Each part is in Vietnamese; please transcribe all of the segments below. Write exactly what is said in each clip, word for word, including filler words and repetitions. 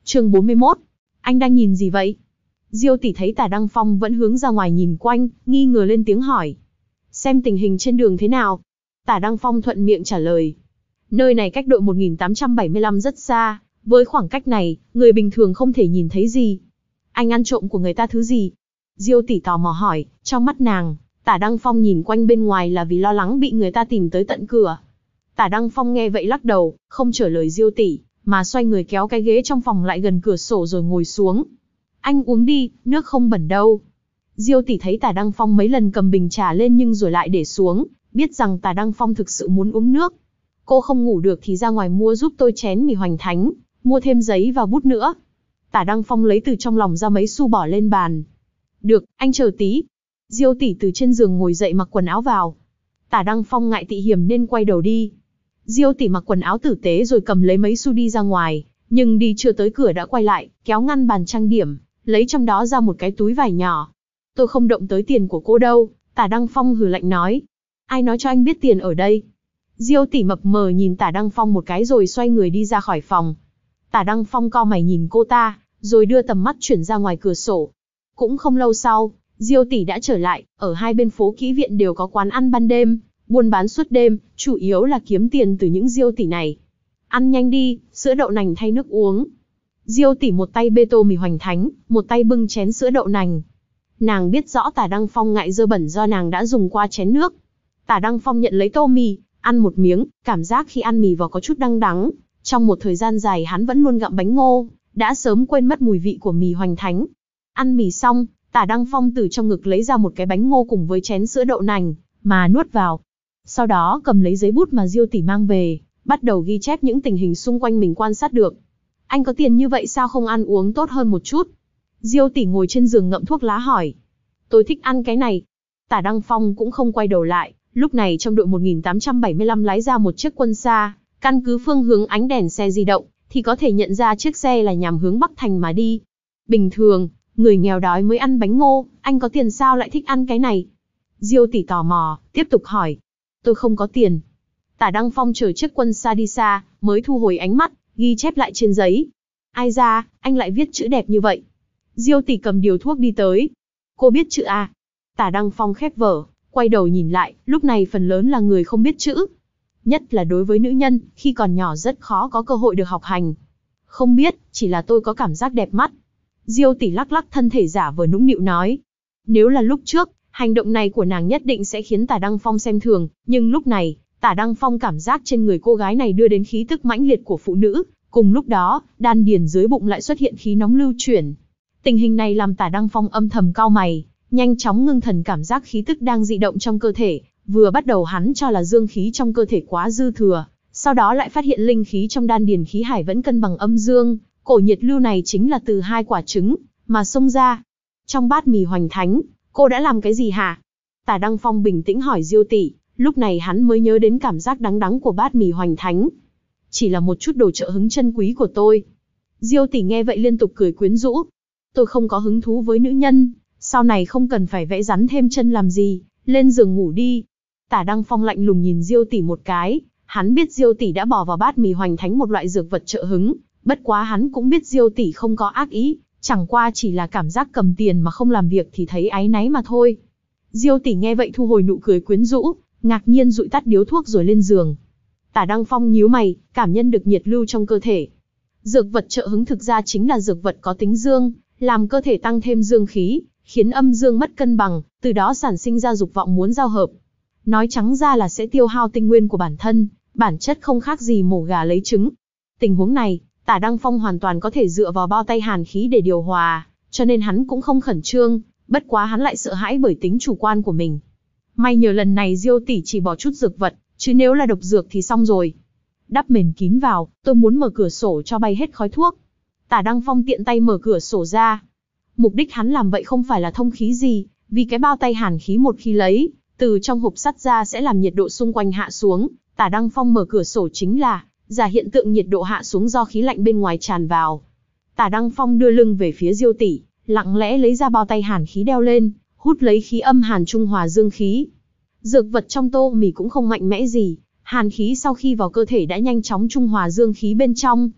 Chương bốn mươi mốt. Anh đang nhìn gì vậy? Diêu tỷ thấy Tả Đăng Phong vẫn hướng ra ngoài nhìn quanh, nghi ngờ lên tiếng hỏi. Xem tình hình trên đường thế nào? Tả Đăng Phong thuận miệng trả lời. Nơi này cách đội một nghìn tám trăm bảy mươi lăm rất xa, với khoảng cách này, người bình thường không thể nhìn thấy gì. Anh ăn trộm của người ta thứ gì? Diêu tỷ tò mò hỏi, trong mắt nàng, Tả Đăng Phong nhìn quanh bên ngoài là vì lo lắng bị người ta tìm tới tận cửa. Tả Đăng Phong nghe vậy lắc đầu, không trả lời Diêu tỷ, mà xoay người kéo cái ghế trong phòng lại gần cửa sổ rồi ngồi xuống. Anh uống đi, nước không bẩn đâu. Diêu tỷ thấy Tả Đăng Phong mấy lần cầm bình trà lên nhưng rồi lại để xuống, biết rằng Tả Đăng Phong thực sự muốn uống nước. Cô không ngủ được thì ra ngoài mua giúp tôi chén mì hoành thánh, mua thêm giấy và bút nữa. Tả Đăng Phong lấy từ trong lòng ra mấy xu bỏ lên bàn. Được, anh chờ tí. Diêu tỷ từ trên giường ngồi dậy mặc quần áo vào. Tả Đăng Phong ngại tị hiểm nên quay đầu đi. Diêu tỷ mặc quần áo tử tế rồi cầm lấy mấy xu đi ra ngoài, nhưng đi chưa tới cửa đã quay lại, kéo ngăn bàn trang điểm, lấy trong đó ra một cái túi vải nhỏ. Tôi không động tới tiền của cô đâu, Tả Đăng Phong hừ lạnh nói. Ai nói cho anh biết tiền ở đây? Diêu tỷ mập mờ nhìn Tả Đăng Phong một cái rồi xoay người đi ra khỏi phòng. Tả Đăng Phong cau mày nhìn cô ta, rồi đưa tầm mắt chuyển ra ngoài cửa sổ. Cũng không lâu sau, Diêu tỷ đã trở lại, ở hai bên phố Kỹ Viện đều có quán ăn ban đêm, buôn bán suốt đêm, chủ yếu là kiếm tiền từ những Diêu tỷ này. Ăn nhanh đi, sữa đậu nành thay nước uống. Diêu tỷ một tay bê tô mì hoành thánh, một tay bưng chén sữa đậu nành. Nàng biết rõ Tả Đăng Phong ngại dơ bẩn do nàng đã dùng qua chén nước. Tả Đăng Phong nhận lấy tô mì, ăn một miếng, cảm giác khi ăn mì vào có chút đắng đắng. Trong một thời gian dài hắn vẫn luôn gặm bánh ngô, đã sớm quên mất mùi vị của mì hoành thánh. Ăn mì xong, Tả Đăng Phong từ trong ngực lấy ra một cái bánh ngô cùng với chén sữa đậu nành, mà nuốt vào. Sau đó cầm lấy giấy bút mà Diêu tỷ mang về, bắt đầu ghi chép những tình hình xung quanh mình quan sát được. Anh có tiền như vậy sao không ăn uống tốt hơn một chút? Diêu tỷ ngồi trên giường ngậm thuốc lá hỏi. Tôi thích ăn cái này. Tả Đăng Phong cũng không quay đầu lại, lúc này trong đội một nghìn tám trăm bảy mươi lăm lái ra một chiếc quân xa, căn cứ phương hướng ánh đèn xe di động, thì có thể nhận ra chiếc xe là nhằm hướng Bắc Thành mà đi. Bình thường, người nghèo đói mới ăn bánh ngô, anh có tiền sao lại thích ăn cái này? Diêu tỷ tò mò, tiếp tục hỏi. Tôi không có tiền. Tả Đăng Phong chờ chiếc quân xa đi xa, mới thu hồi ánh mắt, ghi chép lại trên giấy. Ai ra, anh lại viết chữ đẹp như vậy? Diêu tỷ cầm điều thuốc đi tới. Cô biết chữ à? Tả Đăng Phong khép vở, quay đầu nhìn lại, lúc này phần lớn là người không biết chữ. Nhất là đối với nữ nhân, khi còn nhỏ rất khó có cơ hội được học hành. Không biết, chỉ là tôi có cảm giác đẹp mắt. Diêu tỷ lắc lắc thân thể giả vờ nũng nịu nói. Nếu là lúc trước, hành động này của nàng nhất định sẽ khiến Tả Đăng Phong xem thường, nhưng lúc này, Tả Đăng Phong cảm giác trên người cô gái này đưa đến khí tức mãnh liệt của phụ nữ, cùng lúc đó, đan điền dưới bụng lại xuất hiện khí nóng lưu chuyển. Tình hình này làm Tả Đăng Phong âm thầm cau mày, nhanh chóng ngưng thần cảm giác khí tức đang dị động trong cơ thể, vừa bắt đầu hắn cho là dương khí trong cơ thể quá dư thừa, sau đó lại phát hiện linh khí trong đan điền khí hải vẫn cân bằng âm dương, cổ nhiệt lưu này chính là từ hai quả trứng mà xông ra. Trong bát mì hoành thánh, cô đã làm cái gì hả? Tả Đăng Phong bình tĩnh hỏi Diêu tỷ, lúc này hắn mới nhớ đến cảm giác đắng đắng của bát mì hoành thánh. Chỉ là một chút đồ trợ hứng chân quý của tôi. Diêu tỷ nghe vậy liên tục cười quyến rũ. Tôi không có hứng thú với nữ nhân, sau này không cần phải vẽ rắn thêm chân làm gì, lên giường ngủ đi. Tả Đăng Phong lạnh lùng nhìn Diêu tỷ một cái, hắn biết Diêu tỷ đã bỏ vào bát mì hoành thánh một loại dược vật trợ hứng, bất quá hắn cũng biết Diêu tỷ không có ác ý, chẳng qua chỉ là cảm giác cầm tiền mà không làm việc thì thấy áy náy mà thôi. Diêu tỷ nghe vậy thu hồi nụ cười quyến rũ, ngạc nhiên dụi tắt điếu thuốc rồi lên giường. Tả Đăng Phong nhíu mày, cảm nhận được nhiệt lưu trong cơ thể. Dược vật trợ hứng thực ra chính là dược vật có tính dương, làm cơ thể tăng thêm dương khí, khiến âm dương mất cân bằng, từ đó sản sinh ra dục vọng muốn giao hợp. Nói trắng ra là sẽ tiêu hao tinh nguyên của bản thân, bản chất không khác gì mổ gà lấy trứng. Tình huống này, Tả Đăng Phong hoàn toàn có thể dựa vào bao tay hàn khí để điều hòa, cho nên hắn cũng không khẩn trương, bất quá hắn lại sợ hãi bởi tính chủ quan của mình. May nhờ lần này Diêu tỷ chỉ bỏ chút dược vật, chứ nếu là độc dược thì xong rồi. Đắp mền kín vào, tôi muốn mở cửa sổ cho bay hết khói thuốc. Tả Đăng Phong tiện tay mở cửa sổ ra. Mục đích hắn làm vậy không phải là thông khí gì, vì cái bao tay hàn khí một khi lấy, từ trong hộp sắt ra sẽ làm nhiệt độ xung quanh hạ xuống. Tả Đăng Phong mở cửa sổ chính là giả hiện tượng nhiệt độ hạ xuống do khí lạnh bên ngoài tràn vào. Tả Đăng Phong đưa lưng về phía Diêu tỷ, lặng lẽ lấy ra bao tay hàn khí đeo lên, hút lấy khí âm hàn trung hòa dương khí. Dược vật trong tô mì cũng không mạnh mẽ gì, hàn khí sau khi vào cơ thể đã nhanh chóng trung hòa dương khí bên trong.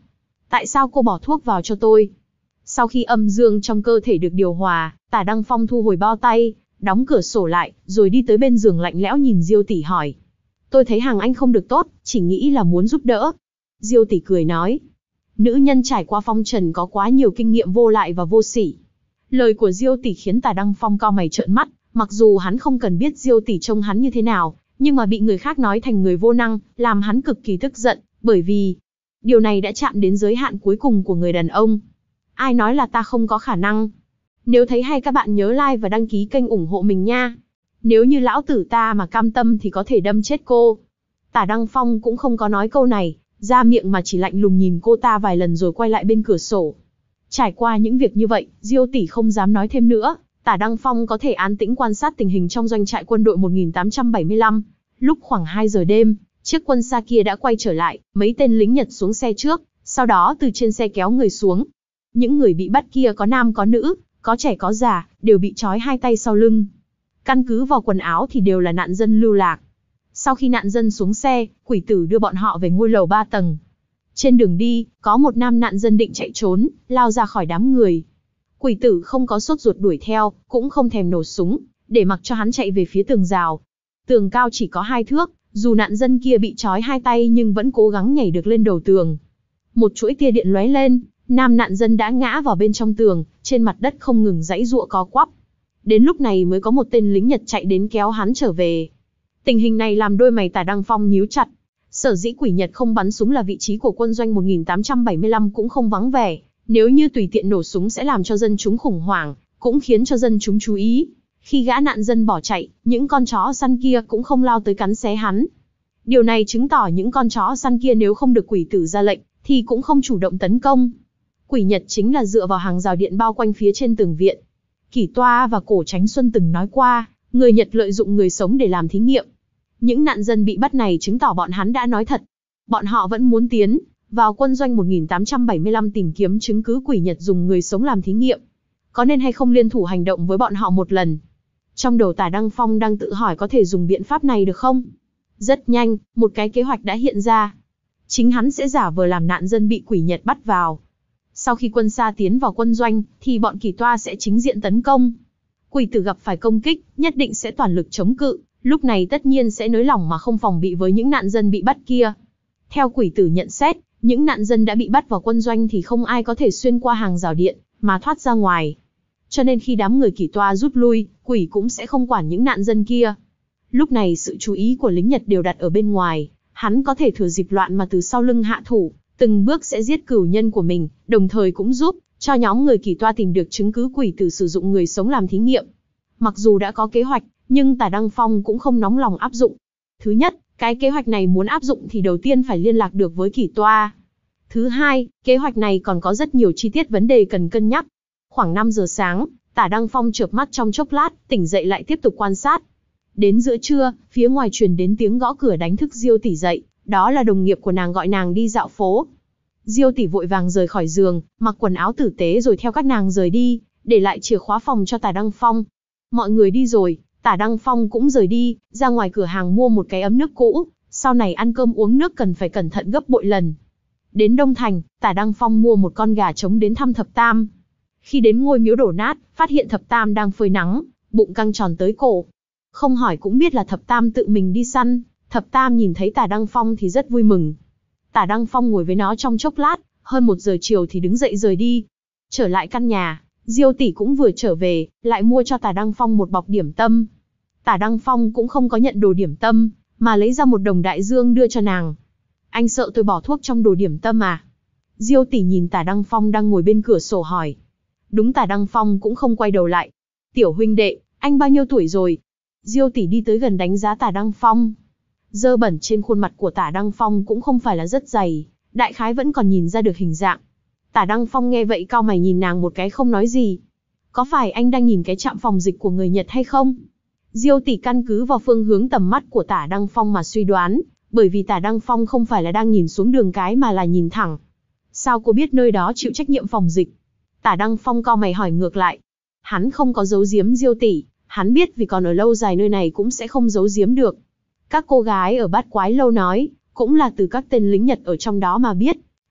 Tại sao cô bỏ thuốc vào cho tôi? Sau khi âm dương trong cơ thể được điều hòa, Tả Đăng Phong thu hồi bao tay, đóng cửa sổ lại, rồi đi tới bên giường lạnh lẽo nhìn Diêu tỷ hỏi. Tôi thấy hàng anh không được tốt, chỉ nghĩ là muốn giúp đỡ. Diêu tỷ cười nói. Nữ nhân trải qua phong trần có quá nhiều kinh nghiệm vô lại và vô sỉ. Lời của Diêu tỷ khiến Tả Đăng Phong cau mày trợn mắt, mặc dù hắn không cần biết Diêu tỷ trông hắn như thế nào, nhưng mà bị người khác nói thành người vô năng, làm hắn cực kỳ tức giận, bởi vì điều này đã chạm đến giới hạn cuối cùng của người đàn ông. Ai nói là ta không có khả năng? Nếu thấy hay các bạn nhớ like và đăng ký kênh ủng hộ mình nha. Nếu như lão tử ta mà cam tâm thì có thể đâm chết cô. Tả Đăng Phong cũng không có nói câu này, ra miệng mà chỉ lạnh lùng nhìn cô ta vài lần rồi quay lại bên cửa sổ. Trải qua những việc như vậy, Diêu tỷ không dám nói thêm nữa. Tả Đăng Phong có thể an tĩnh quan sát tình hình trong doanh trại quân đội một nghìn tám trăm bảy mươi lăm. Lúc khoảng hai giờ đêm, chiếc quân xa kia đã quay trở lại, mấy tên lính Nhật xuống xe trước, sau đó từ trên xe kéo người xuống. Những người bị bắt kia có nam có nữ, có trẻ có già, đều bị trói hai tay sau lưng. Căn cứ vào quần áo thì đều là nạn dân lưu lạc. Sau khi nạn dân xuống xe, quỷ tử đưa bọn họ về ngôi lầu ba tầng. Trên đường đi, có một nam nạn dân định chạy trốn, lao ra khỏi đám người. Quỷ tử không có sốt ruột đuổi theo, cũng không thèm nổ súng, để mặc cho hắn chạy về phía tường rào. Tường cao chỉ có hai thước, dù nạn dân kia bị trói hai tay nhưng vẫn cố gắng nhảy được lên đầu tường. Một chuỗi tia điện lóe lên, nam nạn dân đã ngã vào bên trong tường, trên mặt đất không ngừng giãy giụa co quắp. Đến lúc này mới có một tên lính Nhật chạy đến kéo hắn trở về. Tình hình này làm đôi mày Tả Đăng Phong nhíu chặt. Sở dĩ quỷ Nhật không bắn súng là vị trí của quân doanh một nghìn tám trăm bảy mươi lăm cũng không vắng vẻ. Nếu như tùy tiện nổ súng sẽ làm cho dân chúng khủng hoảng, cũng khiến cho dân chúng chú ý. Khi gã nạn dân bỏ chạy, những con chó săn kia cũng không lao tới cắn xé hắn. Điều này chứng tỏ những con chó săn kia nếu không được quỷ tử ra lệnh, thì cũng không chủ động tấn công. Quỷ Nhật chính là dựa vào hàng rào điện bao quanh phía trên tường viện. Kỷ Toa và Cổ Chánh Xuân từng nói qua, người Nhật lợi dụng người sống để làm thí nghiệm. Những nạn dân bị bắt này chứng tỏ bọn hắn đã nói thật. Bọn họ vẫn muốn tiến vào quân doanh một nghìn tám trăm bảy mươi lăm tìm kiếm chứng cứ quỷ Nhật dùng người sống làm thí nghiệm. Có nên hay không liên thủ hành động với bọn họ một lần? Trong đầu Tả Đăng Phong đang tự hỏi có thể dùng biện pháp này được không? Rất nhanh, một cái kế hoạch đã hiện ra. Chính hắn sẽ giả vờ làm nạn dân bị quỷ Nhật bắt vào. Sau khi quân xa tiến vào quân doanh, thì bọn Kỷ Toa sẽ chính diện tấn công. Quỷ tử gặp phải công kích, nhất định sẽ toàn lực chống cự, lúc này tất nhiên sẽ nới lỏng mà không phòng bị với những nạn dân bị bắt kia. Theo quỷ tử nhận xét, những nạn dân đã bị bắt vào quân doanh thì không ai có thể xuyên qua hàng rào điện, mà thoát ra ngoài. Cho nên khi đám người Kỷ Toa rút lui, quỷ cũng sẽ không quản những nạn dân kia. Lúc này sự chú ý của lính Nhật đều đặt ở bên ngoài, hắn có thể thừa dịp loạn mà từ sau lưng hạ thủ, từng bước sẽ giết cửu nhân của mình, đồng thời cũng giúp cho nhóm người Kỷ Toa tìm được chứng cứ quỷ tử sử dụng người sống làm thí nghiệm. Mặc dù đã có kế hoạch, nhưng Tả Đăng Phong cũng không nóng lòng áp dụng. Thứ nhất, cái kế hoạch này muốn áp dụng thì đầu tiên phải liên lạc được với Kỷ Toa. Thứ hai, kế hoạch này còn có rất nhiều chi tiết vấn đề cần cân nhắc. Khoảng năm giờ sáng, Tả Đăng Phong chợp mắt trong chốc lát, tỉnh dậy lại tiếp tục quan sát. Đến giữa trưa, phía ngoài truyền đến tiếng gõ cửa đánh thức Diêu tỷ dậy, đó là đồng nghiệp của nàng gọi nàng đi dạo phố. Diêu tỷ vội vàng rời khỏi giường, mặc quần áo tử tế rồi theo các nàng rời đi, để lại chìa khóa phòng cho Tả Đăng Phong. Mọi người đi rồi, Tả Đăng Phong cũng rời đi, ra ngoài cửa hàng mua một cái ấm nước cũ, sau này ăn cơm uống nước cần phải cẩn thận gấp bội lần. Đến Đông Thành, Tả Đăng Phong mua một con gà trống đến thăm Thập Tam. Khi đến ngôi miếu đổ nát, phát hiện Thập Tam đang phơi nắng, bụng căng tròn tới cổ. Không hỏi cũng biết là Thập Tam tự mình đi săn, Thập Tam nhìn thấy Tả Đăng Phong thì rất vui mừng. Tả Đăng Phong ngồi với nó trong chốc lát, hơn một giờ chiều thì đứng dậy rời đi. Trở lại căn nhà, Diêu tỷ cũng vừa trở về, lại mua cho Tả Đăng Phong một bọc điểm tâm. Tả Đăng Phong cũng không có nhận đồ điểm tâm, mà lấy ra một đồng đại dương đưa cho nàng. Anh sợ tôi bỏ thuốc trong đồ điểm tâm à? Diêu tỷ nhìn Tả Đăng Phong đang ngồi bên cửa sổ hỏi. Đúng, Tả Đăng Phong cũng không quay đầu lại. Tiểu huynh đệ, anh bao nhiêu tuổi rồi? Diêu tỷ đi tới gần đánh giá Tả Đăng Phong. Dơ bẩn trên khuôn mặt của Tả Đăng Phong cũng không phải là rất dày, đại khái vẫn còn nhìn ra được hình dạng. Tả Đăng Phong nghe vậy cau mày nhìn nàng một cái không nói gì. Có phải anh đang nhìn cái trạm phòng dịch của người Nhật hay không? Diêu tỷ căn cứ vào phương hướng tầm mắt của Tả Đăng Phong mà suy đoán, bởi vì Tả Đăng Phong không phải là đang nhìn xuống đường cái mà là nhìn thẳng. Sao cô biết nơi đó chịu trách nhiệm phòng dịch? Tả Đăng Phong cau mày hỏi ngược lại. Hắn không có giấu giếm Diêu tỷ, hắn biết vì còn ở lâu dài nơi này cũng sẽ không giấu giếm được. Các cô gái ở Bát Quái Lâu nói, cũng là từ các tên lính Nhật ở trong đó mà biết.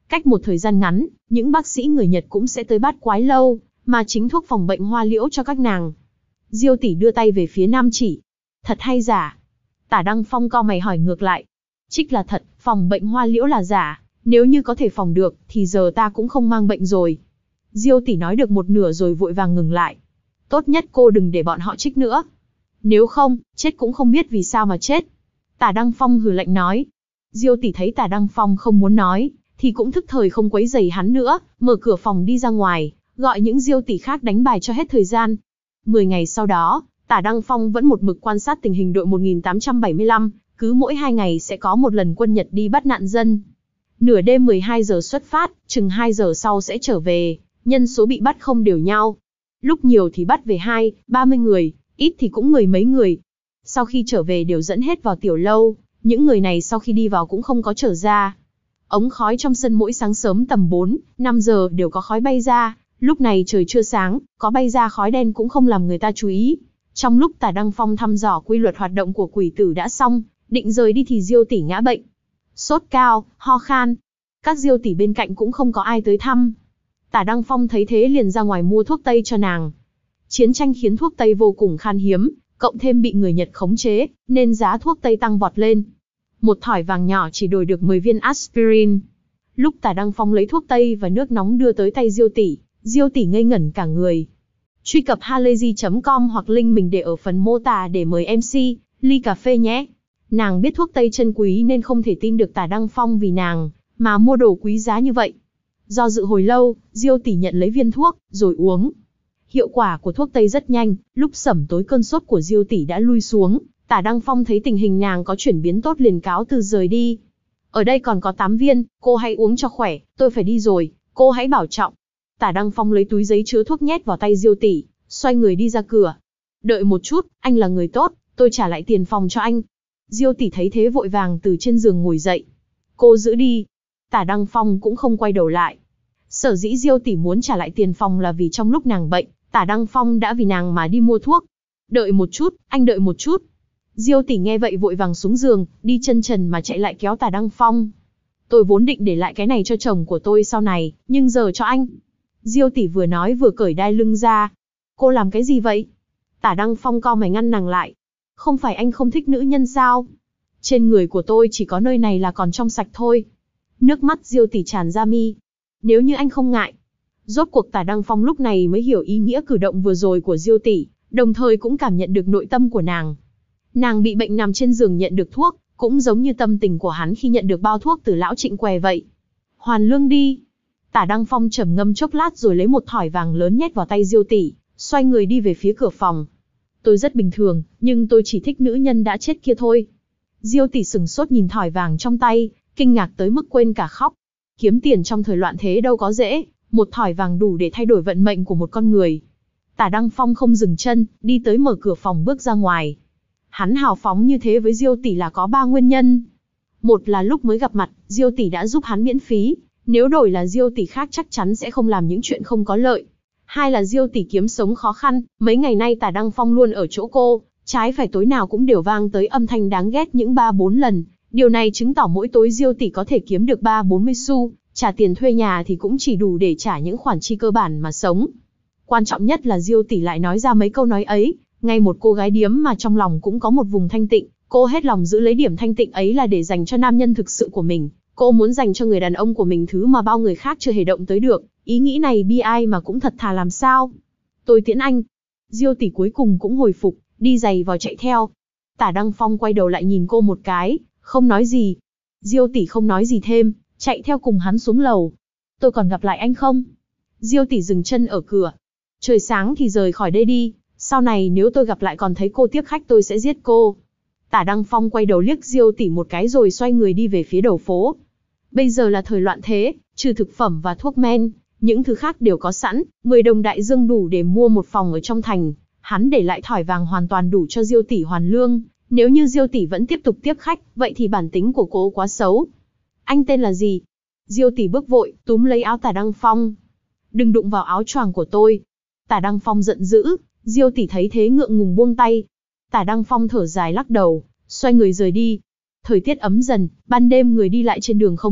Cách một thời gian ngắn, những bác sĩ người Nhật cũng sẽ tới Bát Quái Lâu, mà chính thuốc phòng bệnh hoa liễu cho các nàng. Diêu tỷ đưa tay về phía nam chỉ. Thật hay giả? Tả Đăng Phong cau mày hỏi ngược lại. Trích là thật, phòng bệnh hoa liễu là giả. Nếu như có thể phòng được, thì giờ ta cũng không mang bệnh rồi. Diêu tỷ nói được một nửa rồi vội vàng ngừng lại. Tốt nhất cô đừng để bọn họ trích nữa. Nếu không, chết cũng không biết vì sao mà chết. Tả Đăng Phong hừ lạnh nói. Diêu tỷ thấy Tả Đăng Phong không muốn nói, thì cũng thức thời không quấy rầy hắn nữa, mở cửa phòng đi ra ngoài, gọi những Diêu tỷ khác đánh bài cho hết thời gian. Mười ngày sau đó, Tả Đăng Phong vẫn một mực quan sát tình hình đội một nghìn tám trăm bảy mươi lăm, cứ mỗi hai ngày sẽ có một lần quân Nhật đi bắt nạn dân. Nửa đêm mười hai giờ xuất phát, chừng hai giờ sau sẽ trở về, nhân số bị bắt không đều nhau. Lúc nhiều thì bắt về hai, ba mươi người, ít thì cũng mười mấy người. Sau khi trở về đều dẫn hết vào tiểu lâu, những người này sau khi đi vào cũng không có trở ra. Ống khói trong sân mỗi sáng sớm tầm bốn, năm giờ đều có khói bay ra, lúc này trời chưa sáng, có bay ra khói đen cũng không làm người ta chú ý. Trong lúc Tả Đăng Phong thăm dò quy luật hoạt động của quỷ tử đã xong, định rời đi thì Diêu tỷ ngã bệnh. Sốt cao, ho khan. Các Diêu tỷ bên cạnh cũng không có ai tới thăm. Tả Đăng Phong thấy thế liền ra ngoài mua thuốc tây cho nàng. Chiến tranh khiến thuốc tây vô cùng khan hiếm, cộng thêm bị người Nhật khống chế, nên giá thuốc tây tăng vọt lên. Một thỏi vàng nhỏ chỉ đổi được mười viên aspirin. Lúc Tả Đăng Phong lấy thuốc tây và nước nóng đưa tới tay Diêu tỷ, Diêu tỷ ngây ngẩn cả người. Truy cập halayzi chấm com hoặc link mình để ở phần mô tả để mời em xê, ly cà phê nhé. Nàng biết thuốc tây chân quý nên không thể tin được Tả Đăng Phong vì nàng mà mua đồ quý giá như vậy. Do dự hồi lâu, Diêu tỷ nhận lấy viên thuốc, rồi uống. Hiệu quả của thuốc tây rất nhanh, lúc sẩm tối cơn sốt của Diêu tỷ đã lui xuống. Tả Đăng Phong thấy tình hình nàng có chuyển biến tốt liền cáo từ rời đi. Ở đây còn có tám viên, cô hãy uống cho khỏe, tôi phải đi rồi, cô hãy bảo trọng. Tả Đăng Phong lấy túi giấy chứa thuốc nhét vào tay Diêu tỷ, xoay người đi ra cửa. Đợi một chút, anh là người tốt, tôi trả lại tiền phòng cho anh. Diêu tỷ thấy thế vội vàng từ trên giường ngồi dậy. Cô giữ đi. Tả Đăng Phong cũng không quay đầu lại. Sở dĩ Diêu tỷ muốn trả lại tiền phòng là vì trong lúc nàng bệnh, Tả Đăng Phong đã vì nàng mà đi mua thuốc. Đợi một chút, anh đợi một chút. Diêu tỷ nghe vậy vội vàng xuống giường, đi chân trần mà chạy lại kéo Tả Đăng Phong. Tôi vốn định để lại cái này cho chồng của tôi sau này, nhưng giờ cho anh. Diêu tỷ vừa nói vừa cởi đai lưng ra. Cô làm cái gì vậy? Tả Đăng Phong cau mày ngăn nàng lại. Không phải anh không thích nữ nhân sao? Trên người của tôi chỉ có nơi này là còn trong sạch thôi. Nước mắt Diêu tỷ tràn ra mi. Nếu như anh không ngại. Rốt cuộc Tả Đăng Phong lúc này mới hiểu ý nghĩa cử động vừa rồi của Diêu tỷ, đồng thời cũng cảm nhận được nội tâm của nàng. Nàng bị bệnh nằm trên giường nhận được thuốc, cũng giống như tâm tình của hắn khi nhận được bao thuốc từ lão Trịnh què vậy. Hoàn lương đi. Tả Đăng Phong trầm ngâm chốc lát rồi lấy một thỏi vàng lớn nhét vào tay Diêu tỷ, xoay người đi về phía cửa phòng. Tôi rất bình thường, nhưng tôi chỉ thích nữ nhân đã chết kia thôi. Diêu tỷ sừng sốt nhìn thỏi vàng trong tay, kinh ngạc tới mức quên cả khóc. Kiếm tiền trong thời loạn thế đâu có dễ, một thỏi vàng đủ để thay đổi vận mệnh của một con người. Tả Đăng Phong không dừng chân, đi tới mở cửa phòng bước ra ngoài. Hắn hào phóng như thế với Diêu tỷ là có ba nguyên nhân. Một là lúc mới gặp mặt, Diêu tỷ đã giúp hắn miễn phí, nếu đổi là Diêu tỷ khác chắc chắn sẽ không làm những chuyện không có lợi. Hai là Diêu tỷ kiếm sống khó khăn, mấy ngày nay Tả Đăng Phong luôn ở chỗ cô, trái phải tối nào cũng đều vang tới âm thanh đáng ghét những ba bốn lần. Điều này chứng tỏ mỗi tối Diêu tỷ có thể kiếm được ba bốn mươi xu, trả tiền thuê nhà thì cũng chỉ đủ để trả những khoản chi cơ bản mà sống. Quan trọng nhất là Diêu tỷ lại nói ra mấy câu nói ấy, ngay một cô gái điếm mà trong lòng cũng có một vùng thanh tịnh, cô hết lòng giữ lấy điểm thanh tịnh ấy là để dành cho nam nhân thực sự của mình. Cô muốn dành cho người đàn ông của mình thứ mà bao người khác chưa hề động tới được, ý nghĩ này bi ai mà cũng thật thà làm sao. Tôi tiễn anh. Diêu tỷ cuối cùng cũng hồi phục, đi giày vào chạy theo. Tả Đăng Phong quay đầu lại nhìn cô một cái, không nói gì. Diêu tỷ không nói gì thêm, chạy theo cùng hắn xuống lầu. Tôi còn gặp lại anh không? Diêu tỷ dừng chân ở cửa. Trời sáng thì rời khỏi đây đi, sau này nếu tôi gặp lại còn thấy cô tiếp khách tôi sẽ giết cô. Tả Đăng Phong quay đầu liếc Diêu tỷ một cái rồi xoay người đi về phía đầu phố. Bây giờ là thời loạn thế, trừ thực phẩm và thuốc men, những thứ khác đều có sẵn, mười đồng đại dương đủ để mua một phòng ở trong thành. Hắn để lại thỏi vàng hoàn toàn đủ cho Diêu tỷ hoàn lương, nếu như Diêu tỷ vẫn tiếp tục tiếp khách, vậy thì bản tính của cô quá xấu. Anh tên là gì? Diêu tỷ bước vội, túm lấy áo Tả Đăng Phong. Đừng đụng vào áo choàng của tôi. Tả Đăng Phong giận dữ, Diêu tỷ thấy thế ngượng ngùng buông tay. Tả Đăng Phong thở dài lắc đầu, xoay người rời đi. Thời tiết ấm dần, ban đêm người đi lại trên đường không ít,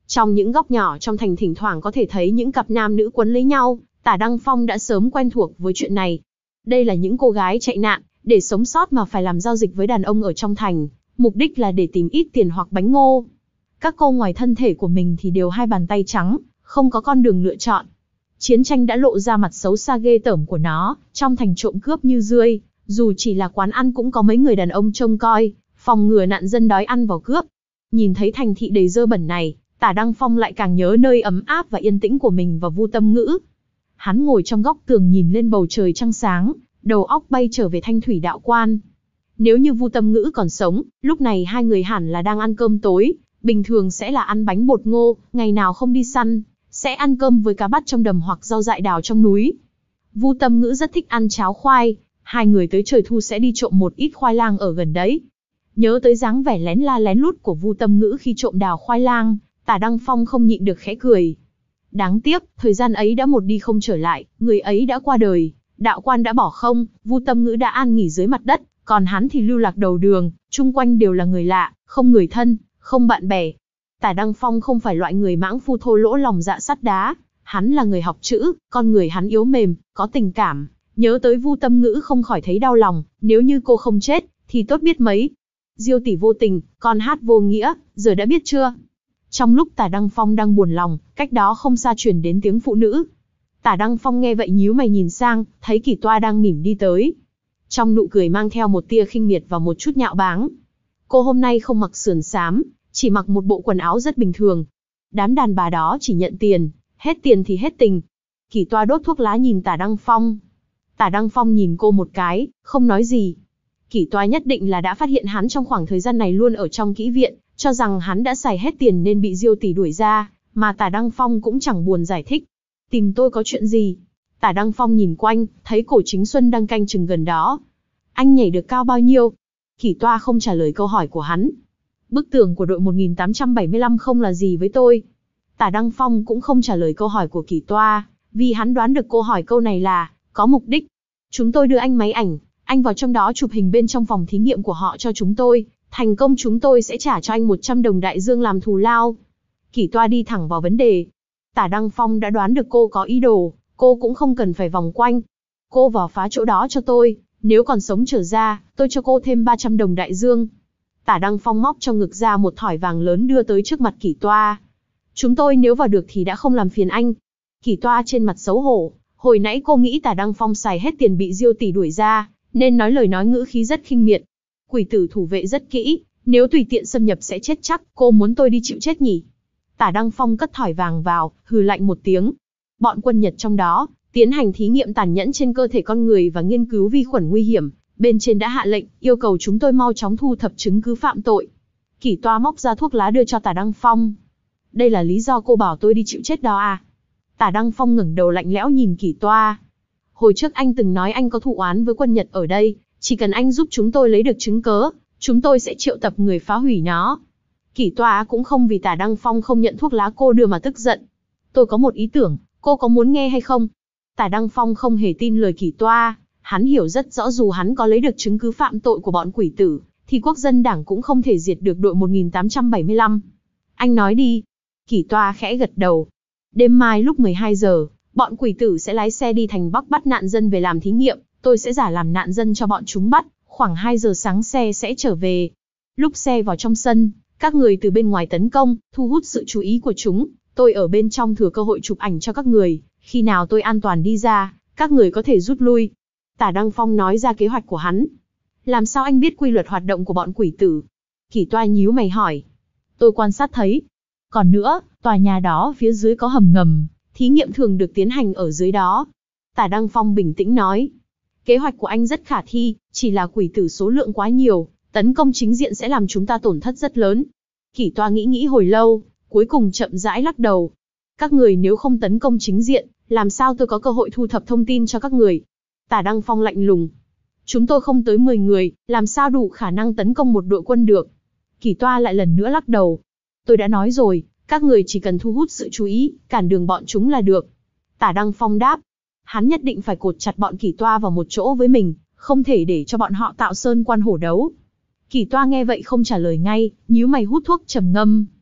Trong những góc nhỏ trong thành thỉnh thoảng có thể thấy những cặp nam nữ quấn lấy nhau, Tả Đăng Phong đã sớm quen thuộc với chuyện này. Đây là những cô gái chạy nạn, để sống sót mà phải làm giao dịch với đàn ông ở trong thành, mục đích là để tìm ít tiền hoặc bánh ngô. Các cô ngoài thân thể của mình thì đều hai bàn tay trắng, không có con đường lựa chọn. Chiến tranh đã lộ ra mặt xấu xa ghê tởm của nó, trong thành trộm cướp như rươi, dù chỉ là quán ăn cũng có mấy người đàn ông trông coi, phòng ngừa nạn dân đói ăn vào cướp. Nhìn thấy thành thị đầy dơ bẩn này, Tả Đăng Phong lại càng nhớ nơi ấm áp và yên tĩnh của mình và Vu Tâm Ngữ. Hắn ngồi trong góc tường nhìn lên bầu trời trăng sáng, đầu óc bay trở về Thanh Thủy Đạo Quan. Nếu như Vu Tâm Ngữ còn sống, lúc này hai người hẳn là đang ăn cơm tối, bình thường sẽ là ăn bánh bột ngô, ngày nào không đi săn, sẽ ăn cơm với cá bắt trong đầm hoặc rau dại đào trong núi. Vu Tâm Ngữ rất thích ăn cháo khoai, hai người tới trời thu sẽ đi trộm một ít khoai lang ở gần đấy. Nhớ tới dáng vẻ lén la lén lút của Vu Tâm Ngữ khi trộm đào khoai lang, Tả Đăng Phong không nhịn được khẽ cười. Đáng tiếc, thời gian ấy đã một đi không trở lại, người ấy đã qua đời, đạo quan đã bỏ không, Vu Tâm Ngữ đã an nghỉ dưới mặt đất, còn hắn thì lưu lạc đầu đường, chung quanh đều là người lạ, không người thân, không bạn bè. Tả Đăng Phong không phải loại người mãng phu thô lỗ lòng dạ sắt đá, hắn là người học chữ, con người hắn yếu mềm, có tình cảm. Nhớ tới Vu Tâm Ngữ không khỏi thấy đau lòng, nếu như cô không chết, thì tốt biết mấy. Diêu tỷ vô tình, con hát vô nghĩa, giờ đã biết chưa? Trong lúc Tả Đăng Phong đang buồn lòng, cách đó không xa truyền đến tiếng phụ nữ. Tả Đăng Phong nghe vậy nhíu mày nhìn sang, thấy Kỷ Toa đang mỉm đi tới. Trong nụ cười mang theo một tia khinh miệt và một chút nhạo báng. Cô hôm nay không mặc sườn xám, chỉ mặc một bộ quần áo rất bình thường. Đám đàn bà đó chỉ nhận tiền, hết tiền thì hết tình. Kỷ Toa đốt thuốc lá nhìn Tả Đăng Phong. Tả Đăng Phong nhìn cô một cái, không nói gì. Kỷ Toa nhất định là đã phát hiện hắn trong khoảng thời gian này luôn ở trong kỹ viện, cho rằng hắn đã xài hết tiền nên bị Diêu tỷ đuổi ra, mà Tả Đăng Phong cũng chẳng buồn giải thích. Tìm tôi có chuyện gì? Tả Đăng Phong nhìn quanh, thấy Cổ Chính Xuân đang canh chừng gần đó. Anh nhảy được cao bao nhiêu? Kỷ Toa không trả lời câu hỏi của hắn. Bức tường của đội một nghìn tám trăm bảy mươi lăm không là gì với tôi. Tả Đăng Phong cũng không trả lời câu hỏi của Kỷ Toa, vì hắn đoán được cô hỏi câu này là có mục đích. Chúng tôi đưa anh máy ảnh, anh vào trong đó chụp hình bên trong phòng thí nghiệm của họ cho chúng tôi. Thành công chúng tôi sẽ trả cho anh một trăm đồng đại dương làm thù lao. Kỷ Toa đi thẳng vào vấn đề. Tả Đăng Phong đã đoán được cô có ý đồ, cô cũng không cần phải vòng quanh. Cô vào phá chỗ đó cho tôi, nếu còn sống trở ra, tôi cho cô thêm ba trăm đồng đại dương. Tả Đăng Phong móc trong ngực ra một thỏi vàng lớn đưa tới trước mặt Kỷ Toa. Chúng tôi nếu vào được thì đã không làm phiền anh. Kỷ Toa trên mặt xấu hổ, hồi nãy cô nghĩ Tả Đăng Phong xài hết tiền bị Diêu tỷ đuổi ra, nên nói lời nói ngữ khí rất khinh miệt. Quỷ tử thủ vệ rất kỹ, nếu tùy tiện xâm nhập sẽ chết chắc, cô muốn tôi đi chịu chết nhỉ? Tả Đăng Phong cất thỏi vàng vào, hừ lạnh một tiếng. Bọn quân Nhật trong đó, tiến hành thí nghiệm tàn nhẫn trên cơ thể con người và nghiên cứu vi khuẩn nguy hiểm. Bên trên đã hạ lệnh, yêu cầu chúng tôi mau chóng thu thập chứng cứ phạm tội. Kỷ Toa móc ra thuốc lá đưa cho Tả Đăng Phong. Đây là lý do cô bảo tôi đi chịu chết đó à? Tả Đăng Phong ngẩng đầu lạnh lẽo nhìn Kỷ Toa. Hồi trước anh từng nói anh có thù oán với quân Nhật ở đây, chỉ cần anh giúp chúng tôi lấy được chứng cớ, chúng tôi sẽ triệu tập người phá hủy nó. Kỷ Toa cũng không vì Tả Đăng Phong không nhận thuốc lá cô đưa mà tức giận. Tôi có một ý tưởng, cô có muốn nghe hay không? Tả Đăng Phong không hề tin lời Kỷ Toa, hắn hiểu rất rõ dù hắn có lấy được chứng cứ phạm tội của bọn quỷ tử, thì Quốc dân đảng cũng không thể diệt được đội một nghìn tám trăm bảy mươi lăm. Anh nói đi. Kỷ Toa khẽ gật đầu. Đêm mai lúc mười hai giờ, bọn quỷ tử sẽ lái xe đi thành Bắc bắt nạn dân về làm thí nghiệm, tôi sẽ giả làm nạn dân cho bọn chúng bắt, khoảng hai giờ sáng xe sẽ trở về. Lúc xe vào trong sân, các người từ bên ngoài tấn công, thu hút sự chú ý của chúng, tôi ở bên trong thừa cơ hội chụp ảnh cho các người, khi nào tôi an toàn đi ra, các người có thể rút lui. Tả Đăng Phong nói ra kế hoạch của hắn. Làm sao anh biết quy luật hoạt động của bọn quỷ tử? Kỷ Toa nhíu mày hỏi. Tôi quan sát thấy. Còn nữa, tòa nhà đó phía dưới có hầm ngầm, thí nghiệm thường được tiến hành ở dưới đó. Tả Đăng Phong bình tĩnh nói. Kế hoạch của anh rất khả thi, chỉ là quỷ tử số lượng quá nhiều, tấn công chính diện sẽ làm chúng ta tổn thất rất lớn. Kỷ Toa nghĩ nghĩ hồi lâu, cuối cùng chậm rãi lắc đầu. Các người nếu không tấn công chính diện, làm sao tôi có cơ hội thu thập thông tin cho các người? Tả Đăng Phong lạnh lùng. Chúng tôi không tới mười người, làm sao đủ khả năng tấn công một đội quân được? Kỷ Toa lại lần nữa lắc đầu. Tôi đã nói rồi, các người chỉ cần thu hút sự chú ý, cản đường bọn chúng là được. Tả Đăng Phong đáp. Hắn nhất định phải cột chặt bọn Kỷ Toa vào một chỗ với mình, không thể để cho bọn họ tạo sơn quan hổ đấu. Kỷ Toa nghe vậy không trả lời ngay, nhíu mày hút thuốc trầm ngâm.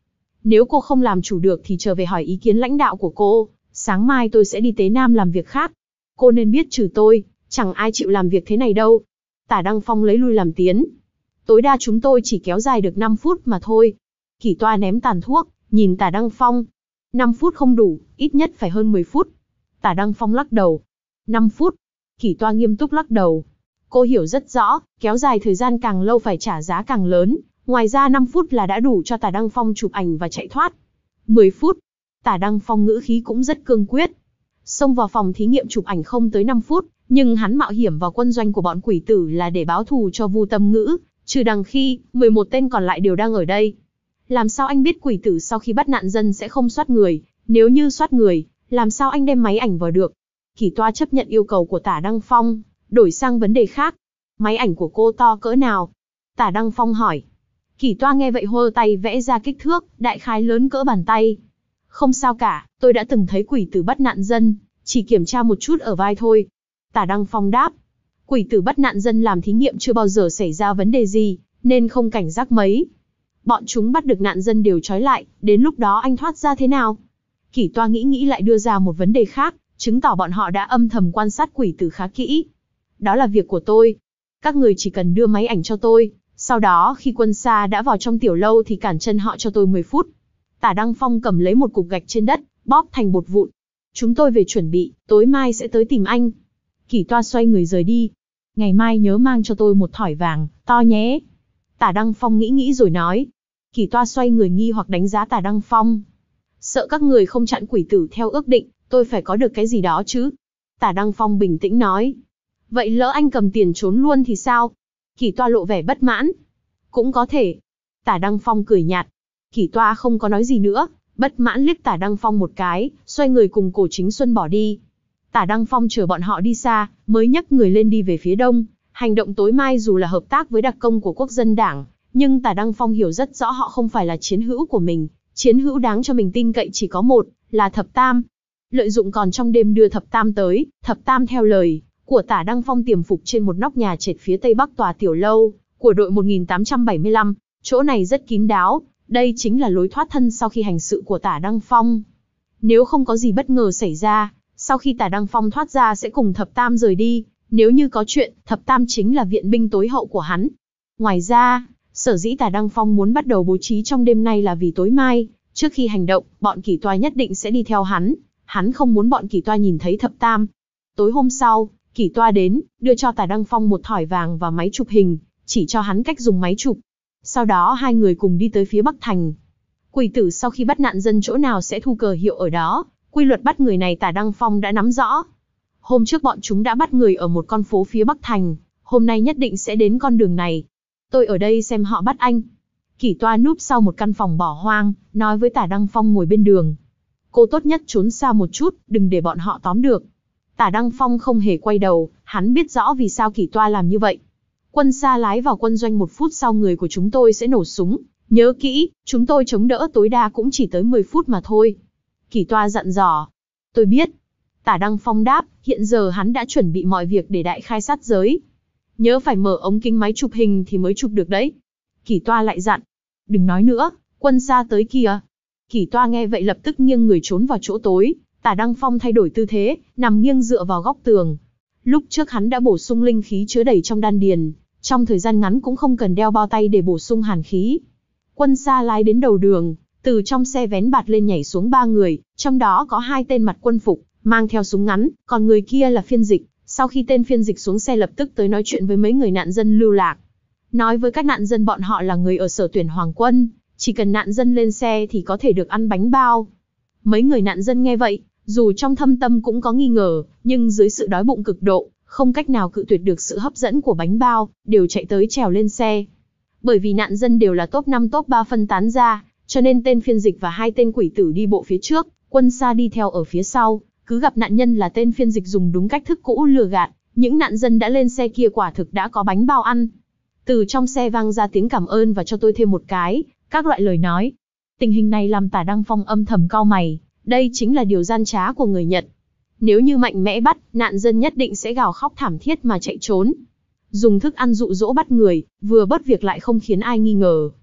Nếu cô không làm chủ được thì trở về hỏi ý kiến lãnh đạo của cô, sáng mai tôi sẽ đi Tế Nam làm việc khác. Cô nên biết trừ tôi, chẳng ai chịu làm việc thế này đâu. Tả Đăng Phong lấy lui làm tiến. Tối đa chúng tôi chỉ kéo dài được năm phút mà thôi. Kỷ Toa ném tàn thuốc, nhìn Tả Đăng Phong. năm phút không đủ, ít nhất phải hơn mười phút. Tả Đăng Phong lắc đầu. năm phút. Kỷ Toa nghiêm túc lắc đầu. Cô hiểu rất rõ, kéo dài thời gian càng lâu phải trả giá càng lớn. Ngoài ra năm phút là đã đủ cho Tả Đăng Phong chụp ảnh và chạy thoát. mười phút. Tả Đăng Phong ngữ khí cũng rất cương quyết. Xông vào phòng thí nghiệm chụp ảnh không tới năm phút, nhưng hắn mạo hiểm vào quân doanh của bọn quỷ tử là để báo thù cho Vu Tâm Ngữ, trừ đằng khi, mười một tên còn lại đều đang ở đây. Làm sao anh biết quỷ tử sau khi bắt nạn dân sẽ không soát người, nếu như soát người, làm sao anh đem máy ảnh vào được? Kỷ Toa chấp nhận yêu cầu của Tả Đăng Phong, đổi sang vấn đề khác. Máy ảnh của cô to cỡ nào? Tả Đăng Phong hỏi. Kỷ Toa nghe vậy hô tay vẽ ra kích thước, đại khái lớn cỡ bàn tay. Không sao cả, tôi đã từng thấy quỷ tử bắt nạn dân, chỉ kiểm tra một chút ở vai thôi. Tả Đăng Phong đáp. Quỷ tử bắt nạn dân làm thí nghiệm chưa bao giờ xảy ra vấn đề gì, nên không cảnh giác mấy. Bọn chúng bắt được nạn dân đều trói lại, đến lúc đó anh thoát ra thế nào? Kỷ Toa nghĩ nghĩ lại đưa ra một vấn đề khác, chứng tỏ bọn họ đã âm thầm quan sát quỷ tử khá kỹ. Đó là việc của tôi. Các người chỉ cần đưa máy ảnh cho tôi, sau đó khi quân xa đã vào trong tiểu lâu thì cản chân họ cho tôi mười phút. Tả Đăng Phong cầm lấy một cục gạch trên đất, bóp thành bột vụn. Chúng tôi về chuẩn bị, tối mai sẽ tới tìm anh. Kỷ Toa xoay người rời đi. Ngày mai nhớ mang cho tôi một thỏi vàng, to nhé. Tả Đăng Phong nghĩ nghĩ rồi nói. Kỷ Toa xoay người nghi hoặc đánh giá Tả Đăng Phong. Sợ các người không chặn quỷ tử theo ước định, tôi phải có được cái gì đó chứ. Tả Đăng Phong bình tĩnh nói. Vậy lỡ anh cầm tiền trốn luôn thì sao? Kỷ Toa lộ vẻ bất mãn. Cũng có thể. Tả Đăng Phong cười nhạt. Kỷ Toa không có nói gì nữa, bất mãn liếc Tả Đăng Phong một cái, xoay người cùng Cổ Chính Xuân bỏ đi. Tả Đăng Phong chờ bọn họ đi xa, mới nhấc người lên đi về phía đông. Hành động tối mai dù là hợp tác với đặc công của Quốc dân Đảng, nhưng Tả Đăng Phong hiểu rất rõ họ không phải là chiến hữu của mình. Chiến hữu đáng cho mình tin cậy chỉ có một, là Thập Tam. Lợi dụng còn trong đêm đưa Thập Tam tới, Thập Tam theo lời của Tả Đăng Phong tiềm phục trên một nóc nhà trệt phía tây bắc tòa tiểu lâu của đội một nghìn tám trăm bảy mươi lăm. Chỗ này rất kín đáo, đây chính là lối thoát thân sau khi hành sự của Tả Đăng Phong. Nếu không có gì bất ngờ xảy ra, sau khi Tả Đăng Phong thoát ra sẽ cùng Thập Tam rời đi. Nếu như có chuyện, Thập Tam chính là viện binh tối hậu của hắn. Ngoài ra, sở dĩ Tả Đăng Phong muốn bắt đầu bố trí trong đêm nay là vì tối mai, trước khi hành động, bọn Kỷ Toa nhất định sẽ đi theo hắn. Hắn không muốn bọn Kỷ Toa nhìn thấy Thập Tam. Tối hôm sau, Kỷ Toa đến, đưa cho Tả Đăng Phong một thỏi vàng và máy chụp hình, chỉ cho hắn cách dùng máy chụp. Sau đó hai người cùng đi tới phía Bắc Thành. Quỷ tử sau khi bắt nạn dân chỗ nào sẽ thu cờ hiệu ở đó, quy luật bắt người này Tả Đăng Phong đã nắm rõ. Hôm trước bọn chúng đã bắt người ở một con phố phía Bắc Thành, hôm nay nhất định sẽ đến con đường này. Tôi ở đây xem họ bắt anh. Kỷ Toa núp sau một căn phòng bỏ hoang, nói với Tả Đăng Phong ngồi bên đường. Cô tốt nhất trốn xa một chút, đừng để bọn họ tóm được. Tả Đăng Phong không hề quay đầu, hắn biết rõ vì sao Kỷ Toa làm như vậy. Quân xa lái vào quân doanh một phút sau người của chúng tôi sẽ nổ súng. Nhớ kỹ, chúng tôi chống đỡ tối đa cũng chỉ tới mười phút mà thôi. Kỷ Toa dặn dò. Tôi biết. Tả Đăng Phong đáp, hiện giờ hắn đã chuẩn bị mọi việc để đại khai sát giới. Nhớ phải mở ống kính máy chụp hình thì mới chụp được đấy. Kỷ Toa lại dặn. Đừng nói nữa, quân xa tới kìa. Kỷ Toa nghe vậy lập tức nghiêng người trốn vào chỗ tối. Tả Đăng Phong thay đổi tư thế, nằm nghiêng dựa vào góc tường. Lúc trước hắn đã bổ sung linh khí chứa đầy trong đan điền, trong thời gian ngắn cũng không cần đeo bao tay để bổ sung hàn khí. Quân xa lái đến đầu đường, từ trong xe vén bạt lên nhảy xuống ba người, trong đó có hai tên mặc quân phục, mang theo súng ngắn, còn người kia là phiên dịch. Sau khi tên phiên dịch xuống xe lập tức tới nói chuyện với mấy người nạn dân lưu lạc. Nói với các nạn dân bọn họ là người ở sở tuyển Hoàng quân, chỉ cần nạn dân lên xe thì có thể được ăn bánh bao. Mấy người nạn dân nghe vậy, dù trong thâm tâm cũng có nghi ngờ, nhưng dưới sự đói bụng cực độ, không cách nào cự tuyệt được sự hấp dẫn của bánh bao, đều chạy tới trèo lên xe. Bởi vì nạn dân đều là top năm top ba phân tán ra, cho nên tên phiên dịch và hai tên quỷ tử đi bộ phía trước, quân xa đi theo ở phía sau, cứ gặp nạn nhân là tên phiên dịch dùng đúng cách thức cũ lừa gạt, những nạn dân đã lên xe kia quả thực đã có bánh bao ăn. Từ trong xe vang ra tiếng cảm ơn và cho tôi thêm một cái, các loại lời nói. Tình hình này làm Tả Đăng Phong âm thầm cau mày, đây chính là điều gian trá của người Nhật. Nếu như mạnh mẽ bắt, nạn dân nhất định sẽ gào khóc thảm thiết mà chạy trốn. Dùng thức ăn dụ dỗ bắt người, vừa bớt việc lại không khiến ai nghi ngờ.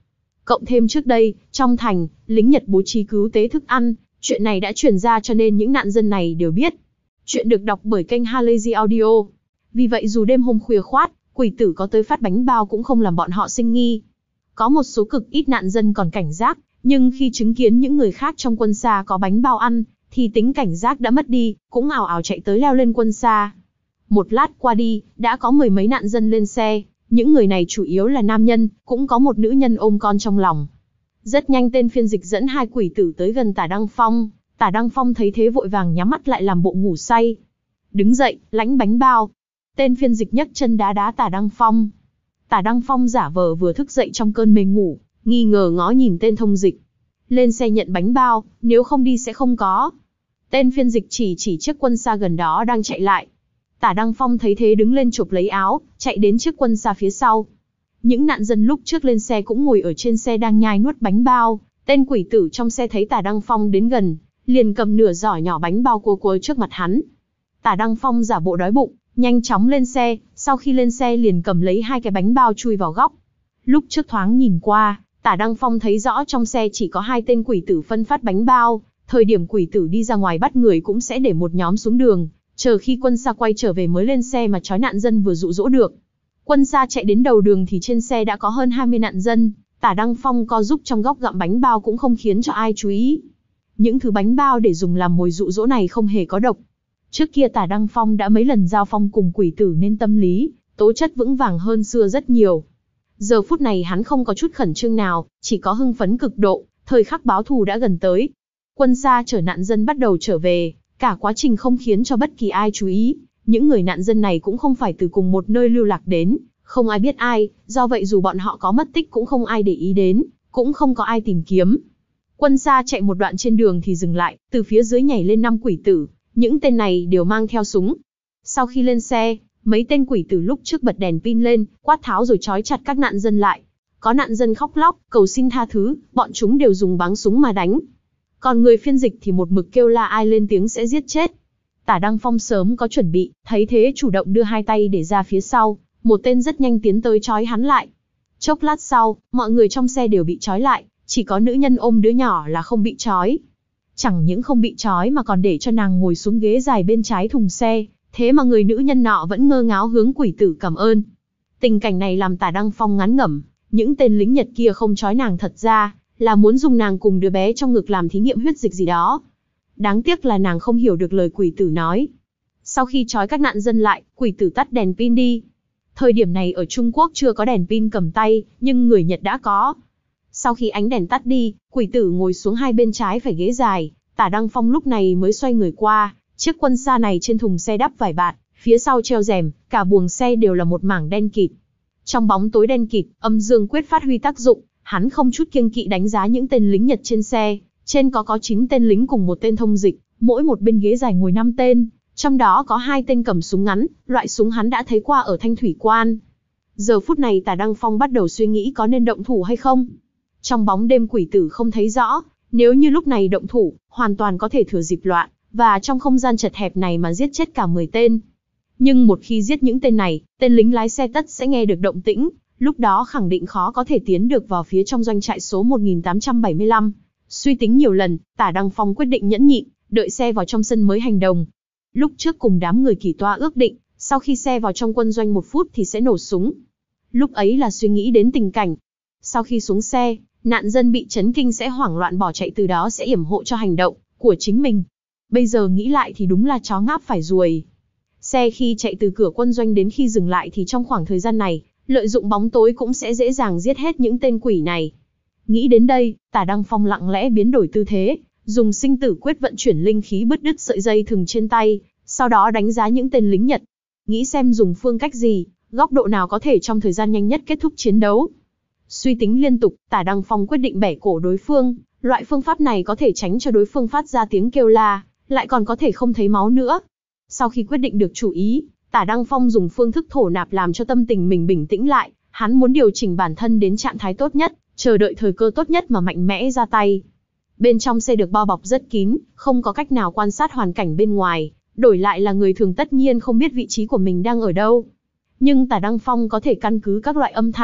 Cộng thêm trước đây, trong thành, lính Nhật bố trí cứu tế thức ăn, chuyện này đã truyền ra cho nên những nạn dân này đều biết. Chuyện được đọc bởi kênh Halazy Audio. Vì vậy dù đêm hôm khuya khoát, quỷ tử có tới phát bánh bao cũng không làm bọn họ sinh nghi. Có một số cực ít nạn dân còn cảnh giác, nhưng khi chứng kiến những người khác trong quân xa có bánh bao ăn, thì tính cảnh giác đã mất đi, cũng ào ào chạy tới leo lên quân xa. Một lát qua đi, đã có mười mấy nạn dân lên xe, những người này chủ yếu là nam nhân, cũng có một nữ nhân ôm con trong lòng. Rất nhanh tên phiên dịch dẫn hai quỷ tử tới gần Tả Đăng Phong, Tả Đăng Phong thấy thế vội vàng nhắm mắt lại làm bộ ngủ say. Đứng dậy, lãnh bánh bao. Tên phiên dịch nhấc chân đá đá Tả Đăng Phong. Tả Đăng Phong giả vờ vừa thức dậy trong cơn mê ngủ, nghi ngờ ngó nhìn tên thông dịch. Lên xe nhận bánh bao, nếu không đi sẽ không có. Tên phiên dịch chỉ chỉ chiếc quân xa gần đó đang chạy lại. Tả Đăng Phong thấy thế đứng lên chộp lấy áo, chạy đến chiếc quân xa phía sau. Những nạn dân lúc trước lên xe cũng ngồi ở trên xe đang nhai nuốt bánh bao. Tên quỷ tử trong xe thấy Tả Đăng Phong đến gần, liền cầm nửa giỏ nhỏ bánh bao cua cua trước mặt hắn. Tả Đăng Phong giả bộ đói bụng, nhanh chóng lên xe, sau khi lên xe liền cầm lấy hai cái bánh bao chui vào góc. Lúc trước thoáng nhìn qua, Tả Đăng Phong thấy rõ trong xe chỉ có hai tên quỷ tử phân phát bánh bao, thời điểm quỷ tử đi ra ngoài bắt người cũng sẽ để một nhóm xuống đường, chờ khi quân xa quay trở về mới lên xe mà trói nạn dân vừa dụ dỗ được. Quân xa chạy đến đầu đường thì trên xe đã có hơn hai mươi nạn dân, Tả Đăng Phong co giúp trong góc gặm bánh bao cũng không khiến cho ai chú ý. Những thứ bánh bao để dùng làm mồi dụ dỗ này không hề có độc. Trước kia Tả Đăng Phong đã mấy lần giao phong cùng quỷ tử nên tâm lý, tố chất vững vàng hơn xưa rất nhiều. Giờ phút này hắn không có chút khẩn trương nào, chỉ có hưng phấn cực độ, thời khắc báo thù đã gần tới. Quân xa chở nạn dân bắt đầu trở về, cả quá trình không khiến cho bất kỳ ai chú ý. Những người nạn dân này cũng không phải từ cùng một nơi lưu lạc đến, không ai biết ai, do vậy dù bọn họ có mất tích cũng không ai để ý đến, cũng không có ai tìm kiếm. Quân xa chạy một đoạn trên đường thì dừng lại, từ phía dưới nhảy lên năm quỷ tử, những tên này đều mang theo súng. Sau khi lên xe, mấy tên quỷ tử lúc trước bật đèn pin lên, quát tháo rồi trói chặt các nạn dân lại. Có nạn dân khóc lóc, cầu xin tha thứ, bọn chúng đều dùng báng súng mà đánh. Còn người phiên dịch thì một mực kêu la ai lên tiếng sẽ giết chết. Tả Đăng Phong sớm có chuẩn bị, thấy thế chủ động đưa hai tay để ra phía sau, một tên rất nhanh tiến tới trói hắn lại. Chốc lát sau, mọi người trong xe đều bị trói lại, chỉ có nữ nhân ôm đứa nhỏ là không bị trói. Chẳng những không bị trói mà còn để cho nàng ngồi xuống ghế dài bên trái thùng xe, thế mà người nữ nhân nọ vẫn ngơ ngáo hướng quỷ tử cảm ơn. Tình cảnh này làm Tả Đăng Phong ngán ngẩm, những tên lính Nhật kia không trói nàng thật ra là muốn dùng nàng cùng đứa bé trong ngực làm thí nghiệm huyết dịch gì đó. Đáng tiếc là nàng không hiểu được lời quỷ tử nói. Sau khi trói các nạn dân lại, quỷ tử tắt đèn pin đi. Thời điểm này ở Trung Quốc chưa có đèn pin cầm tay, nhưng người Nhật đã có. Sau khi ánh đèn tắt đi, quỷ tử ngồi xuống hai bên trái phải ghế dài, Tả Đăng Phong lúc này mới xoay người qua, chiếc quân xa này trên thùng xe đắp vải bạt, phía sau treo rèm, cả buồng xe đều là một mảng đen kịt. Trong bóng tối đen kịt, âm dương quyết phát huy tác dụng, hắn không chút kiêng kỵ đánh giá những tên lính Nhật trên xe, trên có có chín tên lính cùng một tên thông dịch, mỗi một bên ghế dài ngồi năm tên, trong đó có hai tên cầm súng ngắn, loại súng hắn đã thấy qua ở Thanh Thủy Quan. Giờ phút này Tả Đăng Phong bắt đầu suy nghĩ có nên động thủ hay không. Trong bóng đêm quỷ tử không thấy rõ, nếu như lúc này động thủ, hoàn toàn có thể thừa dịp loạn, và trong không gian chật hẹp này mà giết chết cả mười tên. Nhưng một khi giết những tên này, tên lính lái xe tất sẽ nghe được động tĩnh, lúc đó khẳng định khó có thể tiến được vào phía trong doanh trại số một nghìn tám trăm bảy mươi lăm. Suy tính nhiều lần, Tả Đăng Phong quyết định nhẫn nhịn, đợi xe vào trong sân mới hành động. Lúc trước cùng đám người Kỳ Toa ước định, sau khi xe vào trong quân doanh một phút thì sẽ nổ súng. Lúc ấy là suy nghĩ đến tình cảnh. Sau khi xuống xe, nạn dân bị chấn kinh sẽ hoảng loạn bỏ chạy, từ đó sẽ yểm hộ cho hành động của chính mình. Bây giờ nghĩ lại thì đúng là chó ngáp phải ruồi. Xe khi chạy từ cửa quân doanh đến khi dừng lại thì trong khoảng thời gian này, lợi dụng bóng tối cũng sẽ dễ dàng giết hết những tên quỷ này. Nghĩ đến đây, Tả Đăng Phong lặng lẽ biến đổi tư thế, dùng sinh tử quyết vận chuyển linh khí bứt đứt sợi dây thừng trên tay, sau đó đánh giá những tên lính Nhật. Nghĩ xem dùng phương cách gì, góc độ nào có thể trong thời gian nhanh nhất kết thúc chiến đấu. Suy tính liên tục, Tả Đăng Phong quyết định bẻ cổ đối phương, loại phương pháp này có thể tránh cho đối phương phát ra tiếng kêu la, lại còn có thể không thấy máu nữa. Sau khi quyết định được chủ ý, Tả Đăng Phong dùng phương thức thổ nạp làm cho tâm tình mình bình tĩnh lại, hắn muốn điều chỉnh bản thân đến trạng thái tốt nhất, chờ đợi thời cơ tốt nhất mà mạnh mẽ ra tay. Bên trong xe được bao bọc rất kín, không có cách nào quan sát hoàn cảnh bên ngoài, đổi lại là người thường tất nhiên không biết vị trí của mình đang ở đâu. Nhưng Tả Đăng Phong có thể căn cứ các loại âm thanh,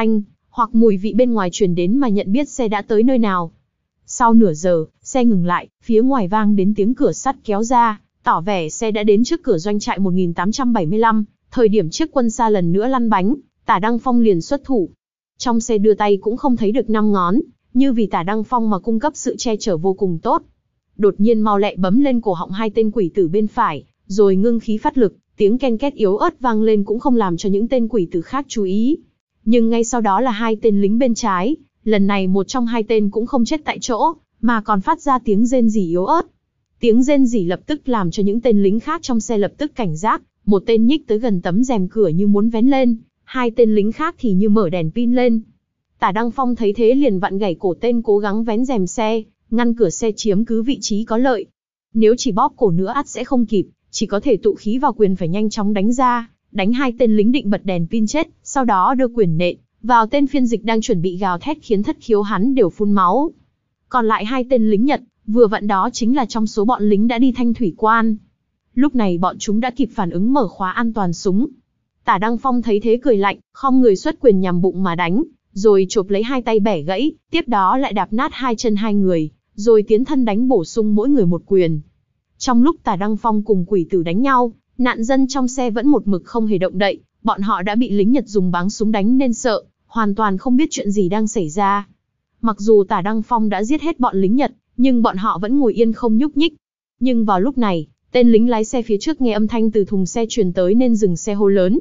hoặc mùi vị bên ngoài truyền đến mà nhận biết xe đã tới nơi nào. Sau nửa giờ, xe ngừng lại, phía ngoài vang đến tiếng cửa sắt kéo ra, tỏ vẻ xe đã đến trước cửa doanh trại một nghìn tám trăm bảy mươi lăm, thời điểm chiếc quân xa lần nữa lăn bánh, Tả Đăng Phong liền xuất thủ. Trong xe đưa tay cũng không thấy được năm ngón, như vì Tả Đăng Phong mà cung cấp sự che chở vô cùng tốt. Đột nhiên mau lẹ bấm lên cổ họng hai tên quỷ tử bên phải, rồi ngưng khí phát lực, tiếng ken két yếu ớt vang lên cũng không làm cho những tên quỷ tử khác chú ý. Nhưng ngay sau đó là hai tên lính bên trái, lần này một trong hai tên cũng không chết tại chỗ, mà còn phát ra tiếng rên rỉ yếu ớt. Tiếng rên rỉ lập tức làm cho những tên lính khác trong xe lập tức cảnh giác, một tên nhích tới gần tấm rèm cửa như muốn vén lên, hai tên lính khác thì như mở đèn pin lên. Tả Đăng Phong thấy thế liền vặn gãy cổ tên cố gắng vén rèm xe, ngăn cửa xe chiếm cứ vị trí có lợi. Nếu chỉ bóp cổ nữa ắt sẽ không kịp, chỉ có thể tụ khí vào quyền phải nhanh chóng đánh ra, đánh hai tên lính định bật đèn pin chết, sau đó đưa quyền nện vào tên phiên dịch đang chuẩn bị gào thét khiến thất khiếu hắn đều phun máu. Còn lại hai tên lính Nhật, vừa vặn đó chính là trong số bọn lính đã đi thanh thủy quan. Lúc này bọn chúng đã kịp phản ứng mở khóa an toàn súng. Tả Đăng Phong thấy thế cười lạnh, khom người xuất quyền nhằm bụng mà đánh, rồi chộp lấy hai tay bẻ gãy, tiếp đó lại đạp nát hai chân hai người, rồi tiến thân đánh bổ sung mỗi người một quyền. Trong lúc Tả Đăng Phong cùng quỷ tử đánh nhau, nạn dân trong xe vẫn một mực không hề động đậy, bọn họ đã bị lính Nhật dùng báng súng đánh nên sợ, hoàn toàn không biết chuyện gì đang xảy ra. Mặc dù Tả Đăng Phong đã giết hết bọn lính Nhật, nhưng bọn họ vẫn ngồi yên không nhúc nhích. Nhưng vào lúc này, tên lính lái xe phía trước nghe âm thanh từ thùng xe truyền tới nên dừng xe hô lớn.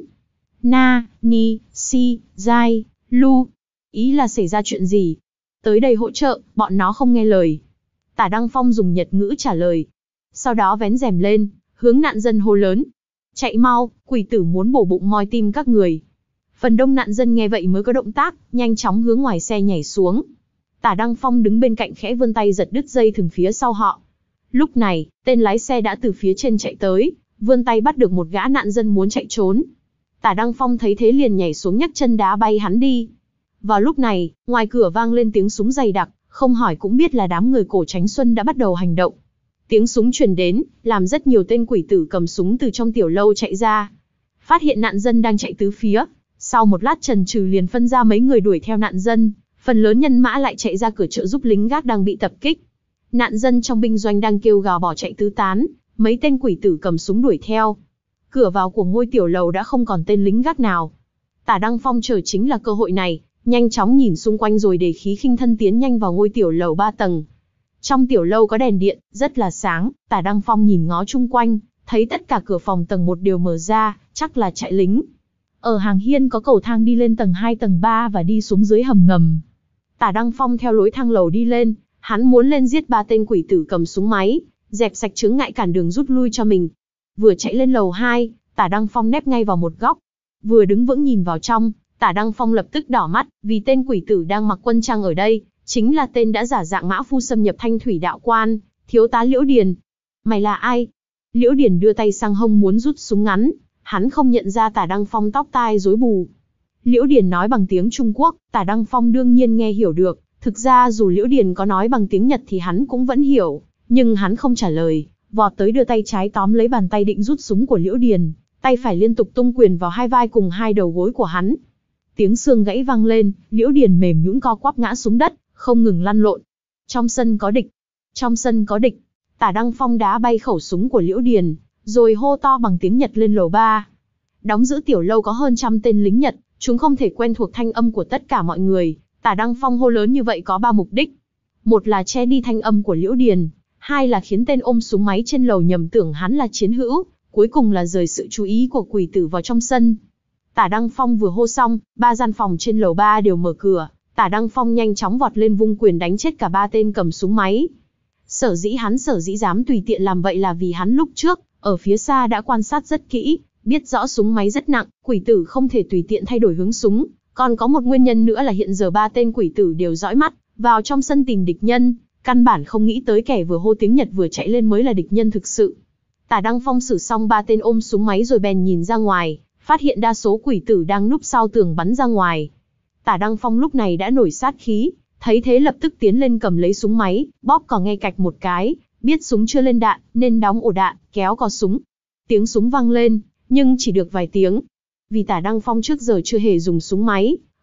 Na, Ni, Si, Jai, Lu. Ý là xảy ra chuyện gì? Tới đây hỗ trợ, bọn nó không nghe lời. Tả Đăng Phong dùng Nhật ngữ trả lời. Sau đó vén rèm lên, hướng nạn dân hô lớn. Chạy mau, quỷ tử muốn bổ bụng moi tim các người. Phần đông nạn dân nghe vậy mới có động tác, nhanh chóng hướng ngoài xe nhảy xuống. Tả Đăng Phong đứng bên cạnh khẽ vươn tay giật đứt dây thừng phía sau họ. Lúc này, tên lái xe đã từ phía trên chạy tới, vươn tay bắt được một gã nạn dân muốn chạy trốn. Tả Đăng Phong thấy thế liền nhảy xuống nhấc chân đá bay hắn đi. Vào lúc này, ngoài cửa vang lên tiếng súng dày đặc, không hỏi cũng biết là đám người cổ Tránh Xuân đã bắt đầu hành động. Tiếng súng truyền đến, làm rất nhiều tên quỷ tử cầm súng từ trong tiểu lâu chạy ra. Phát hiện nạn dân đang chạy tứ phía, sau một lát chần chừ liền phân ra mấy người đuổi theo nạn dân, phần lớn nhân mã lại chạy ra cửa chợ giúp lính gác đang bị tập kích. Nạn dân trong binh doanh đang kêu gào bỏ chạy tứ tán, mấy tên quỷ tử cầm súng đuổi theo. Cửa vào của ngôi tiểu lầu đã không còn tên lính gác nào. Tả Đăng Phong chờ chính là cơ hội này, nhanh chóng nhìn xung quanh rồi để khí khinh thân tiến nhanh vào ngôi tiểu lầu ba tầng. Trong tiểu lâu có đèn điện, rất là sáng, Tả Đăng Phong nhìn ngó chung quanh, thấy tất cả cửa phòng tầng một đều mở ra, chắc là trại lính. Ở hàng hiên có cầu thang đi lên tầng hai tầng ba và đi xuống dưới hầm ngầm. Tả Đăng Phong theo lối thang lầu đi lên, hắn muốn lên giết ba tên quỷ tử cầm súng máy, dẹp sạch chướng ngại cản đường rút lui cho mình. Vừa chạy lên lầu hai, Tả Đăng Phong nép ngay vào một góc. Vừa đứng vững nhìn vào trong, Tả Đăng Phong lập tức đỏ mắt, vì tên quỷ tử đang mặc quân trang ở đây, chính là tên đã giả dạng mã phu xâm nhập thanh thủy đạo quan, thiếu tá Liễu Điền. Mày là ai? Liễu Điền đưa tay sang hông muốn rút súng ngắn, hắn không nhận ra Tả Đăng Phong tóc tai rối bù. Liễu Điền nói bằng tiếng Trung Quốc, Tả Đăng Phong đương nhiên nghe hiểu được, thực ra dù Liễu Điền có nói bằng tiếng Nhật thì hắn cũng vẫn hiểu, nhưng hắn không trả lời, vọt tới đưa tay trái tóm lấy bàn tay định rút súng của Liễu Điền, tay phải liên tục tung quyền vào hai vai cùng hai đầu gối của hắn. Tiếng xương gãy vang lên, Liễu Điền mềm nhũn co quắp ngã xuống đất, không ngừng lăn lộn. Trong sân có địch, trong sân có địch. Tả Đăng Phong đá bay khẩu súng của Liễu Điền, rồi hô to bằng tiếng Nhật lên lầu ba. Đóng giữ tiểu lâu có hơn trăm tên lính Nhật, chúng không thể quen thuộc thanh âm của tất cả mọi người. Tả Đăng Phong hô lớn như vậy có ba mục đích. Một là che đi thanh âm của Liễu Điền, hai là khiến tên ôm súng máy trên lầu nhầm tưởng hắn là chiến hữu, cuối cùng là rời sự chú ý của quỷ tử vào trong sân. Tả Đăng Phong vừa hô xong, ba gian phòng trên lầu ba đều mở cửa. Tả Đăng Phong nhanh chóng vọt lên vung quyền đánh chết cả ba tên cầm súng máy. Sở dĩ hắn sở dĩ dám tùy tiện làm vậy là vì hắn lúc trước, ở phía xa đã quan sát rất kỹ, biết rõ súng máy rất nặng, quỷ tử không thể tùy tiện thay đổi hướng súng. Còn có một nguyên nhân nữa là hiện giờ ba tên quỷ tử đều dõi mắt vào trong sân tìm địch nhân, căn bản không nghĩ tới kẻ vừa hô tiếng Nhật vừa chạy lên mới là địch nhân thực sự. Tả Đăng Phong xử xong ba tên ôm súng máy rồi bèn nhìn ra ngoài, phát hiện đa số quỷ tử đang núp sau tường bắn ra ngoài. Tả Đăng Phong lúc này đã nổi sát khí, thấy thế lập tức tiến lên cầm lấy súng máy, bóp cò ngay cạch một cái, biết súng chưa lên đạn, nên đóng ổ đạn, kéo cò súng. Tiếng súng vang lên, nhưng chỉ được vài tiếng. Vì Tả Đăng Phong trước giờ chưa hề dùng súng máy,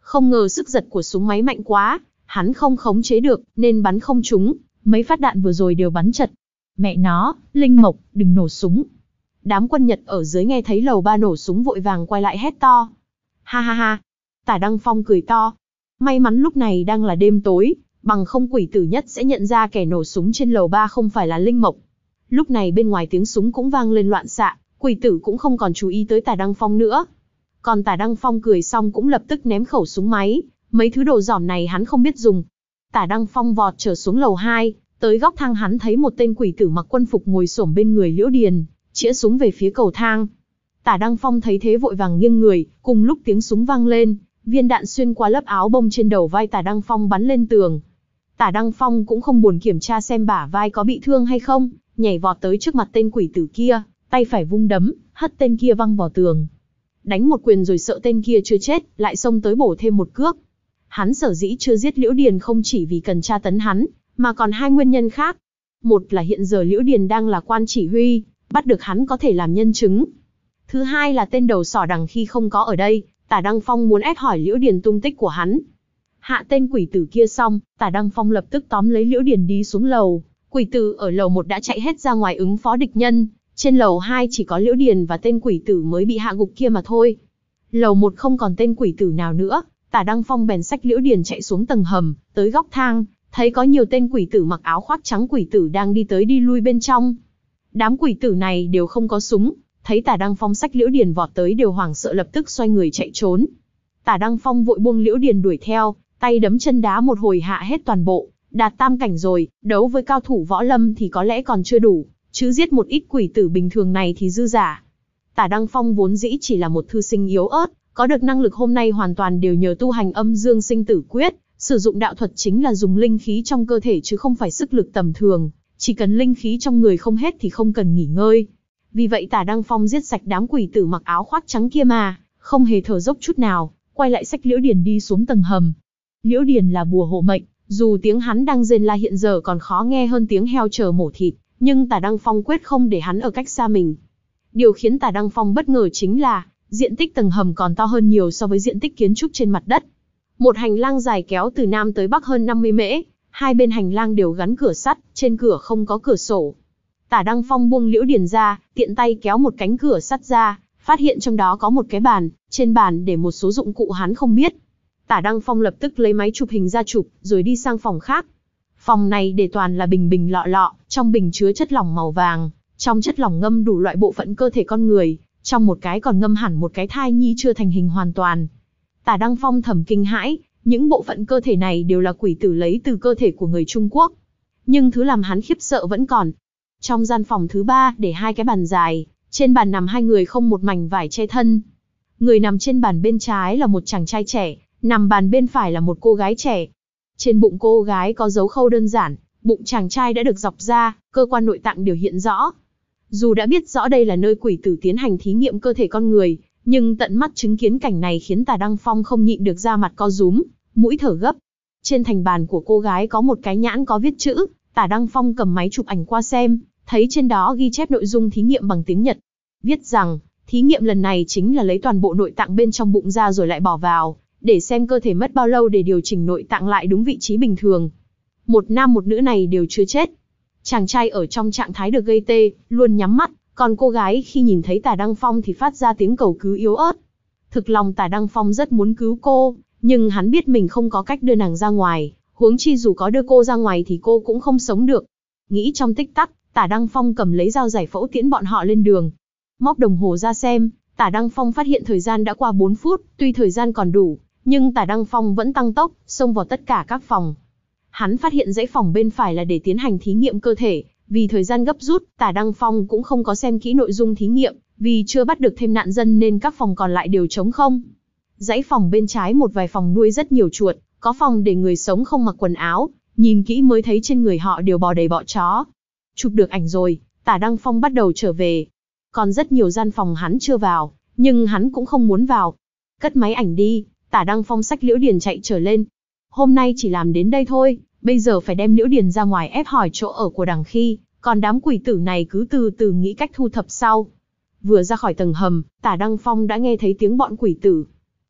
Không ngờ sức giật của súng máy mạnh quá, hắn không khống chế được, nên bắn không trúng, mấy phát đạn vừa rồi đều bắn chật. Mẹ nó, Linh Mộc, đừng nổ súng. Đám quân Nhật ở dưới nghe thấy lầu ba nổ súng vội vàng quay lại hét to. Ha ha ha. Tả Đăng Phong cười to. May mắn lúc này đang là đêm tối, bằng không quỷ tử nhất sẽ nhận ra kẻ nổ súng trên lầu ba không phải là Linh Mộc. Lúc này bên ngoài tiếng súng cũng vang lên loạn xạ, quỷ tử cũng không còn chú ý tới Tả Đăng Phong nữa. Còn Tả Đăng Phong cười xong cũng lập tức ném khẩu súng máy, mấy thứ đồ giỏm này hắn không biết dùng. Tả Đăng Phong vọt trở xuống lầu hai, tới góc thang hắn thấy một tên quỷ tử mặc quân phục ngồi xổm bên người Liễu Điền, chĩa súng về phía cầu thang. Tả Đăng Phong thấy thế vội vàng nghiêng người, cùng lúc tiếng súng vang lên, viên đạn xuyên qua lớp áo bông trên đầu vai Tả Đăng Phong bắn lên tường. Tả Đăng Phong cũng không buồn kiểm tra xem bả vai có bị thương hay không, nhảy vọt tới trước mặt tên quỷ tử kia, tay phải vung đấm, hất tên kia văng vào tường. Đánh một quyền rồi sợ tên kia chưa chết, lại xông tới bổ thêm một cước. Hắn sở dĩ chưa giết Liễu Điền không chỉ vì cần tra tấn hắn, mà còn hai nguyên nhân khác. Một là hiện giờ Liễu Điền đang là quan chỉ huy, bắt được hắn có thể làm nhân chứng. Thứ hai là tên đầu sỏ đằng khi không có ở đây, Tả Đăng Phong muốn ép hỏi Liễu Điền tung tích của hắn. Hạ tên quỷ tử kia xong, Tả Đăng Phong lập tức tóm lấy Liễu Điền đi xuống lầu. Quỷ tử ở lầu một đã chạy hết ra ngoài ứng phó địch nhân, trên lầu hai chỉ có Liễu Điền và tên quỷ tử mới bị hạ gục kia mà thôi. Lầu một không còn tên quỷ tử nào nữa, Tả Đăng Phong bèn xách Liễu Điền chạy xuống tầng hầm, tới góc thang, thấy có nhiều tên quỷ tử mặc áo khoác trắng quỷ tử đang đi tới đi lui bên trong. Đám quỷ tử này đều không có súng, thấy Tả Đăng Phong xách Liễu Điền vọt tới đều hoảng sợ lập tức xoay người chạy trốn. Tả Đăng Phong vội buông Liễu Điền đuổi theo, tay đấm chân đá một hồi hạ hết toàn bộ, đạt tam cảnh rồi, đấu với cao thủ võ lâm thì có lẽ còn chưa đủ, chứ giết một ít quỷ tử bình thường này thì dư giả. Tả Đăng Phong vốn dĩ chỉ là một thư sinh yếu ớt, có được năng lực hôm nay hoàn toàn đều nhờ tu hành âm dương sinh tử quyết, sử dụng đạo thuật chính là dùng linh khí trong cơ thể chứ không phải sức lực tầm thường, chỉ cần linh khí trong người không hết thì không cần nghỉ ngơi. Vì vậy Tả Đăng Phong giết sạch đám quỷ tử mặc áo khoác trắng kia mà, không hề thở dốc chút nào, quay lại xách Liễu Điền đi xuống tầng hầm. Liễu Điền là bùa hộ mệnh, dù tiếng hắn đang rên la hiện giờ còn khó nghe hơn tiếng heo chờ mổ thịt, nhưng Tả Đăng Phong quyết không để hắn ở cách xa mình. Điều khiến Tả Đăng Phong bất ngờ chính là, diện tích tầng hầm còn to hơn nhiều so với diện tích kiến trúc trên mặt đất. Một hành lang dài kéo từ nam tới bắc hơn năm mươi mễ, hai bên hành lang đều gắn cửa sắt, trên cửa không có cửa sổ. Tả Đăng Phong buông Liễu Điền ra, tiện tay kéo một cánh cửa sắt ra, phát hiện trong đó có một cái bàn, trên bàn để một số dụng cụ hắn không biết. Tả Đăng Phong lập tức lấy máy chụp hình ra chụp, rồi đi sang phòng khác. Phòng này để toàn là bình bình lọ lọ, trong bình chứa chất lỏng màu vàng, trong chất lỏng ngâm đủ loại bộ phận cơ thể con người, trong một cái còn ngâm hẳn một cái thai nhi chưa thành hình hoàn toàn. Tả Đăng Phong thầm kinh hãi, những bộ phận cơ thể này đều là quỷ tử lấy từ cơ thể của người Trung Quốc. Nhưng thứ làm hắn khiếp sợ vẫn còn. Trong gian phòng thứ ba để hai cái bàn dài, trên bàn nằm hai người không một mảnh vải che thân. Người nằm trên bàn bên trái là một chàng trai trẻ, nằm bàn bên phải là một cô gái trẻ. Trên bụng cô gái có dấu khâu đơn giản, bụng chàng trai đã được dọc ra, cơ quan nội tạng đều hiện rõ. Dù đã biết rõ đây là nơi quỷ tử tiến hành thí nghiệm cơ thể con người, nhưng tận mắt chứng kiến cảnh này khiến Tả Đăng Phong không nhịn được da mặt co rúm, mũi thở gấp. Trên thành bàn của cô gái có một cái nhãn có viết chữ, Tả Đăng Phong cầm máy chụp ảnh qua xem, thấy trên đó ghi chép nội dung thí nghiệm bằng tiếng Nhật. Viết rằng, thí nghiệm lần này chính là lấy toàn bộ nội tạng bên trong bụng ra rồi lại bỏ vào, để xem cơ thể mất bao lâu để điều chỉnh nội tạng lại đúng vị trí bình thường. Một nam một nữ này đều chưa chết. Chàng trai ở trong trạng thái được gây tê, luôn nhắm mắt, còn cô gái khi nhìn thấy Tả Đăng Phong thì phát ra tiếng cầu cứu yếu ớt. Thực lòng Tả Đăng Phong rất muốn cứu cô, nhưng hắn biết mình không có cách đưa nàng ra ngoài, huống chi dù có đưa cô ra ngoài thì cô cũng không sống được. Nghĩ trong tích tắc, Tả Đăng Phong cầm lấy dao giải phẫu tiễn bọn họ lên đường. Móc đồng hồ ra xem, Tả Đăng Phong phát hiện thời gian đã qua bốn phút, tuy thời gian còn đủ, nhưng Tả Đăng Phong vẫn tăng tốc, xông vào tất cả các phòng. Hắn phát hiện dãy phòng bên phải là để tiến hành thí nghiệm cơ thể, vì thời gian gấp rút, Tả Đăng Phong cũng không có xem kỹ nội dung thí nghiệm, vì chưa bắt được thêm nạn dân nên các phòng còn lại đều trống không. Dãy phòng bên trái một vài phòng nuôi rất nhiều chuột, có phòng để người sống không mặc quần áo, nhìn kỹ mới thấy trên người họ đều bò đầy bọ chó. Chụp được ảnh rồi, Tả Đăng Phong bắt đầu trở về. Còn rất nhiều gian phòng hắn chưa vào, nhưng hắn cũng không muốn vào. Cất máy ảnh đi, Tả Đăng Phong xách Liễu Điền chạy trở lên. Hôm nay chỉ làm đến đây thôi, bây giờ phải đem Liễu Điền ra ngoài ép hỏi chỗ ở của đằng khi, còn đám quỷ tử này cứ từ từ nghĩ cách thu thập sau. Vừa ra khỏi tầng hầm, Tả Đăng Phong đã nghe thấy tiếng bọn quỷ tử.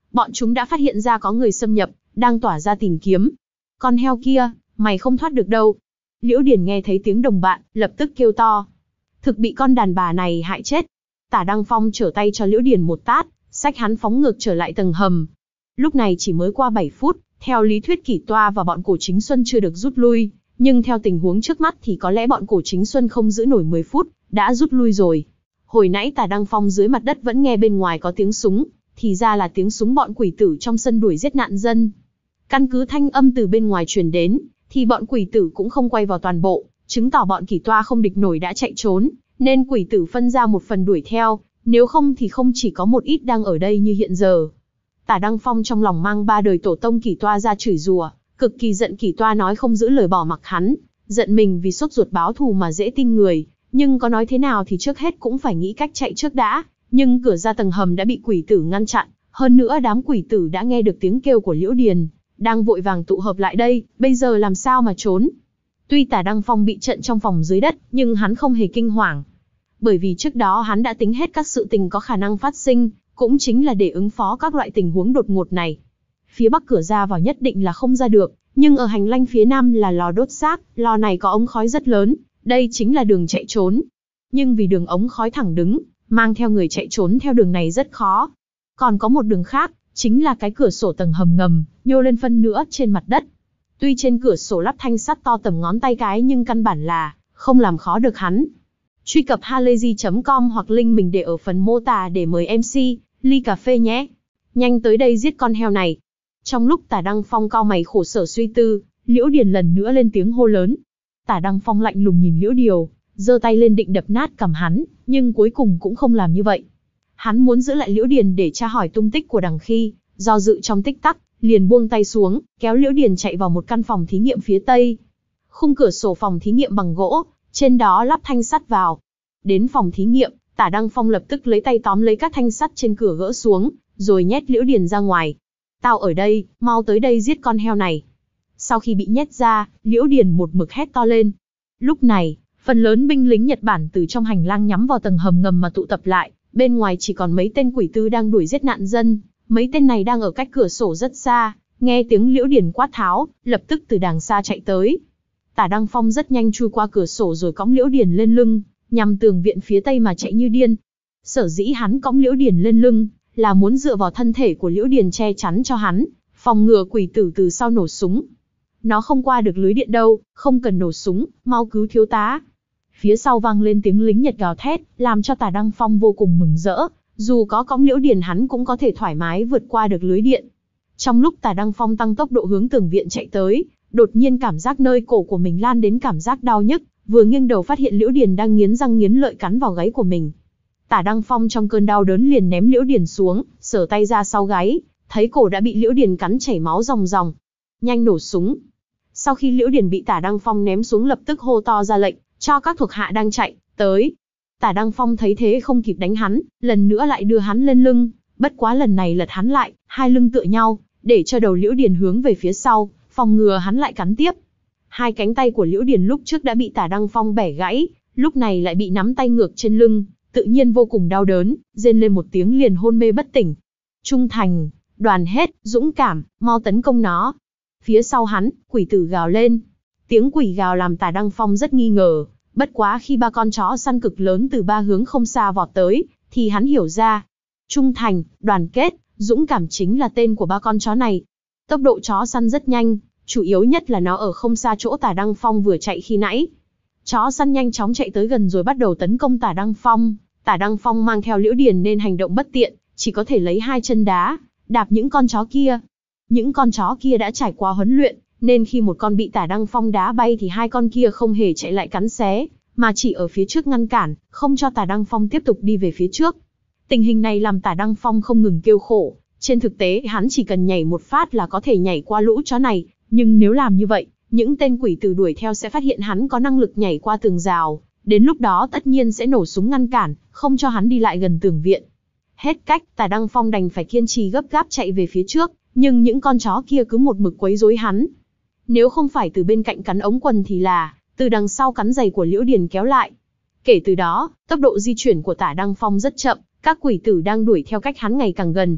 bọn chúng đã phát hiện ra có người xâm nhập, đang tỏa ra tìm kiếm. Con heo kia, mày không thoát được đâu. Liễu Điền nghe thấy tiếng đồng bạn, lập tức kêu to. Thực bị con đàn bà này hại chết. Tả Đăng Phong trở tay cho Liễu Điền một tát, xách hắn phóng ngược trở lại tầng hầm. Lúc này chỉ mới qua bảy phút, theo lý thuyết Kỷ Toa và bọn Cổ Chính Xuân chưa được rút lui, nhưng theo tình huống trước mắt thì có lẽ bọn Cổ Chính Xuân không giữ nổi mười phút, đã rút lui rồi. Hồi nãy Tả Đăng Phong dưới mặt đất vẫn nghe bên ngoài có tiếng súng, thì ra là tiếng súng bọn quỷ tử trong sân đuổi giết nạn dân. Căn cứ thanh âm từ bên ngoài truyền đến, thì bọn quỷ tử cũng không quay vào toàn bộ, chứng tỏ bọn Kỷ Toa không địch nổi đã chạy trốn, nên quỷ tử phân ra một phần đuổi theo, nếu không thì không chỉ có một ít đang ở đây như hiện giờ. Tả Đăng Phong trong lòng mang ba đời tổ tông Kỷ Toa ra chửi rủa, cực kỳ giận Kỷ Toa nói không giữ lời bỏ mặc hắn, giận mình vì sốt ruột báo thù mà dễ tin người, nhưng có nói thế nào thì trước hết cũng phải nghĩ cách chạy trước đã, nhưng cửa ra tầng hầm đã bị quỷ tử ngăn chặn, hơn nữa đám quỷ tử đã nghe được tiếng kêu của Liễu Điền, đang vội vàng tụ hợp lại đây, bây giờ làm sao mà trốn. Tuy Tả Đăng Phong bị trận trong phòng dưới đất, nhưng hắn không hề kinh hoàng. Bởi vì trước đó hắn đã tính hết các sự tình có khả năng phát sinh, cũng chính là để ứng phó các loại tình huống đột ngột này. Phía bắc cửa ra vào nhất định là không ra được, nhưng ở hành lang phía nam là lò đốt xác, lò này có ống khói rất lớn, đây chính là đường chạy trốn. Nhưng vì đường ống khói thẳng đứng, mang theo người chạy trốn theo đường này rất khó. Còn có một đường khác, chính là cái cửa sổ tầng hầm ngầm, nhô lên phân nữa trên mặt đất. Tuy trên cửa sổ lắp thanh sắt to tầm ngón tay cái nhưng căn bản là không làm khó được hắn. Truy cập halayzi chấm com hoặc link mình để ở phần mô tả để mời em xê, ly cà phê nhé. Nhanh tới đây giết con heo này. Trong lúc Tả Đăng Phong cau mày khổ sở suy tư, Liễu Điền lần nữa lên tiếng hô lớn. Tả Đăng Phong lạnh lùng nhìn Liễu Điều, giơ tay lên định đập nát cằm hắn, nhưng cuối cùng cũng không làm như vậy. Hắn muốn giữ lại Liễu Điền để tra hỏi tung tích của Đằng Khi, do dự trong tích tắc, liền buông tay xuống, kéo Liễu Điền chạy vào một căn phòng thí nghiệm phía tây. Khung cửa sổ phòng thí nghiệm bằng gỗ, trên đó lắp thanh sắt vào. Đến phòng thí nghiệm, Tả Đăng Phong lập tức lấy tay tóm lấy các thanh sắt trên cửa gỡ xuống, rồi nhét Liễu Điền ra ngoài. Tao ở đây, mau tới đây giết con heo này. Sau khi bị nhét ra, Liễu Điền một mực hét to lên. Lúc này, phần lớn binh lính Nhật Bản từ trong hành lang nhắm vào tầng hầm ngầm mà tụ tập lại, bên ngoài chỉ còn mấy tên quỷ tư đang đuổi giết nạn dân. Mấy tên này đang ở cách cửa sổ rất xa, nghe tiếng Liễu Điền quát tháo, lập tức từ đàng xa chạy tới. Tả Đăng Phong rất nhanh chui qua cửa sổ rồi cõng Liễu Điền lên lưng, nhằm tường viện phía tây mà chạy như điên. Sở dĩ hắn cõng Liễu Điền lên lưng, là muốn dựa vào thân thể của Liễu Điền che chắn cho hắn, phòng ngừa quỷ tử từ sau nổ súng. Nó không qua được lưới điện đâu, không cần nổ súng, mau cứu thiếu tá. Phía sau vang lên tiếng lính Nhật gào thét, làm cho Tả Đăng Phong vô cùng mừng rỡ, dù có cõng Liễu Điền hắn cũng có thể thoải mái vượt qua được lưới điện. Trong lúc Tả Đăng Phong tăng tốc độ hướng tường viện chạy tới, đột nhiên cảm giác nơi cổ của mình lan đến cảm giác đau nhức, vừa nghiêng đầu phát hiện Liễu Điền đang nghiến răng nghiến lợi cắn vào gáy của mình. Tả Đăng Phong trong cơn đau đớn liền ném Liễu Điền xuống, sờ tay ra sau gáy, thấy cổ đã bị Liễu Điền cắn chảy máu ròng ròng. Nhanh nổ súng. Sau khi Liễu Điền bị Tả Đăng Phong ném xuống lập tức hô to ra lệnh, cho các thuộc hạ đang chạy, tới. Tả Đăng Phong thấy thế không kịp đánh hắn, lần nữa lại đưa hắn lên lưng, bất quá lần này lật hắn lại, hai lưng tựa nhau, để cho đầu Liễu Điền hướng về phía sau, phòng ngừa hắn lại cắn tiếp. Hai cánh tay của Liễu Điền lúc trước đã bị Tả Đăng Phong bẻ gãy, lúc này lại bị nắm tay ngược trên lưng, tự nhiên vô cùng đau đớn, rên lên một tiếng liền hôn mê bất tỉnh. Trung thành, đoàn hết, dũng cảm, mau tấn công nó. Phía sau hắn, quỷ tử gào lên. Tiếng quỷ gào làm Tả Đăng Phong rất nghi ngờ, bất quá khi ba con chó săn cực lớn từ ba hướng không xa vọt tới, thì hắn hiểu ra. Trung thành, đoàn kết, dũng cảm chính là tên của ba con chó này. Tốc độ chó săn rất nhanh, chủ yếu nhất là nó ở không xa chỗ Tả Đăng Phong vừa chạy khi nãy. Chó săn nhanh chóng chạy tới gần rồi bắt đầu tấn công Tả Đăng Phong. Tả Đăng Phong mang theo Liễu Điền nên hành động bất tiện, chỉ có thể lấy hai chân đá, đạp những con chó kia. Những con chó kia đã trải qua huấn luyện, nên khi một con bị Tả Đăng Phong đá bay thì hai con kia không hề chạy lại cắn xé, mà chỉ ở phía trước ngăn cản, không cho Tả Đăng Phong tiếp tục đi về phía trước. Tình hình này làm Tả Đăng Phong không ngừng kêu khổ, trên thực tế hắn chỉ cần nhảy một phát là có thể nhảy qua lũ chó này, nhưng nếu làm như vậy, những tên quỷ tử đuổi theo sẽ phát hiện hắn có năng lực nhảy qua tường rào, đến lúc đó tất nhiên sẽ nổ súng ngăn cản, không cho hắn đi lại gần tường viện. Hết cách, Tả Đăng Phong đành phải kiên trì gấp gáp chạy về phía trước, nhưng những con chó kia cứ một mực quấy rối hắn. Nếu không phải từ bên cạnh cắn ống quần thì là từ đằng sau cắn giày của Liễu Điền kéo lại. Kể từ đó, tốc độ di chuyển của Tả Đăng Phong rất chậm, các quỷ tử đang đuổi theo cách hắn ngày càng gần.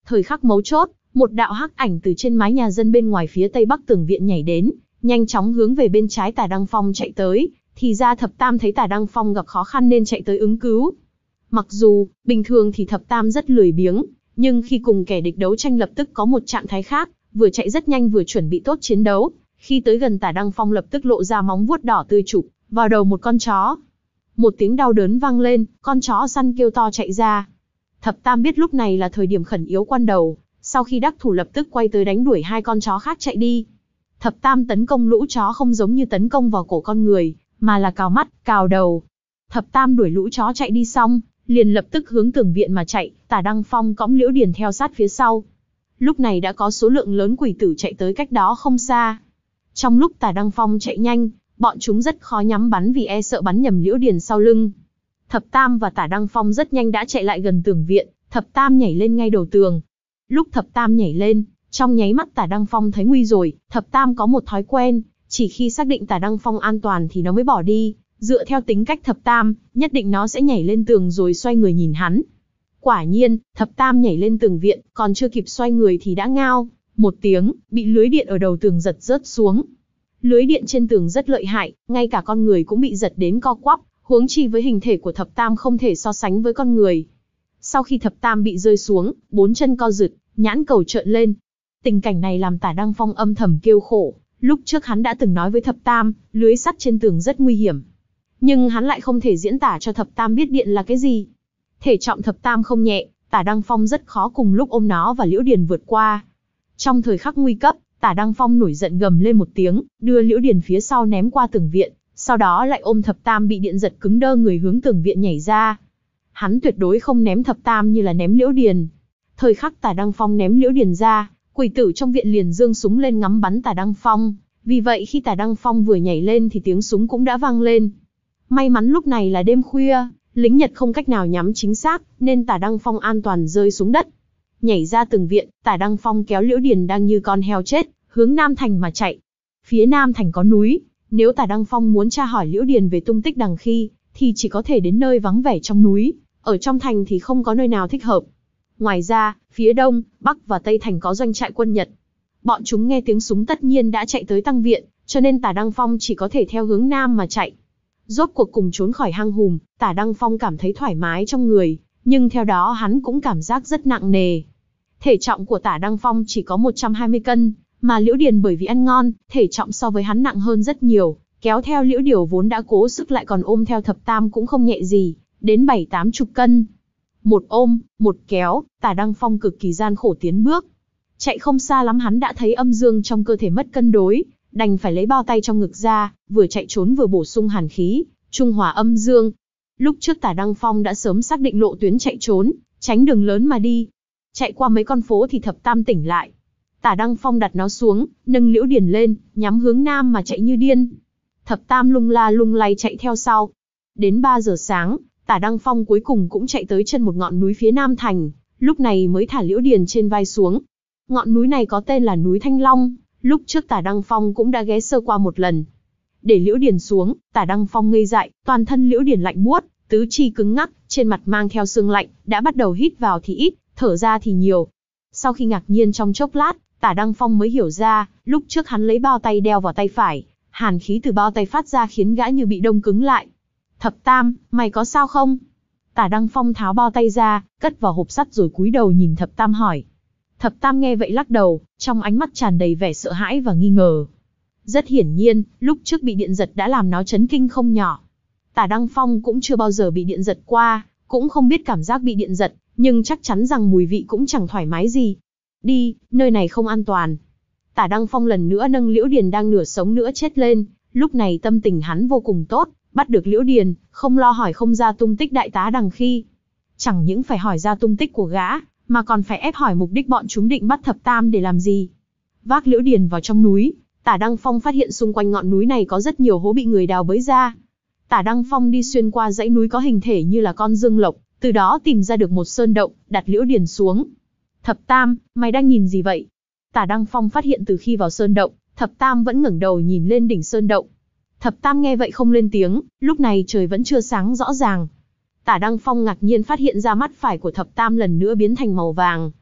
Thời khắc mấu chốt, một đạo hắc ảnh từ trên mái nhà dân bên ngoài phía tây bắc tường viện nhảy đến, nhanh chóng hướng về bên trái Tả Đăng Phong chạy tới. Thì ra Thập Tam thấy Tả Đăng Phong gặp khó khăn nên chạy tới ứng cứu. Mặc dù, bình thường thì Thập Tam rất lười biếng, nhưng khi cùng kẻ địch đấu tranh lập tức có một trạng thái khác, vừa chạy rất nhanh vừa chuẩn bị tốt chiến đấu. Khi tới gần Tả Đăng Phong lập tức lộ ra móng vuốt đỏ tươi chụp vào đầu một con chó. Một tiếng đau đớn vang lên, con chó săn kêu to chạy ra. Thập Tam biết lúc này là thời điểm khẩn yếu quan đầu, sau khi đắc thủ lập tức quay tới đánh đuổi hai con chó khác chạy đi. Thập Tam tấn công lũ chó không giống như tấn công vào cổ con người, mà là cào mắt, cào đầu. Thập Tam đuổi lũ chó chạy đi xong, liền lập tức hướng tường viện mà chạy, Tả Đăng Phong cõng Liễu Điền theo sát phía sau. Lúc này đã có số lượng lớn quỷ tử chạy tới cách đó không xa. Trong lúc Tả Đăng Phong chạy nhanh, bọn chúng rất khó nhắm bắn vì e sợ bắn nhầm Liễu Điền sau lưng. Thập Tam và Tả Đăng Phong rất nhanh đã chạy lại gần tường viện, Thập Tam nhảy lên ngay đầu tường. Lúc Thập Tam nhảy lên, trong nháy mắt Tả Đăng Phong thấy nguy rồi. Thập Tam có một thói quen, chỉ khi xác định Tả Đăng Phong an toàn thì nó mới bỏ đi. Dựa theo tính cách Thập Tam, nhất định nó sẽ nhảy lên tường rồi xoay người nhìn hắn. Quả nhiên, Thập Tam nhảy lên tường viện, còn chưa kịp xoay người thì đã ngao một tiếng, bị lưới điện ở đầu tường giật rớt xuống. Lưới điện trên tường rất lợi hại, ngay cả con người cũng bị giật đến co quắp, huống chi với hình thể của Thập Tam không thể so sánh với con người. Sau khi Thập Tam bị rơi xuống, bốn chân co rụt, nhãn cầu trợn lên. Tình cảnh này làm Tả Đăng Phong âm thầm kêu khổ. Lúc trước hắn đã từng nói với Thập Tam, lưới sắt trên tường rất nguy hiểm. Nhưng hắn lại không thể diễn tả cho Thập Tam biết điện là cái gì. Thể trọng Thập Tam không nhẹ, Tả Đăng Phong rất khó cùng lúc ôm nó và Liễu Điền vượt qua. Trong thời khắc nguy cấp, Tả Đăng Phong nổi giận gầm lên một tiếng, đưa Liễu Điền phía sau ném qua tường viện, sau đó lại ôm Thập Tam bị điện giật cứng đơ người hướng tường viện nhảy ra. Hắn tuyệt đối không ném Thập Tam như là ném Liễu Điền. Thời khắc Tả Đăng Phong ném Liễu Điền ra, quỷ tử trong viện liền giương súng lên ngắm bắn Tả Đăng Phong. Vì vậy khi Tả Đăng Phong vừa nhảy lên thì tiếng súng cũng đã vang lên. May mắn lúc này là đêm khuya, lính Nhật không cách nào nhắm chính xác, nên Tả Đăng Phong an toàn rơi xuống đất. Nhảy ra tường viện, Tả Đăng Phong kéo Liễu Điền đang như con heo chết, hướng Nam Thành mà chạy. Phía Nam Thành có núi, nếu Tả Đăng Phong muốn tra hỏi Liễu Điền về tung tích đằng khi, thì chỉ có thể đến nơi vắng vẻ trong núi, ở trong thành thì không có nơi nào thích hợp. Ngoài ra, phía Đông, Bắc và Tây Thành có doanh trại quân Nhật. Bọn chúng nghe tiếng súng tất nhiên đã chạy tới tăng viện, cho nên Tả Đăng Phong chỉ có thể theo hướng Nam mà chạy. Rốt cuộc cùng trốn khỏi hang hùm, Tả Đăng Phong cảm thấy thoải mái trong người, nhưng theo đó hắn cũng cảm giác rất nặng nề. Thể trọng của Tả Đăng Phong chỉ có một trăm hai mươi cân, mà Liễu Điền bởi vì ăn ngon, thể trọng so với hắn nặng hơn rất nhiều, kéo theo Liễu Điểu vốn đã cố sức lại còn ôm theo Thập Tam cũng không nhẹ gì, đến bảy tám chục cân. Một ôm, một kéo, Tả Đăng Phong cực kỳ gian khổ tiến bước. Chạy không xa lắm hắn đã thấy âm dương trong cơ thể mất cân đối, đành phải lấy bao tay trong ngực ra, vừa chạy trốn vừa bổ sung hàn khí, trung hòa âm dương. Lúc trước Tả Đăng Phong đã sớm xác định lộ tuyến chạy trốn, tránh đường lớn mà đi. Chạy qua mấy con phố thì Thập Tam tỉnh lại. Tả Đăng Phong đặt nó xuống, nâng Liễu Điền lên, nhắm hướng Nam mà chạy như điên. Thập Tam lung la lung lay chạy theo sau. Đến ba giờ sáng, Tả Đăng Phong cuối cùng cũng chạy tới chân một ngọn núi phía Nam Thành, lúc này mới thả Liễu Điền trên vai xuống. Ngọn núi này có tên là núi Thanh Long, lúc trước Tả Đăng Phong cũng đã ghé sơ qua một lần. Để Liễu Điền xuống, Tả Đăng Phong ngây dại, toàn thân Liễu Điền lạnh buốt, tứ chi cứng ngắc, trên mặt mang theo sương lạnh, đã bắt đầu hít vào thì ít, thở ra thì nhiều. Sau khi ngạc nhiên trong chốc lát, Tả Đăng Phong mới hiểu ra, lúc trước hắn lấy bao tay đeo vào tay phải, hàn khí từ bao tay phát ra khiến gã như bị đông cứng lại. Thập Tam, mày có sao không? Tả Đăng Phong tháo bao tay ra, cất vào hộp sắt rồi cúi đầu nhìn Thập Tam hỏi. Thập Tam nghe vậy lắc đầu, trong ánh mắt tràn đầy vẻ sợ hãi và nghi ngờ. Rất hiển nhiên, lúc trước bị điện giật đã làm nó chấn kinh không nhỏ. Tả Đăng Phong cũng chưa bao giờ bị điện giật qua, cũng không biết cảm giác bị điện giật, nhưng chắc chắn rằng mùi vị cũng chẳng thoải mái gì. Đi, nơi này không an toàn. Tả Đăng Phong lần nữa nâng Liễu Điền đang nửa sống nửa chết lên, lúc này tâm tình hắn vô cùng tốt, bắt được Liễu Điền, không lo hỏi không ra tung tích đại tá đằng khi. Chẳng những phải hỏi ra tung tích của gã, mà còn phải ép hỏi mục đích bọn chúng định bắt Thập Tam để làm gì. Vác Liễu Điền vào trong núi, Tả Đăng Phong phát hiện xung quanh ngọn núi này có rất nhiều hố bị người đào bới ra. Tả Đăng Phong đi xuyên qua dãy núi có hình thể như là con dương lộc, từ đó tìm ra được một sơn động, đặt Liễu Điền xuống. Thập Tam, mày đang nhìn gì vậy? Tả Đăng Phong phát hiện từ khi vào sơn động, Thập Tam vẫn ngẩng đầu nhìn lên đỉnh sơn động. Thập Tam nghe vậy không lên tiếng, lúc này trời vẫn chưa sáng rõ ràng. Tả Đăng Phong ngạc nhiên phát hiện ra mắt phải của Thập Tam lần nữa biến thành màu vàng.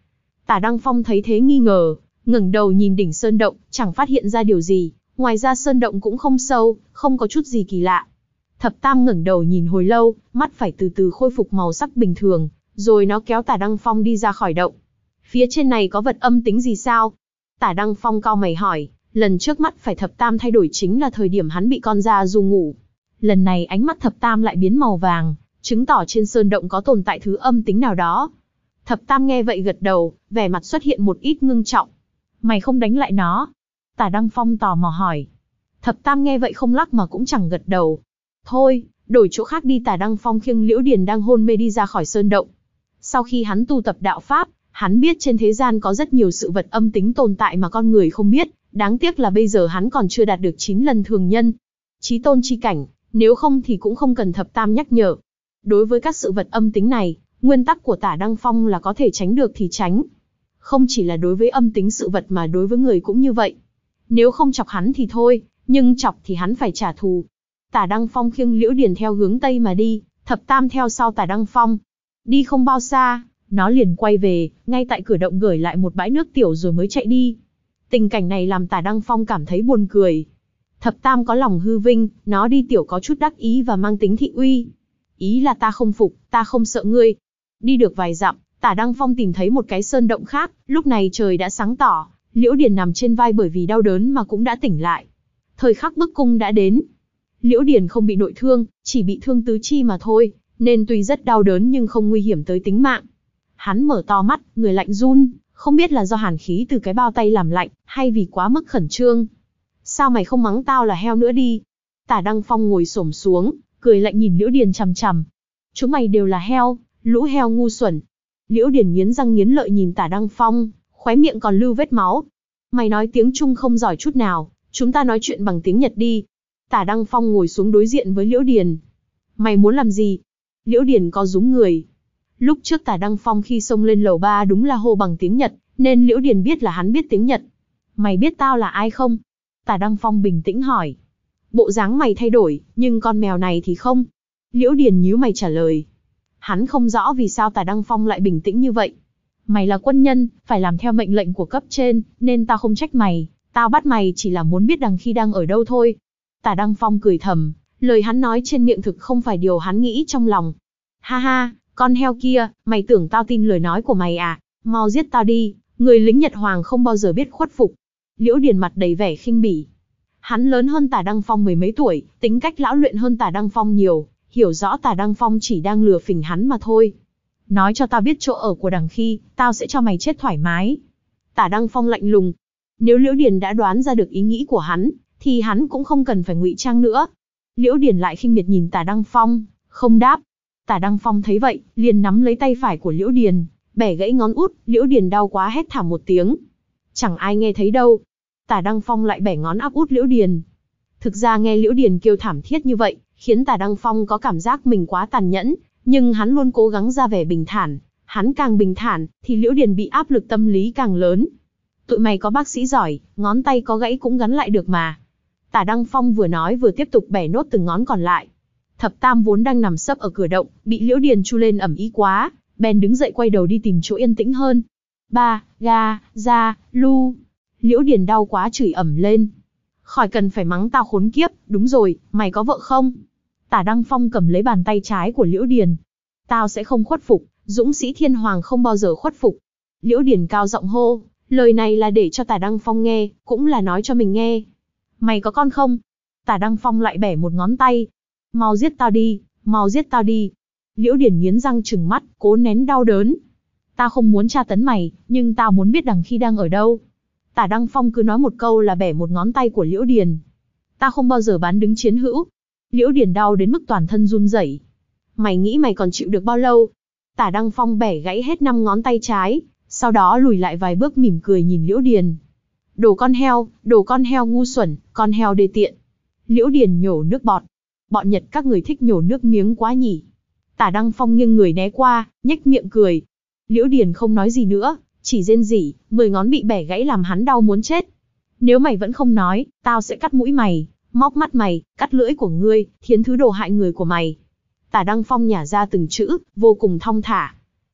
Tả Đăng Phong thấy thế nghi ngờ, ngẩng đầu nhìn đỉnh sơn động, chẳng phát hiện ra điều gì, ngoài ra sơn động cũng không sâu, không có chút gì kỳ lạ. Thập Tam ngẩng đầu nhìn hồi lâu, mắt phải từ từ khôi phục màu sắc bình thường, rồi nó kéo Tả Đăng Phong đi ra khỏi động. Phía trên này có vật âm tính gì sao? Tả Đăng Phong cau mày hỏi, lần trước mắt phải Thập Tam thay đổi chính là thời điểm hắn bị con già du ngủ. Lần này ánh mắt Thập Tam lại biến màu vàng, chứng tỏ trên sơn động có tồn tại thứ âm tính nào đó. Thập Tam nghe vậy gật đầu, vẻ mặt xuất hiện một ít ngưng trọng. Mày không đánh lại nó? Tả Đăng Phong tò mò hỏi. Thập Tam nghe vậy không lắc mà cũng chẳng gật đầu. Thôi, đổi chỗ khác đi. Tả Đăng Phong khiêng Liễu Điền đang hôn mê đi ra khỏi sơn động. Sau khi hắn tu tập đạo pháp, hắn biết trên thế gian có rất nhiều sự vật âm tính tồn tại mà con người không biết, đáng tiếc là bây giờ hắn còn chưa đạt được chín lần thường nhân. Chí tôn chi cảnh, nếu không thì cũng không cần Thập Tam nhắc nhở. Đối với các sự vật âm tính này, nguyên tắc của Tả Đăng Phong là có thể tránh được thì tránh. Không chỉ là đối với âm tính sự vật mà đối với người cũng như vậy. Nếu không chọc hắn thì thôi, nhưng chọc thì hắn phải trả thù. Tả Đăng Phong khiêng Liễu Điền theo hướng Tây mà đi, Thập Tam theo sau Tả Đăng Phong. Đi không bao xa, nó liền quay về, ngay tại cửa động gửi lại một bãi nước tiểu rồi mới chạy đi. Tình cảnh này làm Tả Đăng Phong cảm thấy buồn cười. Thập Tam có lòng hư vinh, nó đi tiểu có chút đắc ý và mang tính thị uy. Ý là ta không phục, ta không sợ ngươi. Đi được vài dặm, Tả Đăng Phong tìm thấy một cái sơn động khác, lúc này trời đã sáng tỏ, Liễu Điền nằm trên vai bởi vì đau đớn mà cũng đã tỉnh lại. Thời khắc bức cung đã đến. Liễu Điền không bị nội thương, chỉ bị thương tứ chi mà thôi, nên tuy rất đau đớn nhưng không nguy hiểm tới tính mạng. Hắn mở to mắt, người lạnh run, không biết là do hàn khí từ cái bao tay làm lạnh, hay vì quá mức khẩn trương. Sao mày không mắng tao là heo nữa đi? Tả Đăng Phong ngồi xổm xuống, cười lạnh nhìn Liễu Điền chằm chằm. Chúng mày đều là heo, lũ heo ngu xuẩn. Liễu Điền nghiến răng nghiến lợi nhìn Tả Đăng Phong, khóe miệng còn lưu vết máu. Mày nói tiếng Trung không giỏi chút nào, chúng ta nói chuyện bằng tiếng Nhật đi. Tả Đăng Phong ngồi xuống đối diện với Liễu Điền. Mày muốn làm gì? Liễu Điền co rúm người. Lúc trước Tả Đăng Phong khi xông lên lầu ba đúng là hô bằng tiếng Nhật, nên Liễu Điền biết là hắn biết tiếng Nhật. Mày biết tao là ai không? Tả Đăng Phong bình tĩnh hỏi. Bộ dáng mày thay đổi, nhưng con mèo này thì không. Liễu Điền nhíu mày trả lời. Hắn không rõ vì sao Tả Đăng Phong lại bình tĩnh như vậy. Mày là quân nhân, phải làm theo mệnh lệnh của cấp trên, nên tao không trách mày. Tao bắt mày chỉ là muốn biết Đằng Khi đang ở đâu thôi. Tả Đăng Phong cười thầm, lời hắn nói trên miệng thực không phải điều hắn nghĩ trong lòng. Ha ha, con heo kia, mày tưởng tao tin lời nói của mày à? Mau giết tao đi, người lính Nhật Hoàng không bao giờ biết khuất phục. Liễu Điền mặt đầy vẻ khinh bỉ. Hắn lớn hơn Tả Đăng Phong mười mấy tuổi, tính cách lão luyện hơn Tả Đăng Phong nhiều, hiểu rõ Tả Đăng Phong chỉ đang lừa phỉnh hắn mà thôi. Nói cho tao biết chỗ ở của Đằng Khi, tao sẽ cho mày chết thoải mái. Tả Đăng Phong lạnh lùng. Nếu Liễu Điền đã đoán ra được ý nghĩ của hắn, thì hắn cũng không cần phải ngụy trang nữa. Liễu Điền lại khinh miệt nhìn Tả Đăng Phong, không đáp. Tả Đăng Phong thấy vậy, liền nắm lấy tay phải của Liễu Điền, bẻ gãy ngón út. Liễu Điền đau quá hét thảm một tiếng. Chẳng ai nghe thấy đâu. Tả Đăng Phong lại bẻ ngón áp út Liễu Điền. Thực ra nghe Liễu Điền kêu thảm thiết như vậy, khiến Tả Đăng Phong có cảm giác mình quá tàn nhẫn, nhưng hắn luôn cố gắng ra vẻ bình thản. Hắn càng bình thản, thì Liễu Điền bị áp lực tâm lý càng lớn. Tụi mày có bác sĩ giỏi, ngón tay có gãy cũng gắn lại được mà. Tả Đăng Phong vừa nói vừa tiếp tục bẻ nốt từng ngón còn lại. Thập Tam vốn đang nằm sấp ở cửa động, bị Liễu Điền chu lên ầm ĩ quá, bèn đứng dậy quay đầu đi tìm chỗ yên tĩnh hơn. Ba, ga, ra, lu. Liễu Điền đau quá chửi ầm lên. Khỏi cần phải mắng tao khốn kiếp, đúng rồi, mày có vợ không? Tả Đăng Phong cầm lấy bàn tay trái của Liễu Điền. Tao sẽ không khuất phục, dũng sĩ thiên hoàng không bao giờ khuất phục. Liễu Điền cao giọng hô, lời này là để cho Tả Đăng Phong nghe, cũng là nói cho mình nghe. Mày có con không? Tả Đăng Phong lại bẻ một ngón tay. Mau giết tao đi, mau giết tao đi. Liễu Điền nghiến răng trừng mắt, cố nén đau đớn. Tao không muốn tra tấn mày, nhưng tao muốn biết Đằng Khi đang ở đâu. Tả Đăng Phong cứ nói một câu là bẻ một ngón tay của Liễu Điền. Tao không bao giờ bán đứng chiến hữu. Liễu Điền đau đến mức toàn thân run rẩy. Mày nghĩ mày còn chịu được bao lâu? Tả Đăng Phong bẻ gãy hết năm ngón tay trái, sau đó lùi lại vài bước mỉm cười nhìn Liễu Điền. Đồ con heo, đồ con heo ngu xuẩn, con heo đê tiện. Liễu Điền nhổ nước bọt. Bọn Nhật các người thích nhổ nước miếng quá nhỉ. Tả Đăng Phong nghiêng người né qua, nhếch miệng cười. Liễu Điền không nói gì nữa, chỉ rên rỉ, mười ngón bị bẻ gãy làm hắn đau muốn chết. Nếu mày vẫn không nói, tao sẽ cắt mũi mày, móc mắt mày, cắt lưỡi của ngươi, thiến thứ đồ hại người của mày. Tả Đăng Phong nhả ra từng chữ, vô cùng thong thả.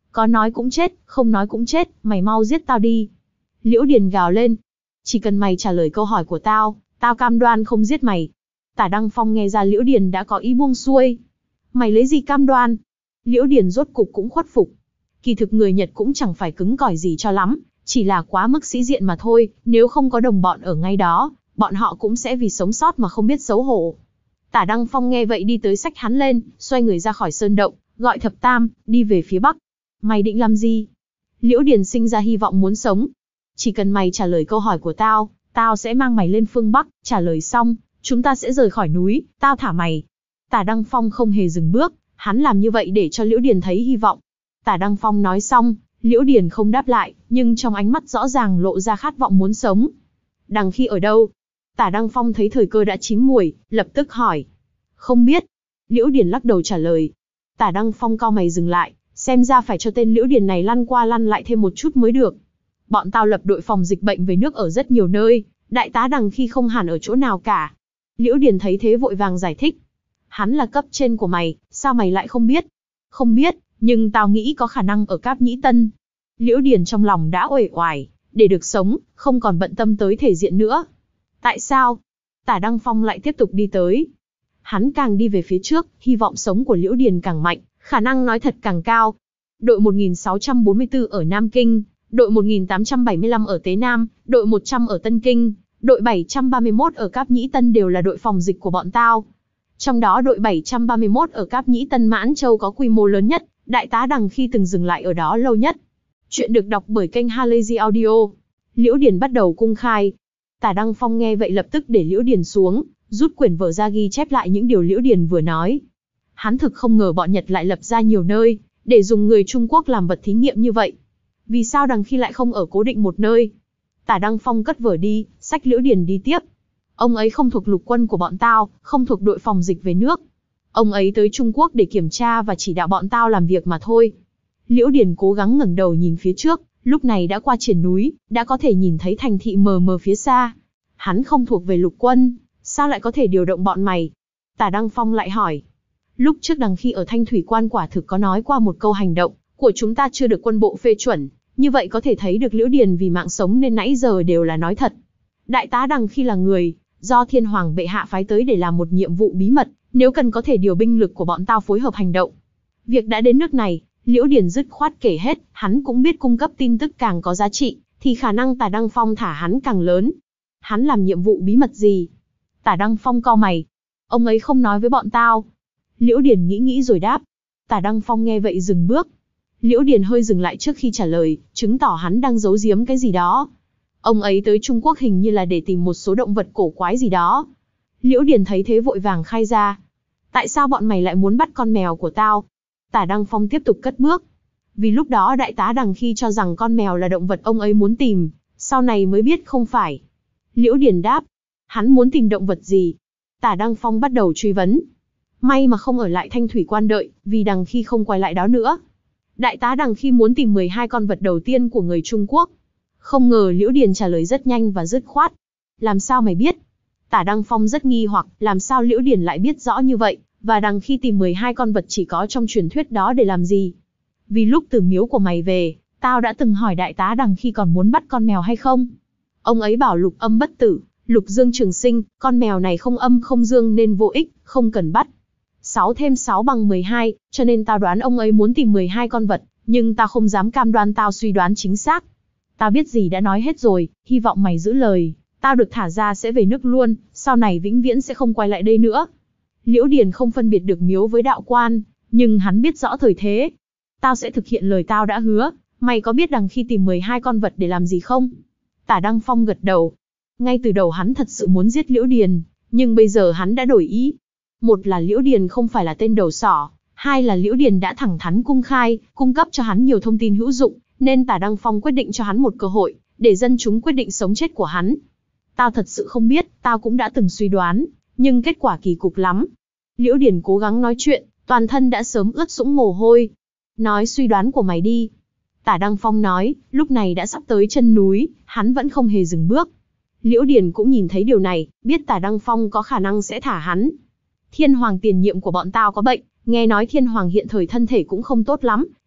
Có nói cũng chết, không nói cũng chết, mày mau giết tao đi. Liễu Điền gào lên. Chỉ cần mày trả lời câu hỏi của tao, tao cam đoan không giết mày. Tả Đăng Phong nghe ra Liễu Điền đã có ý buông xuôi. Mày lấy gì cam đoan? Liễu Điền rốt cục cũng khuất phục. Kỳ thực người Nhật cũng chẳng phải cứng cỏi gì cho lắm, chỉ là quá mức sĩ diện mà thôi, nếu không có đồng bọn ở ngay đó, bọn họ cũng sẽ vì sống sót mà không biết xấu hổ. Tả Đăng Phong nghe vậy đi tới xách hắn lên, xoay người ra khỏi sơn động, gọi Thập Tam, đi về phía bắc. Mày định làm gì? Liễu Điền sinh ra hy vọng muốn sống. Chỉ cần mày trả lời câu hỏi của tao, tao sẽ mang mày lên phương Bắc, trả lời xong, chúng ta sẽ rời khỏi núi, tao thả mày. Tả Đăng Phong không hề dừng bước, hắn làm như vậy để cho Liễu Điền thấy hy vọng. Tả Đăng Phong nói xong, Liễu Điền không đáp lại, nhưng trong ánh mắt rõ ràng lộ ra khát vọng muốn sống. Đằng Khi ở đâu? Tả Đăng Phong thấy thời cơ đã chín muồi, lập tức hỏi. Không biết. Liễu Điền lắc đầu trả lời. Tả Đăng Phong cau mày dừng lại, xem ra phải cho tên Liễu Điền này lăn qua lăn lại thêm một chút mới được. Bọn tao lập đội phòng dịch bệnh về nước ở rất nhiều nơi, đại tá Đằng Khi không hẳn ở chỗ nào cả. Liễu Điền thấy thế vội vàng giải thích. Hắn là cấp trên của mày, sao mày lại không biết? Không biết, nhưng tao nghĩ có khả năng ở Cáp Nhĩ Tân. Liễu Điền trong lòng đã uể oải, để được sống, không còn bận tâm tới thể diện nữa. Tại sao? Tả Đăng Phong lại tiếp tục đi tới. Hắn càng đi về phía trước, hy vọng sống của Liễu Điền càng mạnh, khả năng nói thật càng cao. Đội một nghìn sáu trăm bốn mươi tư ở Nam Kinh, đội một nghìn tám trăm bảy mươi lăm ở Tế Nam, đội một trăm ở Tân Kinh, đội bảy trăm ba mươi mốt ở Cáp Nhĩ Tân đều là đội phòng dịch của bọn tao. Trong đó đội bảy trăm ba mươi mốt ở Cáp Nhĩ Tân Mãn Châu có quy mô lớn nhất, đại tá Đằng Khi từng dừng lại ở đó lâu nhất. Chuyện được đọc bởi kênh Halazy Audio. Liễu Điền bắt đầu cung khai. Tả Đăng Phong nghe vậy lập tức để Liễu Điền xuống, rút quyển vở ra ghi chép lại những điều Liễu Điền vừa nói. Hắn thực không ngờ bọn Nhật lại lập ra nhiều nơi, để dùng người Trung Quốc làm vật thí nghiệm như vậy. Vì sao Đằng Khi lại không ở cố định một nơi? Tả Đăng Phong cất vở đi, xách Liễu Điền đi tiếp. Ông ấy không thuộc lục quân của bọn tao, không thuộc đội phòng dịch về nước. Ông ấy tới Trung Quốc để kiểm tra và chỉ đạo bọn tao làm việc mà thôi. Liễu Điền cố gắng ngẩng đầu nhìn phía trước, lúc này đã qua triển núi, đã có thể nhìn thấy thành thị mờ mờ phía xa. Hắn không thuộc về lục quân, sao lại có thể điều động bọn mày? Tả Đăng Phong lại hỏi. Lúc trước Đằng Khi ở Thanh Thủy Quan quả thực có nói qua một câu hành động của chúng ta chưa được quân bộ phê chuẩn, như vậy có thể thấy được Liễu Điền vì mạng sống nên nãy giờ đều là nói thật. Đại tá Đằng Khi là người do Thiên Hoàng bệ hạ phái tới để làm một nhiệm vụ bí mật, nếu cần có thể điều binh lực của bọn tao phối hợp hành động. Việc đã đến nước này, Liễu Điền dứt khoát kể hết, hắn cũng biết cung cấp tin tức càng có giá trị, thì khả năng Tả Đăng Phong thả hắn càng lớn. Hắn làm nhiệm vụ bí mật gì? Tả Đăng Phong cau mày. Ông ấy không nói với bọn tao. Liễu Điền nghĩ nghĩ rồi đáp. Tả Đăng Phong nghe vậy dừng bước. Liễu Điền hơi dừng lại trước khi trả lời, chứng tỏ hắn đang giấu giếm cái gì đó. Ông ấy tới Trung Quốc hình như là để tìm một số động vật cổ quái gì đó. Liễu Điền thấy thế vội vàng khai ra. Tại sao bọn mày lại muốn bắt con mèo của tao? Tả Đăng Phong tiếp tục cất bước. Vì lúc đó đại tá Đằng Khi cho rằng con mèo là động vật ông ấy muốn tìm, sau này mới biết không phải. Liễu Điền đáp. Hắn muốn tìm động vật gì? Tả Đăng Phong bắt đầu truy vấn. May mà không ở lại Thanh Thủy Quan đợi, vì Đằng Khi không quay lại đó nữa. Đại tá Đằng Khi muốn tìm mười hai con vật đầu tiên của người Trung Quốc. Không ngờ Liễu Điền trả lời rất nhanh và dứt khoát. Làm sao mày biết? Tả Đăng Phong rất nghi hoặc, làm sao Liễu Điền lại biết rõ như vậy, và Đằng Khi tìm mười hai con vật chỉ có trong truyền thuyết đó để làm gì? Vì lúc từ miếu của mày về, tao đã từng hỏi đại tá Đằng Khi còn muốn bắt con mèo hay không. Ông ấy bảo lục âm bất tử, lục dương trường sinh, con mèo này không âm không dương nên vô ích, không cần bắt. sáu thêm sáu bằng mười hai, cho nên tao đoán ông ấy muốn tìm mười hai con vật, nhưng tao không dám cam đoan tao suy đoán chính xác. Tao biết gì đã nói hết rồi, hy vọng mày giữ lời, tao được thả ra sẽ về nước luôn, sau này vĩnh viễn sẽ không quay lại đây nữa. Liễu Điền không phân biệt được miếu với đạo quan, nhưng hắn biết rõ thời thế. Tao sẽ thực hiện lời tao đã hứa, mày có biết Đằng Khi tìm mười hai con vật để làm gì không? Tả Đăng Phong gật đầu. Ngay từ đầu hắn thật sự muốn giết Liễu Điền, nhưng bây giờ hắn đã đổi ý. Một là Liễu Điền không phải là tên đầu sỏ, hai là Liễu Điền đã thẳng thắn cung khai, cung cấp cho hắn nhiều thông tin hữu dụng, nên Tả Đăng Phong quyết định cho hắn một cơ hội, để dân chúng quyết định sống chết của hắn. Tao thật sự không biết, tao cũng đã từng suy đoán, nhưng kết quả kỳ cục lắm. Liễu Điền cố gắng nói chuyện, toàn thân đã sớm ướt sũng mồ hôi. Nói suy đoán của mày đi. Tả Đăng Phong nói, lúc này đã sắp tới chân núi, hắn vẫn không hề dừng bước. Liễu Điền cũng nhìn thấy điều này, biết Tả Đăng Phong có khả năng sẽ thả hắn. Thiên Hoàng tiền nhiệm của bọn tao có bệnh, nghe nói Thiên Hoàng hiện thời thân thể cũng không tốt lắm,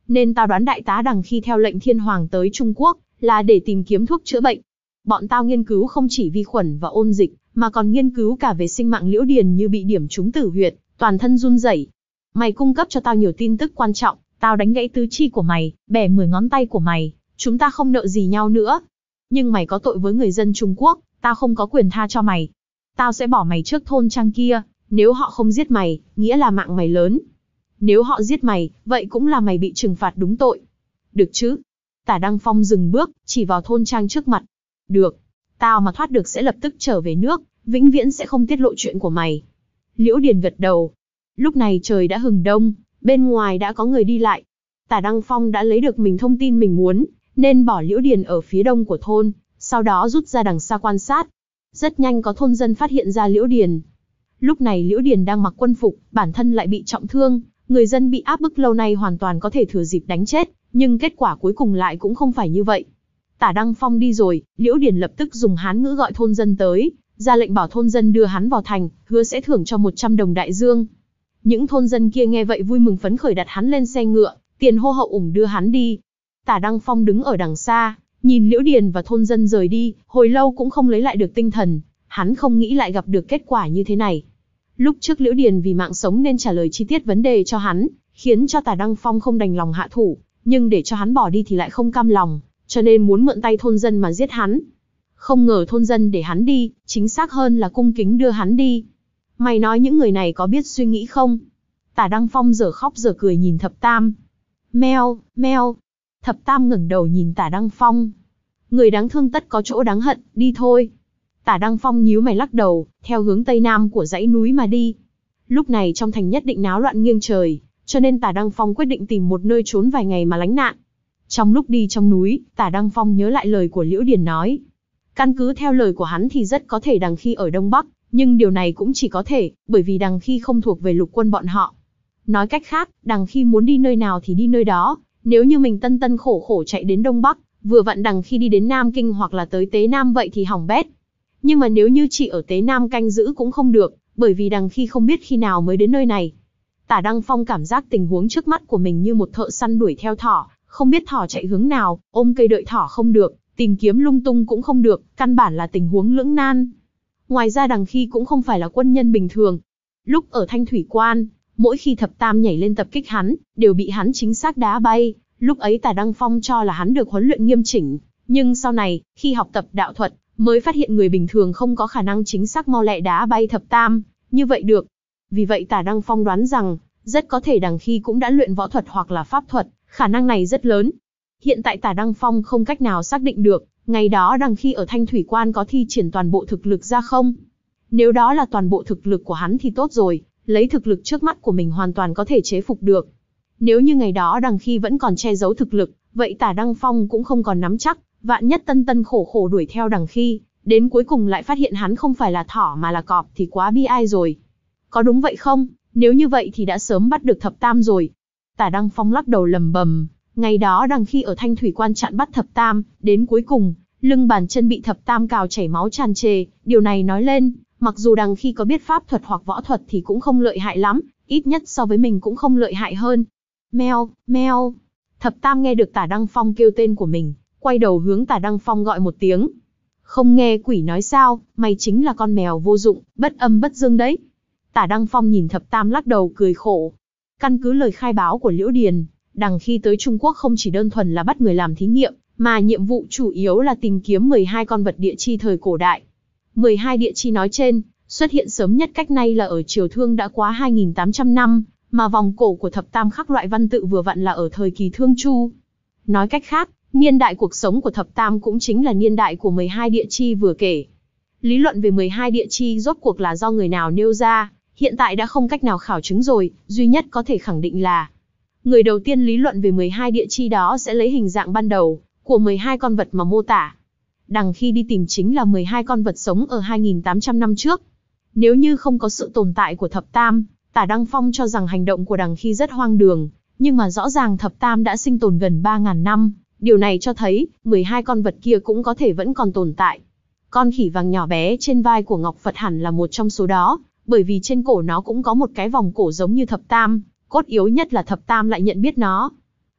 nên tao đoán đại tá Đằng khi theo lệnh thiên hoàng tới Trung Quốc, là để tìm kiếm thuốc chữa bệnh. Bọn tao nghiên cứu không chỉ vi khuẩn và ôn dịch, mà còn nghiên cứu cả về sinh mạng Liễu Điền như bị điểm trúng tử huyệt, toàn thân run rẩy. Mày cung cấp cho tao nhiều tin tức quan trọng, tao đánh gãy tứ chi của mày, bẻ mười ngón tay của mày, chúng ta không nợ gì nhau nữa. Nhưng mày có tội với người dân Trung Quốc, tao không có quyền tha cho mày. Tao sẽ bỏ mày trước thôn trang kia, nếu họ không giết mày, nghĩa là mạng mày lớn. Nếu họ giết mày, vậy cũng là mày bị trừng phạt đúng tội. Được chứ? Tả Đăng Phong dừng bước, chỉ vào thôn trang trước mặt. Được. Tao mà thoát được sẽ lập tức trở về nước, vĩnh viễn sẽ không tiết lộ chuyện của mày. Liễu Điền gật đầu. Lúc này trời đã hừng đông, bên ngoài đã có người đi lại. Tả Đăng Phong đã lấy được mình thông tin mình muốn, nên bỏ Liễu Điền ở phía đông của thôn, sau đó rút ra đằng xa quan sát. Rất nhanh có thôn dân phát hiện ra Liễu Điền. Lúc này Liễu Điền đang mặc quân phục, bản thân lại bị trọng thương, người dân bị áp bức lâu nay hoàn toàn có thể thừa dịp đánh chết, nhưng kết quả cuối cùng lại cũng không phải như vậy. Tả Đăng Phong đi rồi, Liễu Điền lập tức dùng Hán ngữ gọi thôn dân tới, ra lệnh bảo thôn dân đưa hắn vào thành, hứa sẽ thưởng cho một trăm đồng đại dương. Những thôn dân kia nghe vậy vui mừng phấn khởi đặt hắn lên xe ngựa, tiền hô hậu ủng đưa hắn đi. Tả Đăng Phong đứng ở đằng xa, nhìn Liễu Điền và thôn dân rời đi, hồi lâu cũng không lấy lại được tinh thần, hắn không nghĩ lại gặp được kết quả như thế này. Lúc trước Liễu Điền vì mạng sống nên trả lời chi tiết vấn đề cho hắn, khiến cho Tả Đăng Phong không đành lòng hạ thủ, nhưng để cho hắn bỏ đi thì lại không cam lòng, cho nên muốn mượn tay thôn dân mà giết hắn. Không ngờ thôn dân để hắn đi, chính xác hơn là cung kính đưa hắn đi. Mày nói những người này có biết suy nghĩ không? Tả Đăng Phong giờ khóc giờ cười nhìn Thập Tam. Meo, meo. Thập Tam ngẩng đầu nhìn Tả Đăng Phong. Người đáng thương tất có chỗ đáng hận, đi thôi. Tả Đăng Phong nhíu mày lắc đầu, theo hướng tây nam của dãy núi mà đi. Lúc này trong thành nhất định náo loạn nghiêng trời, cho nên Tả Đăng Phong quyết định tìm một nơi trốn vài ngày mà lánh nạn. Trong lúc đi trong núi, Tả Đăng Phong nhớ lại lời của Liễu Điền nói. Căn cứ theo lời của hắn thì rất có thể Đằng Khi ở Đông Bắc, nhưng điều này cũng chỉ có thể, bởi vì Đằng Khi không thuộc về lục quân bọn họ. Nói cách khác, Đằng Khi muốn đi nơi nào thì đi nơi đó, nếu như mình tân tân khổ khổ chạy đến Đông Bắc, vừa vặn Đằng Khi đi đến Nam Kinh hoặc là tới Tế Nam vậy thì hỏng bét. Nhưng mà nếu như chỉ ở Tế Nam canh giữ cũng không được, bởi vì Đằng Khi không biết khi nào mới đến nơi này. Tả Đăng Phong cảm giác tình huống trước mắt của mình như một thợ săn đuổi theo thỏ, không biết thỏ chạy hướng nào, ôm cây đợi thỏ không được, tìm kiếm lung tung cũng không được, căn bản là tình huống lưỡng nan. Ngoài ra Đằng Khi cũng không phải là quân nhân bình thường. Lúc ở Thanh Thủy Quan, mỗi khi Thập Tam nhảy lên tập kích hắn, đều bị hắn chính xác đá bay. Lúc ấy Tả Đăng Phong cho là hắn được huấn luyện nghiêm chỉnh, nhưng sau này, khi học tập đạo thuật, mới phát hiện người bình thường không có khả năng chính xác mau lẹ đá bay Thập Tam, như vậy được. Vì vậy Tả Đăng Phong đoán rằng, rất có thể Đằng Khi cũng đã luyện võ thuật hoặc là pháp thuật, khả năng này rất lớn. Hiện tại Tả Đăng Phong không cách nào xác định được, ngày đó Đằng Khi ở Thanh Thủy Quan có thi triển toàn bộ thực lực ra không? Nếu đó là toàn bộ thực lực của hắn thì tốt rồi, lấy thực lực trước mắt của mình hoàn toàn có thể chế phục được. Nếu như ngày đó Đằng Khi vẫn còn che giấu thực lực, vậy Tả Đăng Phong cũng không còn nắm chắc, vạn nhất tân tân khổ khổ đuổi theo Đằng Khi, đến cuối cùng lại phát hiện hắn không phải là thỏ mà là cọp thì quá bi ai rồi. Có đúng vậy không? Nếu như vậy thì đã sớm bắt được Thập Tam rồi. Tả Đăng Phong lắc đầu lầm bầm, ngày đó Đằng Khi ở Thanh Thủy Quan chặn bắt Thập Tam, đến cuối cùng, lưng bàn chân bị Thập Tam cào chảy máu tràn trề, điều này nói lên, mặc dù Đằng Khi có biết pháp thuật hoặc võ thuật thì cũng không lợi hại lắm, ít nhất so với mình cũng không lợi hại hơn. Meo, meo. Thập Tam nghe được Tả Đăng Phong kêu tên của mình, quay đầu hướng Tả Đăng Phong gọi một tiếng. Không nghe quỷ nói sao, mày chính là con mèo vô dụng, bất âm bất dương đấy. Tả Đăng Phong nhìn Thập Tam lắc đầu cười khổ. Căn cứ lời khai báo của Liễu Điền, Đằng Khi tới Trung Quốc không chỉ đơn thuần là bắt người làm thí nghiệm, mà nhiệm vụ chủ yếu là tìm kiếm mười hai con vật địa chi thời cổ đại. mười hai địa chi nói trên, xuất hiện sớm nhất cách nay là ở Triều Thương đã quá hai nghìn tám trăm năm, mà vòng cổ của Thập Tam khắc loại văn tự vừa vặn là ở thời kỳ Thương Chu. Nói cách khác, niên đại cuộc sống của Thập Tam cũng chính là niên đại của mười hai địa chi vừa kể. Lý luận về mười hai địa chi rốt cuộc là do người nào nêu ra, hiện tại đã không cách nào khảo chứng rồi, duy nhất có thể khẳng định là người đầu tiên lý luận về mười hai địa chi đó sẽ lấy hình dạng ban đầu của mười hai con vật mà mô tả. Đằng Khi đi tìm chính là mười hai con vật sống ở hai nghìn tám trăm năm trước. Nếu như không có sự tồn tại của Thập Tam, Tả Đăng Phong cho rằng hành động của Đằng Khi rất hoang đường, nhưng mà rõ ràng Thập Tam đã sinh tồn gần ba nghìn năm, điều này cho thấy mười hai con vật kia cũng có thể vẫn còn tồn tại. Con khỉ vàng nhỏ bé trên vai của Ngọc Phật hẳn là một trong số đó, bởi vì trên cổ nó cũng có một cái vòng cổ giống như Thập Tam, cốt yếu nhất là Thập Tam lại nhận biết nó.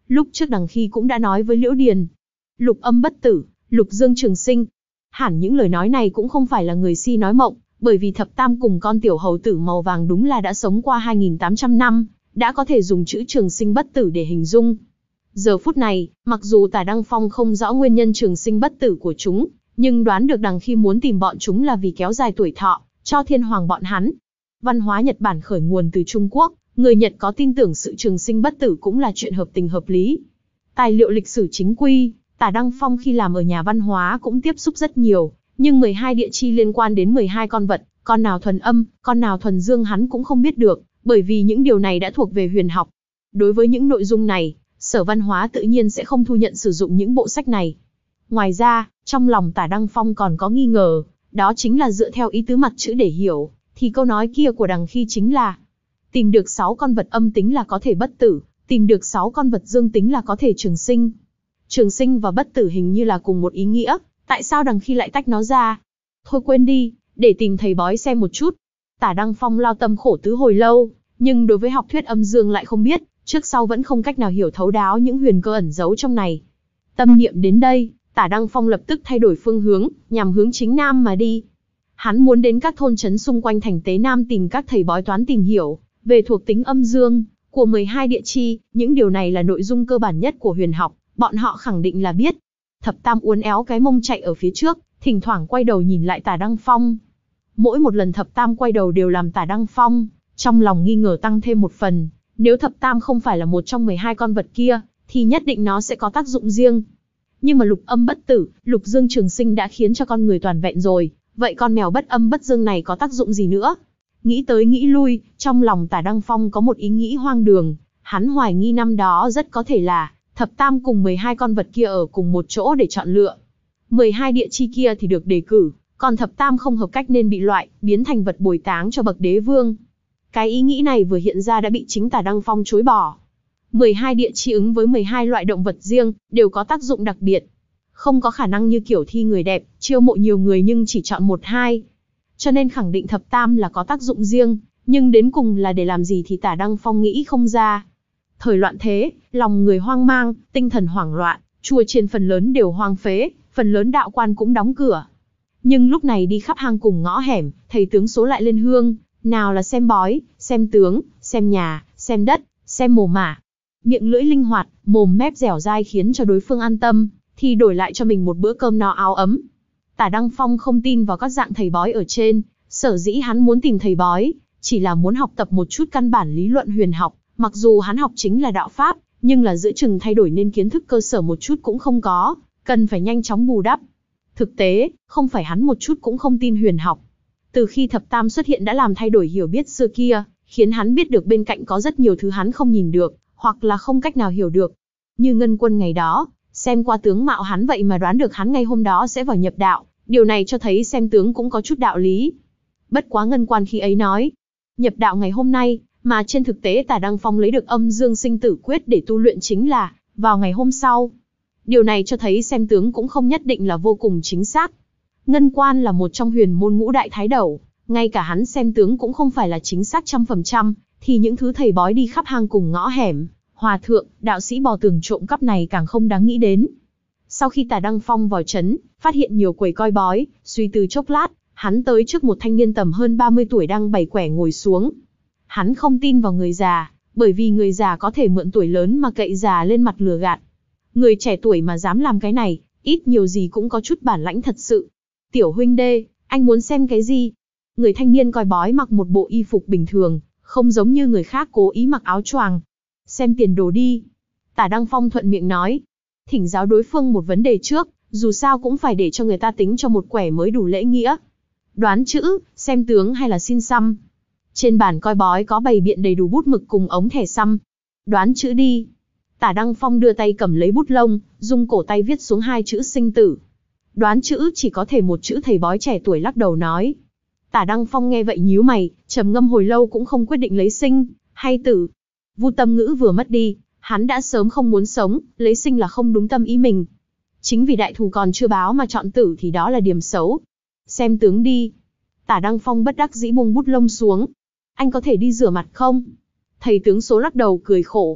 Lúc trước Đằng Khi cũng đã nói với Liễu Điền, lục âm bất tử, lục dương trường sinh. Hẳn những lời nói này cũng không phải là người si nói mộng, bởi vì thập tam cùng con tiểu hầu tử màu vàng đúng là đã sống qua hai nghìn tám trăm năm, đã có thể dùng chữ trường sinh bất tử để hình dung. Giờ phút này, mặc dù Tả Đăng Phong không rõ nguyên nhân trường sinh bất tử của chúng, nhưng đoán được Đằng Khi muốn tìm bọn chúng là vì kéo dài tuổi thọ, cho thiên hoàng bọn hắn. Văn hóa Nhật Bản khởi nguồn từ Trung Quốc, người Nhật có tin tưởng sự trường sinh bất tử cũng là chuyện hợp tình hợp lý. Tài liệu lịch sử chính quy, Tả Đăng Phong khi làm ở nhà văn hóa cũng tiếp xúc rất nhiều, nhưng mười hai địa chi liên quan đến mười hai con vật, con nào thuần âm, con nào thuần dương hắn cũng không biết được, bởi vì những điều này đã thuộc về huyền học. Đối với những nội dung này, Sở Văn hóa tự nhiên sẽ không thu nhận sử dụng những bộ sách này. Ngoài ra, trong lòng Tả Đăng Phong còn có nghi ngờ, đó chính là dựa theo ý tứ mặt chữ để hiểu, thì câu nói kia của Đằng Khi chính là tìm được sáu con vật âm tính là có thể bất tử, tìm được sáu con vật dương tính là có thể trường sinh. Trường sinh và bất tử hình như là cùng một ý nghĩa, tại sao Đằng Khi lại tách nó ra? Thôi quên đi, để tìm thầy bói xem một chút. Tả Đăng Phong lao tâm khổ tứ hồi lâu, nhưng đối với học thuyết âm dương lại không biết, trước sau vẫn không cách nào hiểu thấu đáo những huyền cơ ẩn giấu trong này. Tâm niệm đến đây, Tả Đăng Phong lập tức thay đổi phương hướng, nhằm hướng chính nam mà đi. Hắn muốn đến các thôn trấn xung quanh thành Tế Nam tìm các thầy bói toán tìm hiểu về thuộc tính âm dương của mười hai địa chi, những điều này là nội dung cơ bản nhất của huyền học, bọn họ khẳng định là biết. Thập Tam uốn éo cái mông chạy ở phía trước, thỉnh thoảng quay đầu nhìn lại Tả Đăng Phong. Mỗi một lần Thập Tam quay đầu đều làm Tả Đăng Phong trong lòng nghi ngờ tăng thêm một phần, nếu Thập Tam không phải là một trong mười hai con vật kia, thì nhất định nó sẽ có tác dụng riêng. Nhưng mà lục âm bất tử, lục dương trường sinh đã khiến cho con người toàn vẹn rồi, vậy con mèo bất âm bất dương này có tác dụng gì nữa? Nghĩ tới nghĩ lui, trong lòng Tả Đăng Phong có một ý nghĩ hoang đường, hắn hoài nghi năm đó rất có thể là Thập Tam cùng mười hai con vật kia ở cùng một chỗ để chọn lựa. mười hai địa chi kia thì được đề cử, còn Thập Tam không hợp cách nên bị loại, biến thành vật bồi táng cho bậc đế vương. Cái ý nghĩ này vừa hiện ra đã bị chính Tả Đăng Phong chối bỏ. mười hai địa chi ứng với mười hai loại động vật riêng, đều có tác dụng đặc biệt. Không có khả năng như kiểu thi người đẹp, chiêu mộ nhiều người nhưng chỉ chọn một hai. Cho nên khẳng định Thập Tam là có tác dụng riêng, nhưng đến cùng là để làm gì thì Tả Đăng Phong nghĩ không ra. Thời loạn thế, lòng người hoang mang, tinh thần hoảng loạn, chùa chiền phần lớn đều hoang phế, phần lớn đạo quan cũng đóng cửa. Nhưng lúc này đi khắp hang cùng ngõ hẻm, thầy tướng số lại lên hương, nào là xem bói, xem tướng, xem nhà, xem đất, xem mồ mả. Miệng lưỡi linh hoạt, mồm mép dẻo dai khiến cho đối phương an tâm, thì đổi lại cho mình một bữa cơm no áo ấm. Tả Đăng Phong không tin vào các dạng thầy bói ở trên, sở dĩ hắn muốn tìm thầy bói, chỉ là muốn học tập một chút căn bản lý luận huyền học, mặc dù hắn học chính là đạo pháp, nhưng là giữa chừng thay đổi nên kiến thức cơ sở một chút cũng không có, cần phải nhanh chóng bù đắp. Thực tế, không phải hắn một chút cũng không tin huyền học. Từ khi Thập Tam xuất hiện đã làm thay đổi hiểu biết xưa kia, khiến hắn biết được bên cạnh có rất nhiều thứ hắn không nhìn được, hoặc là không cách nào hiểu được. Như Ngân Quân ngày đó, xem qua tướng mạo hắn vậy mà đoán được hắn ngay hôm đó sẽ vào nhập đạo, điều này cho thấy xem tướng cũng có chút đạo lý. Bất quá Ngân Quan khi ấy nói, nhập đạo ngày hôm nay, mà trên thực tế Tả Đăng Phong lấy được âm dương sinh tử quyết để tu luyện chính là vào ngày hôm sau. Điều này cho thấy xem tướng cũng không nhất định là vô cùng chính xác. Ngân Quan là một trong huyền môn ngũ đại thái đầu, ngay cả hắn xem tướng cũng không phải là chính xác trăm phần trăm, thì những thứ thầy bói đi khắp hang cùng ngõ hẻm, hòa thượng, đạo sĩ bò tường trộm cắp này càng không đáng nghĩ đến. Sau khi Tả Đăng Phong vào trấn, phát hiện nhiều quầy coi bói, suy tư chốc lát, hắn tới trước một thanh niên tầm hơn ba mươi tuổi đang bày quẻ ngồi xuống. Hắn không tin vào người già, bởi vì người già có thể mượn tuổi lớn mà cậy già lên mặt lừa gạt. Người trẻ tuổi mà dám làm cái này, ít nhiều gì cũng có chút bản lãnh thật sự. Tiểu huynh đê, anh muốn xem cái gì? Người thanh niên coi bói mặc một bộ y phục bình thường, không giống như người khác cố ý mặc áo choàng. Xem tiền đồ đi. Tả Đăng Phong thuận miệng nói. Thỉnh giáo đối phương một vấn đề trước, dù sao cũng phải để cho người ta tính cho một quẻ mới đủ lễ nghĩa. Đoán chữ, xem tướng hay là xin xăm? Trên bàn coi bói có bày biện đầy đủ bút mực cùng ống thẻ xăm. Đoán chữ đi. Tả Đăng Phong đưa tay cầm lấy bút lông, dùng cổ tay viết xuống hai chữ sinh tử. Đoán chữ chỉ có thể một chữ, thầy bói trẻ tuổi lắc đầu nói. Tả Đăng Phong nghe vậy nhíu mày, trầm ngâm hồi lâu cũng không quyết định lấy sinh hay tử. Vu tâm ngữ vừa mất đi, hắn đã sớm không muốn sống, lấy sinh là không đúng tâm ý mình. Chính vì đại thù còn chưa báo mà chọn tử thì đó là điểm xấu. Xem tướng đi. Tả Đăng Phong bất đắc dĩ buông bút lông xuống. Anh có thể đi rửa mặt không? Thầy tướng số lắc đầu cười khổ.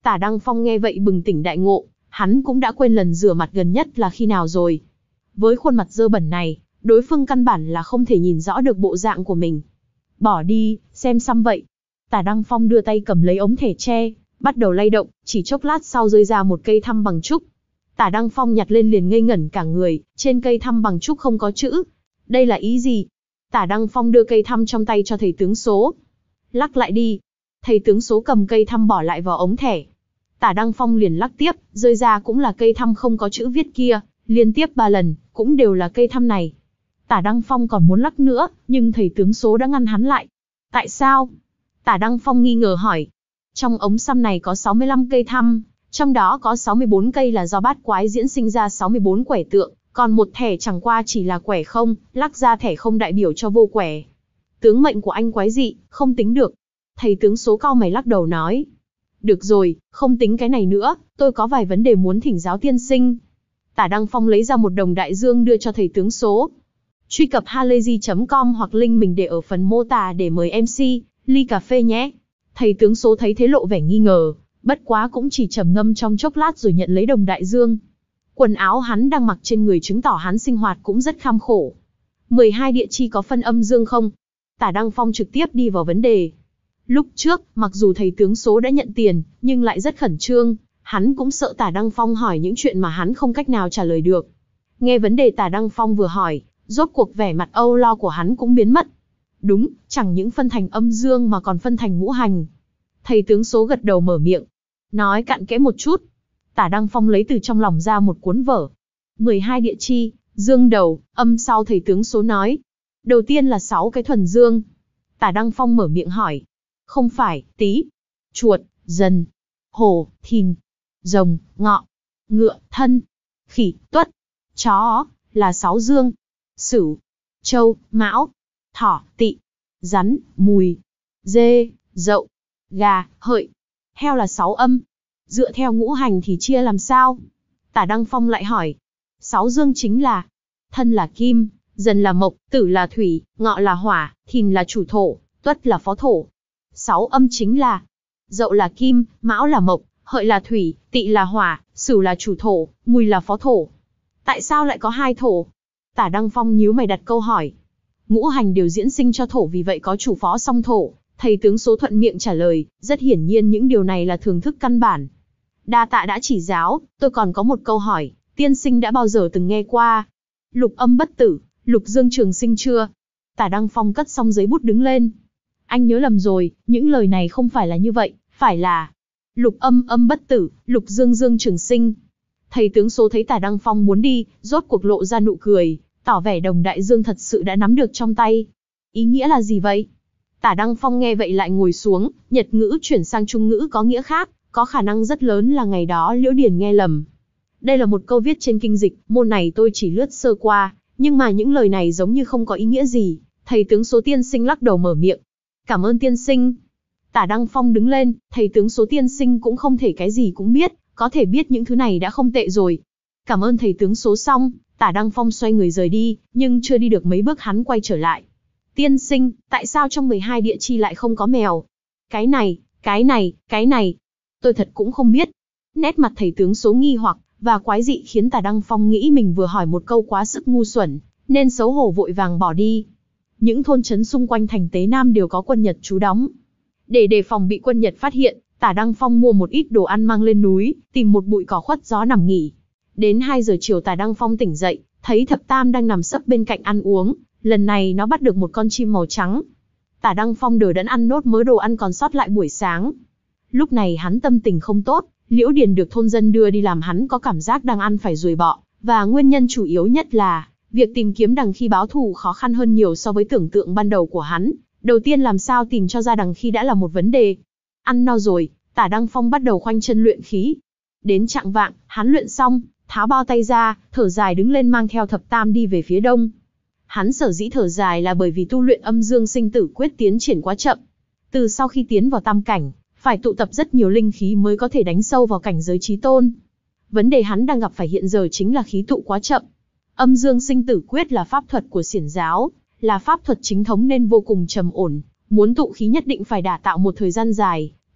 Tả Đăng Phong nghe vậy bừng tỉnh đại ngộ, hắn cũng đã quên lần rửa mặt gần nhất là khi nào rồi. Với khuôn mặt dơ bẩn này, đối phương căn bản là không thể nhìn rõ được bộ dạng của mình. Bỏ đi, xem xăm vậy. Tả Đăng Phong đưa tay cầm lấy ống thẻ tre, bắt đầu lay động, chỉ chốc lát sau rơi ra một cây thăm bằng trúc. Tả Đăng Phong nhặt lên liền ngây ngẩn cả người, trên cây thăm bằng trúc không có chữ. Đây là ý gì? Tả Đăng Phong đưa cây thăm trong tay cho thầy tướng số. Lắc lại đi. Thầy tướng số cầm cây thăm bỏ lại vào ống thẻ. Tả Đăng Phong liền lắc tiếp, rơi ra cũng là cây thăm không có chữ viết kia, liên tiếp ba lần, cũng đều là cây thăm này. Tả Đăng Phong còn muốn lắc nữa, nhưng thầy tướng số đã ngăn hắn lại. Tại sao? Tả Đăng Phong nghi ngờ hỏi. Trong ống xăm này có sáu mươi lăm cây thăm, trong đó có sáu mươi bốn cây là do bát quái diễn sinh ra sáu mươi bốn quẻ tượng, còn một thẻ chẳng qua chỉ là quẻ không, lắc ra thẻ không đại biểu cho vô quẻ. Tướng mệnh của anh quái dị, không tính được. Thầy tướng số cau mày lắc đầu nói. Được rồi, không tính cái này nữa, tôi có vài vấn đề muốn thỉnh giáo tiên sinh. Tả Đăng Phong lấy ra một đồng đại dương đưa cho thầy tướng số. Truy cập halayzi chấm com hoặc link mình để ở phần mô tả để mời em xê, ly cà phê nhé. Thầy tướng số thấy thế lộ vẻ nghi ngờ, bất quá cũng chỉ trầm ngâm trong chốc lát rồi nhận lấy đồng đại dương. Quần áo hắn đang mặc trên người chứng tỏ hắn sinh hoạt cũng rất kham khổ. mười hai địa chi có phân âm dương không? Tả Đăng Phong trực tiếp đi vào vấn đề. Lúc trước, mặc dù thầy tướng số đã nhận tiền, nhưng lại rất khẩn trương, hắn cũng sợ Tả Đăng Phong hỏi những chuyện mà hắn không cách nào trả lời được. Nghe vấn đề Tả Đăng Phong vừa hỏi, rốt cuộc vẻ mặt âu lo của hắn cũng biến mất. Đúng, chẳng những phân thành âm dương mà còn phân thành ngũ hành. Thầy tướng số gật đầu mở miệng, nói cặn kẽ một chút. Tả Đăng Phong lấy từ trong lòng ra một cuốn vở. mười hai địa chi, dương đầu, âm sau. Thầy tướng số nói. Đầu tiên là sáu cái thuần dương. Tả Đăng Phong mở miệng hỏi. Không phải, Tý, Chuột, Dần, Hổ, Thìn, Rồng, Ngọ, Ngựa, Thân, Khỉ, Tuất, Chó, là sáu dương. Sửu, Trâu, Mão, Thỏ, Tỵ, Rắn, Mùi, Dê, Dậu, Gà, Hợi, Heo là sáu âm. Dựa theo ngũ hành thì chia làm sao? Tả Đăng Phong lại hỏi. Sáu dương chính là Thân là kim, Dần là mộc, Tử là thủy, Ngọ là hỏa, Thìn là chủ thổ, Tuất là phó thổ. Sáu âm chính là Dậu là kim, Mão là mộc, Hợi là thủy, Tỵ là hỏa, Sửu là chủ thổ, Mùi là phó thổ. Tại sao lại có hai thổ? Tả Đăng Phong nhíu mày đặt câu hỏi. Ngũ hành đều diễn sinh cho thổ, vì vậy có chủ phó song thổ. Thầy tướng số thuận miệng trả lời, rất hiển nhiên những điều này là thường thức căn bản. Đa tạ đã chỉ giáo, tôi còn có một câu hỏi, tiên sinh đã bao giờ từng nghe qua lục âm bất tử, lục dương trường sinh chưa? Tả Đăng Phong cất xong giấy bút đứng lên. Anh nhớ lầm rồi, những lời này không phải là như vậy, phải là lục âm âm bất tử, lục dương dương trường sinh. Thầy tướng số thấy Tả Đăng Phong muốn đi, rốt cuộc lộ ra nụ cười, tỏ vẻ đồng đại dương thật sự đã nắm được trong tay. Ý nghĩa là gì vậy? Tả Đăng Phong nghe vậy lại ngồi xuống, Nhật ngữ chuyển sang Trung ngữ có nghĩa khác, có khả năng rất lớn là ngày đó Liễu Điền nghe lầm. Đây là một câu viết trên kinh dịch, môn này tôi chỉ lướt sơ qua, nhưng mà những lời này giống như không có ý nghĩa gì. Thầy tướng số tiên sinh lắc đầu mở miệng. Cảm ơn tiên sinh. Tả Đăng Phong đứng lên, thầy tướng số tiên sinh cũng không thể cái gì cũng biết, có thể biết những thứ này đã không tệ rồi. Cảm ơn thầy tướng số xong, Tả Đăng Phong xoay người rời đi, nhưng chưa đi được mấy bước hắn quay trở lại. Tiên sinh, tại sao trong mười hai địa chi lại không có mèo? Cái này, cái này, cái này. Tôi thật cũng không biết. Nét mặt thầy tướng số nghi hoặc và quái dị khiến Tả Đăng Phong nghĩ mình vừa hỏi một câu quá sức ngu xuẩn, nên xấu hổ vội vàng bỏ đi. Những thôn trấn xung quanh thành Tế Nam đều có quân Nhật trú đóng. Để đề phòng bị quân Nhật phát hiện, Tả Đăng Phong mua một ít đồ ăn mang lên núi, tìm một bụi cỏ khuất gió nằm nghỉ. Đến hai giờ chiều Tả Đăng Phong tỉnh dậy, thấy Thập Tam đang nằm sấp bên cạnh ăn uống, lần này nó bắt được một con chim màu trắng. Tả Đăng Phong đờ đẫn ăn nốt mớ đồ ăn còn sót lại buổi sáng. Lúc này hắn tâm tình không tốt, Liễu Điền được thôn dân đưa đi làm hắn có cảm giác đang ăn phải ruồi bọ, và nguyên nhân chủ yếu nhất là việc tìm kiếm đằng khi báo thù khó khăn hơn nhiều so với tưởng tượng ban đầu của hắn. Đầu tiên làm sao tìm cho ra đằng khi đã là một vấn đề. Ăn no rồi, Tả Đăng Phong bắt đầu khoanh chân luyện khí. Đến chạng vạng, hắn luyện xong, tháo bao tay ra, thở dài đứng lên mang theo Thập Tam đi về phía đông. Hắn sở dĩ thở dài là bởi vì tu luyện âm dương sinh tử quyết tiến triển quá chậm. Từ sau khi tiến vào tam cảnh, phải tụ tập rất nhiều linh khí mới có thể đánh sâu vào cảnh giới chí tôn. Vấn đề hắn đang gặp phải hiện giờ chính là khí tụ quá chậm. Âm dương sinh tử quyết là pháp thuật của xiển giáo, là pháp thuật chính thống nên vô cùng trầm ổn. Muốn tụ khí nhất định phải đả tạo một thời gian dài, T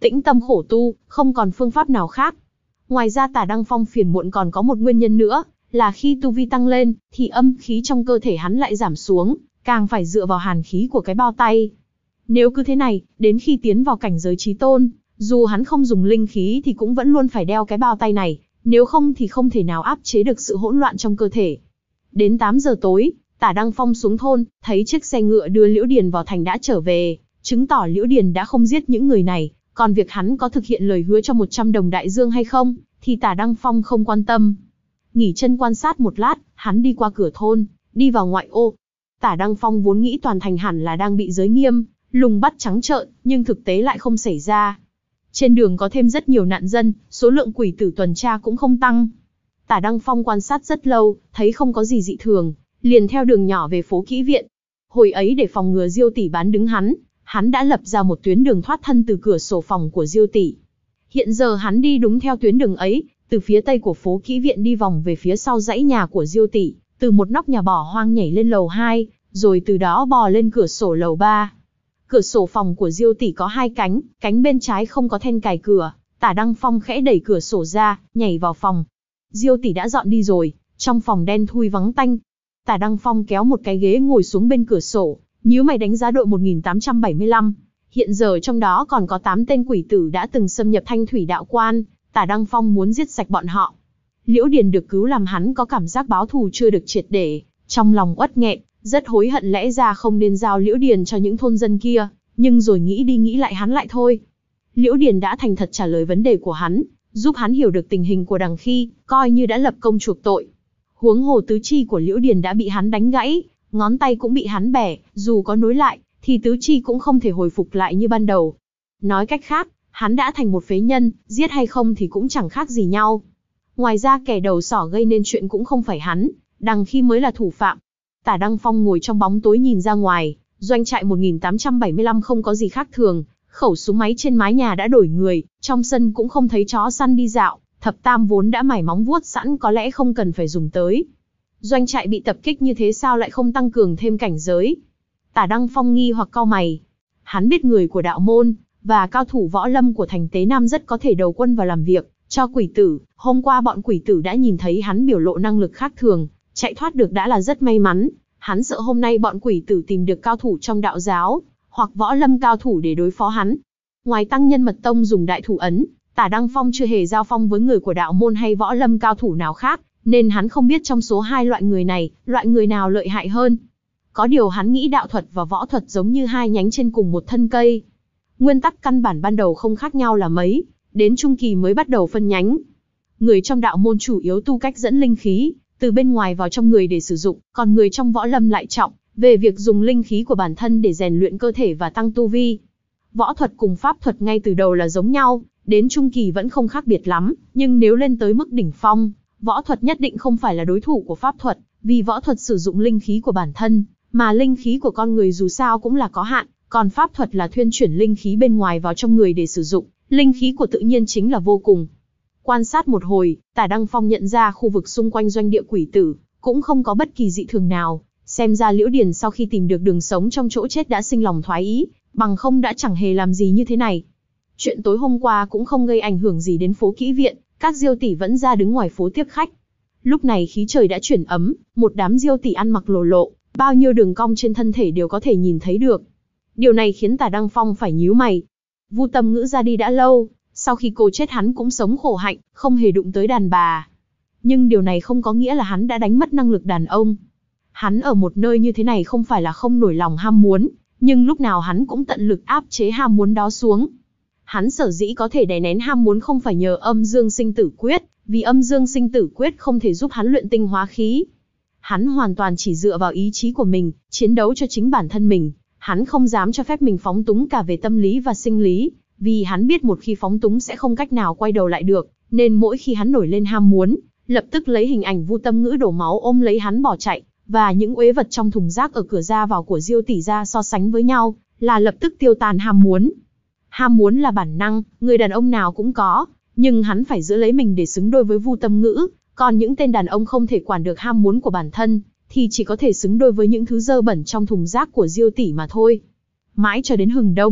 tĩnh tâm khổ tu, không còn phương pháp nào khác. Ngoài ra Tả Đăng Phong phiền muộn còn có một nguyên nhân nữa, là khi tu vi tăng lên, thì âm khí trong cơ thể hắn lại giảm xuống, càng phải dựa vào hàn khí của cái bao tay. Nếu cứ thế này, đến khi tiến vào cảnh giới chí tôn, dù hắn không dùng linh khí thì cũng vẫn luôn phải đeo cái bao tay này, nếu không thì không thể nào áp chế được sự hỗn loạn trong cơ thể. Đến tám giờ tối, Tả Đăng Phong xuống thôn, thấy chiếc xe ngựa đưa Liễu Điền vào thành đã trở về, chứng tỏ Liễu Điền đã không giết những người này, còn việc hắn có thực hiện lời hứa cho một trăm đồng đại dương hay không, thì Tả Đăng Phong không quan tâm. Nghỉ chân quan sát một lát, hắn đi qua cửa thôn, đi vào ngoại ô. Tả Đăng Phong vốn nghĩ toàn thành hẳn là đang bị giới nghiêm, lùng bắt trắng trợn, nhưng thực tế lại không xảy ra. Trên đường có thêm rất nhiều nạn dân, số lượng quỷ tử tuần tra cũng không tăng. Tả Đăng Phong quan sát rất lâu, thấy không có gì dị thường, liền theo đường nhỏ về phố Kỹ Viện. Hồi ấy để phòng ngừa Diêu tỷ bán đứng hắn, hắn đã lập ra một tuyến đường thoát thân từ cửa sổ phòng của Diêu tỷ. Hiện giờ hắn đi đúng theo tuyến đường ấy, từ phía tây của phố Kỹ Viện đi vòng về phía sau dãy nhà của Diêu tỷ, từ một nóc nhà bỏ hoang nhảy lên lầu hai, rồi từ đó bò lên cửa sổ lầu ba. Cửa sổ phòng của Diêu tỷ có hai cánh, cánh bên trái không có then cài cửa. Tả Đăng Phong khẽ đẩy cửa sổ ra, nhảy vào phòng. Diêu tỷ đã dọn đi rồi, trong phòng đen thui vắng tanh. Tả Đăng Phong kéo một cái ghế ngồi xuống bên cửa sổ, nhíu mày đánh giá đội một nghìn tám trăm bảy mươi lăm. Hiện giờ trong đó còn có tám tên quỷ tử đã từng xâm nhập Thanh Thủy Đạo Quan, Tả Đăng Phong muốn giết sạch bọn họ. Liễu Điền được cứu làm hắn có cảm giác báo thù chưa được triệt để, trong lòng uất nghẹn, rất hối hận lẽ ra không nên giao Liễu Điền cho những thôn dân kia, nhưng rồi nghĩ đi nghĩ lại hắn lại thôi. Liễu Điền đã thành thật trả lời vấn đề của hắn, giúp hắn hiểu được tình hình của Đằng Khi, coi như đã lập công chuộc tội. Huống hồ tứ chi của Liễu Điền đã bị hắn đánh gãy, ngón tay cũng bị hắn bẻ, dù có nối lại, thì tứ chi cũng không thể hồi phục lại như ban đầu. Nói cách khác, hắn đã thành một phế nhân, giết hay không thì cũng chẳng khác gì nhau. Ngoài ra kẻ đầu sỏ gây nên chuyện cũng không phải hắn, Đằng Khi mới là thủ phạm. Tả Đăng Phong ngồi trong bóng tối nhìn ra ngoài, doanh trại một nghìn tám trăm bảy mươi lăm không có gì khác thường, khẩu súng máy trên mái nhà đã đổi người, trong sân cũng không thấy chó săn đi dạo, thập tam vốn đã mải móng vuốt sẵn có lẽ không cần phải dùng tới. Doanh trại bị tập kích như thế sao lại không tăng cường thêm cảnh giới? Tả Đăng Phong nghi hoặc cau mày. Hắn biết người của đạo môn, và cao thủ võ lâm của thành Tế Nam rất có thể đầu quân vào làm việc, cho quỷ tử. Hôm qua bọn quỷ tử đã nhìn thấy hắn biểu lộ năng lực khác thường, chạy thoát được đã là rất may mắn. Hắn sợ hôm nay bọn quỷ tử tìm được cao thủ trong đạo giáo, hoặc võ lâm cao thủ để đối phó hắn. Ngoài tăng nhân mật tông dùng đại thủ ấn, Tả Đăng Phong chưa hề giao phong với người của đạo môn hay võ lâm cao thủ nào khác, nên hắn không biết trong số hai loại người này, loại người nào lợi hại hơn. Có điều hắn nghĩ đạo thuật và võ thuật giống như hai nhánh trên cùng một thân cây. Nguyên tắc căn bản ban đầu không khác nhau là mấy, đến trung kỳ mới bắt đầu phân nhánh. Người trong đạo môn chủ yếu tu cách dẫn linh khí, từ bên ngoài vào trong người để sử dụng, còn người trong võ lâm lại trọng về việc dùng linh khí của bản thân để rèn luyện cơ thể và tăng tu vi. Võ thuật cùng pháp thuật ngay từ đầu là giống nhau, đến trung kỳ vẫn không khác biệt lắm, nhưng nếu lên tới mức đỉnh phong, võ thuật nhất định không phải là đối thủ của pháp thuật, vì võ thuật sử dụng linh khí của bản thân, mà linh khí của con người dù sao cũng là có hạn, còn pháp thuật là thuyên chuyển linh khí bên ngoài vào trong người để sử dụng, linh khí của tự nhiên chính là vô cùng. Quan sát một hồi, Tả Đăng Phong nhận ra khu vực xung quanh doanh địa quỷ tử cũng không có bất kỳ dị thường nào, xem ra Liễu Điền sau khi tìm được đường sống trong chỗ chết đã sinh lòng thoái ý, bằng không đã chẳng hề làm gì như thế này. Chuyện tối hôm qua cũng không gây ảnh hưởng gì đến phố Kỹ Viện, các diêu tỷ vẫn ra đứng ngoài phố tiếp khách. Lúc này khí trời đã chuyển ấm, một đám diêu tỷ ăn mặc lồ lộ, bao nhiêu đường cong trên thân thể đều có thể nhìn thấy được. Điều này khiến Tả Đăng Phong phải nhíu mày. Vu Tâm Ngữ ra đi đã lâu, sau khi cô chết hắn cũng sống khổ hạnh, không hề đụng tới đàn bà. Nhưng điều này không có nghĩa là hắn đã đánh mất năng lực đàn ông. Hắn ở một nơi như thế này không phải là không nổi lòng ham muốn, nhưng lúc nào hắn cũng tận lực áp chế ham muốn đó xuống. Hắn sở dĩ có thể đè nén ham muốn không phải nhờ âm dương sinh tử quyết, vì âm dương sinh tử quyết không thể giúp hắn luyện tinh hóa khí. Hắn hoàn toàn chỉ dựa vào ý chí của mình, chiến đấu cho chính bản thân mình. Hắn không dám cho phép mình phóng túng cả về tâm lý và sinh lý, vì hắn biết một khi phóng túng sẽ không cách nào quay đầu lại được, nên mỗi khi hắn nổi lên ham muốn, lập tức lấy hình ảnh Vu Tâm Ngữ đổ máu ôm lấy hắn bỏ chạy, và những uế vật trong thùng rác ở cửa ra vào của Diêu tỷ ra so sánh với nhau, là lập tức tiêu tan ham muốn. Ham muốn là bản năng, người đàn ông nào cũng có, nhưng hắn phải giữ lấy mình để xứng đôi với Vu Tâm Ngữ, còn những tên đàn ông không thể quản được ham muốn của bản thân, thì chỉ có thể xứng đôi với những thứ dơ bẩn trong thùng rác của Diêu tỷ mà thôi. Mãi cho đến hừng đông,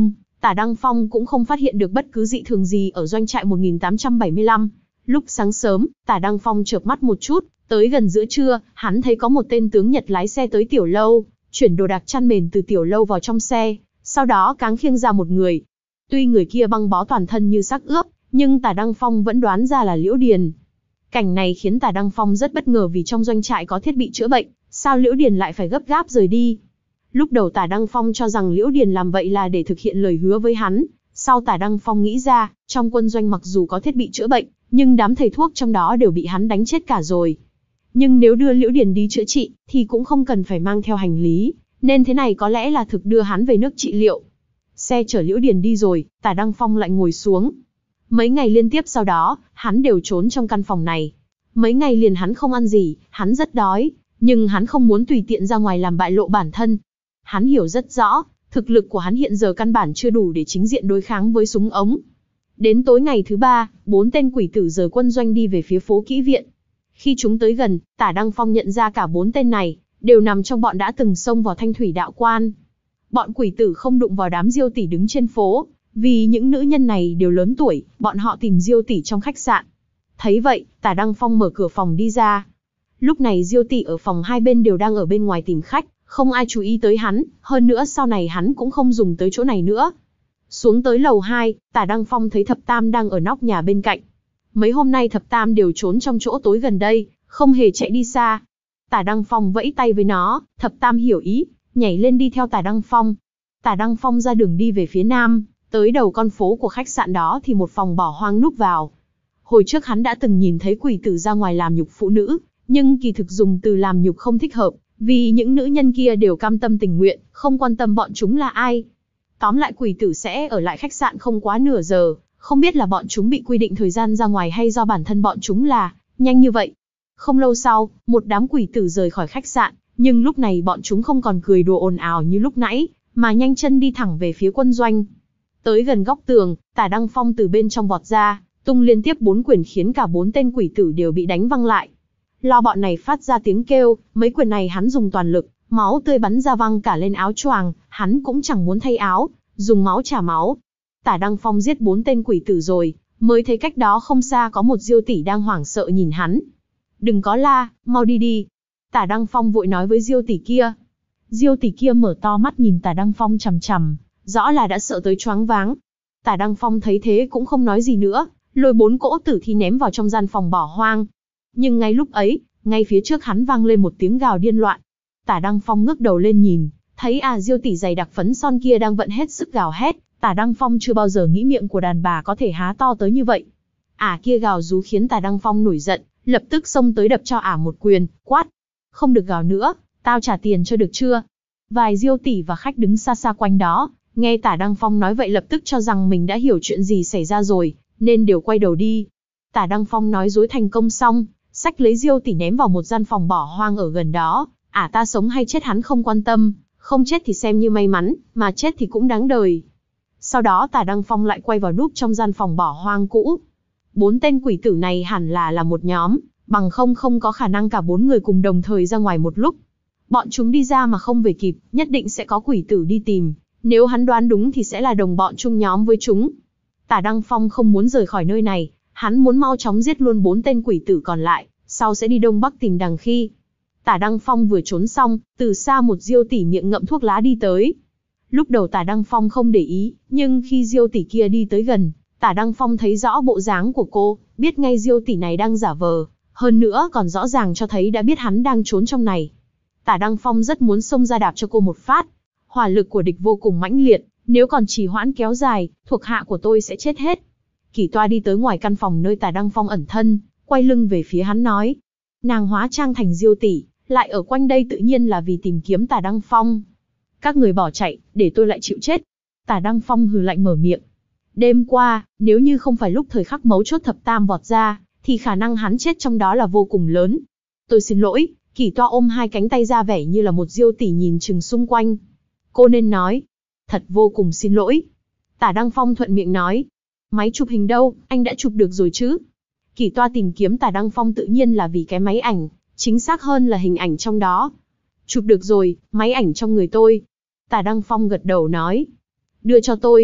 Tả Đăng Phong cũng không phát hiện được bất cứ dị thường gì ở doanh trại một nghìn tám trăm bảy mươi lăm. Lúc sáng sớm, Tả Đăng Phong chợp mắt một chút, tới gần giữa trưa, hắn thấy có một tên tướng Nhật lái xe tới tiểu lâu, chuyển đồ đạc chăn mền từ tiểu lâu vào trong xe, sau đó cáng khiêng ra một người. Tuy người kia băng bó toàn thân như xác ướp, nhưng Tả Đăng Phong vẫn đoán ra là Liễu Điền. Cảnh này khiến Tả Đăng Phong rất bất ngờ vì trong doanh trại có thiết bị chữa bệnh, sao Liễu Điền lại phải gấp gáp rời đi. Lúc đầu Tả Đăng Phong cho rằng Liễu Điền làm vậy là để thực hiện lời hứa với hắn, sau Tả Đăng Phong nghĩ ra, trong quân doanh mặc dù có thiết bị chữa bệnh, nhưng đám thầy thuốc trong đó đều bị hắn đánh chết cả rồi. Nhưng nếu đưa Liễu Điền đi chữa trị, thì cũng không cần phải mang theo hành lý, nên thế này có lẽ là thực đưa hắn về nước trị liệu. Xe chở Liễu Điền đi rồi, Tả Đăng Phong lại ngồi xuống. Mấy ngày liên tiếp sau đó, hắn đều trốn trong căn phòng này. Mấy ngày liền hắn không ăn gì, hắn rất đói, nhưng hắn không muốn tùy tiện ra ngoài làm bại lộ bản thân. Hắn hiểu rất rõ, thực lực của hắn hiện giờ căn bản chưa đủ để chính diện đối kháng với súng ống. Đến tối ngày thứ ba, bốn tên quỷ tử rời quân doanh đi về phía phố Kỹ Viện. Khi chúng tới gần, Tả Đăng Phong nhận ra cả bốn tên này, đều nằm trong bọn đã từng xông vào Thanh Thủy Đạo Quan. Bọn quỷ tử không đụng vào đám Diêu tỷ đứng trên phố, vì những nữ nhân này đều lớn tuổi, bọn họ tìm Diêu tỷ trong khách sạn. Thấy vậy, Tả Đăng Phong mở cửa phòng đi ra. Lúc này Diêu tỷ ở phòng hai bên đều đang ở bên ngoài tìm khách, không ai chú ý tới hắn, hơn nữa sau này hắn cũng không dùng tới chỗ này nữa. Xuống tới lầu hai, Tả Đăng Phong thấy Thập Tam đang ở nóc nhà bên cạnh. Mấy hôm nay Thập Tam đều trốn trong chỗ tối gần đây, không hề chạy đi xa. Tả Đăng Phong vẫy tay với nó, Thập Tam hiểu ý, nhảy lên đi theo Tả Đăng Phong. Tả Đăng Phong ra đường đi về phía nam, tới đầu con phố của khách sạn đó thì một phòng bỏ hoang núp vào. Hồi trước hắn đã từng nhìn thấy quỷ tử ra ngoài làm nhục phụ nữ, nhưng kỳ thực dùng từ làm nhục không thích hợp, vì những nữ nhân kia đều cam tâm tình nguyện, không quan tâm bọn chúng là ai. Tóm lại quỷ tử sẽ ở lại khách sạn không quá nửa giờ, không biết là bọn chúng bị quy định thời gian ra ngoài hay do bản thân bọn chúng là nhanh như vậy. Không lâu sau, một đám quỷ tử rời khỏi khách sạn, nhưng lúc này bọn chúng không còn cười đùa ồn ào như lúc nãy, mà nhanh chân đi thẳng về phía quân doanh. Tới gần góc tường, Tả Đăng Phong từ bên trong vọt ra, tung liên tiếp bốn quyền khiến cả bốn tên quỷ tử đều bị đánh văng lại. Lo bọn này phát ra tiếng kêu, mấy quyền này hắn dùng toàn lực, máu tươi bắn ra văng cả lên áo choàng, hắn cũng chẳng muốn thay áo, dùng máu trả máu. Tả Đăng Phong giết bốn tên quỷ tử rồi, mới thấy cách đó không xa có một Diêu tỷ đang hoảng sợ nhìn hắn. Đừng có la, mau đi đi. Tả Đăng Phong vội nói với Diêu tỷ kia. Diêu tỷ kia mở to mắt nhìn Tả Đăng Phong chằm chằm, rõ là đã sợ tới choáng váng. Tả Đăng Phong thấy thế cũng không nói gì nữa, lôi bốn cỗ tử thi ném vào trong gian phòng bỏ hoang. Nhưng ngay lúc ấy, ngay phía trước hắn vang lên một tiếng gào điên loạn. Tả Đăng Phong ngước đầu lên nhìn, thấy à Diêu tỷ dày đặc phấn son kia đang vận hết sức gào hét. Tả Đăng Phong chưa bao giờ nghĩ miệng của đàn bà có thể há to tới như vậy. Ả kia gào rú khiến Tả Đăng Phong nổi giận, lập tức xông tới đập cho Ả một quyền, quát: không được gào nữa, tao trả tiền cho được chưa? Vài Diêu tỷ và khách đứng xa xa quanh đó, nghe Tả Đăng Phong nói vậy lập tức cho rằng mình đã hiểu chuyện gì xảy ra rồi, nên đều quay đầu đi. Tả Đăng Phong nói dối thành công xong, xách lấy Diêu tỷ ném vào một gian phòng bỏ hoang ở gần đó. Ả ta sống hay chết hắn không quan tâm, không chết thì xem như may mắn, mà chết thì cũng đáng đời. Sau đó Tả Đăng Phong lại quay vào núp trong gian phòng bỏ hoang cũ. Bốn tên quỷ tử này hẳn là là một nhóm, bằng không không có khả năng cả bốn người cùng đồng thời ra ngoài một lúc. Bọn chúng đi ra mà không về kịp, nhất định sẽ có quỷ tử đi tìm. Nếu hắn đoán đúng thì sẽ là đồng bọn chung nhóm với chúng. Tả Đăng Phong không muốn rời khỏi nơi này, hắn muốn mau chóng giết luôn bốn tên quỷ tử còn lại, sau sẽ đi Đông Bắc tìm Đằng Khi. Tả Đăng Phong vừa trốn xong, từ xa một Diêu tỷ miệng ngậm thuốc lá đi tới. Lúc đầu Tả Đăng Phong không để ý, nhưng khi Diêu tỷ kia đi tới gần, Tả Đăng Phong thấy rõ bộ dáng của cô, biết ngay Diêu tỷ này đang giả vờ, hơn nữa còn rõ ràng cho thấy đã biết hắn đang trốn trong này. Tả Đăng Phong rất muốn xông ra đạp cho cô một phát. Hỏa lực của địch vô cùng mãnh liệt, nếu còn trì hoãn kéo dài, thuộc hạ của tôi sẽ chết hết. Kỷ Toa đi tới ngoài căn phòng nơi Tả Đăng Phong ẩn thân, quay lưng về phía hắn nói: nàng hóa trang thành Diêu tỷ, lại ở quanh đây tự nhiên là vì tìm kiếm Tả Đăng Phong. Các người bỏ chạy, để tôi lại chịu chết. Tả Đăng Phong hừ lạnh mở miệng. Đêm qua, nếu như không phải lúc thời khắc mấu chốt Thập Tam vọt ra, thì khả năng hắn chết trong đó là vô cùng lớn. Tôi xin lỗi. Kỷ Toa ôm hai cánh tay ra vẻ như là một Diêu tỷ nhìn chừng xung quanh. Cô nên nói: thật vô cùng xin lỗi. Tả Đăng Phong thuận miệng nói: máy chụp hình đâu, anh đã chụp được rồi chứ? Kỷ Toa tìm kiếm Tả Đăng Phong tự nhiên là vì cái máy ảnh, chính xác hơn là hình ảnh trong đó. Chụp được rồi, máy ảnh trong người tôi. Tả Đăng Phong gật đầu nói: đưa cho tôi.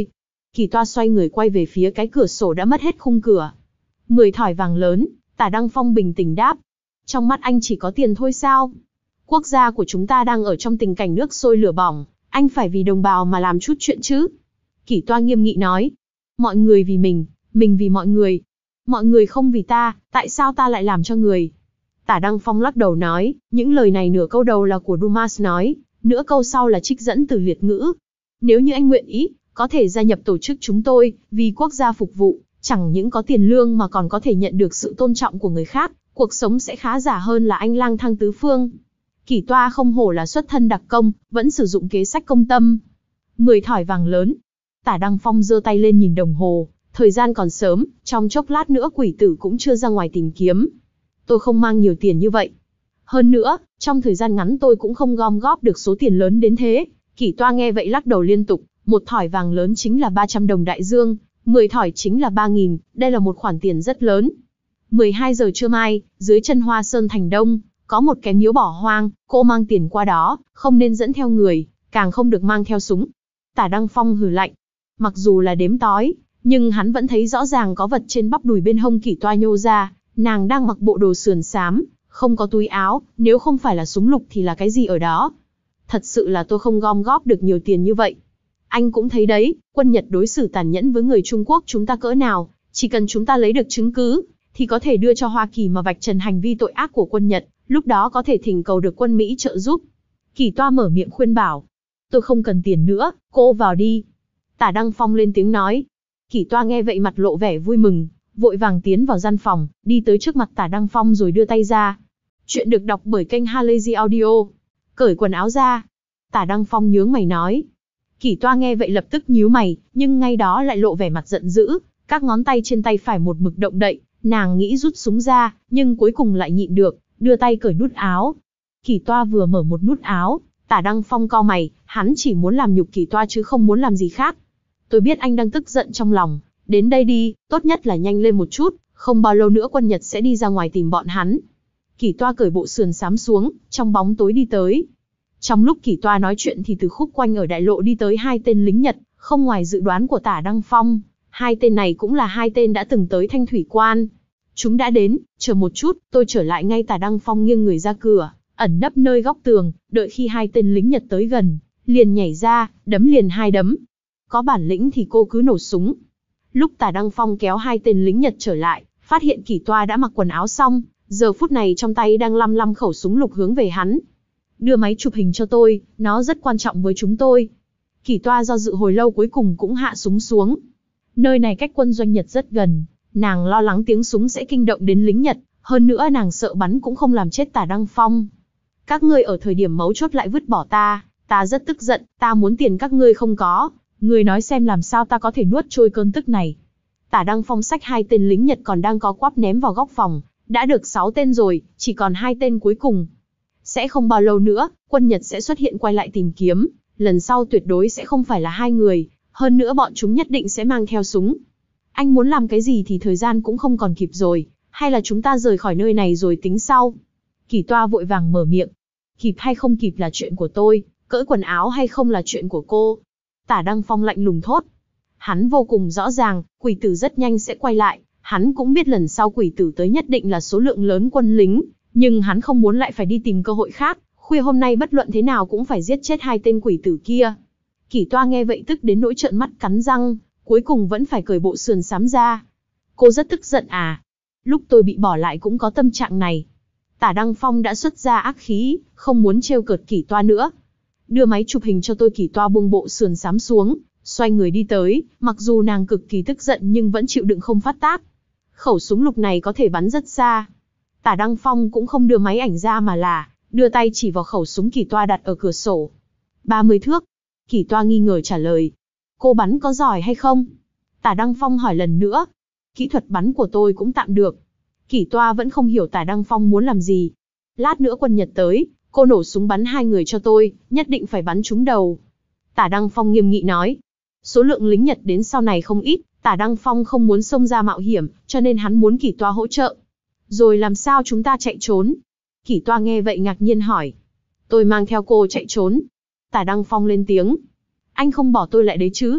Kỳ Toa xoay người quay về phía cái cửa sổ đã mất hết khung cửa. Mười thỏi vàng lớn, Tả Đăng Phong bình tĩnh đáp. Trong mắt anh chỉ có tiền thôi sao? Quốc gia của chúng ta đang ở trong tình cảnh nước sôi lửa bỏng, anh phải vì đồng bào mà làm chút chuyện chứ. Kỳ Toa nghiêm nghị nói. Mọi người vì mình, mình vì mọi người. Mọi người không vì ta, tại sao ta lại làm cho người? Tả Đăng Phong lắc đầu nói, những lời này nửa câu đầu là của Dumas nói, nửa câu sau là trích dẫn từ liệt ngữ. Nếu như anh nguyện ý, có thể gia nhập tổ chức chúng tôi, vì quốc gia phục vụ, chẳng những có tiền lương mà còn có thể nhận được sự tôn trọng của người khác, cuộc sống sẽ khá giả hơn là anh lang thang tứ phương. Kỳ Toa không hổ là xuất thân đặc công, vẫn sử dụng kế sách công tâm. Mười thỏi vàng lớn. Tả Đăng Phong giơ tay lên nhìn đồng hồ, thời gian còn sớm, trong chốc lát nữa quỷ tử cũng chưa ra ngoài tìm kiếm. Tôi không mang nhiều tiền như vậy. Hơn nữa, trong thời gian ngắn tôi cũng không gom góp được số tiền lớn đến thế. Kỳ Toa nghe vậy lắc đầu liên tục, một thỏi vàng lớn chính là ba trăm đồng đại dương, mười thỏi chính là ba nghìn, đây là một khoản tiền rất lớn. mười hai giờ trưa mai, dưới chân Hoa Sơn thành Đông, có một cái miếu bỏ hoang, cô mang tiền qua đó, không nên dẫn theo người, càng không được mang theo súng. Tả Đăng Phong hừ lạnh. Mặc dù là đếm tói, nhưng hắn vẫn thấy rõ ràng có vật trên bắp đùi bên hông Kỳ Toa nhô ra, nàng đang mặc bộ đồ sườn xám, không có túi áo, nếu không phải là súng lục thì là cái gì ở đó. Thật sự là tôi không gom góp được nhiều tiền như vậy. Anh cũng thấy đấy, quân Nhật đối xử tàn nhẫn với người Trung Quốc chúng ta cỡ nào, chỉ cần chúng ta lấy được chứng cứ, thì có thể đưa cho Hoa Kỳ mà vạch trần hành vi tội ác của quân Nhật, lúc đó có thể thỉnh cầu được quân Mỹ trợ giúp. Kỳ Toa mở miệng khuyên bảo. Tôi không cần tiền nữa, cô vào đi. Tả Đăng Phong lên tiếng nói. Kỳ Toa nghe vậy mặt lộ vẻ vui mừng, vội vàng tiến vào gian phòng, đi tới trước mặt Tả Đăng Phong rồi đưa tay ra. Chuyện được đọc bởi kênh Halazy Audio. Cởi quần áo ra. Tả Đăng Phong nhướng mày nói. Kỳ Toa nghe vậy lập tức nhíu mày, nhưng ngay đó lại lộ vẻ mặt giận dữ, các ngón tay trên tay phải một mực động đậy, nàng nghĩ rút súng ra, nhưng cuối cùng lại nhịn được, đưa tay cởi nút áo. Kỳ Toa vừa mở một nút áo, Tả Đăng Phong cau mày, hắn chỉ muốn làm nhục Kỳ Toa chứ không muốn làm gì khác. Tôi biết anh đang tức giận trong lòng, đến đây đi, tốt nhất là nhanh lên một chút, không bao lâu nữa quân Nhật sẽ đi ra ngoài tìm bọn hắn. Kỳ Toa cởi bộ sườn xám xuống, trong bóng tối đi tới. Trong lúc Kỳ Toa nói chuyện thì từ khúc quanh ở đại lộ đi tới hai tên lính Nhật, không ngoài dự đoán của Tả Đăng Phong. Hai tên này cũng là hai tên đã từng tới Thanh Thủy Quan. Chúng đã đến, chờ một chút, tôi trở lại ngay. Tả Đăng Phong nghiêng người ra cửa, ẩn nấp nơi góc tường, đợi khi hai tên lính Nhật tới gần, liền nhảy ra, đấm liền hai đấm. Có bản lĩnh thì cô cứ nổ súng. Lúc Tả Đăng Phong kéo hai tên lính Nhật trở lại, phát hiện Kỳ Toa đã mặc quần áo xong, giờ phút này trong tay đang lăm lăm khẩu súng lục hướng về hắn. Đưa máy chụp hình cho tôi, nó rất quan trọng với chúng tôi. Kỳ Toa do dự hồi lâu cuối cùng cũng hạ súng xuống. Nơi này cách quân doanh Nhật rất gần, nàng lo lắng tiếng súng sẽ kinh động đến lính Nhật, hơn nữa nàng sợ bắn cũng không làm chết Tả Đăng Phong. Các ngươi ở thời điểm mấu chốt lại vứt bỏ ta, ta rất tức giận, ta muốn tiền các ngươi không có, ngươi nói xem làm sao ta có thể nuốt trôi cơn tức này. Tả Đăng Phong xách hai tên lính Nhật còn đang có quắp ném vào góc phòng, đã được sáu tên rồi, chỉ còn hai tên cuối cùng. Sẽ không bao lâu nữa, quân Nhật sẽ xuất hiện quay lại tìm kiếm, lần sau tuyệt đối sẽ không phải là hai người, hơn nữa bọn chúng nhất định sẽ mang theo súng. Anh muốn làm cái gì thì thời gian cũng không còn kịp rồi, hay là chúng ta rời khỏi nơi này rồi tính sau. Kỳ Toa vội vàng mở miệng. Kịp hay không kịp là chuyện của tôi, cởi quần áo hay không là chuyện của cô. Tả Đăng Phong lạnh lùng thốt. Hắn vô cùng rõ ràng, quỷ tử rất nhanh sẽ quay lại, hắn cũng biết lần sau quỷ tử tới nhất định là số lượng lớn quân lính, nhưng hắn không muốn lại phải đi tìm cơ hội khác, khuya hôm nay bất luận thế nào cũng phải giết chết hai tên quỷ tử kia. Kỳ Toa nghe vậy tức đến nỗi trợn mắt cắn răng, cuối cùng vẫn phải cởi bộ sườn xám ra. Cô rất tức giận à? Lúc tôi bị bỏ lại cũng có tâm trạng này. Tả Đăng Phong đã xuất ra ác khí, không muốn trêu cợt Kỳ Toa nữa. Đưa máy chụp hình cho tôi. Kỳ Toa buông bộ sườn xám xuống, xoay người đi tới, mặc dù nàng cực kỳ tức giận nhưng vẫn chịu đựng không phát tác. Khẩu súng lục này có thể bắn rất xa. Tả Đăng Phong cũng không đưa máy ảnh ra mà là đưa tay chỉ vào khẩu súng Kỳ Toa đặt ở cửa sổ. ba mươi thước. Kỳ Toa nghi ngờ trả lời. Cô bắn có giỏi hay không? Tả Đăng Phong hỏi lần nữa. Kỹ thuật bắn của tôi cũng tạm được. Kỳ Toa vẫn không hiểu Tả Đăng Phong muốn làm gì. Lát nữa quân Nhật tới, cô nổ súng bắn hai người cho tôi, nhất định phải bắn trúng đầu. Tả Đăng Phong nghiêm nghị nói. Số lượng lính Nhật đến sau này không ít, Tả Đăng Phong không muốn xông ra mạo hiểm, cho nên hắn muốn Kỳ Toa hỗ trợ. Rồi làm sao chúng ta chạy trốn? Kỳ Toa nghe vậy ngạc nhiên hỏi. Tôi mang theo cô chạy trốn. Tả Đăng Phong lên tiếng. Anh không bỏ tôi lại đấy chứ?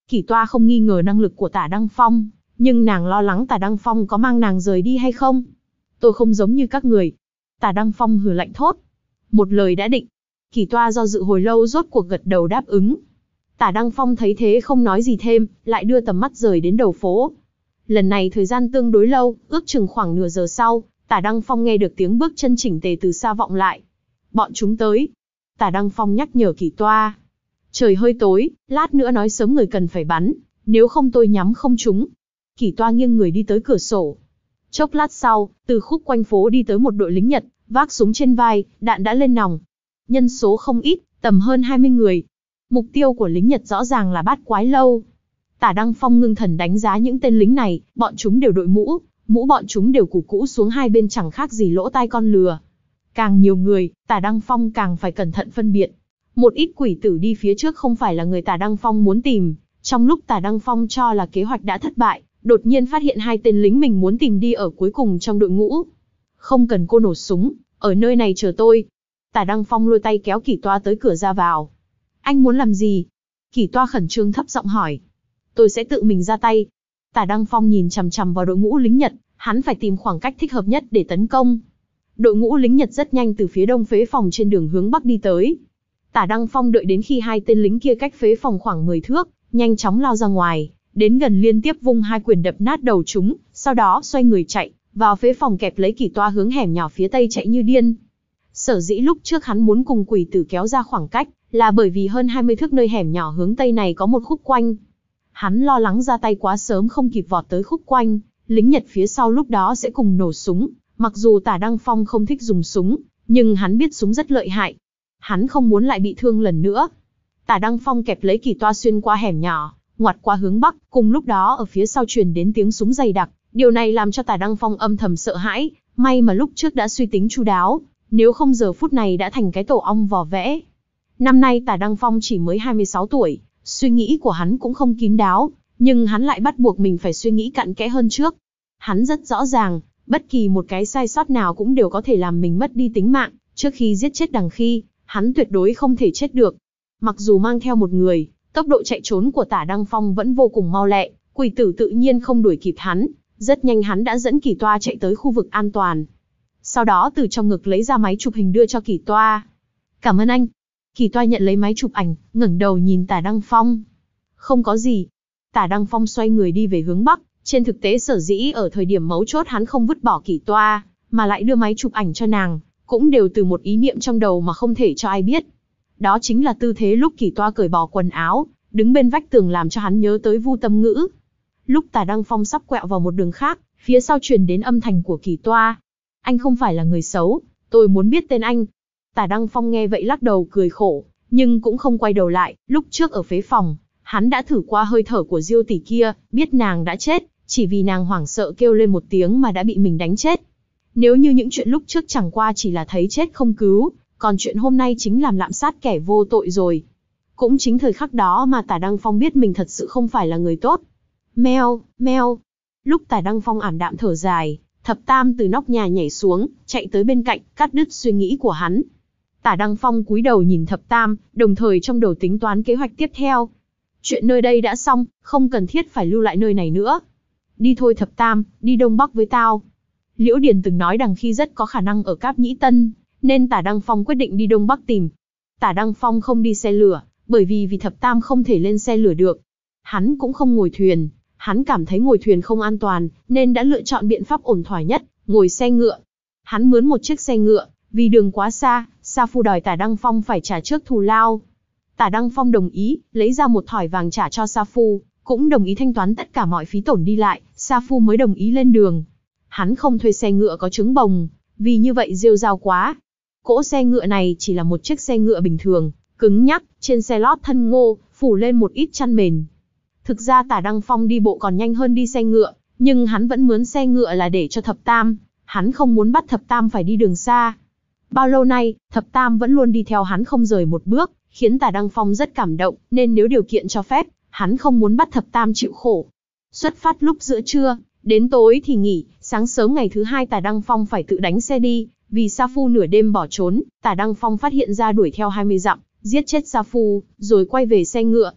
Kỷ Toa không nghi ngờ năng lực của Tả Đăng Phong, nhưng nàng lo lắng Tả Đăng Phong có mang nàng rời đi hay không. Tôi không giống như các người. Tả Đăng Phong hừ lạnh thốt. Một lời đã định. Kỷ Toa do dự hồi lâu rốt cuộc gật đầu đáp ứng. Tả Đăng Phong thấy thế không nói gì thêm, lại đưa tầm mắt rời đến đầu phố. Lần này thời gian tương đối lâu, ước chừng khoảng nửa giờ sau, Tả Đăng Phong nghe được tiếng bước chân chỉnh tề từ xa vọng lại. Bọn chúng tới. Tả Đăng Phong nhắc nhở Kỷ Toa. Trời hơi tối, lát nữa nói sớm người cần phải bắn, nếu không tôi nhắm không trúng. Kỷ Toa nghiêng người đi tới cửa sổ. Chốc lát sau, từ khúc quanh phố đi tới một đội lính Nhật, vác súng trên vai, đạn đã lên nòng. Nhân số không ít, tầm hơn hai mươi người. Mục tiêu của lính Nhật rõ ràng là Bát Quái Lâu. Tả Đăng Phong ngưng thần đánh giá những tên lính này, bọn chúng đều đội mũ, mũ bọn chúng đều củ cũ xuống hai bên chẳng khác gì lỗ tai con lừa. Càng nhiều người, Tả Đăng Phong càng phải cẩn thận phân biệt. Một ít quỷ tử đi phía trước không phải là người Tả Đăng Phong muốn tìm. Trong lúc Tả Đăng Phong cho là kế hoạch đã thất bại, đột nhiên phát hiện hai tên lính mình muốn tìm đi ở cuối cùng trong đội ngũ. Không cần cô nổ súng, ở nơi này chờ tôi. Tả Đăng Phong lôi tay kéo Kỷ Toa tới cửa ra vào. Anh muốn làm gì? Kỷ Toa khẩn trương thấp giọng hỏi. Tôi sẽ tự mình ra tay. Tả Đăng Phong nhìn chằm chằm vào đội ngũ lính Nhật, hắn phải tìm khoảng cách thích hợp nhất để tấn công. Đội ngũ lính Nhật rất nhanh từ phía đông phế phòng trên đường hướng bắc đi tới. Tả Đăng Phong đợi đến khi hai tên lính kia cách phế phòng khoảng mười thước, nhanh chóng lao ra ngoài, đến gần liên tiếp vung hai quyền đập nát đầu chúng, sau đó xoay người chạy, vào phế phòng kẹp lấy Kỷ Toa hướng hẻm nhỏ phía tây chạy như điên. Sở dĩ lúc trước hắn muốn cùng quỷ tử kéo ra khoảng cách, là bởi vì hơn hai mươi thước nơi hẻm nhỏ hướng tây này có một khúc quanh. Hắn lo lắng ra tay quá sớm không kịp vọt tới khúc quanh, lính Nhật phía sau lúc đó sẽ cùng nổ súng. Mặc dù Tả Đăng Phong không thích dùng súng, nhưng hắn biết súng rất lợi hại. Hắn không muốn lại bị thương lần nữa. Tả Đăng Phong kẹp lấy Kỷ Toa xuyên qua hẻm nhỏ, ngoặt qua hướng bắc, cùng lúc đó ở phía sau truyền đến tiếng súng dày đặc. Điều này làm cho Tả Đăng Phong âm thầm sợ hãi, may mà lúc trước đã suy tính chu đáo, nếu không giờ phút này đã thành cái tổ ong vò vẽ. Năm nay Tả Đăng Phong chỉ mới hai mươi sáu tuổi, suy nghĩ của hắn cũng không kín đáo, nhưng hắn lại bắt buộc mình phải suy nghĩ cặn kẽ hơn trước. Hắn rất rõ ràng, bất kỳ một cái sai sót nào cũng đều có thể làm mình mất đi tính mạng, trước khi giết chết Đằng Khi, hắn tuyệt đối không thể chết được. Mặc dù mang theo một người, tốc độ chạy trốn của Tả Đăng Phong vẫn vô cùng mau lẹ, quỷ tử tự nhiên không đuổi kịp hắn, rất nhanh hắn đã dẫn Kỷ Toa chạy tới khu vực an toàn. Sau đó từ trong ngực lấy ra máy chụp hình đưa cho Kỷ Toa. Cảm ơn anh. Kỷ Toa nhận lấy máy chụp ảnh, ngẩng đầu nhìn Tả Đăng Phong. Không có gì. Tả Đăng Phong xoay người đi về hướng bắc, trên thực tế sở dĩ ở thời điểm mấu chốt hắn không vứt bỏ Kỷ Toa, mà lại đưa máy chụp ảnh cho nàng, cũng đều từ một ý niệm trong đầu mà không thể cho ai biết. Đó chính là tư thế lúc Kỷ Toa cởi bỏ quần áo, đứng bên vách tường làm cho hắn nhớ tới Vu Tâm Ngữ. Lúc Tả Đăng Phong sắp quẹo vào một đường khác, phía sau truyền đến âm thanh của Kỷ Toa. Anh không phải là người xấu, tôi muốn biết tên anh. Tả Đăng Phong nghe vậy lắc đầu cười khổ, nhưng cũng không quay đầu lại. Lúc trước ở phế phòng, hắn đã thử qua hơi thở của Diêu tỷ kia, biết nàng đã chết, chỉ vì nàng hoảng sợ kêu lên một tiếng mà đã bị mình đánh chết. Nếu như những chuyện lúc trước chẳng qua chỉ là thấy chết không cứu, còn chuyện hôm nay chính làm lạm sát kẻ vô tội rồi. Cũng chính thời khắc đó mà Tả Đăng Phong biết mình thật sự không phải là người tốt. Meo, meo. Lúc Tả Đăng Phong ảm đạm thở dài, Thập Tam từ nóc nhà nhảy xuống, chạy tới bên cạnh, cắt đứt suy nghĩ của hắn. Tả Đăng Phong cúi đầu nhìn Thập Tam, đồng thời trong đầu tính toán kế hoạch tiếp theo. Chuyện nơi đây đã xong, không cần thiết phải lưu lại nơi này nữa. Đi thôi Thập Tam, đi Đông Bắc với tao. Liễu Điền từng nói Đằng Khi rất có khả năng ở Cáp Nhĩ Tân, nên Tả Đăng Phong quyết định đi Đông Bắc tìm. Tả Đăng Phong không đi xe lửa, bởi vì vì Thập Tam không thể lên xe lửa được. Hắn cũng không ngồi thuyền, hắn cảm thấy ngồi thuyền không an toàn, nên đã lựa chọn biện pháp ổn thỏa nhất, ngồi xe ngựa. Hắn mướn một chiếc xe ngựa, vì đường quá xa, Sa Phu đòi Tả Đăng Phong phải trả trước thù lao. Tả Đăng Phong đồng ý, lấy ra một thỏi vàng trả cho Sa Phu, cũng đồng ý thanh toán tất cả mọi phí tổn đi lại, Sa Phu mới đồng ý lên đường. Hắn không thuê xe ngựa có trứng bồng, vì như vậy rêu rao quá. Cỗ xe ngựa này chỉ là một chiếc xe ngựa bình thường, cứng nhắc, trên xe lót thân ngô, phủ lên một ít chăn mền. Thực ra Tả Đăng Phong đi bộ còn nhanh hơn đi xe ngựa, nhưng hắn vẫn mướn xe ngựa là để cho Thập Tam, hắn không muốn bắt Thập Tam phải đi đường xa. Bao lâu nay, Thập Tam vẫn luôn đi theo hắn không rời một bước, khiến Tả Đăng Phong rất cảm động, nên nếu điều kiện cho phép, hắn không muốn bắt Thập Tam chịu khổ. Xuất phát lúc giữa trưa, đến tối thì nghỉ, sáng sớm ngày thứ hai Tả Đăng Phong phải tự đánh xe đi, vì Sa Phu nửa đêm bỏ trốn, Tả Đăng Phong phát hiện ra đuổi theo hai mươi dặm, giết chết Sa Phu, rồi quay về xe ngựa.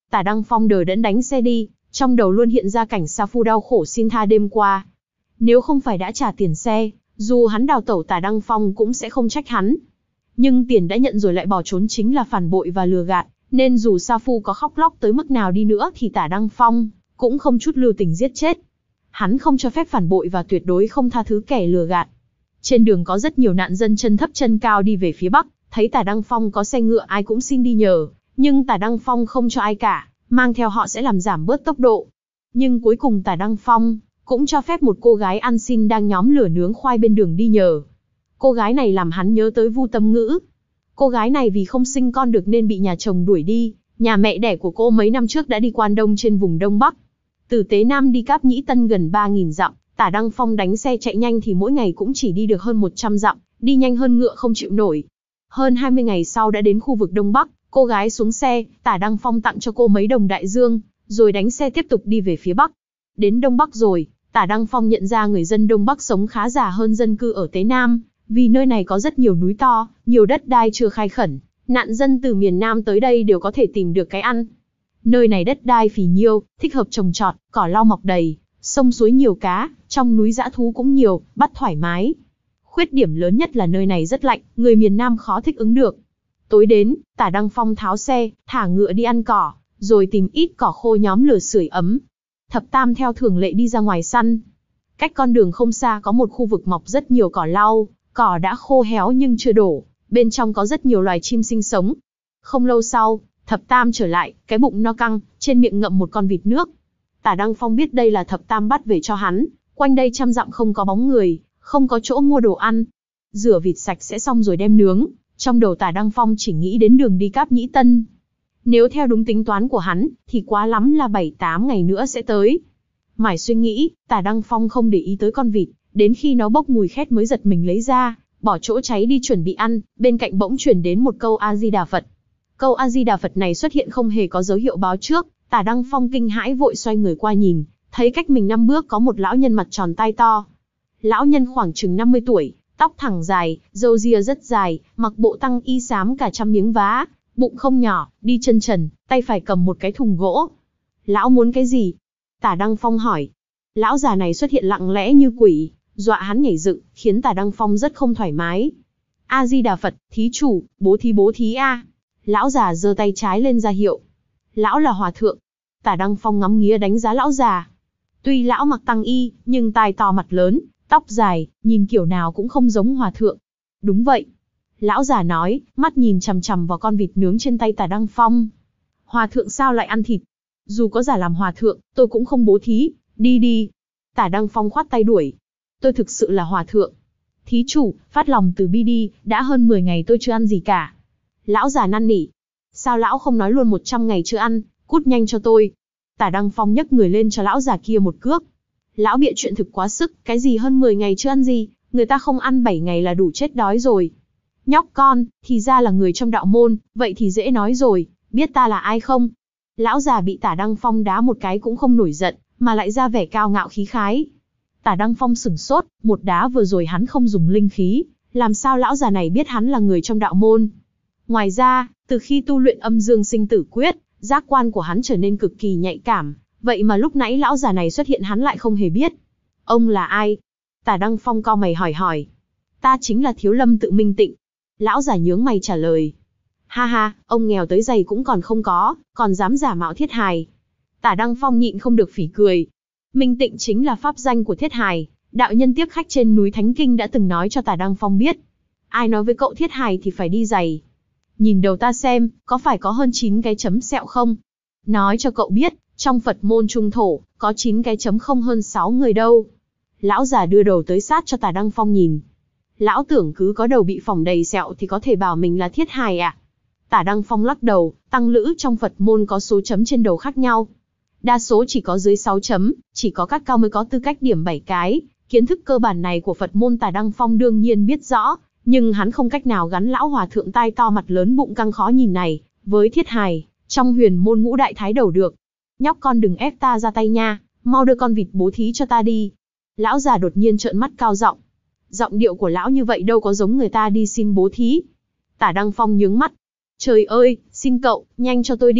Tả Đăng Phong đờ đẫn đánh xe đi, trong đầu luôn hiện ra cảnh Sa Phu đau khổ xin tha đêm qua. Nếu không phải đã trả tiền xe, dù hắn đào tẩu Tả Đăng Phong cũng sẽ không trách hắn. Nhưng tiền đã nhận rồi lại bỏ trốn chính là phản bội và lừa gạt, nên dù Sa Phu có khóc lóc tới mức nào đi nữa thì Tả Đăng Phong cũng không chút lưu tình giết chết. Hắn không cho phép phản bội và tuyệt đối không tha thứ kẻ lừa gạt. Trên đường có rất nhiều nạn dân chân thấp chân cao đi về phía Bắc, thấy Tả Đăng Phong có xe ngựa ai cũng xin đi nhờ, nhưng Tả Đăng Phong không cho ai cả, mang theo họ sẽ làm giảm bớt tốc độ. Nhưng cuối cùng Tả Đăng Phong cũng cho phép một cô gái ăn xin đang nhóm lửa nướng khoai bên đường đi nhờ. Cô gái này làm hắn nhớ tới Vu Tâm Ngữ. Cô gái này vì không sinh con được nên bị nhà chồng đuổi đi, nhà mẹ đẻ của cô mấy năm trước đã đi quan đông trên vùng Đông Bắc. Từ Tế Nam đi Cáp Nhĩ Tân gần ba nghìn dặm, Tả Đăng Phong đánh xe chạy nhanh thì mỗi ngày cũng chỉ đi được hơn một trăm dặm, đi nhanh hơn ngựa không chịu nổi. Hơn hai mươi ngày sau đã đến khu vực Đông Bắc, cô gái xuống xe, Tả Đăng Phong tặng cho cô mấy đồng đại dương, rồi đánh xe tiếp tục đi về phía Bắc. Đến Đông Bắc rồi, Tả Đăng Phong nhận ra người dân Đông Bắc sống khá giả hơn dân cư ở Tế Nam, vì nơi này có rất nhiều núi to, nhiều đất đai chưa khai khẩn, nạn dân từ miền Nam tới đây đều có thể tìm được cái ăn. Nơi này đất đai phì nhiêu, thích hợp trồng trọt, cỏ lau mọc đầy, sông suối nhiều cá, trong núi dã thú cũng nhiều, bắt thoải mái. Khuyết điểm lớn nhất là nơi này rất lạnh, người miền Nam khó thích ứng được. Tối đến, Tả Đăng Phong tháo xe, thả ngựa đi ăn cỏ, rồi tìm ít cỏ khô nhóm lửa sưởi ấm. Thập Tam theo thường lệ đi ra ngoài săn. Cách con đường không xa có một khu vực mọc rất nhiều cỏ lau, cỏ đã khô héo nhưng chưa đổ, bên trong có rất nhiều loài chim sinh sống. Không lâu sau, Thập Tam trở lại, cái bụng no căng, trên miệng ngậm một con vịt nước. Tả Đăng Phong biết đây là Thập Tam bắt về cho hắn, quanh đây trăm dặm không có bóng người, không có chỗ mua đồ ăn. Rửa vịt sạch sẽ xong rồi đem nướng, trong đầu Tả Đăng Phong chỉ nghĩ đến đường đi Cáp Nhĩ Tân. Nếu theo đúng tính toán của hắn, thì quá lắm là bảy tám ngày nữa sẽ tới. Mải suy nghĩ, Tả Đăng Phong không để ý tới con vịt, đến khi nó bốc mùi khét mới giật mình lấy ra, bỏ chỗ cháy đi chuẩn bị ăn, bên cạnh bỗng truyền đến một câu A-di-đà Phật. Câu A-di-đà Phật này xuất hiện không hề có dấu hiệu báo trước, Tả Đăng Phong kinh hãi vội xoay người qua nhìn, thấy cách mình năm bước có một lão nhân mặt tròn tai to. Lão nhân khoảng chừng năm mươi tuổi, tóc thẳng dài, râu ria rất dài, mặc bộ tăng y xám cả trăm miếng vá, bụng không nhỏ, đi chân trần, tay phải cầm một cái thùng gỗ. Lão muốn cái gì? Tả Đăng Phong hỏi. Lão già này xuất hiện lặng lẽ như quỷ, dọa hắn nhảy dựng, khiến Tả Đăng Phong rất không thoải mái. A-di-đà Phật, thí chủ, bố thí bố thí a. Lão già giơ tay trái lên ra hiệu. Lão là hòa thượng. Tả Đăng Phong ngắm nghía đánh giá lão già. Tuy lão mặc tăng y, nhưng tai to mặt lớn, tóc dài, nhìn kiểu nào cũng không giống hòa thượng. Đúng vậy. Lão già nói, mắt nhìn chằm chằm vào con vịt nướng trên tay Tả Đăng Phong. Hòa thượng sao lại ăn thịt? Dù có giả làm hòa thượng, tôi cũng không bố thí, đi đi. Tả Đăng Phong khoát tay đuổi. Tôi thực sự là hòa thượng. Thí chủ, phát lòng từ bi đi, đã hơn mười ngày tôi chưa ăn gì cả. Lão già năn nỉ. Sao lão không nói luôn một trăm ngày chưa ăn, cút nhanh cho tôi. Tả Đăng Phong nhấc người lên cho lão già kia một cước. Lão bịa chuyện thực quá sức, cái gì hơn mười ngày chưa ăn gì, người ta không ăn bảy ngày là đủ chết đói rồi. Nhóc con, thì ra là người trong đạo môn, vậy thì dễ nói rồi, biết ta là ai không? Lão già bị Tả Đăng Phong đá một cái cũng không nổi giận, mà lại ra vẻ cao ngạo khí khái. Tả Đăng Phong sửng sốt, một đá vừa rồi hắn không dùng linh khí, làm sao lão già này biết hắn là người trong đạo môn? Ngoài ra, từ khi tu luyện âm dương sinh tử quyết, giác quan của hắn trở nên cực kỳ nhạy cảm, vậy mà lúc nãy lão già này xuất hiện hắn lại không hề biết. Ông là ai? Tả Đăng Phong cau mày hỏi hỏi. Ta chính là Thiếu Lâm Tự Minh Tịnh. Lão già nhướng mày trả lời. Ha ha, ông nghèo tới giày cũng còn không có, còn dám giả mạo Thiết Hài. Tả Đăng Phong nhịn không được phỉ cười. Minh Tịnh chính là pháp danh của Thiết Hài, đạo nhân tiếp khách trên núi Thánh Kinh đã từng nói cho Tả Đăng Phong biết. Ai nói với cậu Thiết Hài thì phải đi giày. Nhìn đầu ta xem, có phải có hơn chín cái chấm sẹo không? Nói cho cậu biết, trong Phật môn Trung Thổ, có chín cái chấm không hơn sáu người đâu. Lão già đưa đầu tới sát cho Tả Đăng Phong nhìn. Lão tưởng cứ có đầu bị phỏng đầy sẹo thì có thể bảo mình là Thiết Hài à? Tả Đăng Phong lắc đầu, tăng lữ trong Phật môn có số chấm trên đầu khác nhau. Đa số chỉ có dưới sáu chấm, chỉ có các cao mới có tư cách điểm bảy cái. Kiến thức cơ bản này của Phật môn Tả Đăng Phong đương nhiên biết rõ, nhưng hắn không cách nào gắn lão hòa thượng tai to mặt lớn bụng căng khó nhìn này với Thiết Hài trong huyền môn ngũ đại thái đầu được. Nhóc con đừng ép ta ra tay nha, mau đưa con vịt bố thí cho ta đi. Lão già đột nhiên trợn mắt cao giọng. Giọng điệu của lão như vậy đâu có giống người ta đi xin bố thí. Tả Đăng Phong nhướng mắt. Trời ơi, xin cậu, nhanh cho tôi đi,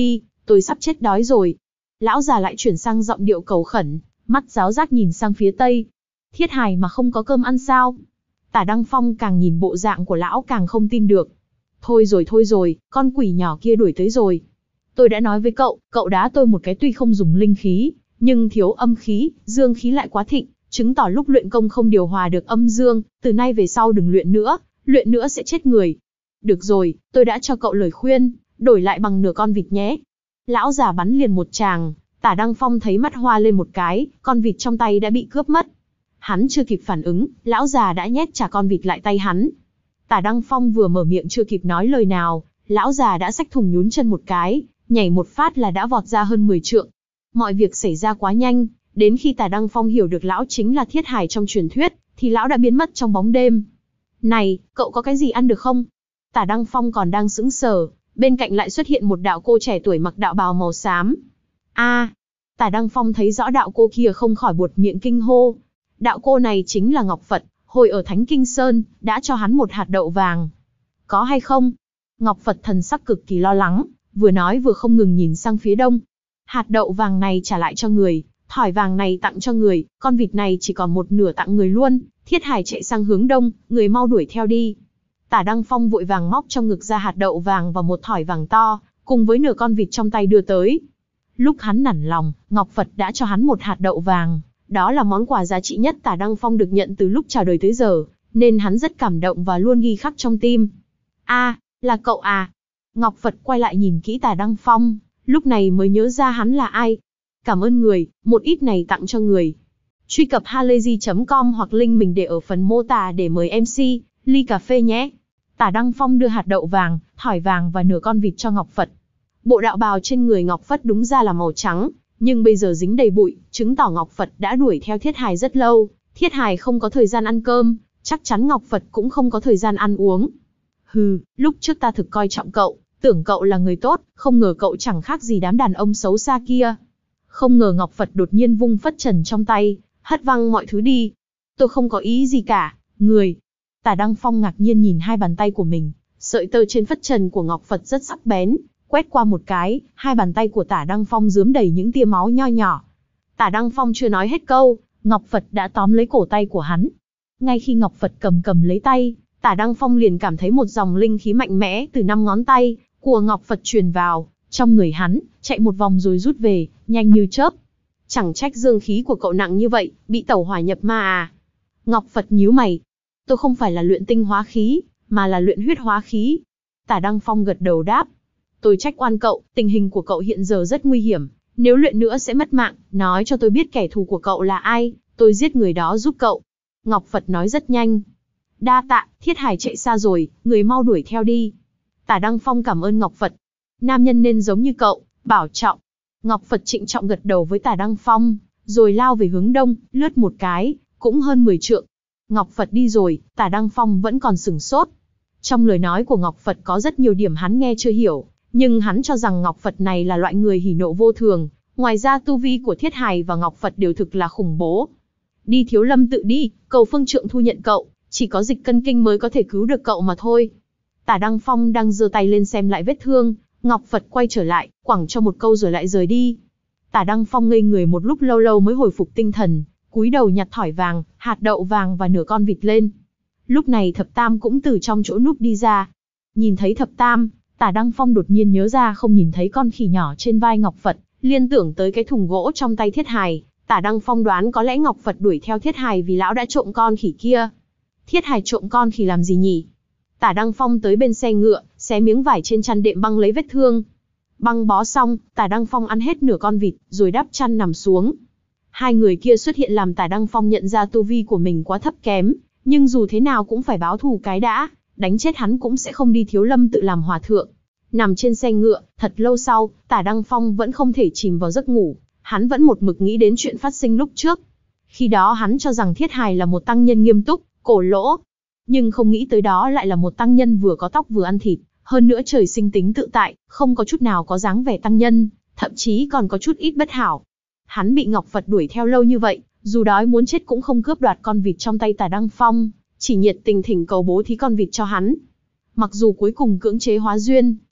tôi sắp chết đói rồi. Lão già lại chuyển sang giọng điệu cầu khẩn, mắt giáo giác nhìn sang phía tây. Thiết hài mà không có cơm ăn sao? Tả Đăng Phong càng nhìn bộ dạng của lão càng không tin được. Thôi rồi thôi rồi, con quỷ nhỏ kia đuổi tới rồi. Tôi đã nói với cậu, cậu đá tôi một cái tuy không dùng linh khí, nhưng thiếu âm khí, dương khí lại quá thịnh, chứng tỏ lúc luyện công không điều hòa được âm dương, từ nay về sau đừng luyện nữa, luyện nữa sẽ chết người. Được rồi, tôi đã cho cậu lời khuyên, đổi lại bằng nửa con vịt nhé. Lão già bắn liền một tràng, Tả Đăng Phong thấy mắt hoa lên một cái, con vịt trong tay đã bị cướp mất. Hắn chưa kịp phản ứng, lão già đã nhét trả con vịt lại tay hắn. Tả Đăng Phong vừa mở miệng chưa kịp nói lời nào, lão già đã xách thùng nhún chân một cái, nhảy một phát là đã vọt ra hơn mười trượng. Mọi việc xảy ra quá nhanh, đến khi Tả Đăng Phong hiểu được lão chính là thiết hài trong truyền thuyết, thì lão đã biến mất trong bóng đêm. Này, cậu có cái gì ăn được không? Tả Đăng Phong còn đang sững sờ, bên cạnh lại xuất hiện một đạo cô trẻ tuổi mặc đạo bào màu xám. A, à, Tả Đăng Phong thấy rõ đạo cô kia không khỏi buột miệng kinh hô. Đạo cô này chính là Ngọc Phật, hồi ở Thánh Kinh Sơn, đã cho hắn một hạt đậu vàng. Có hay không? Ngọc Phật thần sắc cực kỳ lo lắng, vừa nói vừa không ngừng nhìn sang phía đông. Hạt đậu vàng này trả lại cho người, thỏi vàng này tặng cho người, con vịt này chỉ còn một nửa tặng người luôn. Thiết hài chạy sang hướng đông, người mau đuổi theo đi. Tả Đăng Phong vội vàng móc trong ngực ra hạt đậu vàng và một thỏi vàng to, cùng với nửa con vịt trong tay đưa tới. Lúc hắn nản lòng, Ngọc Phật đã cho hắn một hạt đậu vàng. Đó là món quà giá trị nhất Tả Đăng Phong được nhận từ lúc chào đời tới giờ, nên hắn rất cảm động và luôn ghi khắc trong tim. A, à, là cậu à? Ngọc Phật quay lại nhìn kỹ Tả Đăng Phong, lúc này mới nhớ ra hắn là ai. Cảm ơn người, một ít này tặng cho người. Truy cập halayzi chấm com hoặc link mình để ở phần mô tả để mời em xê, ly cà phê nhé. Tả Đăng Phong đưa hạt đậu vàng, thỏi vàng và nửa con vịt cho Ngọc Phật. Bộ đạo bào trên người Ngọc Phật đúng ra là màu trắng, nhưng bây giờ dính đầy bụi, chứng tỏ Ngọc Phật đã đuổi theo thiết hài rất lâu. Thiết hài không có thời gian ăn cơm, chắc chắn Ngọc Phật cũng không có thời gian ăn uống. Hừ, lúc trước ta thực coi trọng cậu, tưởng cậu là người tốt, không ngờ cậu chẳng khác gì đám đàn ông xấu xa kia. Không ngờ Ngọc Phật đột nhiên vung phất trần trong tay, hất văng mọi thứ đi. Tôi không có ý gì cả, người. Tả Đăng Phong ngạc nhiên nhìn hai bàn tay của mình, sợi tơ trên phất trần của Ngọc Phật rất sắc bén, quét qua một cái, hai bàn tay của Tả Đăng Phong rướm đầy những tia máu nho nhỏ. Tả Đăng Phong chưa nói hết câu, Ngọc Phật đã tóm lấy cổ tay của hắn. Ngay khi Ngọc Phật cầm cầm lấy tay, Tả Đăng Phong liền cảm thấy một dòng linh khí mạnh mẽ từ năm ngón tay của Ngọc Phật truyền vào, trong người hắn, chạy một vòng rồi rút về, nhanh như chớp. Chẳng trách dương khí của cậu nặng như vậy, bị tẩu hỏa nhập ma à? Ngọc Phật nhíu mày. Tôi không phải là luyện tinh hóa khí, mà là luyện huyết hóa khí. Tả Đăng Phong gật đầu đáp. Tôi trách oan cậu, tình hình của cậu hiện giờ rất nguy hiểm, nếu luyện nữa sẽ mất mạng, nói cho tôi biết kẻ thù của cậu là ai, tôi giết người đó giúp cậu. Ngọc Phật nói rất nhanh. Đa tạ, thiết hài chạy xa rồi, người mau đuổi theo đi. Tả Đăng Phong cảm ơn Ngọc Phật. Nam nhân nên giống như cậu, bảo trọng. Ngọc Phật trịnh trọng gật đầu với Tả Đăng Phong, rồi lao về hướng đông, lướt một cái, cũng hơn mười trượng. Ngọc Phật đi rồi, Tả Đăng Phong vẫn còn sửng sốt. Trong lời nói của Ngọc Phật có rất nhiều điểm hắn nghe chưa hiểu, nhưng hắn cho rằng Ngọc Phật này là loại người hỉ nộ vô thường, ngoài ra tu vi của Thiết Hài và Ngọc Phật đều thực là khủng bố. Đi Thiếu Lâm tự đi, cầu phương trượng thu nhận cậu, chỉ có dịch cân kinh mới có thể cứu được cậu mà thôi. Tả Đăng Phong đang giơ tay lên xem lại vết thương, Ngọc Phật quay trở lại, quẳng cho một câu rồi lại rời đi. Tả Đăng Phong ngây người một lúc lâu lâu mới hồi phục tinh thần, cúi đầu nhặt thỏi vàng, hạt đậu vàng và nửa con vịt lên. Lúc này Thập Tam cũng từ trong chỗ núp đi ra. Nhìn thấy Thập Tam, Tả Đăng Phong đột nhiên nhớ ra không nhìn thấy con khỉ nhỏ trên vai Ngọc Phật, liên tưởng tới cái thùng gỗ trong tay Thiết Hài. Tả Đăng Phong đoán có lẽ Ngọc Phật đuổi theo Thiết Hài vì lão đã trộm con khỉ kia. Thiết Hài trộm con khỉ làm gì nhỉ? Tả Đăng Phong tới bên xe ngựa, xé miếng vải trên chăn đệm băng lấy vết thương. Băng bó xong, Tả Đăng Phong ăn hết nửa con vịt, rồi đắp chăn nằm xuống. Hai người kia xuất hiện làm Tả Đăng Phong nhận ra tu vi của mình quá thấp kém, nhưng dù thế nào cũng phải báo thù cái đã, đánh chết hắn cũng sẽ không đi Thiếu Lâm tự làm hòa thượng. Nằm trên xe ngựa, thật lâu sau, Tả Đăng Phong vẫn không thể chìm vào giấc ngủ, hắn vẫn một mực nghĩ đến chuyện phát sinh lúc trước. Khi đó hắn cho rằng Thiết Hài là một tăng nhân nghiêm túc, cổ lỗ, nhưng không nghĩ tới đó lại là một tăng nhân vừa có tóc vừa ăn thịt, hơn nữa trời sinh tính tự tại, không có chút nào có dáng vẻ tăng nhân, thậm chí còn có chút ít bất hảo. Hắn bị Ngọc Phật đuổi theo lâu như vậy, dù đói muốn chết cũng không cướp đoạt con vịt trong tay Tả Đăng Phong, chỉ nhiệt tình thỉnh cầu bố thí con vịt cho hắn. Mặc dù cuối cùng cưỡng chế hóa duyên,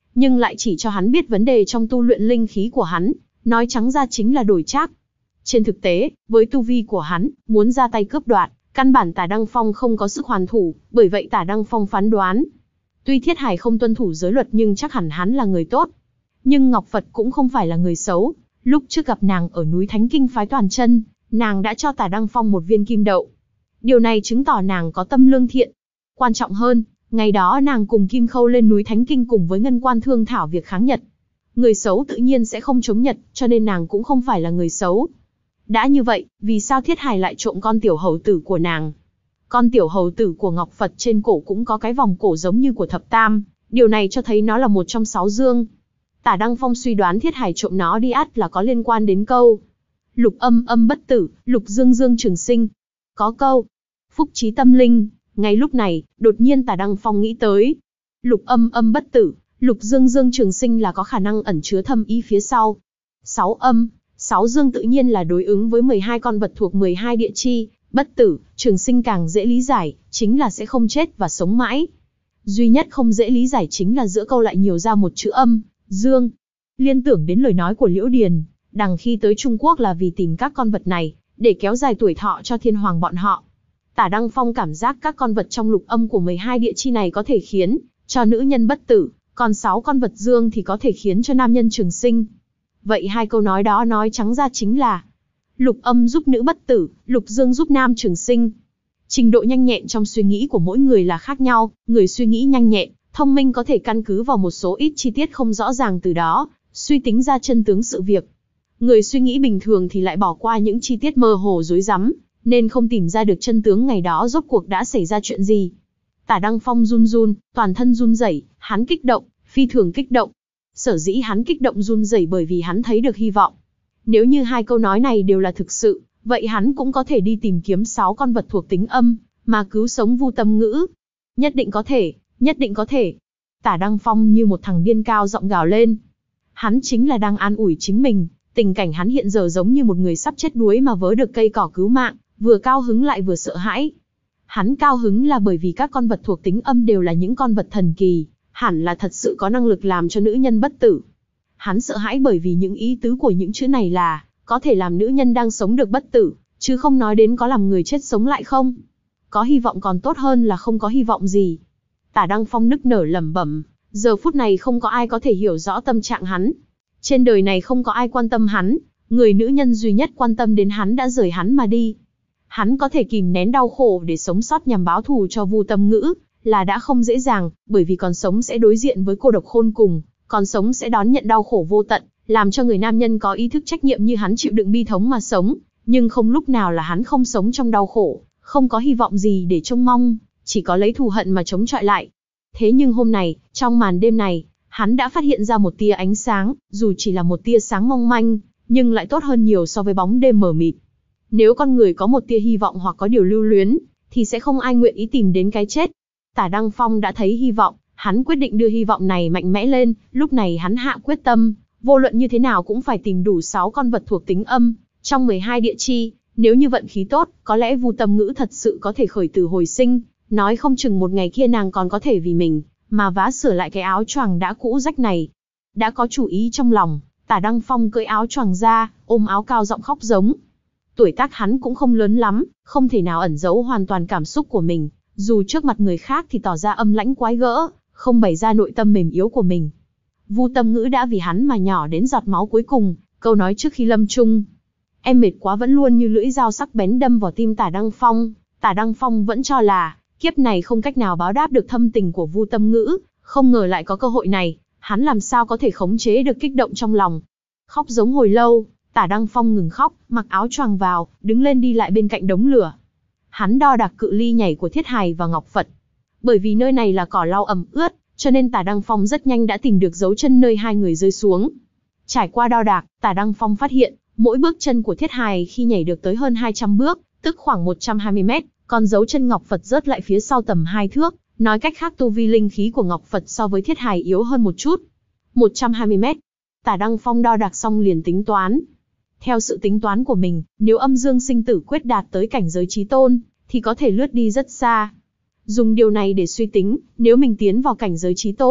nhưng lại chỉ cho hắn biết vấn đề trong tu luyện linh khí của hắn, nói trắng ra chính là đổi trác. Trên thực tế, với tu vi của hắn, muốn ra tay cướp đoạt, căn bản Tả Đăng Phong không có sức hoàn thủ, bởi vậy Tả Đăng Phong phán đoán. Tuy Thiết Hải không tuân thủ giới luật nhưng chắc hẳn hắn là người tốt. Nhưng Ngọc Phật cũng không phải là người xấu, lúc trước gặp nàng ở núi Thánh Kinh phái Toàn Chân, nàng đã cho Tả Đăng Phong một viên kim đậu. Điều này chứng tỏ nàng có tâm lương thiện. Quan trọng hơn, ngày đó nàng cùng Kim Khâu lên núi Thánh Kinh cùng với Ngân Quan thương thảo việc kháng Nhật. Người xấu tự nhiên sẽ không chống Nhật, cho nên nàng cũng không phải là người xấu. Đã như vậy, vì sao Thiết Hải lại trộm con tiểu hầu tử của nàng? Con tiểu hầu tử của Ngọc Phật trên cổ cũng có cái vòng cổ giống như của Thập Tam, điều này cho thấy nó là một trong sáu dương. Tả Đăng Phong suy đoán Thiết Hải trộm nó đi ắt là có liên quan đến câu lục âm âm bất tử, lục dương dương trường sinh. Có câu phúc trí tâm linh. Ngay lúc này, đột nhiên Tả Đăng Phong nghĩ tới, lục âm âm bất tử, lục dương dương trường sinh là có khả năng ẩn chứa thâm ý phía sau. Sáu âm, sáu dương tự nhiên là đối ứng với mười hai con vật thuộc mười hai địa chi, bất tử, trường sinh càng dễ lý giải, chính là sẽ không chết và sống mãi. Duy nhất không dễ lý giải chính là giữa câu lại nhiều ra một chữ âm, dương. Liên tưởng đến lời nói của Liễu Điền, đằng khi tới Trung Quốc là vì tìm các con vật này, để kéo dài tuổi thọ cho thiên hoàng bọn họ. Tả Đăng Phong cảm giác các con vật trong lục âm của mười hai địa chi này có thể khiến cho nữ nhân bất tử, còn sáu con vật dương thì có thể khiến cho nam nhân trường sinh. Vậy hai câu nói đó nói trắng ra chính là lục âm giúp nữ bất tử, lục dương giúp nam trường sinh. Trình độ nhanh nhẹn trong suy nghĩ của mỗi người là khác nhau, người suy nghĩ nhanh nhẹn, thông minh có thể căn cứ vào một số ít chi tiết không rõ ràng từ đó, suy tính ra chân tướng sự việc. Người suy nghĩ bình thường thì lại bỏ qua những chi tiết mơ hồ rối rắm, nên không tìm ra được chân tướng ngày đó rốt cuộc đã xảy ra chuyện gì. Tả Đăng Phong run run, toàn thân run rẩy, hắn kích động, phi thường kích động. Sở dĩ hắn kích động run rẩy bởi vì hắn thấy được hy vọng. Nếu như hai câu nói này đều là thực sự, vậy hắn cũng có thể đi tìm kiếm sáu con vật thuộc tính âm, mà cứu sống Vu Tâm Ngữ. Nhất định có thể, nhất định có thể. Tả Đăng Phong như một thằng điên cao giọng gào lên. Hắn chính là đang an ủi chính mình, tình cảnh hắn hiện giờ giống như một người sắp chết đuối mà vớ được cây cỏ cứu mạng, vừa cao hứng lại vừa sợ hãi. Hắn cao hứng là bởi vì các con vật thuộc tính âm đều là những con vật thần kỳ, hẳn là thật sự có năng lực làm cho nữ nhân bất tử. Hắn sợ hãi bởi vì những ý tứ của những chữ này là có thể làm nữ nhân đang sống được bất tử, chứ không nói đến có làm người chết sống lại không. Có hy vọng còn tốt hơn là không có hy vọng gì. Tả Đăng Phong nức nở lẩm bẩm, giờ phút này không có ai có thể hiểu rõ tâm trạng hắn. Trên đời này không có ai quan tâm hắn, người nữ nhân duy nhất quan tâm đến hắn đã rời hắn mà đi. Hắn có thể kìm nén đau khổ để sống sót nhằm báo thù cho Vu Tâm Ngữ, là đã không dễ dàng, bởi vì còn sống sẽ đối diện với cô độc khôn cùng, còn sống sẽ đón nhận đau khổ vô tận, làm cho người nam nhân có ý thức trách nhiệm như hắn chịu đựng bi thống mà sống, nhưng không lúc nào là hắn không sống trong đau khổ, không có hy vọng gì để trông mong, chỉ có lấy thù hận mà chống chọi lại. Thế nhưng hôm nay, trong màn đêm này, hắn đã phát hiện ra một tia ánh sáng, dù chỉ là một tia sáng mong manh, nhưng lại tốt hơn nhiều so với bóng đêm mờ mịt. Nếu con người có một tia hy vọng hoặc có điều lưu luyến, thì sẽ không ai nguyện ý tìm đến cái chết. Tả Đăng Phong đã thấy hy vọng, hắn quyết định đưa hy vọng này mạnh mẽ lên, lúc này hắn hạ quyết tâm, vô luận như thế nào cũng phải tìm đủ sáu con vật thuộc tính âm, trong mười hai địa chi, nếu như vận khí tốt, có lẽ Vu Tâm Ngữ thật sự có thể khởi tử hồi sinh, nói không chừng một ngày kia nàng còn có thể vì mình, mà vá sửa lại cái áo choàng đã cũ rách này. Đã có chủ ý trong lòng, Tả Đăng Phong cởi áo choàng ra, ôm áo cao giọng khóc giống. Tuổi tác hắn cũng không lớn lắm, không thể nào ẩn giấu hoàn toàn cảm xúc của mình, dù trước mặt người khác thì tỏ ra âm lãnh quái gở, không bày ra nội tâm mềm yếu của mình. Vu Tâm Ngữ đã vì hắn mà nhỏ đến giọt máu cuối cùng, câu nói trước khi lâm chung. Em mệt quá vẫn luôn như lưỡi dao sắc bén đâm vào tim Tả Đăng Phong, Tả Đăng Phong vẫn cho là kiếp này không cách nào báo đáp được thâm tình của Vu Tâm Ngữ, không ngờ lại có cơ hội này, hắn làm sao có thể khống chế được kích động trong lòng. Khóc giống hồi lâu, Tả Đăng Phong ngừng khóc, mặc áo choàng vào, đứng lên đi lại bên cạnh đống lửa. Hắn đo đạc cự ly nhảy của Thiết Hải và Ngọc Phật. Bởi vì nơi này là cỏ lau ẩm ướt, cho nên Tả Đăng Phong rất nhanh đã tìm được dấu chân nơi hai người rơi xuống. Trải qua đo đạc, Tả Đăng Phong phát hiện, mỗi bước chân của Thiết Hải khi nhảy được tới hơn hai trăm bước, tức khoảng một trăm hai mươi mét, còn dấu chân Ngọc Phật rớt lại phía sau tầm hai thước, nói cách khác tu vi linh khí của Ngọc Phật so với Thiết Hải yếu hơn một chút. một trăm hai mươi mét. Tả Đăng Phong đo đạc xong liền tính toán. Theo sự tính toán của mình, nếu âm dương sinh tử quyết đạt tới cảnh giới chí tôn, thì có thể lướt đi rất xa. Dùng điều này để suy tính, nếu mình tiến vào cảnh giới chí tôn,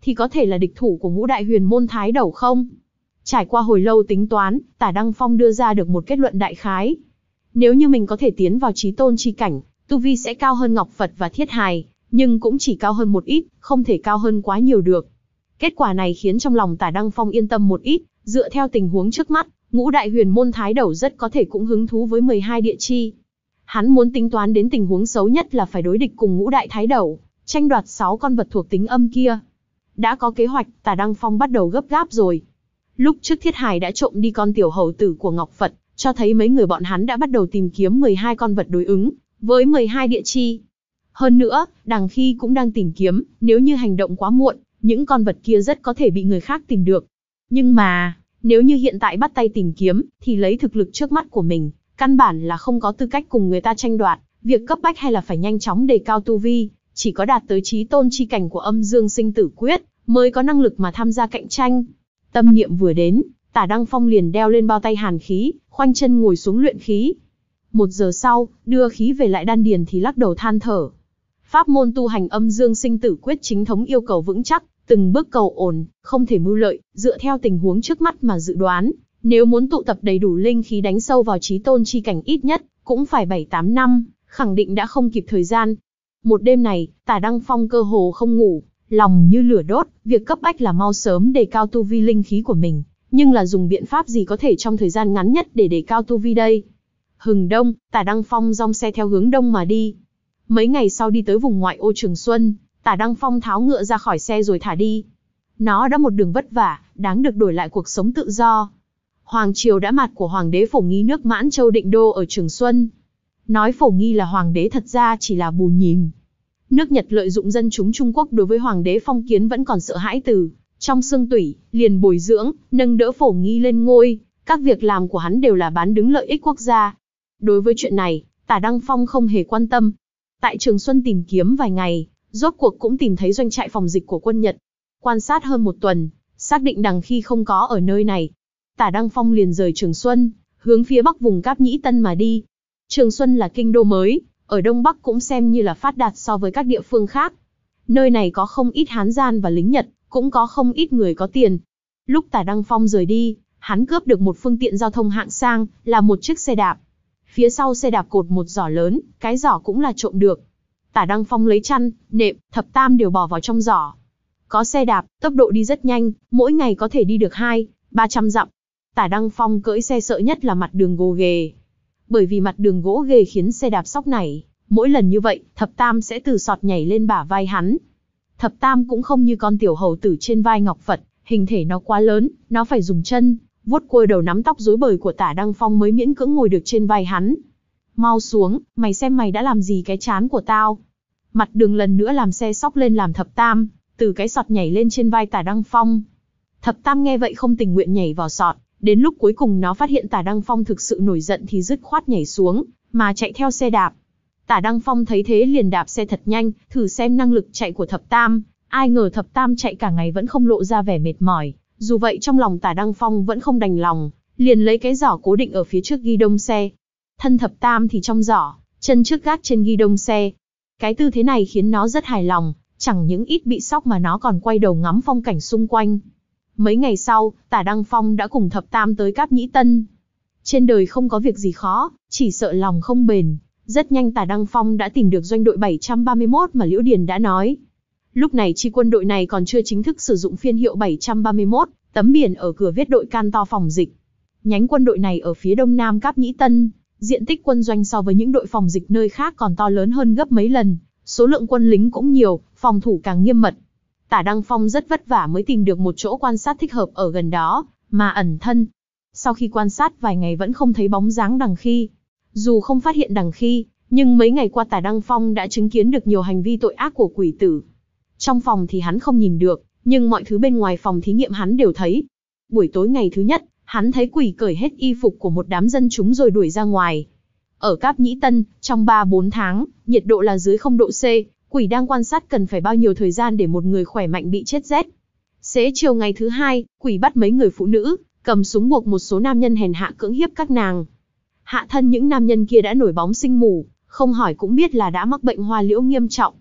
thì có thể là địch thủ của ngũ đại huyền môn thái đầu không? Trải qua hồi lâu tính toán, Tả Đăng Phong đưa ra được một kết luận đại khái. Nếu như mình có thể tiến vào chí tôn chi cảnh, tu vi sẽ cao hơn Ngọc Phật và Thiết Hài, nhưng cũng chỉ cao hơn một ít, không thể cao hơn quá nhiều được. Kết quả này khiến trong lòng Tả Đăng Phong yên tâm một ít, dựa theo tình huống trước mắt, ngũ đại huyền môn thái đầu rất có thể cũng hứng thú với mười hai địa chi. Hắn muốn tính toán đến tình huống xấu nhất là phải đối địch cùng ngũ đại thái đầu, tranh đoạt sáu con vật thuộc tính âm kia. Đã có kế hoạch, Tả Đăng Phong bắt đầu gấp gáp rồi. Lúc trước Thiết Hài đã trộm đi con tiểu hầu tử của Ngọc Phật, cho thấy mấy người bọn hắn đã bắt đầu tìm kiếm mười hai con vật đối ứng với mười hai địa chi. Hơn nữa, Đằng Khi cũng đang tìm kiếm, nếu như hành động quá muộn, những con vật kia rất có thể bị người khác tìm được. Nhưng mà, nếu như hiện tại bắt tay tìm kiếm, thì lấy thực lực trước mắt của mình, căn bản là không có tư cách cùng người ta tranh đoạt, việc cấp bách hay là phải nhanh chóng đề cao tu vi, chỉ có đạt tới chí tôn chi cảnh của Âm Dương Sinh Tử Quyết, mới có năng lực mà tham gia cạnh tranh. Tâm niệm vừa đến, Tả Đăng Phong liền đeo lên bao tay hàn khí, khoanh chân ngồi xuống luyện khí. Một giờ sau, đưa khí về lại đan điền thì lắc đầu than thở. Pháp môn tu hành Âm Dương Sinh Tử Quyết chính thống yêu cầu vững chắc, từng bước cầu ổn, không thể mưu lợi, dựa theo tình huống trước mắt mà dự đoán, nếu muốn tụ tập đầy đủ linh khí đánh sâu vào chí tôn chi cảnh ít nhất, cũng phải bảy tám năm, khẳng định đã không kịp thời gian. Một đêm này, Tả Đăng Phong cơ hồ không ngủ, lòng như lửa đốt, việc cấp bách là mau sớm đề cao tu vi linh khí của mình, nhưng là dùng biện pháp gì có thể trong thời gian ngắn nhất để đề cao tu vi đây? Hừng đông, Tả Đăng Phong dong xe theo hướng đông mà đi. Mấy ngày sau đi tới vùng ngoại ô Trường Xuân, Tả Đăng Phong tháo ngựa ra khỏi xe rồi thả đi. Nó đã một đường vất vả, đáng được đổi lại cuộc sống tự do. Hoàng triều đã mặt của Hoàng đế Phổ Nghi nước Mãn Châu định đô ở Trường Xuân. Nói Phổ Nghi là Hoàng đế thật ra chỉ là bù nhìn. Nước Nhật lợi dụng dân chúng Trung Quốc đối với Hoàng đế phong kiến vẫn còn sợ hãi từ trong xương tủy, liền bồi dưỡng, nâng đỡ Phổ Nghi lên ngôi, các việc làm của hắn đều là bán đứng lợi ích quốc gia. Đối với chuyện này, Tả Đăng Phong không hề quan tâm. Tại Trường Xuân tìm kiếm vài ngày, rốt cuộc cũng tìm thấy doanh trại phòng dịch của quân Nhật. Quan sát hơn một tuần, xác định Đằng Khi không có ở nơi này. Tả Đăng Phong liền rời Trường Xuân, hướng phía bắc vùng Cáp Nhĩ Tân mà đi. Trường Xuân là kinh đô mới, ở Đông Bắc cũng xem như là phát đạt so với các địa phương khác. Nơi này có không ít Hán gian và lính Nhật, cũng có không ít người có tiền. Lúc Tả Đăng Phong rời đi, hắn cướp được một phương tiện giao thông hạng sang, là một chiếc xe đạp. Phía sau xe đạp cột một giỏ lớn, cái giỏ cũng là trộm được. Tả Đăng Phong lấy chăn, nệm, thập tam đều bỏ vào trong giỏ. Có xe đạp, tốc độ đi rất nhanh, mỗi ngày có thể đi được hai, ba trăm dặm. Tả Đăng Phong cưỡi xe sợ nhất là mặt đường gồ ghề. Bởi vì mặt đường gỗ ghề khiến xe đạp sóc nảy, mỗi lần như vậy, thập tam sẽ từ sọt nhảy lên bả vai hắn. Thập tam cũng không như con tiểu hầu tử trên vai Ngọc Phật, hình thể nó quá lớn, nó phải dùng chân, vuốt cua đầu nắm tóc rối bời của Tả Đăng Phong mới miễn cưỡng ngồi được trên vai hắn. Mau xuống, mày xem mày đã làm gì cái chán của tao. Mặt đường lần nữa làm xe sóc lên làm thập tam, từ cái sọt nhảy lên trên vai Tả Đăng Phong. Thập tam nghe vậy không tình nguyện nhảy vào sọt, đến lúc cuối cùng nó phát hiện Tả Đăng Phong thực sự nổi giận thì dứt khoát nhảy xuống, mà chạy theo xe đạp. Tả Đăng Phong thấy thế liền đạp xe thật nhanh, thử xem năng lực chạy của thập tam, ai ngờ thập tam chạy cả ngày vẫn không lộ ra vẻ mệt mỏi, dù vậy trong lòng Tả Đăng Phong vẫn không đành lòng, liền lấy cái giỏ cố định ở phía trước ghi đông xe. Thân thập tam thì trong giỏ, chân trước gác trên ghi đông xe. Cái tư thế này khiến nó rất hài lòng, chẳng những ít bị sóc mà nó còn quay đầu ngắm phong cảnh xung quanh. Mấy ngày sau, Tả Đăng Phong đã cùng thập tam tới Cáp Nhĩ Tân. Trên đời không có việc gì khó, chỉ sợ lòng không bền. Rất nhanh Tả Đăng Phong đã tìm được doanh đội bảy trăm ba mươi mốt mà Liễu Điền đã nói. Lúc này chi quân đội này còn chưa chính thức sử dụng phiên hiệu bảy trăm ba mươi mốt, tấm biển ở cửa viết đội can to phòng dịch. Nhánh quân đội này ở phía đông nam Cáp Nhĩ Tân, diện tích quân doanh so với những đội phòng dịch nơi khác còn to lớn hơn gấp mấy lần, số lượng quân lính cũng nhiều, phòng thủ càng nghiêm mật. Tả Đăng Phong rất vất vả mới tìm được một chỗ quan sát thích hợp ở gần đó, mà ẩn thân. Sau khi quan sát vài ngày vẫn không thấy bóng dáng Đằng Khi. Dù không phát hiện Đằng Khi, nhưng mấy ngày qua Tả Đăng Phong đã chứng kiến được nhiều hành vi tội ác của quỷ tử. Trong phòng thì hắn không nhìn được, nhưng mọi thứ bên ngoài phòng thí nghiệm hắn đều thấy. Buổi tối ngày thứ nhất, hắn thấy quỷ cởi hết y phục của một đám dân chúng rồi đuổi ra ngoài. Ở Cáp Nhĩ Tân, trong ba bốn tháng, nhiệt độ là dưới không độ C, quỷ đang quan sát cần phải bao nhiêu thời gian để một người khỏe mạnh bị chết rét. Xế chiều ngày thứ hai, quỷ bắt mấy người phụ nữ, cầm súng buộc một số nam nhân hèn hạ cưỡng hiếp các nàng. Hạ thân những nam nhân kia đã nổi bóng sinh mủ, không hỏi cũng biết là đã mắc bệnh hoa liễu nghiêm trọng.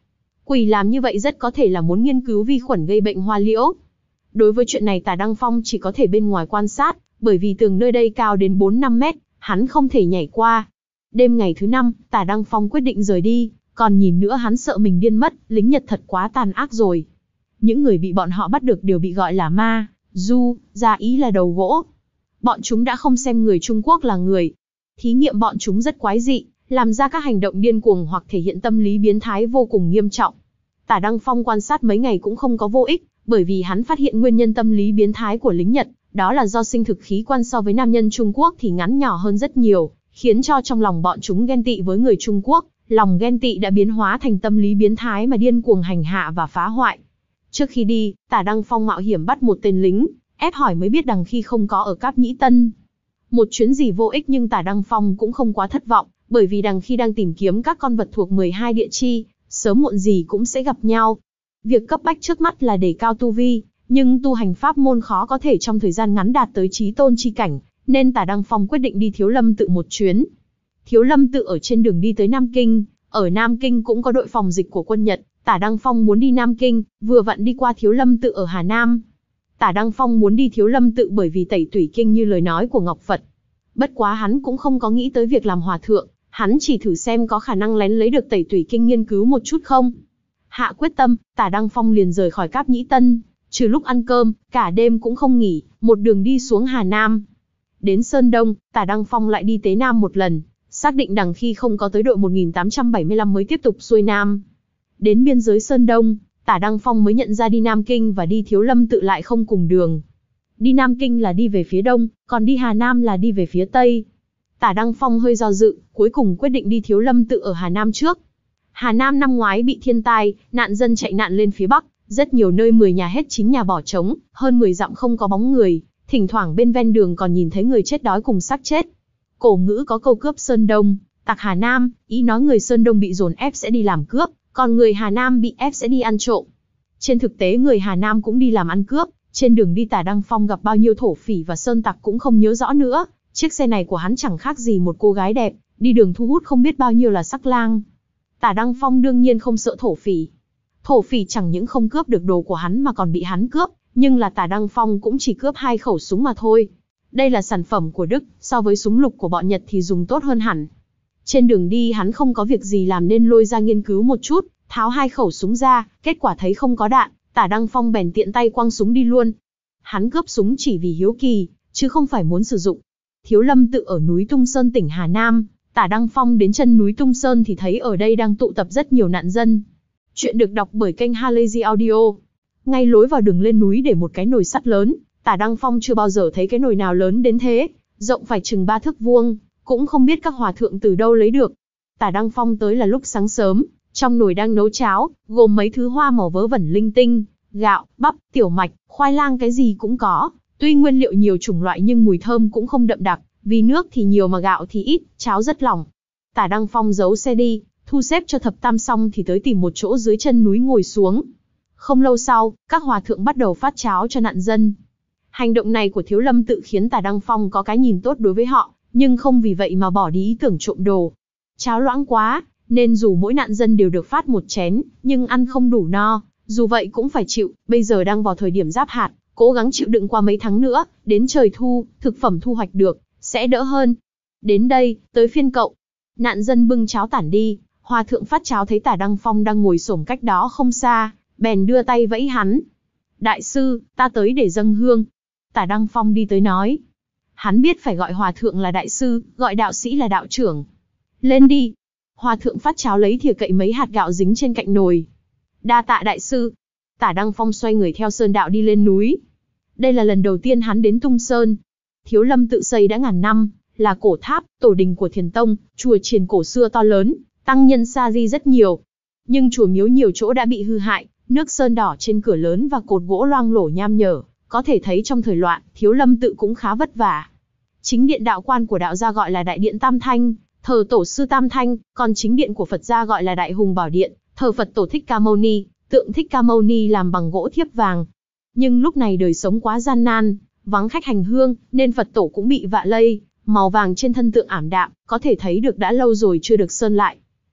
Quỷ làm như vậy rất có thể là muốn nghiên cứu vi khuẩn gây bệnh hoa liễu. Đối với chuyện này Tả Đăng Phong chỉ có thể bên ngoài quan sát, bởi vì tường nơi đây cao đến bốn năm mét, hắn không thể nhảy qua. Đêm ngày thứ năm, Tả Đăng Phong quyết định rời đi, còn nhìn nữa hắn sợ mình điên mất, lính Nhật thật quá tàn ác rồi. Những người bị bọn họ bắt được đều bị gọi là ma, du, ra ý là đầu gỗ. Bọn chúng đã không xem người Trung Quốc là người. Thí nghiệm bọn chúng rất quái dị, làm ra các hành động điên cuồng hoặc thể hiện tâm lý biến thái vô cùng nghiêm trọng. Tả Đăng Phong quan sát mấy ngày cũng không có vô ích, bởi vì hắn phát hiện nguyên nhân tâm lý biến thái của lính Nhật, đó là do sinh thực khí quan so với nam nhân Trung Quốc thì ngắn nhỏ hơn rất nhiều, khiến cho trong lòng bọn chúng ghen tị với người Trung Quốc, lòng ghen tị đã biến hóa thành tâm lý biến thái mà điên cuồng hành hạ và phá hoại. Trước khi đi, Tả Đăng Phong mạo hiểm bắt một tên lính, ép hỏi mới biết đằng khi không có ở Cáp Nhĩ Tân. Một chuyến gì vô ích nhưng Tả Đăng Phong cũng không quá thất vọng, bởi vì đằng khi đang tìm kiếm các con vật thuộc mười hai địa chi, sớm muộn gì cũng sẽ gặp nhau. Việc cấp bách trước mắt là đề cao tu vi, nhưng tu hành pháp môn khó có thể trong thời gian ngắn đạt tới chí tôn chi cảnh, nên Tả Đăng Phong quyết định đi Thiếu Lâm Tự một chuyến. Thiếu Lâm Tự ở trên đường đi tới Nam Kinh, ở Nam Kinh cũng có đội phòng dịch của quân Nhật, Tả Đăng Phong muốn đi Nam Kinh, vừa vặn đi qua Thiếu Lâm Tự ở Hà Nam. Tả Đăng Phong muốn đi Thiếu Lâm Tự bởi vì tẩy tủy kinh như lời nói của Ngọc Phật. Bất quá hắn cũng không có nghĩ tới việc làm hòa thượng, hắn chỉ thử xem có khả năng lén lấy được tẩy tủy kinh nghiên cứu một chút không. Hạ quyết tâm, Tả Đăng Phong liền rời khỏi Cáp Nhĩ Tân, trừ lúc ăn cơm, cả đêm cũng không nghỉ, một đường đi xuống Hà Nam. Đến Sơn Đông, Tả Đăng Phong lại đi Tế Nam một lần, xác định đằng khi không có tới đội một nghìn tám trăm bảy mươi lăm mới tiếp tục xuôi Nam. Đến biên giới Sơn Đông, Tả Đăng Phong mới nhận ra đi Nam Kinh và đi Thiếu Lâm Tự lại không cùng đường. Đi Nam Kinh là đi về phía đông, còn đi Hà Nam là đi về phía tây. Tả Đăng Phong hơi do dự, cuối cùng quyết định đi Thiếu Lâm Tự ở Hà Nam trước. Hà Nam năm ngoái bị thiên tai, nạn dân chạy nạn lên phía Bắc, rất nhiều nơi mười nhà hết chín nhà bỏ trống, hơn mười dặm không có bóng người, thỉnh thoảng bên ven đường còn nhìn thấy người chết đói cùng xác chết. Cổ ngữ có câu cướp Sơn Đông, tặc Hà Nam, ý nói người Sơn Đông bị dồn ép sẽ đi làm cướp, còn người Hà Nam bị ép sẽ đi ăn trộm. Trên thực tế người Hà Nam cũng đi làm ăn cướp, trên đường đi Tả Đăng Phong gặp bao nhiêu thổ phỉ và sơn tặc cũng không nhớ rõ nữa, chiếc xe này của hắn chẳng khác gì một cô gái đẹp, đi đường thu hút không biết bao nhiêu là sắc lang. Tả Đăng Phong đương nhiên không sợ thổ phỉ. Thổ phỉ chẳng những không cướp được đồ của hắn mà còn bị hắn cướp, nhưng là Tả Đăng Phong cũng chỉ cướp hai khẩu súng mà thôi. Đây là sản phẩm của Đức, so với súng lục của bọn Nhật thì dùng tốt hơn hẳn. Trên đường đi hắn không có việc gì làm nên lôi ra nghiên cứu một chút, tháo hai khẩu súng ra, kết quả thấy không có đạn, Tả Đăng Phong bèn tiện tay quăng súng đi luôn. Hắn cướp súng chỉ vì hiếu kỳ, chứ không phải muốn sử dụng. Thiếu Lâm Tự ở núi Tung Sơn tỉnh Hà Nam, Tả Đăng Phong đến chân núi Tung Sơn thì thấy ở đây đang tụ tập rất nhiều nạn dân. Chuyện được đọc bởi kênh Halazy Audio. Ngay lối vào đường lên núi để một cái nồi sắt lớn, Tả Đăng Phong chưa bao giờ thấy cái nồi nào lớn đến thế, rộng phải chừng ba thước vuông, cũng không biết các hòa thượng từ đâu lấy được. Tả Đăng Phong tới là lúc sáng sớm, trong nồi đang nấu cháo, gồm mấy thứ hoa màu vớ vẩn linh tinh, gạo, bắp, tiểu mạch, khoai lang cái gì cũng có. Tuy nguyên liệu nhiều chủng loại nhưng mùi thơm cũng không đậm đặc, vì nước thì nhiều mà gạo thì ít, cháo rất lỏng. Tả Đăng Phong giấu xe đi, thu xếp cho thập tam xong thì tới tìm một chỗ dưới chân núi ngồi xuống. Không lâu sau, các hòa thượng bắt đầu phát cháo cho nạn dân. Hành động này của Thiếu Lâm Tự khiến Tả Đăng Phong có cái nhìn tốt đối với họ, nhưng không vì vậy mà bỏ đi ý tưởng trộm đồ. Cháo loãng quá, nên dù mỗi nạn dân đều được phát một chén, nhưng ăn không đủ no, dù vậy cũng phải chịu, bây giờ đang vào thời điểm giáp hạt, cố gắng chịu đựng qua mấy tháng nữa, đến trời thu, thực phẩm thu hoạch được, sẽ đỡ hơn. Đến đây, tới phiên cậu. Nạn dân bưng cháo tản đi, hòa thượng phát cháo thấy Tả Đăng Phong đang ngồi xổm cách đó không xa, bèn đưa tay vẫy hắn. Đại sư, ta tới để dâng hương. Tả Đăng Phong đi tới nói. Hắn biết phải gọi hòa thượng là đại sư, gọi đạo sĩ là đạo trưởng. Lên đi. Hòa thượng phát cháo lấy thìa cậy mấy hạt gạo dính trên cạnh nồi. Đa tạ đại sư. Tả Đăng Phong xoay người theo sơn đạo đi lên núi. Đây là lần đầu tiên hắn đến Tung Sơn. Thiếu Lâm Tự xây đã ngàn năm, là cổ tháp, tổ đình của Thiền Tông, chùa chiền cổ xưa to lớn, tăng nhân sa di rất nhiều. Nhưng chùa miếu nhiều chỗ đã bị hư hại, nước sơn đỏ trên cửa lớn và cột gỗ loang lổ nham nhở, có thể thấy trong thời loạn, Thiếu Lâm Tự cũng khá vất vả. Chính điện đạo quan của đạo gia gọi là Đại Điện Tam Thanh, thờ tổ sư Tam Thanh, còn chính điện của Phật gia gọi là Đại Hùng Bảo Điện, thờ Phật tổ Thích Ca Mâu Ni, tượng Thích Ca Mâu Ni làm bằng gỗ thiếp vàng. Nhưng lúc này đời sống quá gian nan, vắng khách hành hương, nên Phật tổ cũng bị vạ lây, màu vàng trên thân tượng ảm đạm, có thể thấy được đã lâu rồi chưa được sơn lại.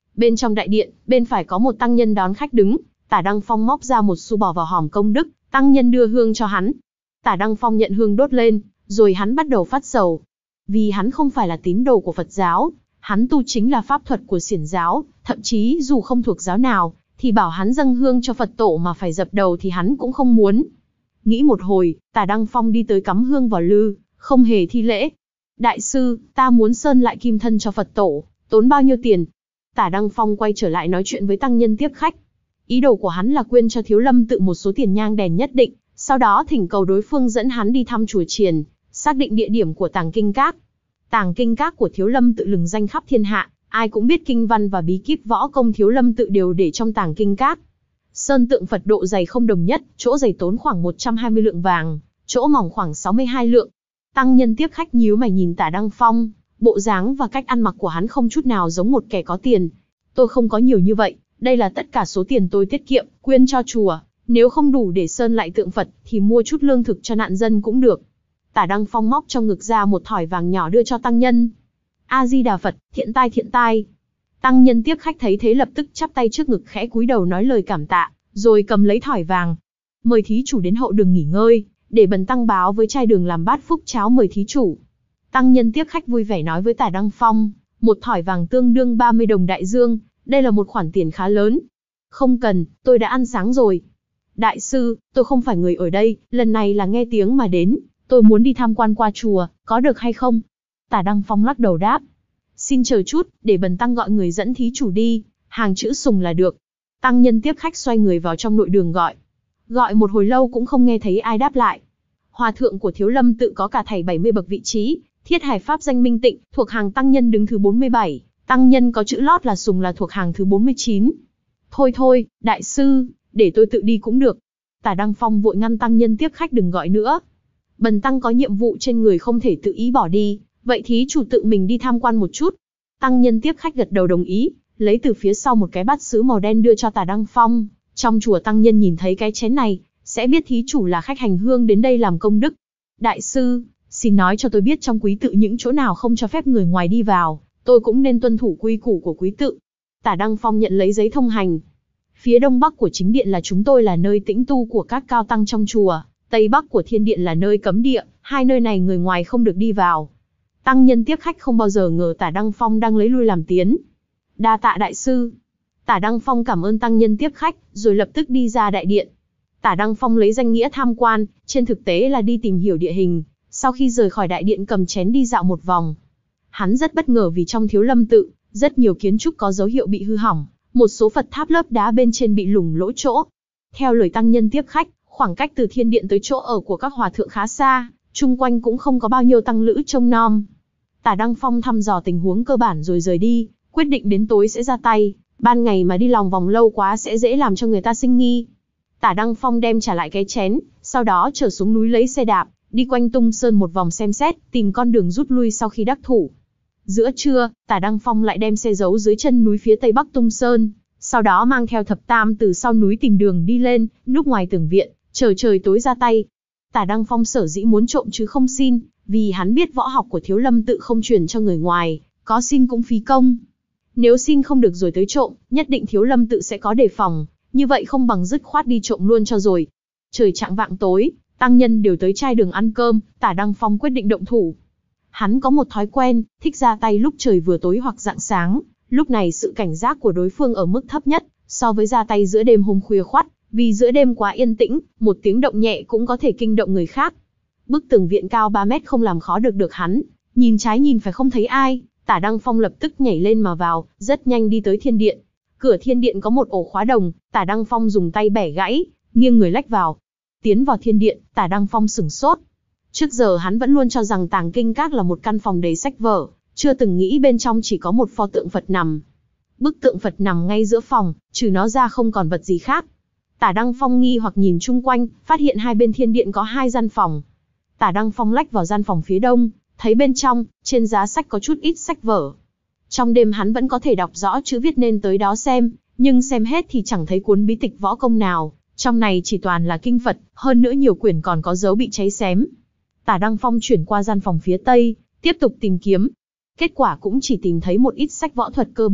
Bên trong đại điện, bên phải có một tăng nhân đón khách đứng, Tả Đăng Phong móc ra một xu bỏ vào hòm công đức, tăng nhân đưa hương cho hắn. Tả Đăng Phong nhận hương đốt lên, rồi hắn bắt đầu phát sầu. Vì hắn không phải là tín đồ của Phật giáo, hắn tu chính là pháp thuật của Xiển giáo, thậm chí dù không thuộc giáo nào, thì bảo hắn dâng hương cho Phật tổ mà phải dập đầu thì hắn cũng không muốn. Nghĩ một hồi, Tả Đăng Phong đi tới cắm hương vào lư, không hề thi lễ. Đại sư, ta muốn sơn lại kim thân cho Phật tổ, tốn bao nhiêu tiền? Tả Đăng Phong quay trở lại nói chuyện với tăng nhân tiếp khách. Ý đồ của hắn là quyên cho Thiếu Lâm tự một số tiền nhang đèn nhất định, sau đó thỉnh cầu đối phương dẫn hắn đi thăm chùa chiền, xác định địa điểm của Tàng Kinh Các. Tàng Kinh Các của Thiếu Lâm tự lừng danh khắp thiên hạ, ai cũng biết kinh văn và bí kíp võ công Thiếu Lâm tự đều để trong Tàng Kinh Các. Sơn tượng Phật độ dày không đồng nhất, chỗ dày tốn khoảng một trăm hai mươi lượng vàng, chỗ mỏng khoảng sáu mươi hai lượng. Tăng nhân tiếp khách nhíu mày nhìn Tả Đăng Phong, bộ dáng và cách ăn mặc của hắn không chút nào giống một kẻ có tiền. Tôi không có nhiều như vậy, đây là tất cả số tiền tôi tiết kiệm, quyên cho chùa, nếu không đủ để sơn lại tượng Phật thì mua chút lương thực cho nạn dân cũng được. Tả Đăng Phong móc trong ngực ra một thỏi vàng nhỏ đưa cho tăng nhân. A Di Đà Phật, thiện tai thiện tai. Tăng nhân tiếp khách thấy thế lập tức chắp tay trước ngực khẽ cúi đầu nói lời cảm tạ, rồi cầm lấy thỏi vàng. Mời thí chủ đến hậu đường nghỉ ngơi, để bần tăng báo với trai đường làm bát phúc cháo mời thí chủ. Tăng nhân tiếp khách vui vẻ nói với Tả Đăng Phong, một thỏi vàng tương đương ba mươi đồng đại dương, đây là một khoản tiền khá lớn. Không cần, tôi đã ăn sáng rồi. Đại sư, tôi không phải người ở đây, lần này là nghe tiếng mà đến, tôi muốn đi tham quan qua chùa, có được hay không? Tả Đăng Phong lắc đầu đáp. Xin chờ chút, để bần tăng gọi người dẫn thí chủ đi, hàng chữ Sùng là được. Tăng nhân tiếp khách xoay người vào trong nội đường gọi. Gọi một hồi lâu cũng không nghe thấy ai đáp lại. Hòa thượng của Thiếu Lâm tự có cả thảy bảy mươi bậc vị trí, Thiết Hải Pháp danh Minh Tịnh, thuộc hàng tăng nhân đứng thứ bốn mươi bảy, tăng nhân có chữ lót là Sùng là thuộc hàng thứ bốn mươi chín. Thôi thôi, đại sư, để tôi tự đi cũng được. Tả Đăng Phong vội ngăn tăng nhân tiếp khách đừng gọi nữa. Bần tăng có nhiệm vụ trên người không thể tự ý bỏ đi, vậy thí chủ tự mình đi tham quan một chút. Tăng nhân tiếp khách gật đầu đồng ý, lấy từ phía sau một cái bát sứ màu đen đưa cho Tả Đăng Phong. Trong chùa tăng nhân nhìn thấy cái chén này, sẽ biết thí chủ là khách hành hương đến đây làm công đức. Đại sư, xin nói cho tôi biết trong quý tự những chỗ nào không cho phép người ngoài đi vào, tôi cũng nên tuân thủ quy củ của quý tự. Tả Đăng Phong nhận lấy giấy thông hành. Phía đông bắc của chính điện là chúng tôi là nơi tĩnh tu của các cao tăng trong chùa, tây bắc của thiên điện là nơi cấm địa, hai nơi này người ngoài không được đi vào. Tăng nhân tiếp khách không bao giờ ngờ Tả Đăng Phong đang lấy lui làm tiến. Đa tạ đại sư. Tả Đăng Phong cảm ơn tăng nhân tiếp khách, rồi lập tức đi ra đại điện. Tả Đăng Phong lấy danh nghĩa tham quan, trên thực tế là đi tìm hiểu địa hình. Sau khi rời khỏi đại điện cầm chén đi dạo một vòng. Hắn rất bất ngờ vì trong Thiếu Lâm tự, rất nhiều kiến trúc có dấu hiệu bị hư hỏng, một số Phật tháp lớp đá bên trên bị lủng lỗ chỗ. Theo lời tăng nhân tiếp khách, khoảng cách từ thiên điện tới chỗ ở của các hòa thượng khá xa, chung quanh cũng không có bao nhiêu tăng lữ trông nom. Tả Đăng Phong thăm dò tình huống cơ bản rồi rời đi, quyết định đến tối sẽ ra tay, ban ngày mà đi lòng vòng lâu quá sẽ dễ làm cho người ta sinh nghi. Tả Đăng Phong đem trả lại cái chén, sau đó trở xuống núi lấy xe đạp, đi quanh Tung Sơn một vòng xem xét, tìm con đường rút lui sau khi đắc thủ. Giữa trưa, Tả Đăng Phong lại đem xe giấu dưới chân núi phía tây bắc Tung Sơn, sau đó mang theo thập tam từ sau núi tìm đường đi lên, núp ngoài tường viện, chờ trời tối ra tay. Tả Đăng Phong sở dĩ muốn trộm chứ không xin, vì hắn biết võ học của Thiếu Lâm tự không truyền cho người ngoài, có xin cũng phí công. Nếu xin không được rồi tới trộm, nhất định Thiếu Lâm tự sẽ có đề phòng, như vậy không bằng dứt khoát đi trộm luôn cho rồi. Trời chạng vạng tối, tăng nhân đều tới trai đường ăn cơm, Tả Đăng Phong quyết định động thủ. Hắn có một thói quen, thích ra tay lúc trời vừa tối hoặc rạng sáng, lúc này sự cảnh giác của đối phương ở mức thấp nhất, so với ra tay giữa đêm hôm khuya khoắt, vì giữa đêm quá yên tĩnh, một tiếng động nhẹ cũng có thể kinh động người khác. Bức tường viện cao ba mét không làm khó được được hắn, nhìn trái nhìn phải không thấy ai, Tả Đăng Phong lập tức nhảy lên mà vào, rất nhanh đi tới thiên điện. Cửa thiên điện có một ổ khóa đồng, Tả Đăng Phong dùng tay bẻ gãy, nghiêng người lách vào. Tiến vào thiên điện, Tả Đăng Phong sửng sốt. Trước giờ hắn vẫn luôn cho rằng Tàng Kinh Các là một căn phòng đầy sách vở, chưa từng nghĩ bên trong chỉ có một pho tượng Phật nằm. Bức tượng Phật nằm ngay giữa phòng, trừ nó ra không còn vật gì khác. Tả Đăng Phong nghi hoặc nhìn chung quanh, phát hiện hai bên thiên điện có hai gian phòng. Tả Đăng Phong lách vào gian phòng phía đông, thấy bên trong, trên giá sách có chút ít sách vở. Trong đêm hắn vẫn có thể đọc rõ chữ viết nên tới đó xem, nhưng xem hết thì chẳng thấy cuốn bí tịch võ công nào, trong này chỉ toàn là kinh Phật, hơn nữa nhiều quyển còn có dấu bị cháy xém. Tả Đăng Phong chuyển qua gian phòng phía tây, tiếp tục tìm kiếm. Kết quả cũng chỉ tìm thấy một ít sách võ thuật cơ bản,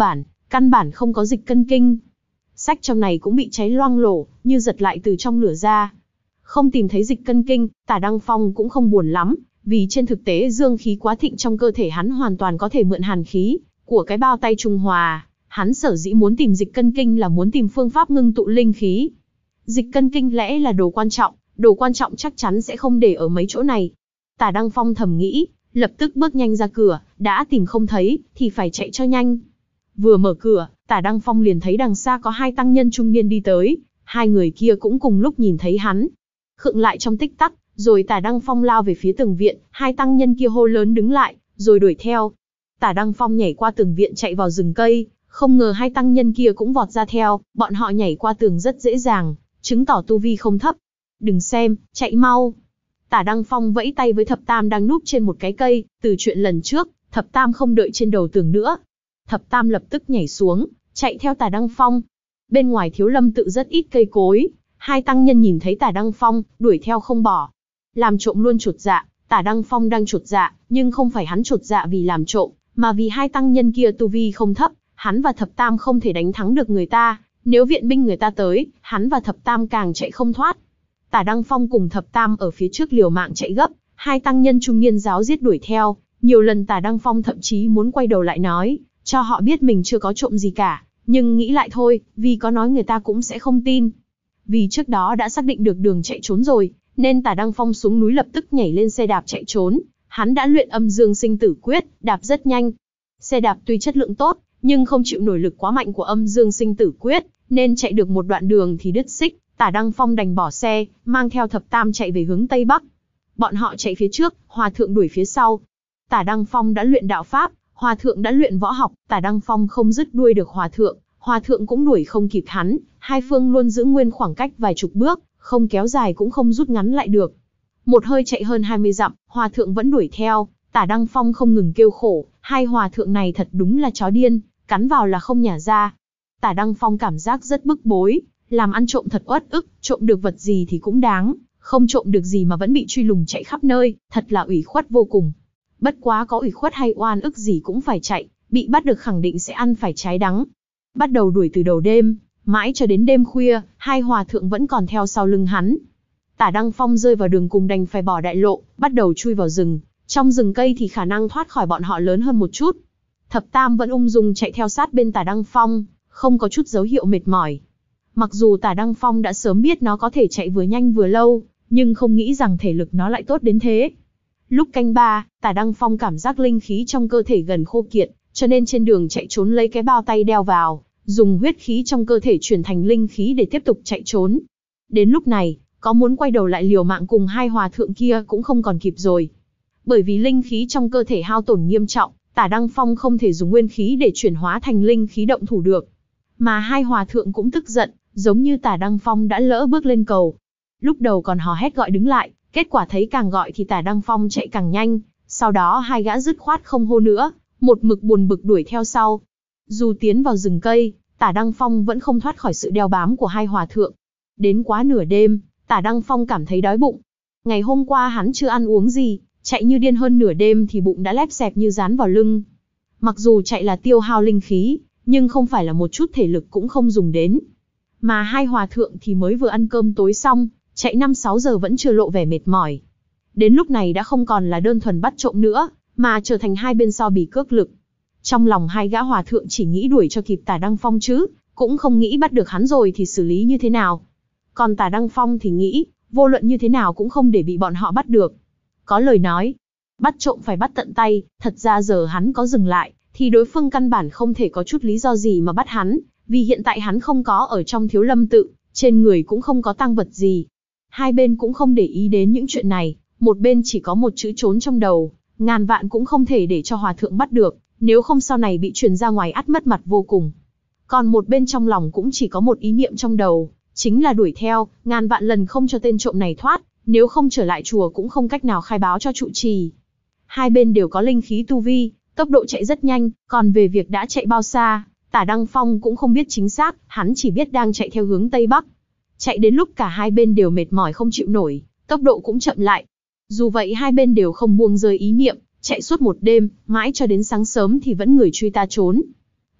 căn bản không có dịch cân kinh. Sách trong này cũng bị cháy loang lổ, như giật lại từ trong lửa ra. Không tìm thấy dịch cân kinh, Tả Đăng Phong cũng không buồn lắm, vì trên thực tế dương khí quá thịnh trong cơ thể hắn hoàn toàn có thể mượn hàn khí của cái bao tay trung hòa. Hắn sở dĩ muốn tìm dịch cân kinh là muốn tìm phương pháp ngưng tụ linh khí. Dịch cân kinh lẽ là đồ quan trọng, đồ quan trọng chắc chắn sẽ không để ở mấy chỗ này. Tả Đăng Phong thầm nghĩ, lập tức bước nhanh ra cửa, đã tìm không thấy, thì phải chạy cho nhanh. Vừa mở cửa, Tả Đăng Phong liền thấy đằng xa có hai tăng nhân trung niên đi tới, hai người kia cũng cùng lúc nhìn thấy hắn. Khựng lại trong tích tắc, rồi Tả Đăng Phong lao về phía tường viện, hai tăng nhân kia hô lớn đứng lại, rồi đuổi theo. Tả Đăng Phong nhảy qua tường viện chạy vào rừng cây, không ngờ hai tăng nhân kia cũng vọt ra theo, bọn họ nhảy qua tường rất dễ dàng, chứng tỏ tu vi không thấp. Đừng xem, chạy mau. Tả Đăng Phong vẫy tay với Thập Tam đang núp trên một cái cây, từ chuyện lần trước, Thập Tam không đợi trên đầu tường nữa. Thập Tam lập tức nhảy xuống, chạy theo Tả Đăng Phong. Bên ngoài Thiếu Lâm tự rất ít cây cối, hai tăng nhân nhìn thấy Tả Đăng Phong, đuổi theo không bỏ. Làm trộm luôn chột dạ, Tả Đăng Phong đang chột dạ, nhưng không phải hắn chột dạ vì làm trộm, mà vì hai tăng nhân kia tu vi không thấp, hắn và Thập Tam không thể đánh thắng được người ta, nếu viện binh người ta tới, hắn và Thập Tam càng chạy không thoát. Tả Đăng Phong cùng Thập Tam ở phía trước liều mạng chạy gấp, hai tăng nhân trung niên ráo riết đuổi theo, nhiều lần Tả Đăng Phong thậm chí muốn quay đầu lại nói, cho họ biết mình chưa có trộm gì cả, nhưng nghĩ lại thôi, vì có nói người ta cũng sẽ không tin. Vì trước đó đã xác định được đường chạy trốn rồi, nên Tả Đăng Phong xuống núi lập tức nhảy lên xe đạp chạy trốn, hắn đã luyện Âm Dương Sinh Tử Quyết, đạp rất nhanh. Xe đạp tuy chất lượng tốt, nhưng không chịu nổi lực quá mạnh của Âm Dương Sinh Tử Quyết, nên chạy được một đoạn đường thì đứt xích, Tả Đăng Phong đành bỏ xe, mang theo Thập Tam chạy về hướng Tây Bắc. Bọn họ chạy phía trước, Hòa Thượng đuổi phía sau. Tả Đăng Phong đã luyện đạo pháp, Hòa Thượng đã luyện võ học, Tả Đăng Phong không dứt đuôi được Hòa Thượng, Hòa Thượng cũng đuổi không kịp hắn, hai phương luôn giữ nguyên khoảng cách vài chục bước, không kéo dài cũng không rút ngắn lại được. Một hơi chạy hơn hai mươi dặm, Hòa Thượng vẫn đuổi theo, Tả Đăng Phong không ngừng kêu khổ, hai Hòa Thượng này thật đúng là chó điên, cắn vào là không nhả ra. Tả Đăng Phong cảm giác rất bức bối, làm ăn trộm thật uất ức, trộm được vật gì thì cũng đáng, không trộm được gì mà vẫn bị truy lùng chạy khắp nơi, thật là ủy khuất vô cùng. Bất quá có ủy khuất hay oan ức gì cũng phải chạy, bị bắt được khẳng định sẽ ăn phải trái đắng. Bắt đầu đuổi từ đầu đêm, mãi cho đến đêm khuya, hai Hòa Thượng vẫn còn theo sau lưng hắn. Tả Đăng Phong rơi vào đường cùng đành phải bỏ đại lộ, bắt đầu chui vào rừng. Trong rừng cây thì khả năng thoát khỏi bọn họ lớn hơn một chút. Thập Tam vẫn ung dung chạy theo sát bên Tả Đăng Phong, không có chút dấu hiệu mệt mỏi. Mặc dù Tả Đăng Phong đã sớm biết nó có thể chạy vừa nhanh vừa lâu, nhưng không nghĩ rằng thể lực nó lại tốt đến thế. Lúc canh ba, Tả Đăng Phong cảm giác linh khí trong cơ thể gần khô kiệt, cho nên trên đường chạy trốn lấy cái bao tay đeo vào, dùng huyết khí trong cơ thể chuyển thành linh khí để tiếp tục chạy trốn. Đến lúc này, có muốn quay đầu lại liều mạng cùng hai Hòa Thượng kia cũng không còn kịp rồi. Bởi vì linh khí trong cơ thể hao tổn nghiêm trọng, Tả Đăng Phong không thể dùng nguyên khí để chuyển hóa thành linh khí động thủ được. Mà hai Hòa Thượng cũng tức giận, giống như Tả Đăng Phong đã lỡ bước lên cầu. Lúc đầu còn hò hét gọi đứng lại, kết quả thấy càng gọi thì Tả Đăng Phong chạy càng nhanh, sau đó hai gã dứt khoát không hô nữa, một mực buồn bực đuổi theo sau. Dù tiến vào rừng cây, Tả Đăng Phong vẫn không thoát khỏi sự đeo bám của hai Hòa Thượng. Đến quá nửa đêm, Tả Đăng Phong cảm thấy đói bụng. Ngày hôm qua hắn chưa ăn uống gì, chạy như điên hơn nửa đêm thì bụng đã lép xẹp như dán vào lưng. Mặc dù chạy là tiêu hao linh khí, nhưng không phải là một chút thể lực cũng không dùng đến. Mà hai Hòa Thượng thì mới vừa ăn cơm tối xong, chạy năm sáu giờ vẫn chưa lộ vẻ mệt mỏi. Đến lúc này đã không còn là đơn thuần bắt trộm nữa, mà trở thành hai bên so bì cước lực. Trong lòng hai gã Hòa Thượng chỉ nghĩ đuổi cho kịp Tả Đăng Phong chứ, cũng không nghĩ bắt được hắn rồi thì xử lý như thế nào. Còn Tả Đăng Phong thì nghĩ, vô luận như thế nào cũng không để bị bọn họ bắt được. Có lời nói, bắt trộm phải bắt tận tay, thật ra giờ hắn có dừng lại, thì đối phương căn bản không thể có chút lý do gì mà bắt hắn, vì hiện tại hắn không có ở trong Thiếu Lâm tự, trên người cũng không có tang vật gì. Hai bên cũng không để ý đến những chuyện này, một bên chỉ có một chữ trốn trong đầu, ngàn vạn cũng không thể để cho Hòa Thượng bắt được, nếu không sau này bị truyền ra ngoài ắt mất mặt vô cùng. Còn một bên trong lòng cũng chỉ có một ý niệm trong đầu, chính là đuổi theo, ngàn vạn lần không cho tên trộm này thoát, nếu không trở lại chùa cũng không cách nào khai báo cho trụ trì. Hai bên đều có linh khí tu vi, tốc độ chạy rất nhanh, còn về việc đã chạy bao xa, Tả Đăng Phong cũng không biết chính xác, hắn chỉ biết đang chạy theo hướng Tây Bắc. Chạy đến lúc cả hai bên đều mệt mỏi không chịu nổi, tốc độ cũng chậm lại. Dù vậy hai bên đều không buông rơi ý niệm, chạy suốt một đêm, mãi cho đến sáng sớm thì vẫn người truy ta trốn.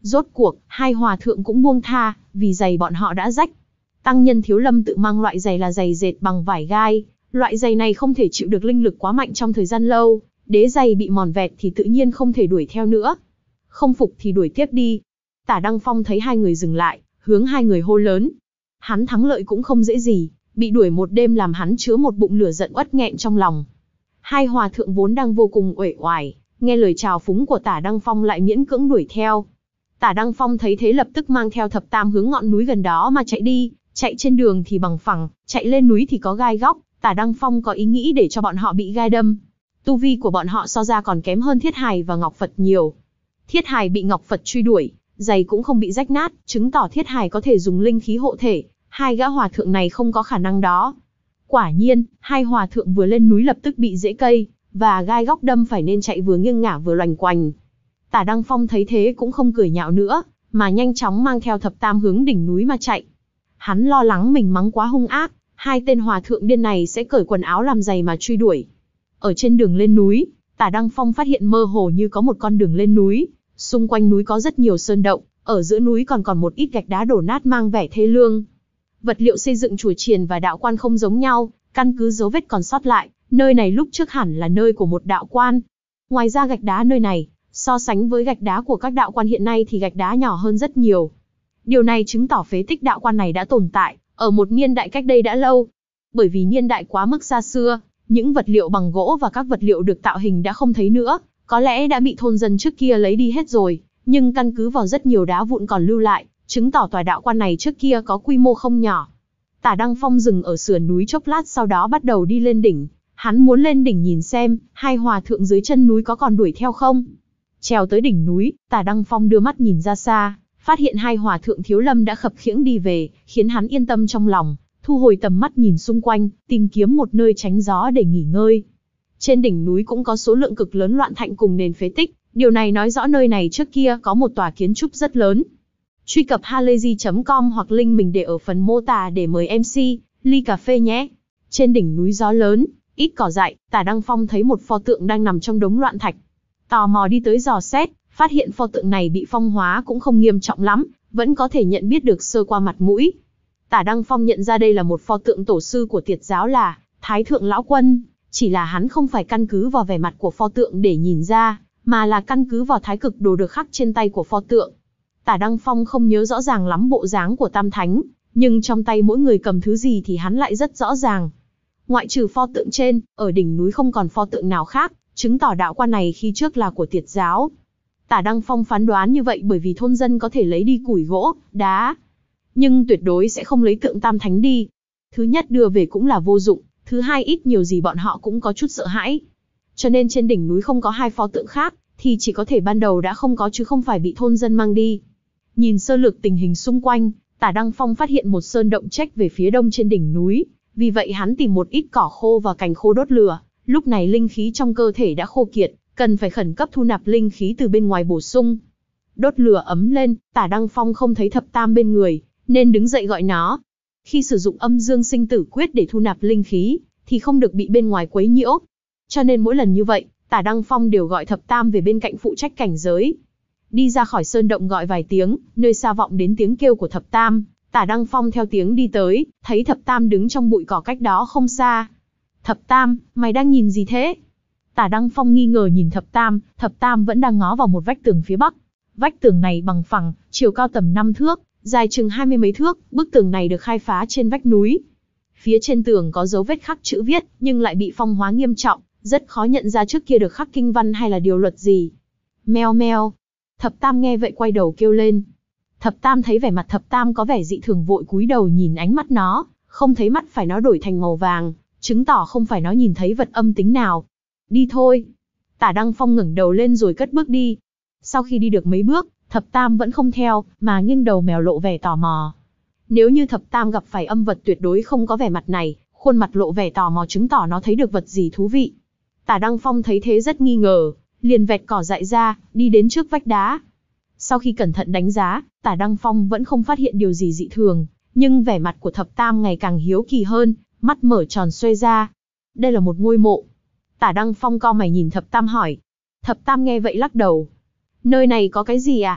Rốt cuộc, hai hòa thượng cũng buông tha, vì giày bọn họ đã rách. Tăng nhân Thiếu Lâm tự mang loại giày là giày dệt bằng vải gai, loại giày này không thể chịu được linh lực quá mạnh trong thời gian lâu, đế giày bị mòn vẹt thì tự nhiên không thể đuổi theo nữa. Không phục thì đuổi tiếp đi. Tả Đăng Phong thấy hai người dừng lại, hướng hai người hô lớn. Hắn thắng lợi cũng không dễ gì, bị đuổi một đêm làm hắn chứa một bụng lửa giận uất nghẹn trong lòng. Hai hòa thượng vốn đang vô cùng uể oải, nghe lời chào phúng của Tả Đăng Phong lại miễn cưỡng đuổi theo. Tả Đăng Phong thấy thế lập tức mang theo thập tam hướng ngọn núi gần đó mà chạy đi, chạy trên đường thì bằng phẳng, chạy lên núi thì có gai góc. Tả Đăng Phong có ý nghĩ để cho bọn họ bị gai đâm. Tu vi của bọn họ so ra còn kém hơn Thiết Hài và Ngọc Phật nhiều. Thiết Hài bị Ngọc Phật truy đuổi, giày cũng không bị rách nát, chứng tỏ Thiết Hài có thể dùng linh khí hộ thể. Hai gã hòa thượng này không có khả năng đó. Quả nhiên, hai hòa thượng vừa lên núi lập tức bị rễ cây và gai góc đâm phải nên chạy vừa nghiêng ngả vừa loành quành. Tả Đăng Phong thấy thế cũng không cười nhạo nữa, mà nhanh chóng mang theo thập tam hướng đỉnh núi mà chạy. Hắn lo lắng mình mắng quá hung ác, hai tên hòa thượng điên này sẽ cởi quần áo làm giày mà truy đuổi. Ở trên đường lên núi, Tả Đăng Phong phát hiện mơ hồ như có một con đường lên núi, xung quanh núi có rất nhiều sơn động, ở giữa núi còn còn một ít gạch đá đổ nát mang vẻ thê lương. Vật liệu xây dựng chùa chiền và đạo quan không giống nhau, căn cứ dấu vết còn sót lại, nơi này lúc trước hẳn là nơi của một đạo quan. Ngoài ra gạch đá nơi này, so sánh với gạch đá của các đạo quan hiện nay thì gạch đá nhỏ hơn rất nhiều. Điều này chứng tỏ phế tích đạo quan này đã tồn tại, ở một niên đại cách đây đã lâu. Bởi vì niên đại quá mức xa xưa, những vật liệu bằng gỗ và các vật liệu được tạo hình đã không thấy nữa, có lẽ đã bị thôn dân trước kia lấy đi hết rồi, nhưng căn cứ vào rất nhiều đá vụn còn lưu lại, chứng tỏ tòa đạo quan này trước kia có quy mô không nhỏ. Tả Đăng Phong dừng ở sườn núi chốc lát sau đó bắt đầu đi lên đỉnh. Hắn muốn lên đỉnh nhìn xem, hai hòa thượng dưới chân núi có còn đuổi theo không. Trèo tới đỉnh núi, Tả Đăng Phong đưa mắt nhìn ra xa, phát hiện hai hòa thượng Thiếu Lâm đã khập khiễng đi về, khiến hắn yên tâm trong lòng, thu hồi tầm mắt nhìn xung quanh, tìm kiếm một nơi tránh gió để nghỉ ngơi. Trên đỉnh núi cũng có số lượng cực lớn loạn thạch cùng nền phế tích, điều này nói rõ nơi này trước kia có một tòa kiến trúc rất lớn. Truy cập halayzi chấm com hoặc link mình để ở phần mô tả để mời em xê, ly cà phê nhé. Trên đỉnh núi gió lớn, ít cỏ dại, Tả Đăng Phong thấy một pho tượng đang nằm trong đống loạn thạch. Tò mò đi tới dò xét, phát hiện pho tượng này bị phong hóa cũng không nghiêm trọng lắm, vẫn có thể nhận biết được sơ qua mặt mũi. Tả Đăng Phong nhận ra đây là một pho tượng tổ sư của Tiệt giáo là Thái Thượng Lão Quân, chỉ là hắn không phải căn cứ vào vẻ mặt của pho tượng để nhìn ra, mà là căn cứ vào thái cực đồ được khắc trên tay của pho tượng. Tả Đăng Phong không nhớ rõ ràng lắm bộ dáng của Tam Thánh, nhưng trong tay mỗi người cầm thứ gì thì hắn lại rất rõ ràng. Ngoại trừ pho tượng trên, ở đỉnh núi không còn pho tượng nào khác, chứng tỏ đạo quan này khi trước là của Tiệt giáo. Tả Đăng Phong phán đoán như vậy bởi vì thôn dân có thể lấy đi củi gỗ, đá, nhưng tuyệt đối sẽ không lấy tượng Tam Thánh đi. Thứ nhất đưa về cũng là vô dụng, thứ hai ít nhiều gì bọn họ cũng có chút sợ hãi. Cho nên trên đỉnh núi không có hai pho tượng khác, thì chỉ có thể ban đầu đã không có chứ không phải bị thôn dân mang đi. Nhìn sơ lược tình hình xung quanh, Tả Đăng Phong phát hiện một sơn động chếch về phía đông trên đỉnh núi, vì vậy hắn tìm một ít cỏ khô và cành khô đốt lửa. Lúc này linh khí trong cơ thể đã khô kiệt, cần phải khẩn cấp thu nạp linh khí từ bên ngoài bổ sung. Đốt lửa ấm lên, Tả Đăng Phong không thấy thập tam bên người, nên đứng dậy gọi nó. Khi sử dụng âm dương sinh tử quyết để thu nạp linh khí, thì không được bị bên ngoài quấy nhiễu. Cho nên mỗi lần như vậy, Tả Đăng Phong đều gọi thập tam về bên cạnh phụ trách cảnh giới. Đi ra khỏi sơn động gọi vài tiếng, nơi xa vọng đến tiếng kêu của thập tam, Tả Đăng Phong theo tiếng đi tới, thấy thập tam đứng trong bụi cỏ cách đó không xa. Thập tam, mày đang nhìn gì thế? Tả Đăng Phong nghi ngờ nhìn thập tam, thập tam vẫn đang ngó vào một vách tường phía bắc. Vách tường này bằng phẳng, chiều cao tầm năm thước, dài chừng hai mươi mấy thước, bức tường này được khai phá trên vách núi. Phía trên tường có dấu vết khắc chữ viết, nhưng lại bị phong hóa nghiêm trọng, rất khó nhận ra trước kia được khắc kinh văn hay là điều luật gì. Meo meo. Thập tam nghe vậy quay đầu kêu lên. Thập tam thấy vẻ mặt thập tam có vẻ dị thường vội cúi đầu nhìn ánh mắt nó, không thấy mắt phải nó đổi thành màu vàng, chứng tỏ không phải nó nhìn thấy vật âm tính nào. Đi thôi. Tả Đăng Phong ngẩng đầu lên rồi cất bước đi. Sau khi đi được mấy bước, thập tam vẫn không theo, mà nghiêng đầu mèo lộ vẻ tò mò. Nếu như thập tam gặp phải âm vật tuyệt đối không có vẻ mặt này, khuôn mặt lộ vẻ tò mò chứng tỏ nó thấy được vật gì thú vị. Tả Đăng Phong thấy thế rất nghi ngờ, liền vẹt cỏ dại ra, đi đến trước vách đá. Sau khi cẩn thận đánh giá, Tả Đăng Phong vẫn không phát hiện điều gì dị thường, nhưng vẻ mặt của thập tam ngày càng hiếu kỳ hơn, mắt mở tròn xoe ra. Đây là một ngôi mộ. Tả Đăng Phong cau mày nhìn thập tam hỏi. Thập tam nghe vậy lắc đầu. Nơi này có cái gì ạ? À?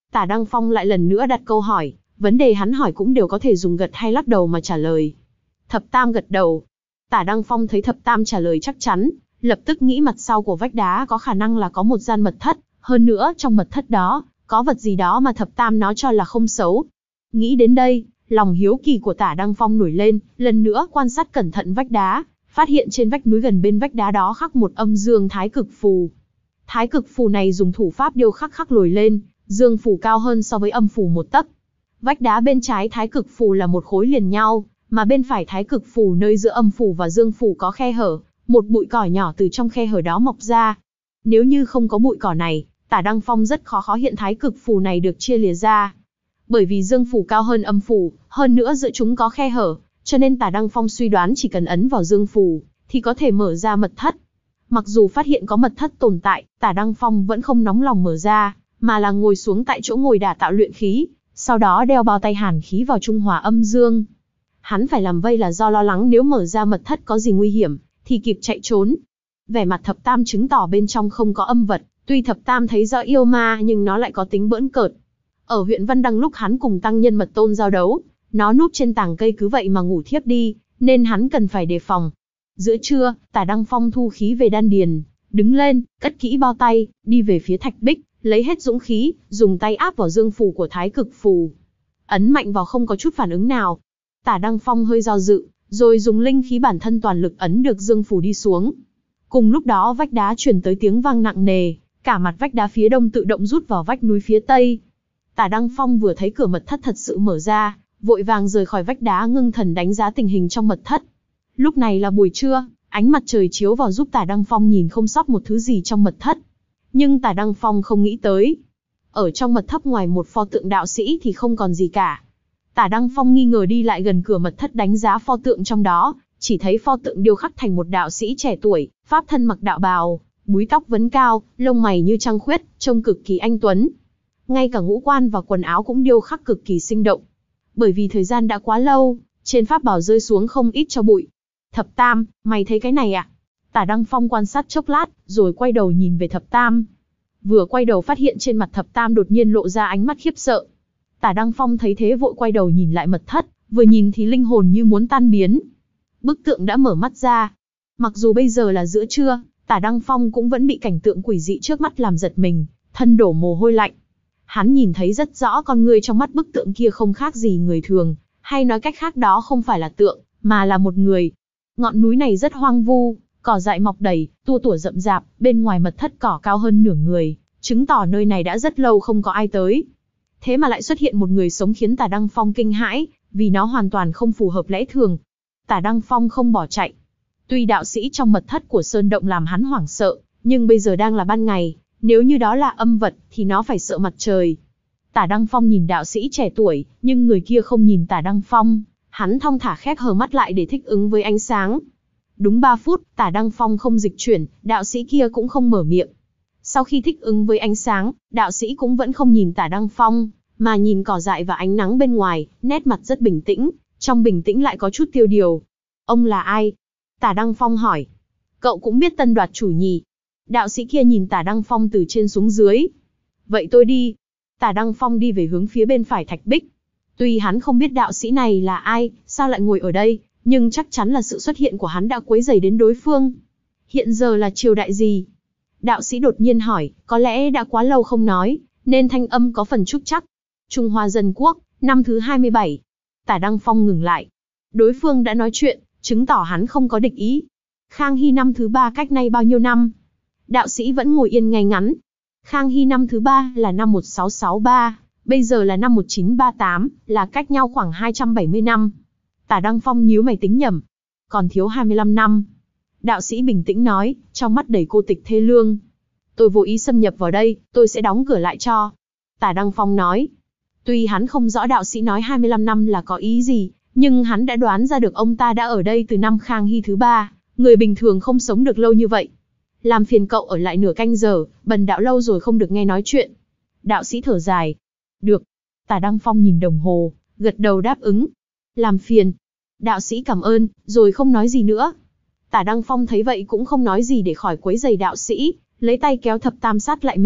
Tả Đăng Phong lại lần nữa đặt câu hỏi, vấn đề hắn hỏi cũng đều có thể dùng gật hay lắc đầu mà trả lời. Thập Tam gật đầu. Tả Đăng Phong thấy Thập Tam trả lời chắc chắn, lập tức nghĩ mặt sau của vách đá có khả năng là có một gian mật thất, hơn nữa trong mật thất đó, có vật gì đó mà Thập Tam nó cho là không xấu. Nghĩ đến đây, lòng hiếu kỳ của Tả Đăng Phong nổi lên, lần nữa quan sát cẩn thận vách đá, phát hiện trên vách núi gần bên vách đá đó khắc một âm dương thái cực phù. Thái cực phù này dùng thủ pháp điêu khắc khắc lồi lên, dương phù cao hơn so với âm phù một tấc. Vách đá bên trái thái cực phù là một khối liền nhau, mà bên phải thái cực phù nơi giữa âm phù và dương phù có khe hở, một bụi cỏ nhỏ từ trong khe hở đó mọc ra. Nếu như không có bụi cỏ này, Tả Đăng Phong rất khó khó hiện thái cực phù này được chia lìa ra. Bởi vì dương phù cao hơn âm phù, hơn nữa giữa chúng có khe hở, cho nên Tả Đăng Phong suy đoán chỉ cần ấn vào dương phù, thì có thể mở ra mật thất. Mặc dù phát hiện có mật thất tồn tại, Tả Đăng Phong vẫn không nóng lòng mở ra, mà là ngồi xuống tại chỗ ngồi đả tạo luyện khí, sau đó đeo bao tay hàn khí vào trung hòa âm dương. Hắn phải làm vây là do lo lắng nếu mở ra mật thất có gì nguy hiểm, thì kịp chạy trốn. Vẻ mặt Thập Tam chứng tỏ bên trong không có âm vật, tuy Thập Tam thấy rõ yêu ma nhưng nó lại có tính bỡn cợt. Ở huyện Văn Đăng lúc hắn cùng tăng nhân mật tôn giao đấu, nó núp trên tàng cây cứ vậy mà ngủ thiếp đi, nên hắn cần phải đề phòng. Giữa trưa, Tả Đăng Phong thu khí về đan điền, đứng lên, cất kỹ bao tay, đi về phía thạch bích, lấy hết dũng khí, dùng tay áp vào dương phù của thái cực phù. Ấn mạnh vào không có chút phản ứng nào. Tả Đăng Phong hơi do dự, rồi dùng linh khí bản thân toàn lực ấn được dương phù đi xuống. Cùng lúc đó vách đá truyền tới tiếng vang nặng nề, cả mặt vách đá phía đông tự động rút vào vách núi phía tây. Tả Đăng Phong vừa thấy cửa mật thất thật sự mở ra, vội vàng rời khỏi vách đá ngưng thần đánh giá tình hình trong mật thất. Lúc này là buổi trưa, ánh mặt trời chiếu vào giúp Tả Đăng Phong nhìn không sót một thứ gì trong mật thất. Nhưng Tả Đăng Phong không nghĩ tới, ở trong mật thất ngoài một pho tượng đạo sĩ thì không còn gì cả. Tả Đăng Phong nghi ngờ đi lại gần cửa mật thất đánh giá pho tượng trong đó, chỉ thấy pho tượng điêu khắc thành một đạo sĩ trẻ tuổi, pháp thân mặc đạo bào, búi tóc vấn cao, lông mày như trăng khuyết, trông cực kỳ anh tuấn. Ngay cả ngũ quan và quần áo cũng điêu khắc cực kỳ sinh động. Bởi vì thời gian đã quá lâu, trên pháp bảo rơi xuống không ít cho bụi. Thập Tam, mày thấy cái này à? Tả Đăng Phong quan sát chốc lát, rồi quay đầu nhìn về Thập Tam. Vừa quay đầu phát hiện trên mặt Thập Tam đột nhiên lộ ra ánh mắt khiếp sợ. Tả Đăng Phong thấy thế vội quay đầu nhìn lại mật thất, vừa nhìn thì linh hồn như muốn tan biến. Bức tượng đã mở mắt ra. Mặc dù bây giờ là giữa trưa, Tả Đăng Phong cũng vẫn bị cảnh tượng quỷ dị trước mắt làm giật mình, thân đổ mồ hôi lạnh. Hắn nhìn thấy rất rõ con người trong mắt bức tượng kia không khác gì người thường, hay nói cách khác đó không phải là tượng, mà là một người. Ngọn núi này rất hoang vu, cỏ dại mọc đầy, tua tủa rậm rạp, bên ngoài mật thất cỏ cao hơn nửa người, chứng tỏ nơi này đã rất lâu không có ai tới. Thế mà lại xuất hiện một người sống khiến Tả Đăng Phong kinh hãi, vì nó hoàn toàn không phù hợp lẽ thường. Tả Đăng Phong không bỏ chạy. Tuy đạo sĩ trong mật thất của Sơn Động làm hắn hoảng sợ, nhưng bây giờ đang là ban ngày, nếu như đó là âm vật thì nó phải sợ mặt trời. Tả Đăng Phong nhìn đạo sĩ trẻ tuổi, nhưng người kia không nhìn Tả Đăng Phong, hắn thong thả khép hờ mắt lại để thích ứng với ánh sáng. Đúng ba phút, Tả Đăng Phong không dịch chuyển, đạo sĩ kia cũng không mở miệng. Sau khi thích ứng với ánh sáng, đạo sĩ cũng vẫn không nhìn Tả Đăng Phong, mà nhìn cỏ dại và ánh nắng bên ngoài, nét mặt rất bình tĩnh, trong bình tĩnh lại có chút tiêu điều. Ông là ai? Tả Đăng Phong hỏi. Cậu cũng biết Tân Đoạt chủ nhỉ? Đạo sĩ kia nhìn Tả Đăng Phong từ trên xuống dưới. Vậy tôi đi. Tả Đăng Phong đi về hướng phía bên phải thạch bích. Tuy hắn không biết đạo sĩ này là ai, sao lại ngồi ở đây, nhưng chắc chắn là sự xuất hiện của hắn đã quấy rầy đến đối phương. Hiện giờ là triều đại gì? Đạo sĩ đột nhiên hỏi, có lẽ đã quá lâu không nói, nên thanh âm có phần trúc trắc. Trung Hoa Dân Quốc, năm thứ hai mươi bảy. Tả Đăng Phong ngừng lại. Đối phương đã nói chuyện, chứng tỏ hắn không có địch ý. Khang Hy năm thứ ba cách nay bao nhiêu năm? Đạo sĩ vẫn ngồi yên ngay ngắn. Khang Hy năm thứ ba là năm một nghìn sáu trăm sáu mươi ba, bây giờ là năm một nghìn chín trăm ba mươi tám, là cách nhau khoảng hai trăm bảy mươi năm. Tả Đăng Phong nhíu mày tính nhầm. Còn thiếu hai mươi lăm năm. Đạo sĩ bình tĩnh nói, trong mắt đầy cô tịch thê lương. Tôi vô ý xâm nhập vào đây, tôi sẽ đóng cửa lại cho. Tả Đăng Phong nói. Tuy hắn không rõ đạo sĩ nói hai mươi lăm năm là có ý gì, nhưng hắn đã đoán ra được ông ta đã ở đây từ năm Khang Hy thứ ba, người bình thường không sống được lâu như vậy. Làm phiền cậu ở lại nửa canh giờ, bần đạo lâu rồi không được nghe nói chuyện. Đạo sĩ thở dài. Được. Tả Đăng Phong nhìn đồng hồ, gật đầu đáp ứng. Làm phiền. Đạo sĩ cảm ơn, rồi không nói gì nữa. Tả Đăng Phong thấy vậy cũng không nói gì để khỏi quấy rầy đạo sĩ, lấy tay kéo Thập Tam sát lại mình,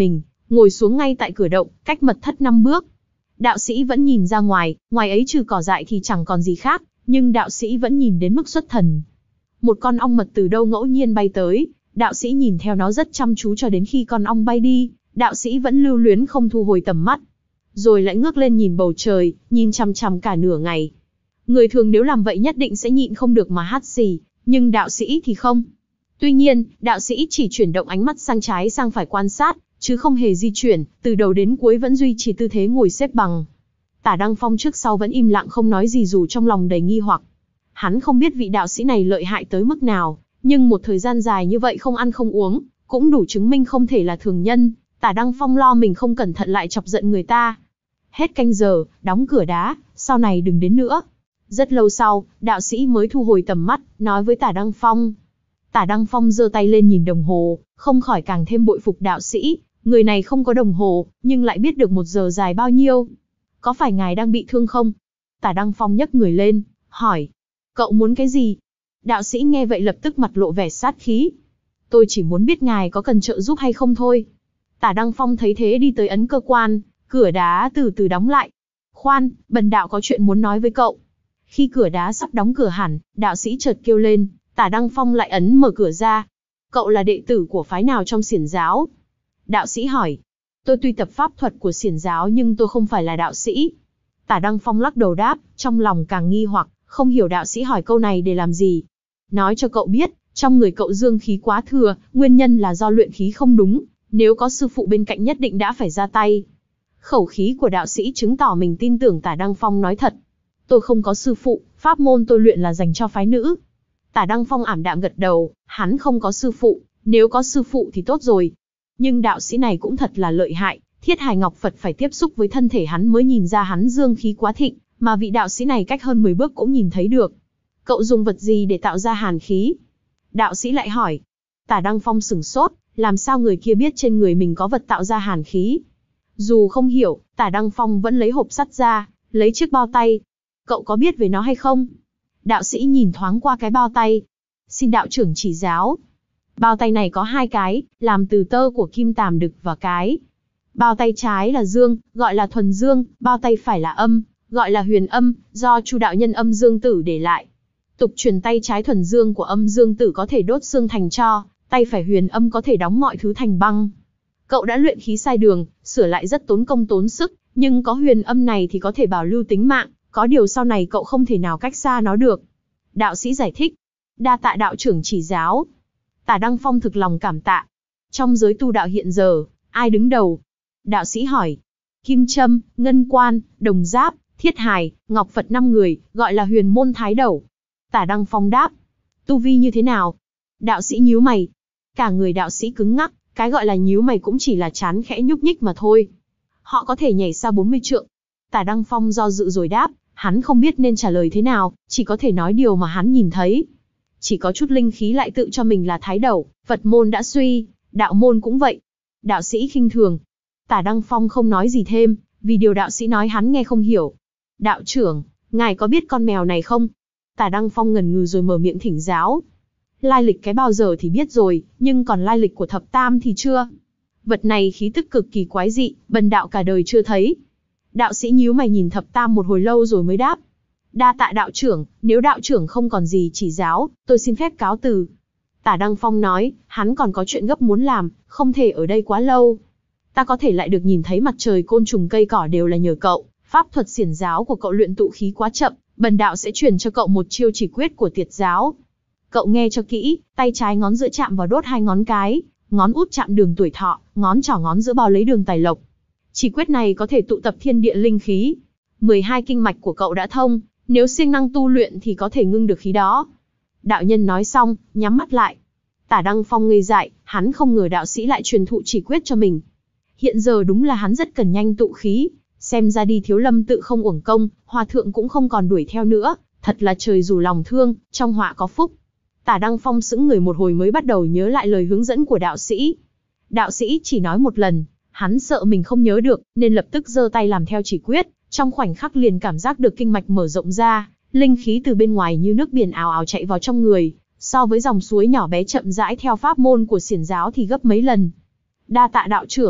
ngồi xuống ngay tại cửa động, cách mật thất năm bước. Đạo sĩ vẫn nhìn ra ngoài, ngoài ấy trừ cỏ dại thì chẳng còn gì khác, nhưng đạo sĩ vẫn nhìn đến mức xuất thần. Một con ong mật từ đâu ngẫu nhiên bay tới, đạo sĩ nhìn theo nó rất chăm chú cho đến khi con ong bay đi, đạo sĩ vẫn lưu luyến không thu hồi tầm mắt. Rồi lại ngước lên nhìn bầu trời, nhìn chằm chằm cả nửa ngày. Người thường nếu làm vậy nhất định sẽ nhịn không được mà hắt xì, nhưng đạo sĩ thì không. Tuy nhiên, đạo sĩ chỉ chuyển động ánh mắt sang trái sang phải quan sát, chứ không hề di chuyển, từ đầu đến cuối vẫn duy trì tư thế ngồi xếp bằng. Tả Đăng Phong trước sau vẫn im lặng không nói gì dù trong lòng đầy nghi hoặc. Hắn không biết vị đạo sĩ này lợi hại tới mức nào, nhưng một thời gian dài như vậy không ăn không uống, cũng đủ chứng minh không thể là thường nhân. Tả Đăng Phong lo mình không cẩn thận lại chọc giận người ta. Hết canh giờ, đóng cửa đá, sau này đừng đến nữa. Rất lâu sau, đạo sĩ mới thu hồi tầm mắt, nói với Tả Đăng Phong. Tả Đăng Phong giơ tay lên nhìn đồng hồ, không khỏi càng thêm bội phục đạo sĩ. Người này không có đồng hồ, nhưng lại biết được một giờ dài bao nhiêu. Có phải ngài đang bị thương không? Tả Đăng Phong nhấc người lên, hỏi. Cậu muốn cái gì? Đạo sĩ nghe vậy lập tức mặt lộ vẻ sát khí. Tôi chỉ muốn biết ngài có cần trợ giúp hay không thôi. Tả Đăng Phong thấy thế đi tới ấn cơ quan, cửa đá từ từ đóng lại. Khoan, bần đạo có chuyện muốn nói với cậu. Khi cửa đá sắp đóng cửa hẳn, đạo sĩ chợt kêu lên, Tả Đăng Phong lại ấn mở cửa ra. Cậu là đệ tử của phái nào trong Xiển giáo? Đạo sĩ hỏi. Tôi tuy tập pháp thuật của Xiển giáo nhưng tôi không phải là đạo sĩ. Tả Đăng Phong lắc đầu đáp, trong lòng càng nghi hoặc, không hiểu đạo sĩ hỏi câu này để làm gì. Nói cho cậu biết, trong người cậu dương khí quá thừa, nguyên nhân là do luyện khí không đúng, nếu có sư phụ bên cạnh nhất định đã phải ra tay. Khẩu khí của đạo sĩ chứng tỏ mình tin tưởng Tả Đăng Phong nói thật. Tôi không có sư phụ, pháp môn tôi luyện là dành cho phái nữ. Tả Đăng Phong ảm đạm gật đầu, hắn không có sư phụ, nếu có sư phụ thì tốt rồi. Nhưng đạo sĩ này cũng thật là lợi hại, Thiết Hải Ngọc Phật phải tiếp xúc với thân thể hắn mới nhìn ra hắn dương khí quá thịnh, mà vị đạo sĩ này cách hơn mười bước cũng nhìn thấy được. Cậu dùng vật gì để tạo ra hàn khí? Đạo sĩ lại hỏi. Tả Đăng Phong sửng sốt, làm sao người kia biết trên người mình có vật tạo ra hàn khí? Dù không hiểu, Tả Đăng Phong vẫn lấy hộp sắt ra, lấy chiếc bao tay. Cậu có biết về nó hay không? Đạo sĩ nhìn thoáng qua cái bao tay. Xin đạo trưởng chỉ giáo. Bao tay này có hai cái, làm từ tơ của kim tàm đực và cái. Bao tay trái là dương, gọi là thuần dương, bao tay phải là âm, gọi là huyền âm, do Chu đạo nhân âm dương tử để lại. Tục truyền tay trái thuần dương của âm dương tử có thể đốt xương thành tro, tay phải huyền âm có thể đóng mọi thứ thành băng. Cậu đã luyện khí sai đường, sửa lại rất tốn công tốn sức, nhưng có huyền âm này thì có thể bảo lưu tính mạng, có điều sau này cậu không thể nào cách xa nó được. Đạo sĩ giải thích. Đa tạ đạo trưởng chỉ giáo. Tả Đăng Phong thực lòng cảm tạ. Trong giới tu đạo hiện giờ, ai đứng đầu? Đạo sĩ hỏi. Kim Trâm, Ngân Quan, Đồng Giáp, Thiết Hải, Ngọc Phật năm người, gọi là huyền môn thái đầu. Tả Đăng Phong đáp. Tu vi như thế nào? Đạo sĩ nhíu mày. Cả người đạo sĩ cứng ngắc, cái gọi là nhíu mày cũng chỉ là trán khẽ nhúc nhích mà thôi. Họ có thể nhảy xa bốn mươi trượng. Tả Đăng Phong do dự rồi đáp, hắn không biết nên trả lời thế nào, chỉ có thể nói điều mà hắn nhìn thấy. Chỉ có chút linh khí lại tự cho mình là thái đầu, Phật môn đã suy, đạo môn cũng vậy. Đạo sĩ khinh thường. Tả Đăng Phong không nói gì thêm, vì điều đạo sĩ nói hắn nghe không hiểu. Đạo trưởng, ngài có biết con mèo này không? Tả Đăng Phong ngần ngừ rồi mở miệng thỉnh giáo. Lai lịch cái bao giờ thì biết rồi, nhưng còn lai lịch của thập tam thì chưa. Vật này khí tức cực kỳ quái dị, bần đạo cả đời chưa thấy. Đạo sĩ nhíu mày nhìn thập tam một hồi lâu rồi mới đáp. Đa tạ đạo trưởng, nếu đạo trưởng không còn gì chỉ giáo, tôi xin phép cáo từ. Tả Đăng Phong nói, hắn còn có chuyện gấp muốn làm, không thể ở đây quá lâu. Ta có thể lại được nhìn thấy mặt trời côn trùng cây cỏ đều là nhờ cậu, pháp thuật xiển giáo của cậu luyện tụ khí quá chậm, bần đạo sẽ truyền cho cậu một chiêu chỉ quyết của tiệt giáo. Cậu nghe cho kỹ, tay trái ngón giữa chạm vào đốt hai ngón cái, ngón út chạm đường tuổi thọ, ngón trỏ ngón giữa bao lấy đường tài lộc. Chỉ quyết này có thể tụ tập thiên địa linh khí. mười hai kinh mạch của cậu đã thông, nếu siêng năng tu luyện thì có thể ngưng được khí đó. Đạo nhân nói xong, nhắm mắt lại. Tả Đăng Phong ngây dại, hắn không ngờ đạo sĩ lại truyền thụ chỉ quyết cho mình. Hiện giờ đúng là hắn rất cần nhanh tụ khí, xem ra đi Thiếu Lâm tự không uổng công, hòa thượng cũng không còn đuổi theo nữa, thật là trời rủ lòng thương, trong họa có phúc. Tả Đăng Phong sững người một hồi mới bắt đầu nhớ lại lời hướng dẫn của đạo sĩ. Đạo sĩ chỉ nói một lần, hắn sợ mình không nhớ được, nên lập tức giơ tay làm theo chỉ quyết, trong khoảnh khắc liền cảm giác được kinh mạch mở rộng ra, linh khí từ bên ngoài như nước biển ào ào chạy vào trong người, so với dòng suối nhỏ bé chậm rãi theo pháp môn của xiển giáo thì gấp mấy lần. Đa tạ đạo trưởng,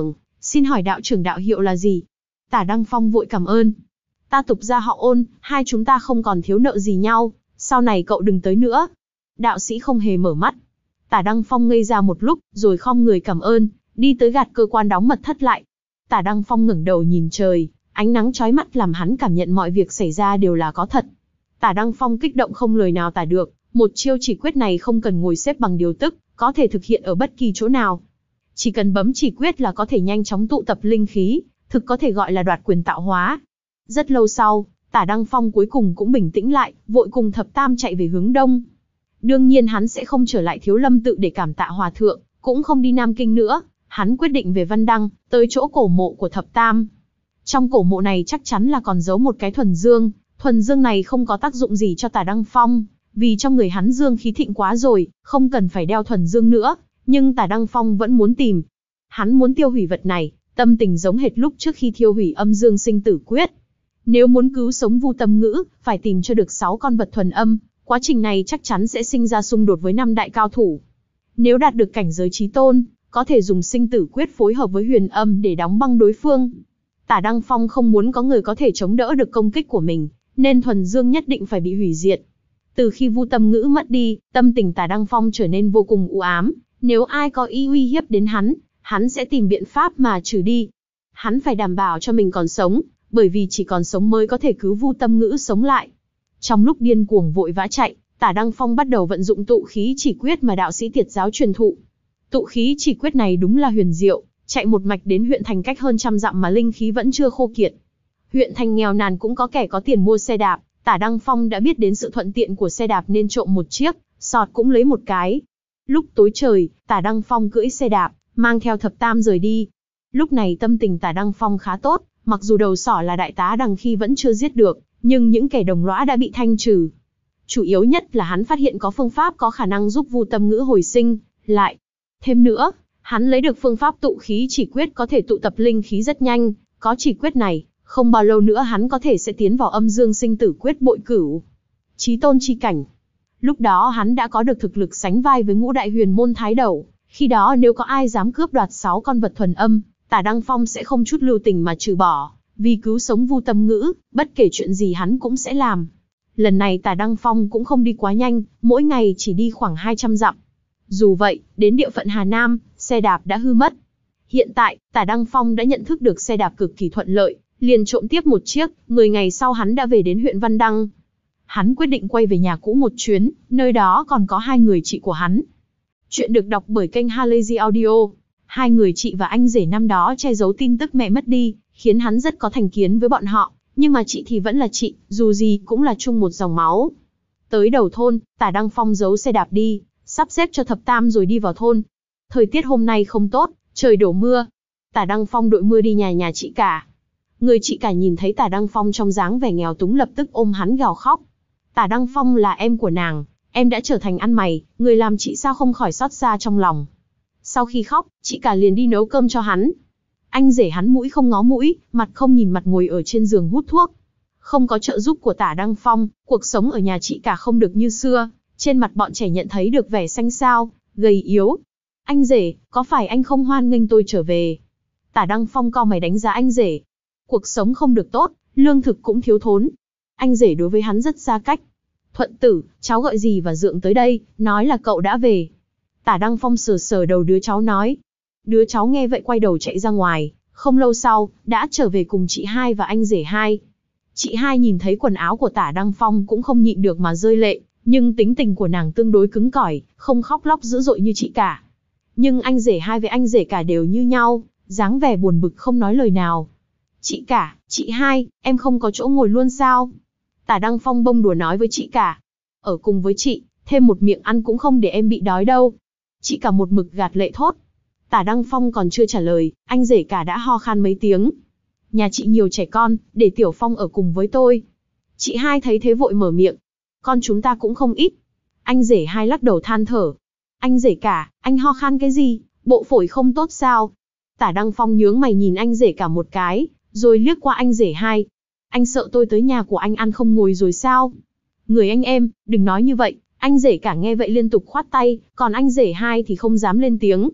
Xin hỏi đạo trưởng đạo hiệu là gì? Tả Đăng Phong vội cảm ơn. Ta tục gia họ Ôn, hai chúng ta không còn thiếu nợ gì nhau, sau này cậu đừng tới nữa. Đạo sĩ không hề mở mắt. Tả Đăng Phong ngây ra một lúc, rồi khom người cảm ơn, đi tới gạt cơ quan đóng mật thất lại. Tả Đăng Phong ngẩng đầu nhìn trời, ánh nắng chói mắt làm hắn cảm nhận mọi việc xảy ra đều là có thật. Tả Đăng Phong kích động không lời nào tả được, một chiêu chỉ quyết này không cần ngồi xếp bằng điều tức, có thể thực hiện ở bất kỳ chỗ nào. Chỉ cần bấm chỉ quyết là có thể nhanh chóng tụ tập linh khí, thực có thể gọi là đoạt quyền tạo hóa. Rất lâu sau, Tả Đăng Phong cuối cùng cũng bình tĩnh lại, vội cùng Thập Tam chạy về hướng đông. Đương nhiên hắn sẽ không trở lại Thiếu Lâm tự để cảm tạ hòa thượng, cũng không đi Nam Kinh nữa, hắn quyết định về Văn Đăng, tới chỗ cổ mộ của Thập Tam. Trong cổ mộ này chắc chắn là còn giấu một cái thuần dương, thuần dương này không có tác dụng gì cho Tả Đăng Phong, vì trong người hắn dương khí thịnh quá rồi, không cần phải đeo thuần dương nữa, nhưng Tả Đăng Phong vẫn muốn tìm. Hắn muốn tiêu hủy vật này, tâm tình giống hệt lúc trước khi thiêu hủy âm dương sinh tử quyết. Nếu muốn cứu sống Vu Tâm Ngữ, phải tìm cho được sáu con vật thuần âm, quá trình này chắc chắn sẽ sinh ra xung đột với năm đại cao thủ. Nếu đạt được cảnh giới chí tôn, có thể dùng sinh tử quyết phối hợp với huyền âm để đóng băng đối phương. Tả Đăng Phong không muốn có người có thể chống đỡ được công kích của mình, nên thuần dương nhất định phải bị hủy diệt. Từ khi Vu Tâm Ngữ mất đi, tâm tình Tả Đăng Phong trở nên vô cùng u ám, nếu ai có ý uy hiếp đến hắn, hắn sẽ tìm biện pháp mà trừ đi. Hắn phải đảm bảo cho mình còn sống, bởi vì chỉ còn sống mới có thể cứu Vu Tâm Ngữ sống lại. Trong lúc điên cuồng vội vã chạy, Tả Đăng Phong bắt đầu vận dụng tụ khí chỉ quyết mà đạo sĩ Tiệt giáo truyền thụ. Tụ khí chỉ quyết này đúng là huyền diệu, chạy một mạch đến huyện thành cách hơn trăm dặm mà linh khí vẫn chưa khô kiệt. Huyện thành nghèo nàn cũng có kẻ có tiền mua xe đạp, Tả Đăng Phong đã biết đến sự thuận tiện của xe đạp nên trộm một chiếc, sọt cũng lấy một cái. Lúc tối trời, Tả Đăng Phong cưỡi xe đạp, mang theo Thập Tam rời đi. Lúc này tâm tình Tả Đăng Phong khá tốt, mặc dù đầu sỏ là đại tá Đằng Khi vẫn chưa giết được, nhưng những kẻ đồng lõa đã bị thanh trừ. Chủ yếu nhất là hắn phát hiện có phương pháp có khả năng giúp Vu Tâm Ngữ hồi sinh lại. Thêm nữa, hắn lấy được phương pháp tụ khí chỉ quyết có thể tụ tập linh khí rất nhanh, có chỉ quyết này, không bao lâu nữa hắn có thể sẽ tiến vào âm dương sinh tử quyết bội cửu. Chí tôn chi cảnh. Lúc đó hắn đã có được thực lực sánh vai với ngũ đại huyền môn thái đầu, khi đó nếu có ai dám cướp đoạt sáu con vật thuần âm, Tả Đăng Phong sẽ không chút lưu tình mà trừ bỏ, vì cứu sống Vu Tâm Ngữ, bất kể chuyện gì hắn cũng sẽ làm. Lần này Tả Đăng Phong cũng không đi quá nhanh, mỗi ngày chỉ đi khoảng hai trăm dặm. Dù vậy, đến địa phận Hà Nam, xe đạp đã hư mất. Hiện tại, Tả Đăng Phong đã nhận thức được xe đạp cực kỳ thuận lợi, liền trộm tiếp một chiếc, mười ngày sau hắn đã về đến huyện Văn Đăng. Hắn quyết định quay về nhà cũ một chuyến, nơi đó còn có hai người chị của hắn. Chuyện được đọc bởi kênh Halazy Audio. Hai người chị và anh rể năm đó che giấu tin tức mẹ mất đi, khiến hắn rất có thành kiến với bọn họ, nhưng mà chị thì vẫn là chị, dù gì cũng là chung một dòng máu. Tới đầu thôn, Tả Đăng Phong giấu xe đạp đi, sắp xếp cho Thập Tam rồi đi vào thôn. Thời tiết hôm nay không tốt, trời đổ mưa. Tả Đăng Phong đội mưa đi nhà nhà chị cả. Người chị cả nhìn thấy Tả Đăng Phong trong dáng vẻ nghèo túng lập tức ôm hắn gào khóc. Tả Đăng Phong là em của nàng, em đã trở thành ăn mày, người làm chị sao không khỏi xót xa trong lòng. Sau khi khóc, chị cả liền đi nấu cơm cho hắn. Anh rể hắn mũi không ngó mũi, mặt không nhìn mặt ngồi ở trên giường hút thuốc. Không có trợ giúp của Tả Đăng Phong, cuộc sống ở nhà chị cả không được như xưa, trên mặt bọn trẻ nhận thấy được vẻ xanh xao, gầy yếu. Anh rể, có phải anh không hoan nghênh tôi trở về? Tả Đăng Phong cau mày đánh giá anh rể. Cuộc sống không được tốt, lương thực cũng thiếu thốn. Anh rể đối với hắn rất xa cách. Thuận tử, cháu gọi gì và dượng tới đây, nói là cậu đã về. Tả Đăng Phong sờ sờ đầu đứa cháu nói. Đứa cháu nghe vậy quay đầu chạy ra ngoài, không lâu sau, đã trở về cùng chị hai và anh rể hai. Chị hai nhìn thấy quần áo của Tả Đăng Phong cũng không nhịn được mà rơi lệ, nhưng tính tình của nàng tương đối cứng cỏi, không khóc lóc dữ dội như chị cả. Nhưng anh rể hai với anh rể cả đều như nhau, dáng vẻ buồn bực không nói lời nào. Chị cả, chị hai, em không có chỗ ngồi luôn sao? Tả Đăng Phong bông đùa nói với chị cả. Ở cùng với chị, thêm một miệng ăn cũng không để em bị đói đâu. Chị cả một mực gạt lệ thốt. Tả Đăng Phong còn chưa trả lời, anh rể cả đã ho khan mấy tiếng. Nhà chị nhiều trẻ con, để Tiểu Phong ở cùng với tôi. Chị hai thấy thế vội mở miệng. Con chúng ta cũng không ít. Anh rể hai lắc đầu than thở. Anh rể cả, anh ho khan cái gì, bộ phổi không tốt sao? Tả Đăng Phong nhướng mày nhìn anh rể cả một cái, rồi liếc qua anh rể hai. Anh sợ tôi tới nhà của anh ăn không ngồi rồi sao? Người anh em, đừng nói như vậy. Anh rể cả nghe vậy liên tục khoát tay, còn anh rể hai thì không dám lên tiếng.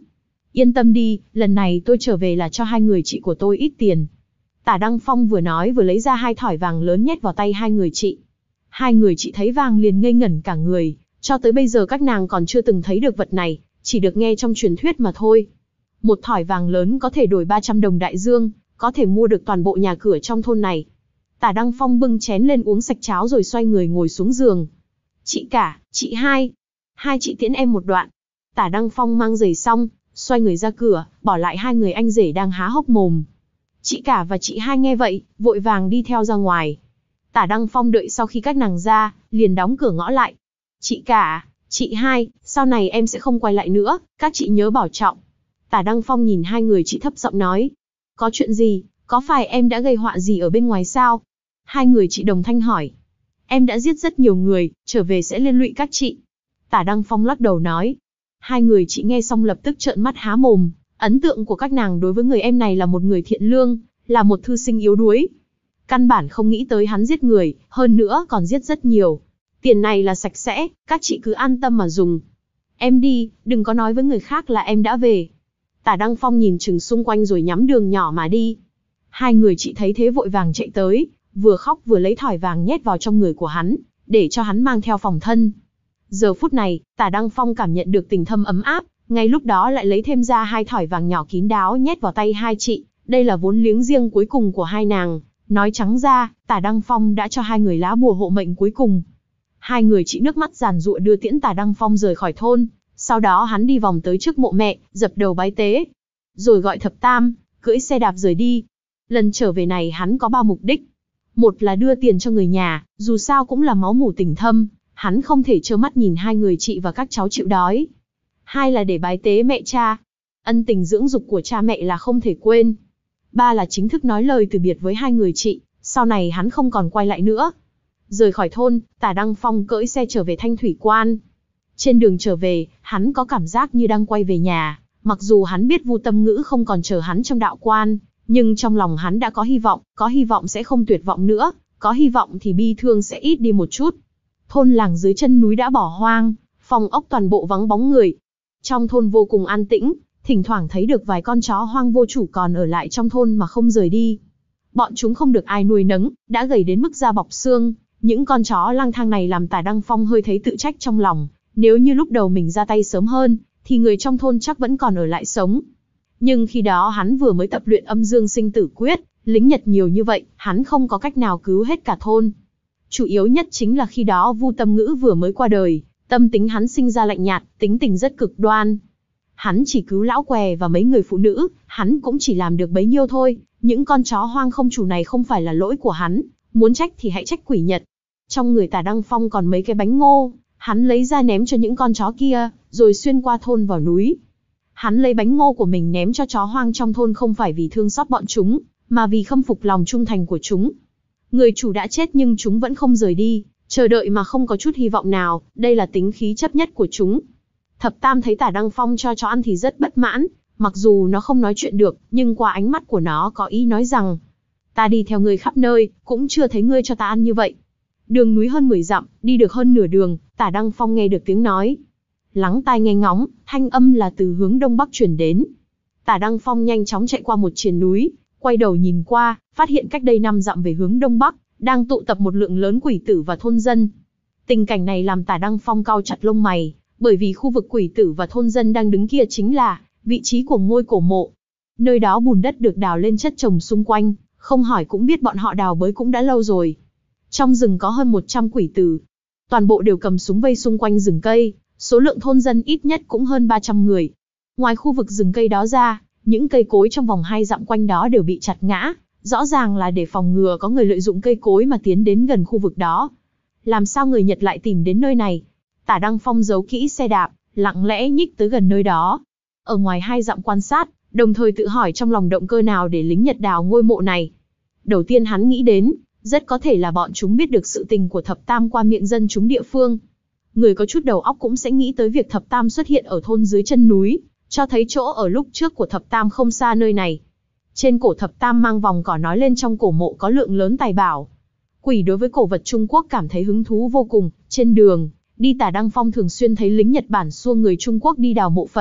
Yên tâm đi, lần này tôi trở về là cho hai người chị của tôi ít tiền. Tả Đăng Phong vừa nói vừa lấy ra hai thỏi vàng lớn nhét vào tay hai người chị. Hai người chị thấy vàng liền ngây ngẩn cả người, cho tới bây giờ các nàng còn chưa từng thấy được vật này, chỉ được nghe trong truyền thuyết mà thôi. Một thỏi vàng lớn có thể đổi ba trăm đồng đại dương, có thể mua được toàn bộ nhà cửa trong thôn này. Tả Đăng Phong bưng chén lên uống sạch cháo rồi xoay người ngồi xuống giường. Chị cả, chị hai, hai chị tiễn em một đoạn. Tả Đăng Phong mang giày xong, xoay người ra cửa, bỏ lại hai người anh rể đang há hốc mồm. Chị cả và chị hai nghe vậy, vội vàng đi theo ra ngoài. Tả Đăng Phong đợi sau khi các nàng ra, liền đóng cửa ngõ lại. Chị cả, chị hai, sau này em sẽ không quay lại nữa, các chị nhớ bảo trọng. Tả Đăng Phong nhìn hai người chị thấp giọng nói. Có chuyện gì, có phải em đã gây họa gì ở bên ngoài sao? Hai người chị đồng thanh hỏi. Em đã giết rất nhiều người, trở về sẽ liên lụy các chị. Tả Đăng Phong lắc đầu nói. Hai người chị nghe xong lập tức trợn mắt há mồm, ấn tượng của các nàng đối với người em này là một người thiện lương, là một thư sinh yếu đuối. Căn bản không nghĩ tới hắn giết người, hơn nữa còn giết rất nhiều. Tiền này là sạch sẽ, các chị cứ an tâm mà dùng. Em đi, đừng có nói với người khác là em đã về. Tả Đăng Phong nhìn chừng xung quanh rồi nhắm đường nhỏ mà đi. Hai người chị thấy thế vội vàng chạy tới, vừa khóc vừa lấy thỏi vàng nhét vào trong người của hắn, để cho hắn mang theo phòng thân. Giờ phút này, Tả Đăng Phong cảm nhận được tình thâm ấm áp, ngay lúc đó lại lấy thêm ra hai thỏi vàng nhỏ kín đáo nhét vào tay hai chị, đây là vốn liếng riêng cuối cùng của hai nàng. Nói trắng ra, Tả Đăng Phong đã cho hai người lá bùa hộ mệnh cuối cùng. Hai người chị nước mắt giàn giụa đưa tiễn Tả Đăng Phong rời khỏi thôn, sau đó hắn đi vòng tới trước mộ mẹ, dập đầu bái tế, rồi gọi thập tam, cưỡi xe đạp rời đi. Lần trở về này hắn có ba mục đích. Một là đưa tiền cho người nhà, dù sao cũng là máu mủ tình thâm, hắn không thể trơ mắt nhìn hai người chị và các cháu chịu đói. Hai là để bái tế mẹ cha. Ân tình dưỡng dục của cha mẹ là không thể quên. Ba là chính thức nói lời từ biệt với hai người chị, sau này hắn không còn quay lại nữa. Rời khỏi thôn, Tả Đăng Phong cưỡi xe trở về Thanh Thủy Quan. Trên đường trở về, hắn có cảm giác như đang quay về nhà, mặc dù hắn biết Vu Tâm Ngữ không còn chờ hắn trong đạo quan, nhưng trong lòng hắn đã có hy vọng, có hy vọng sẽ không tuyệt vọng nữa, có hy vọng thì bi thương sẽ ít đi một chút. Thôn làng dưới chân núi đã bỏ hoang, phòng ốc toàn bộ vắng bóng người. Trong thôn vô cùng an tĩnh, thỉnh thoảng thấy được vài con chó hoang vô chủ còn ở lại trong thôn mà không rời đi. Bọn chúng không được ai nuôi nấng, đã gầy đến mức da bọc xương. Những con chó lang thang này làm Tả Đăng Phong hơi thấy tự trách trong lòng. Nếu như lúc đầu mình ra tay sớm hơn, thì người trong thôn chắc vẫn còn ở lại sống. Nhưng khi đó hắn vừa mới tập luyện âm dương sinh tử quyết, lính Nhật nhiều như vậy, hắn không có cách nào cứu hết cả thôn. Chủ yếu nhất chính là khi đó Vu Tâm Ngữ vừa mới qua đời, tâm tính hắn sinh ra lạnh nhạt, tính tình rất cực đoan. Hắn chỉ cứu lão què và mấy người phụ nữ, hắn cũng chỉ làm được bấy nhiêu thôi. Những con chó hoang không chủ này không phải là lỗi của hắn, muốn trách thì hãy trách quỷ Nhật. Trong người Tả Đăng Phong còn mấy cái bánh ngô, hắn lấy ra ném cho những con chó kia, rồi xuyên qua thôn vào núi. Hắn lấy bánh ngô của mình ném cho chó hoang trong thôn không phải vì thương xót bọn chúng, mà vì khâm phục lòng trung thành của chúng. Người chủ đã chết nhưng chúng vẫn không rời đi, chờ đợi mà không có chút hy vọng nào, đây là tính khí chấp nhất của chúng. Thập Tam thấy Tả Đăng Phong cho chó ăn thì rất bất mãn, mặc dù nó không nói chuyện được, nhưng qua ánh mắt của nó có ý nói rằng, ta đi theo ngươi khắp nơi, cũng chưa thấy ngươi cho ta ăn như vậy. Đường núi hơn mười dặm, đi được hơn nửa đường, Tả Đăng Phong nghe được tiếng nói. Lắng tai nghe ngóng, thanh âm là từ hướng đông bắc truyền đến. Tả Đăng Phong nhanh chóng chạy qua một triền núi, quay đầu nhìn qua, phát hiện cách đây năm dặm về hướng đông bắc, đang tụ tập một lượng lớn quỷ tử và thôn dân. Tình cảnh này làm Tả Đăng Phong cau chặt lông mày, bởi vì khu vực quỷ tử và thôn dân đang đứng kia chính là vị trí của ngôi cổ mộ. Nơi đó bùn đất được đào lên chất chồng xung quanh, không hỏi cũng biết bọn họ đào bới cũng đã lâu rồi. Trong rừng có hơn một trăm quỷ tử, toàn bộ đều cầm súng vây xung quanh rừng cây, số lượng thôn dân ít nhất cũng hơn ba trăm người. Ngoài khu vực rừng cây đó ra, những cây cối trong vòng hai dặm quanh đó đều bị chặt ngã, rõ ràng là để phòng ngừa có người lợi dụng cây cối mà tiến đến gần khu vực đó. Làm sao người Nhật lại tìm đến nơi này? Tả Đăng Phong giấu kỹ xe đạp, lặng lẽ nhích tới gần nơi đó. Ở ngoài hai dặm quan sát, đồng thời tự hỏi trong lòng động cơ nào để lính Nhật đào ngôi mộ này. Đầu tiên hắn nghĩ đến, rất có thể là bọn chúng biết được sự tình của Thập Tam qua miệng dân chúng địa phương. Người có chút đầu óc cũng sẽ nghĩ tới việc Thập Tam xuất hiện ở thôn dưới chân núi, cho thấy chỗ ở lúc trước của Thập Tam không xa nơi này. Trên cổ Thập Tam mang vòng cỏ nói lên trong cổ mộ có lượng lớn tài bảo. Quỷ đối với cổ vật Trung Quốc cảm thấy hứng thú vô cùng, trên đường đi Tả Đăng Phong thường xuyên thấy lính Nhật Bản xua người Trung Quốc đi đào mộ phần,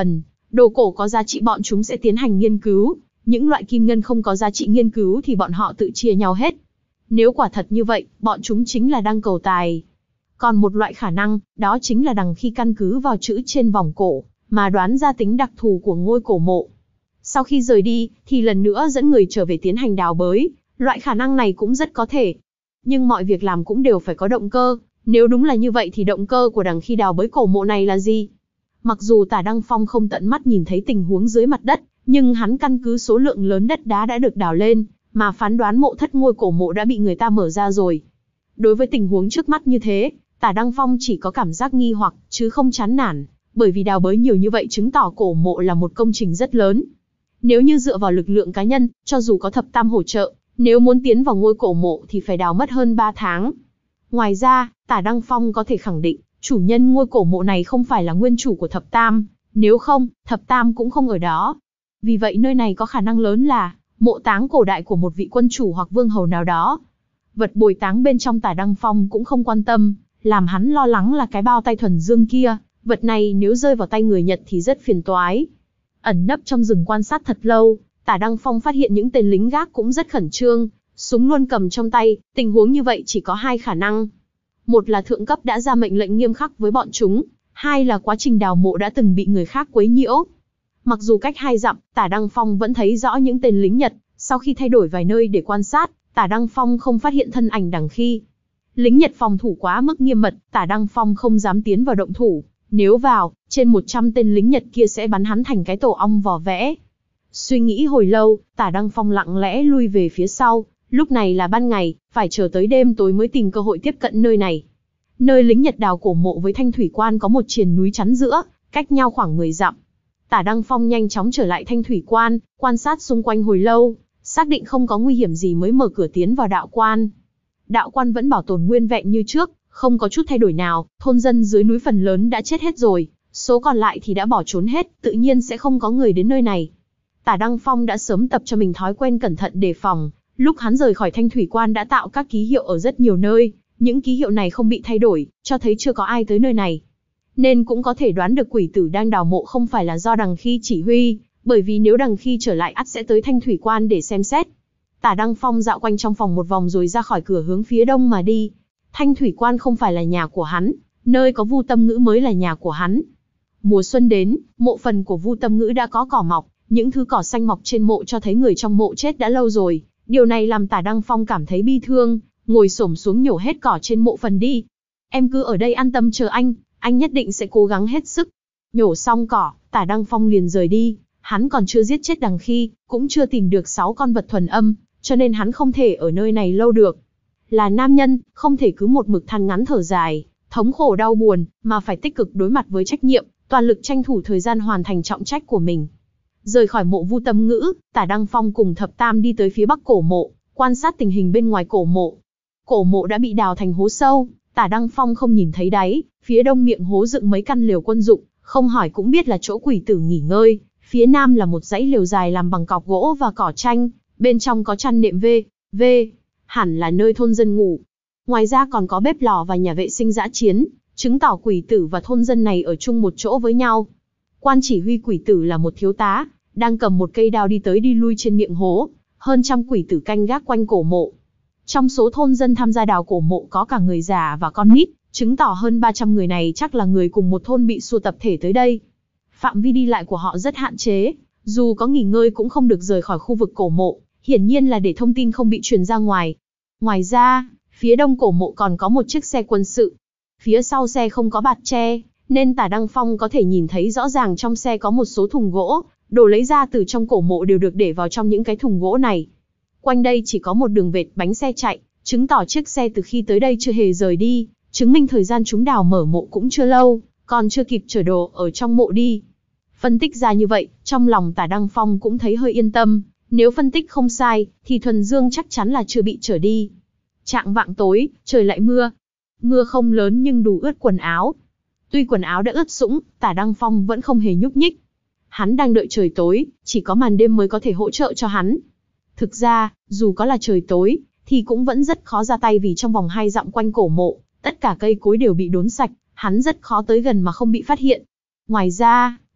Đồ cổ có giá trị bọn chúng sẽ tiến hành nghiên cứu, những loại kim ngân không có giá trị nghiên cứu thì bọn họ tự chia nhau hết. Nếu quả thật như vậy, bọn chúng chính là đang cầu tài. Còn một loại khả năng, đó chính là đằng khi căn cứ vào chữ trên vòng cổ, mà đoán ra tính đặc thù của ngôi cổ mộ. Sau khi rời đi, thì lần nữa dẫn người trở về tiến hành đào bới, loại khả năng này cũng rất có thể. Nhưng mọi việc làm cũng đều phải có động cơ, nếu đúng là như vậy thì động cơ của đằng khi đào bới cổ mộ này là gì? Mặc dù Tả Đăng Phong không tận mắt nhìn thấy tình huống dưới mặt đất, nhưng hắn căn cứ số lượng lớn đất đá đã được đào lên, mà phán đoán mộ thất ngôi cổ mộ đã bị người ta mở ra rồi. Đối với tình huống trước mắt như thế, Tả Đăng Phong chỉ có cảm giác nghi hoặc, chứ không chán nản, bởi vì đào bới nhiều như vậy chứng tỏ cổ mộ là một công trình rất lớn. Nếu như dựa vào lực lượng cá nhân, cho dù có thập tam hỗ trợ, nếu muốn tiến vào ngôi cổ mộ thì phải đào mất hơn ba tháng. Ngoài ra, Tả Đăng Phong có thể khẳng định, chủ nhân ngôi cổ mộ này không phải là nguyên chủ của thập tam, nếu không, thập tam cũng không ở đó. Vì vậy nơi này có khả năng lớn là mộ táng cổ đại của một vị quân chủ hoặc vương hầu nào đó. Vật bồi táng bên trong Tả Đăng Phong cũng không quan tâm, làm hắn lo lắng là cái bao tay thuần dương kia, vật này nếu rơi vào tay người Nhật thì rất phiền toái. Ẩn nấp trong rừng quan sát thật lâu, Tả Đăng Phong phát hiện những tên lính gác cũng rất khẩn trương, súng luôn cầm trong tay, tình huống như vậy chỉ có hai khả năng. Một là thượng cấp đã ra mệnh lệnh nghiêm khắc với bọn chúng, hai là quá trình đào mộ đã từng bị người khác quấy nhiễu. Mặc dù cách hai dặm, Tả Đăng Phong vẫn thấy rõ những tên lính Nhật, sau khi thay đổi vài nơi để quan sát, Tả Đăng Phong không phát hiện thân ảnh đằng khi. Lính Nhật phòng thủ quá mức nghiêm mật, Tả Đăng Phong không dám tiến vào động thủ, nếu vào, trên một trăm tên lính Nhật kia sẽ bắn hắn thành cái tổ ong vò vẽ. Suy nghĩ hồi lâu, Tả Đăng Phong lặng lẽ lui về phía sau, lúc này là ban ngày, phải chờ tới đêm tối mới tìm cơ hội tiếp cận nơi này. Nơi lính Nhật đào cổ mộ với Thanh Thủy Quan có một triền núi chắn giữa, cách nhau khoảng mười dặm. Tả Đăng Phong nhanh chóng trở lại Thanh Thủy Quan, quan sát xung quanh hồi lâu, xác định không có nguy hiểm gì mới mở cửa tiến vào đạo quan. Đạo quan vẫn bảo tồn nguyên vẹn như trước, không có chút thay đổi nào, thôn dân dưới núi phần lớn đã chết hết rồi, số còn lại thì đã bỏ trốn hết, tự nhiên sẽ không có người đến nơi này. Tả Đăng Phong đã sớm tập cho mình thói quen cẩn thận đề phòng, lúc hắn rời khỏi Thanh Thủy Quan đã tạo các ký hiệu ở rất nhiều nơi, những ký hiệu này không bị thay đổi, cho thấy chưa có ai tới nơi này. Nên cũng có thể đoán được quỷ tử đang đào mộ không phải là do đằng khi chỉ huy, bởi vì nếu đằng khi trở lại ắt sẽ tới Thanh Thủy Quan để xem xét. Tả Đăng Phong dạo quanh trong phòng một vòng rồi ra khỏi cửa hướng phía đông mà đi. Thanh Thủy Quan không phải là nhà của hắn, nơi có Vu Tâm Ngữ mới là nhà của hắn. Mùa xuân đến, mộ phần của Vu Tâm Ngữ đã có cỏ mọc, những thứ cỏ xanh mọc trên mộ cho thấy người trong mộ chết đã lâu rồi. Điều này làm Tả Đăng Phong cảm thấy bi thương, ngồi xổm xuống nhổ hết cỏ trên mộ phần đi. Em cứ ở đây an tâm chờ anh, anh nhất định sẽ cố gắng hết sức. Nhổ xong cỏ, Tả Đăng Phong liền rời đi, hắn còn chưa giết chết đằng khi, cũng chưa tìm được sáu con vật thuần âm, cho nên hắn không thể ở nơi này lâu được. Là nam nhân, không thể cứ một mực than ngắn thở dài, thống khổ đau buồn, mà phải tích cực đối mặt với trách nhiệm, toàn lực tranh thủ thời gian hoàn thành trọng trách của mình. Rời khỏi mộ Vu Tâm Ngữ, Tả Đăng Phong cùng Thập Tam đi tới phía bắc cổ mộ, quan sát tình hình bên ngoài cổ mộ. Cổ mộ đã bị đào thành hố sâu, Tả Đăng Phong không nhìn thấy đáy, phía đông miệng hố dựng mấy căn lều quân dụng, không hỏi cũng biết là chỗ quỷ tử nghỉ ngơi, phía nam là một dãy lều dài làm bằng cọc gỗ và cỏ tranh, bên trong có chăn nệm vê, vê, hẳn là nơi thôn dân ngủ. Ngoài ra còn có bếp lò và nhà vệ sinh dã chiến, chứng tỏ quỷ tử và thôn dân này ở chung một chỗ với nhau. Quan chỉ huy quỷ tử là một thiếu tá, đang cầm một cây đao đi tới đi lui trên miệng hố, hơn trăm quỷ tử canh gác quanh cổ mộ. Trong số thôn dân tham gia đào cổ mộ có cả người già và con nít, chứng tỏ hơn ba trăm người này chắc là người cùng một thôn bị sưu tập thể tới đây. Phạm vi đi lại của họ rất hạn chế, dù có nghỉ ngơi cũng không được rời khỏi khu vực cổ mộ, hiển nhiên là để thông tin không bị truyền ra ngoài. Ngoài ra, phía đông cổ mộ còn có một chiếc xe quân sự. Phía sau xe không có bạt che, nên Tả Đăng Phong có thể nhìn thấy rõ ràng trong xe có một số thùng gỗ, đồ lấy ra từ trong cổ mộ đều được để vào trong những cái thùng gỗ này. Quanh đây chỉ có một đường vệt bánh xe chạy, chứng tỏ chiếc xe từ khi tới đây chưa hề rời đi, chứng minh thời gian chúng đào mở mộ cũng chưa lâu, còn chưa kịp chở đồ ở trong mộ đi. Phân tích ra như vậy, trong lòng Tả Đăng Phong cũng thấy hơi yên tâm, nếu phân tích không sai, thì Thuần Dương chắc chắn là chưa bị chở đi. Chạng vạng tối, trời lại mưa. Mưa không lớn nhưng đủ ướt quần áo. Tuy quần áo đã ướt sũng, Tả Đăng Phong vẫn không hề nhúc nhích. Hắn đang đợi trời tối, chỉ có màn đêm mới có thể hỗ trợ cho hắn. Thực ra, dù có là trời tối, thì cũng vẫn rất khó ra tay vì trong vòng hai dặm quanh cổ mộ, tất cả cây cối đều bị đốn sạch, hắn rất khó tới gần mà không bị phát hiện. Ngoài ra,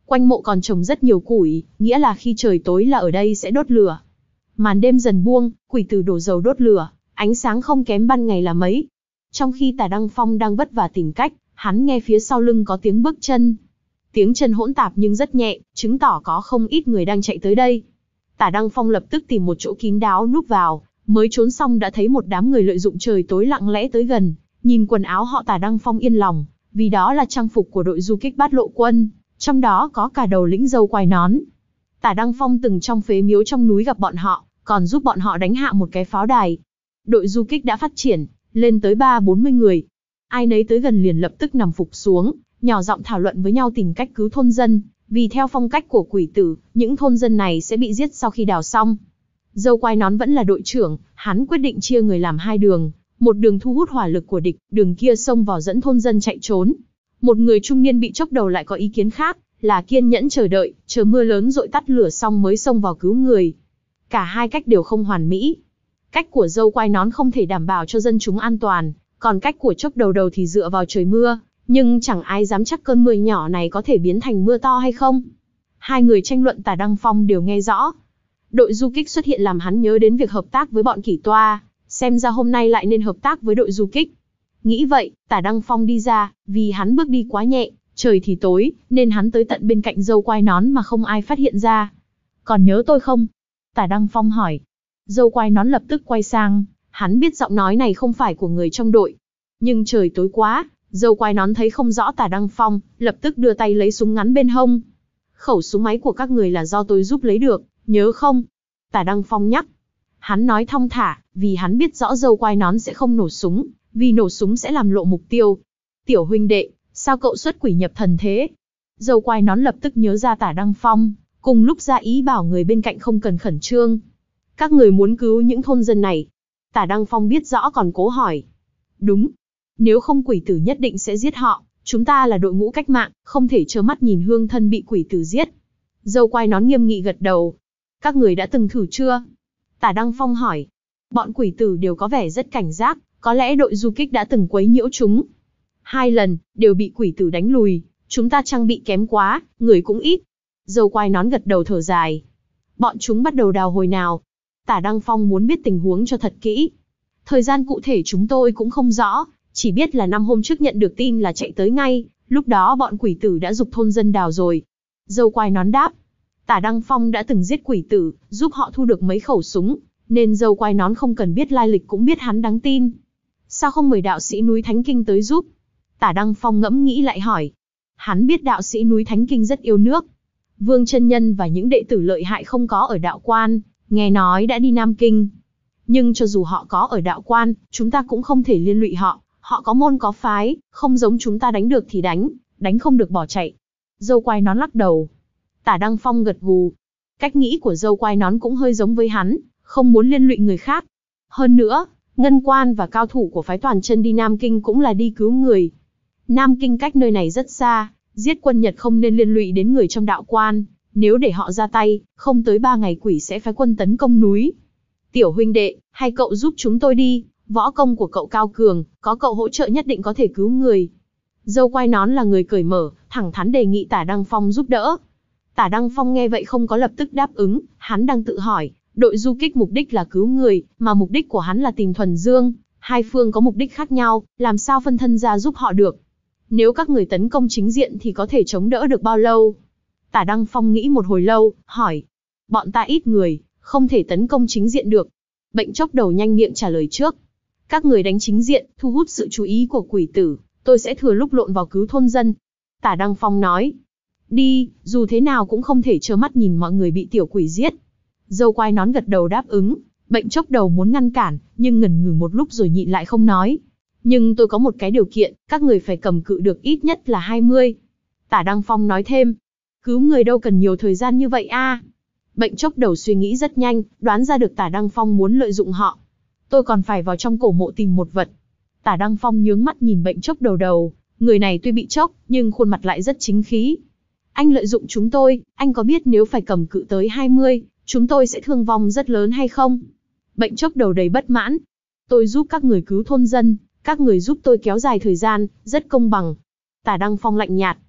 Quanh mộ còn trồng rất nhiều củi, nghĩa là khi trời tối là ở đây sẽ đốt lửa. Màn đêm dần buông, quỷ tử đổ dầu đốt lửa, ánh sáng không kém ban ngày là mấy. Trong khi Tả Đăng Phong đang vất vả tìm cách, hắn nghe phía sau lưng có tiếng bước chân. Tiếng chân hỗn tạp nhưng rất nhẹ, chứng tỏ có không ít người đang chạy tới đây. Tả Đăng Phong lập tức tìm một chỗ kín đáo núp vào, mới trốn xong đã thấy một đám người lợi dụng trời tối lặng lẽ tới gần. Nhìn quần áo họ Tả Đăng Phong yên lòng, vì đó là trang phục của đội du kích Bát Lộ Quân, trong đó có cả đầu lĩnh râu quai nón. Tả Đăng Phong từng trong phế miếu trong núi gặp bọn họ, còn giúp bọn họ đánh hạ một cái pháo đài. Đội du kích đã phát triển, lên tới ba bốn mươi người. Ai nấy tới gần liền lập tức nằm phục xuống, nhỏ giọng thảo luận với nhau tìm cách cứu thôn dân, vì theo phong cách của quỷ tử, những thôn dân này sẽ bị giết sau khi đào xong. Râu quai nón vẫn là đội trưởng, hắn quyết định chia người làm hai đường, một đường thu hút hỏa lực của địch, đường kia xông vào dẫn thôn dân chạy trốn. Một người trung niên bị chốc đầu lại có ý kiến khác, là kiên nhẫn chờ đợi, chờ mưa lớn dội tắt lửa xong mới xông vào cứu người. Cả hai cách đều không hoàn mỹ. Cách của râu quai nón không thể đảm bảo cho dân chúng an toàn, còn cách của chốc đầu đầu thì dựa vào trời mưa, nhưng chẳng ai dám chắc cơn mưa nhỏ này có thể biến thành mưa to hay không. Hai người tranh luận Tả Đăng Phong đều nghe rõ. Đội du kích xuất hiện làm hắn nhớ đến việc hợp tác với bọn kỷ toa, xem ra hôm nay lại nên hợp tác với đội du kích. Nghĩ vậy, Tả Đăng Phong đi ra, vì hắn bước đi quá nhẹ, trời thì tối, nên hắn tới tận bên cạnh râu quai nón mà không ai phát hiện ra. Còn nhớ tôi không? Tả Đăng Phong hỏi. Râu quai nón lập tức quay sang, hắn biết giọng nói này không phải của người trong đội. Nhưng trời tối quá, râu quai nón thấy không rõ Tả Đăng Phong, lập tức đưa tay lấy súng ngắn bên hông. Khẩu súng máy của các người là do tôi giúp lấy được, nhớ không? Tả Đăng Phong nhắc. Hắn nói thong thả, vì hắn biết rõ râu quai nón sẽ không nổ súng, vì nổ súng sẽ làm lộ mục tiêu. Tiểu huynh đệ, sao cậu xuất quỷ nhập thần thế? Râu quai nón lập tức nhớ ra Tả Đăng Phong, cùng lúc ra ý bảo người bên cạnh không cần khẩn trương. Các người muốn cứu những thôn dân này. Tả Đăng Phong biết rõ còn cố hỏi. Đúng. Nếu không quỷ tử nhất định sẽ giết họ, chúng ta là đội ngũ cách mạng, không thể trơ mắt nhìn hương thân bị quỷ tử giết. Râu quai nón nghiêm nghị gật đầu. Các người đã từng thử chưa? Tả Đăng Phong hỏi. Bọn quỷ tử đều có vẻ rất cảnh giác, có lẽ đội du kích đã từng quấy nhiễu chúng. Hai lần, đều bị quỷ tử đánh lùi, chúng ta trang bị kém quá, người cũng ít. Râu quai nón gật đầu thở dài. Bọn chúng bắt đầu đào hồi nào? Tả Đăng Phong muốn biết tình huống cho thật kỹ. Thời gian cụ thể chúng tôi cũng không rõ, chỉ biết là năm hôm trước nhận được tin là chạy tới ngay, lúc đó bọn quỷ tử đã giục thôn dân đào rồi. Râu quai nón đáp. Tả Đăng Phong đã từng giết quỷ tử, giúp họ thu được mấy khẩu súng, nên râu quai nón không cần biết lai lịch cũng biết hắn đáng tin. Sao không mời đạo sĩ núi Thánh Kinh tới giúp? Tả Đăng Phong ngẫm nghĩ lại hỏi. Hắn biết đạo sĩ núi Thánh Kinh rất yêu nước. Vương chân nhân và những đệ tử lợi hại không có ở đạo quan, nghe nói đã đi Nam Kinh. Nhưng cho dù họ có ở đạo quan, chúng ta cũng không thể liên lụy họ, họ có môn có phái, không giống chúng ta đánh được thì đánh, đánh không được bỏ chạy. Râu quai nón lắc đầu. Tả Đăng Phong gật gù. Cách nghĩ của râu quai nón cũng hơi giống với hắn, không muốn liên lụy người khác. Hơn nữa, ngân quan và cao thủ của phái Toàn Chân đi Nam Kinh cũng là đi cứu người. Nam Kinh cách nơi này rất xa, giết quân Nhật không nên liên lụy đến người trong đạo quan, nếu để họ ra tay, không tới ba ngày quỷ sẽ phái quân tấn công núi. Tiểu huynh đệ, hay cậu giúp chúng tôi đi, võ công của cậu cao cường, có cậu hỗ trợ nhất định có thể cứu người. Râu quai nón là người cởi mở, thẳng thắn đề nghị Tả Đăng Phong giúp đỡ. Tả Đăng Phong nghe vậy không có lập tức đáp ứng, hắn đang tự hỏi, đội du kích mục đích là cứu người, mà mục đích của hắn là tìm Thuần Dương, hai phương có mục đích khác nhau, làm sao phân thân ra giúp họ được. Nếu các người tấn công chính diện thì có thể chống đỡ được bao lâu? Tả Đăng Phong nghĩ một hồi lâu, hỏi. Bọn ta ít người, không thể tấn công chính diện được. Bệnh chốc đầu nhanh miệng trả lời trước. Các người đánh chính diện, thu hút sự chú ý của quỷ tử, tôi sẽ thừa lúc lộn vào cứu thôn dân. Tả Đăng Phong nói. Đi, dù thế nào cũng không thể trơ mắt nhìn mọi người bị tiểu quỷ giết. Râu quai nón gật đầu đáp ứng. Bệnh chốc đầu muốn ngăn cản, nhưng ngần ngừ một lúc rồi nhịn lại không nói. Nhưng tôi có một cái điều kiện, các người phải cầm cự được ít nhất là hai mươi. Tả Đăng Phong nói thêm. Cứu người đâu cần nhiều thời gian như vậy a. Bệnh chốc đầu suy nghĩ rất nhanh, đoán ra được Tả Đăng Phong muốn lợi dụng họ. Tôi còn phải vào trong cổ mộ tìm một vật. Tả Đăng Phong nhướng mắt nhìn bệnh chốc đầu đầu, người này tuy bị chốc, nhưng khuôn mặt lại rất chính khí. Anh lợi dụng chúng tôi, anh có biết nếu phải cầm cự tới hai mươi, chúng tôi sẽ thương vong rất lớn hay không? Bệnh chốc đầu đầy bất mãn. Tôi giúp các người cứu thôn dân, các người giúp tôi kéo dài thời gian, rất công bằng. Tả Đăng Phong lạnh nhạt.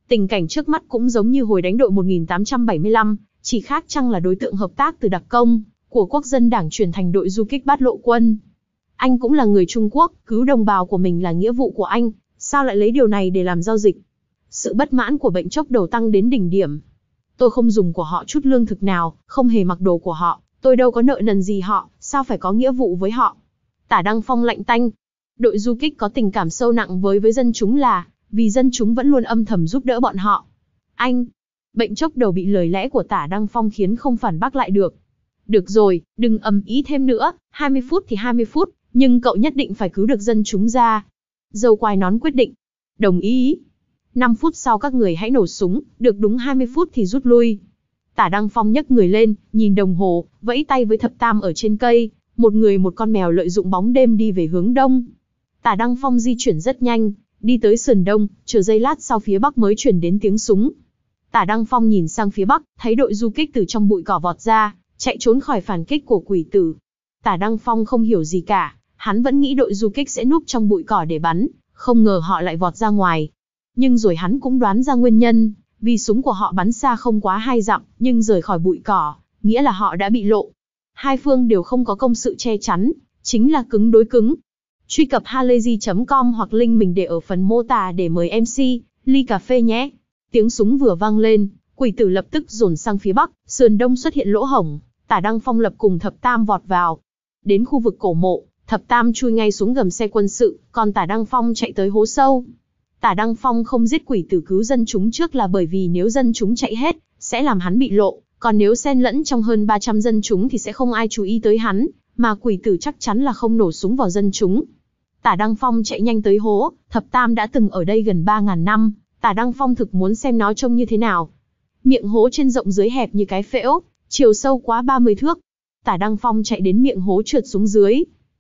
Tình cảnh trước mắt cũng giống như hồi đánh đội một nghìn tám trăm bảy mươi lăm, chỉ khác chăng là đối tượng hợp tác từ đặc công của Quốc dân Đảng chuyển thành đội du kích Bát Lộ quân. Anh cũng là người Trung Quốc, cứu đồng bào của mình là nghĩa vụ của anh, sao lại lấy điều này để làm giao dịch? Sự bất mãn của bệnh chốc đầu tăng đến đỉnh điểm. Tôi không dùng của họ chút lương thực nào, không hề mặc đồ của họ, tôi đâu có nợ nần gì họ, sao phải có nghĩa vụ với họ? Tả Đăng Phong lạnh tanh. Đội du kích có tình cảm sâu nặng với với dân chúng là vì dân chúng vẫn luôn âm thầm giúp đỡ bọn họ. Anh, bệnh chốc đầu bị lời lẽ của Tả Đăng Phong khiến không phản bác lại được. Được rồi, đừng ầm ĩ thêm nữa, hai mươi phút thì hai mươi phút, nhưng cậu nhất định phải cứu được dân chúng ra. Dâu quai nón quyết định. Đồng ý. năm phút sau các người hãy nổ súng, được đúng hai mươi phút thì rút lui. Tả Đăng Phong nhấc người lên, nhìn đồng hồ, vẫy tay với thập tam ở trên cây, một người một con mèo lợi dụng bóng đêm đi về hướng đông. Tả Đăng Phong di chuyển rất nhanh, đi tới sườn đông, chờ giây lát sau phía bắc mới chuyển đến tiếng súng. Tả Đăng Phong nhìn sang phía bắc, thấy đội du kích từ trong bụi cỏ vọt ra, chạy trốn khỏi phản kích của quỷ tử. Tả Đăng Phong không hiểu gì cả, hắn vẫn nghĩ đội du kích sẽ núp trong bụi cỏ để bắn, không ngờ họ lại vọt ra ngoài. Nhưng rồi hắn cũng đoán ra nguyên nhân, vì súng của họ bắn xa không quá hai dặm, nhưng rời khỏi bụi cỏ, nghĩa là họ đã bị lộ. Hai phương đều không có công sự che chắn, chính là cứng đối cứng. Truy cập halayzi chấm com hoặc link mình để ở phần mô tả để mời em xê, ly cà phê nhé. Tiếng súng vừa vang lên, quỷ tử lập tức dồn sang phía bắc, sườn đông xuất hiện lỗ hổng, Tả Đăng Phong lập cùng thập tam vọt vào. Đến khu vực cổ mộ, thập tam chui ngay xuống gầm xe quân sự, còn Tả Đăng Phong chạy tới hố sâu. Tả Đăng Phong không giết quỷ tử cứu dân chúng trước là bởi vì nếu dân chúng chạy hết, sẽ làm hắn bị lộ, còn nếu xen lẫn trong hơn ba trăm dân chúng thì sẽ không ai chú ý tới hắn, mà quỷ tử chắc chắn là không nổ súng vào dân chúng. Tả Đăng Phong chạy nhanh tới hố, thập tam đã từng ở đây gần ba nghìn năm, Tả Đăng Phong thực muốn xem nó trông như thế nào. Miệng hố trên rộng dưới hẹp như cái phễu, chiều sâu quá ba mươi thước. Tả Đăng Phong chạy đến miệng hố trượt xuống dưới.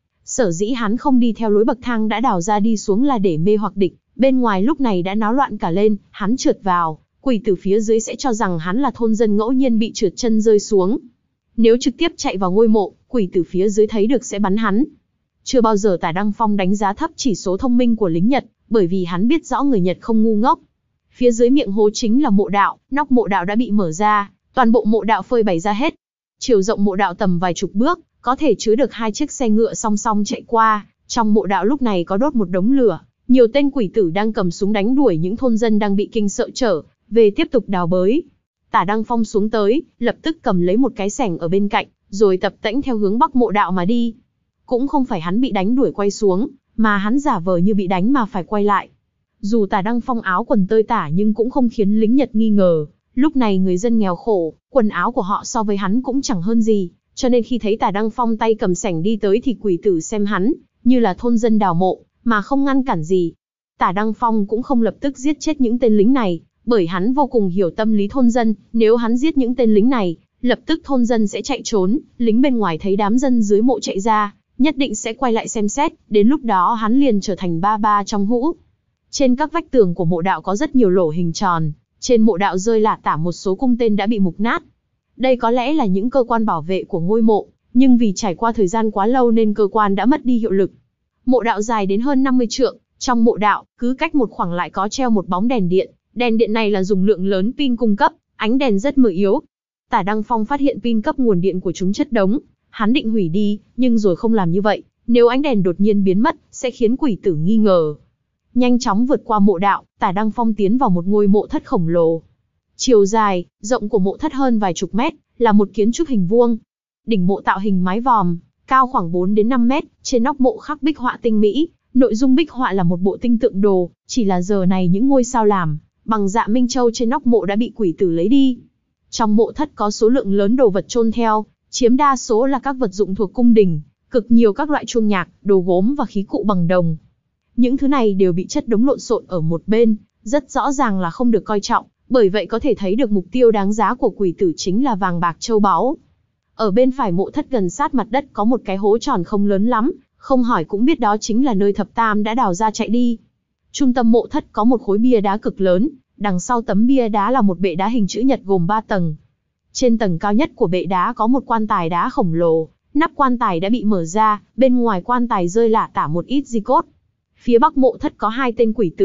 Sở dĩ hắn không đi theo lối bậc thang đã đào ra đi xuống là để mê hoặc địch, bên ngoài lúc này đã náo loạn cả lên, hắn trượt vào, quỷ tử phía dưới sẽ cho rằng hắn là thôn dân ngẫu nhiên bị trượt chân rơi xuống. Nếu trực tiếp chạy vào ngôi mộ, quỷ tử phía dưới thấy được sẽ bắn hắn. Chưa bao giờ Tả Đăng Phong đánh giá thấp chỉ số thông minh của lính Nhật, bởi vì hắn biết rõ người Nhật không ngu ngốc. Phía dưới miệng hố chính là mộ đạo, nóc mộ đạo đã bị mở ra, toàn bộ mộ đạo phơi bày ra hết. Chiều rộng mộ đạo tầm vài chục bước, có thể chứa được hai chiếc xe ngựa song song chạy qua. Trong mộ đạo lúc này có đốt một đống lửa, nhiều tên quỷ tử đang cầm súng đánh đuổi những thôn dân đang bị kinh sợ trở về tiếp tục đào bới. Tả Đăng Phong xuống tới, lập tức cầm lấy một cái xẻng ở bên cạnh, rồi tập tễnh theo hướng bắc mộ đạo mà đi. Cũng không phải hắn bị đánh đuổi quay xuống, mà hắn giả vờ như bị đánh mà phải quay lại. Dù Tả Đăng Phong áo quần tơi tả nhưng cũng không khiến lính Nhật nghi ngờ. Lúc này người dân nghèo khổ, quần áo của họ so với hắn cũng chẳng hơn gì, cho nên khi thấy Tả Đăng Phong tay cầm xẻng đi tới thì quỷ tử xem hắn như là thôn dân đào mộ, mà không ngăn cản gì. Tả Đăng Phong cũng không lập tức giết chết những tên lính này, bởi hắn vô cùng hiểu tâm lý thôn dân, nếu hắn giết những tên lính này, lập tức thôn dân sẽ chạy trốn, lính bên ngoài thấy đám dân dưới mộ chạy ra, nhất định sẽ quay lại xem xét, đến lúc đó hắn liền trở thành ba ba trong hũ. Trên các vách tường của mộ đạo có rất nhiều lỗ hình tròn, trên mộ đạo rơi lả tả một số cung tên đã bị mục nát. Đây có lẽ là những cơ quan bảo vệ của ngôi mộ, nhưng vì trải qua thời gian quá lâu nên cơ quan đã mất đi hiệu lực. Mộ đạo dài đến hơn năm mươi trượng, trong mộ đạo, cứ cách một khoảng lại có treo một bóng đèn điện, đèn điện này là dùng lượng lớn pin cung cấp, ánh đèn rất mờ yếu. Tả Đăng Phong phát hiện pin cấp nguồn điện của chúng chất đống, hắn định hủy đi, nhưng rồi không làm như vậy, nếu ánh đèn đột nhiên biến mất, sẽ khiến quỷ tử nghi ngờ. Nhanh chóng vượt qua mộ đạo, Tả Đăng Phong tiến vào một ngôi mộ thất khổng lồ. Chiều dài, rộng của mộ thất hơn vài chục mét, là một kiến trúc hình vuông. Đỉnh mộ tạo hình mái vòm, cao khoảng bốn đến năm mét, trên nóc mộ khắc bích họa tinh mỹ, nội dung bích họa là một bộ tinh tượng đồ, chỉ là giờ này những ngôi sao làm bằng dạ minh châu trên nóc mộ đã bị quỷ tử lấy đi. Trong mộ thất có số lượng lớn đồ vật chôn theo, chiếm đa số là các vật dụng thuộc cung đình, cực nhiều các loại chuông nhạc, đồ gốm và khí cụ bằng đồng. Những thứ này đều bị chất đống lộn xộn ở một bên, rất rõ ràng là không được coi trọng, bởi vậy có thể thấy được mục tiêu đáng giá của quỷ tử chính là vàng bạc châu báu. Ở bên phải mộ thất gần sát mặt đất có một cái hố tròn không lớn lắm, không hỏi cũng biết đó chính là nơi thập tam đã đào ra chạy đi. Trung tâm mộ thất có một khối bia đá cực lớn, đằng sau tấm bia đá là một bệ đá hình chữ nhật gồm ba tầng. Trên tầng cao nhất của bệ đá có một quan tài đá khổng lồ, nắp quan tài đã bị mở ra, bên ngoài quan tài rơi lả tả một ít di cốt. Phía bắc mộ thất có hai tên quỷ tử,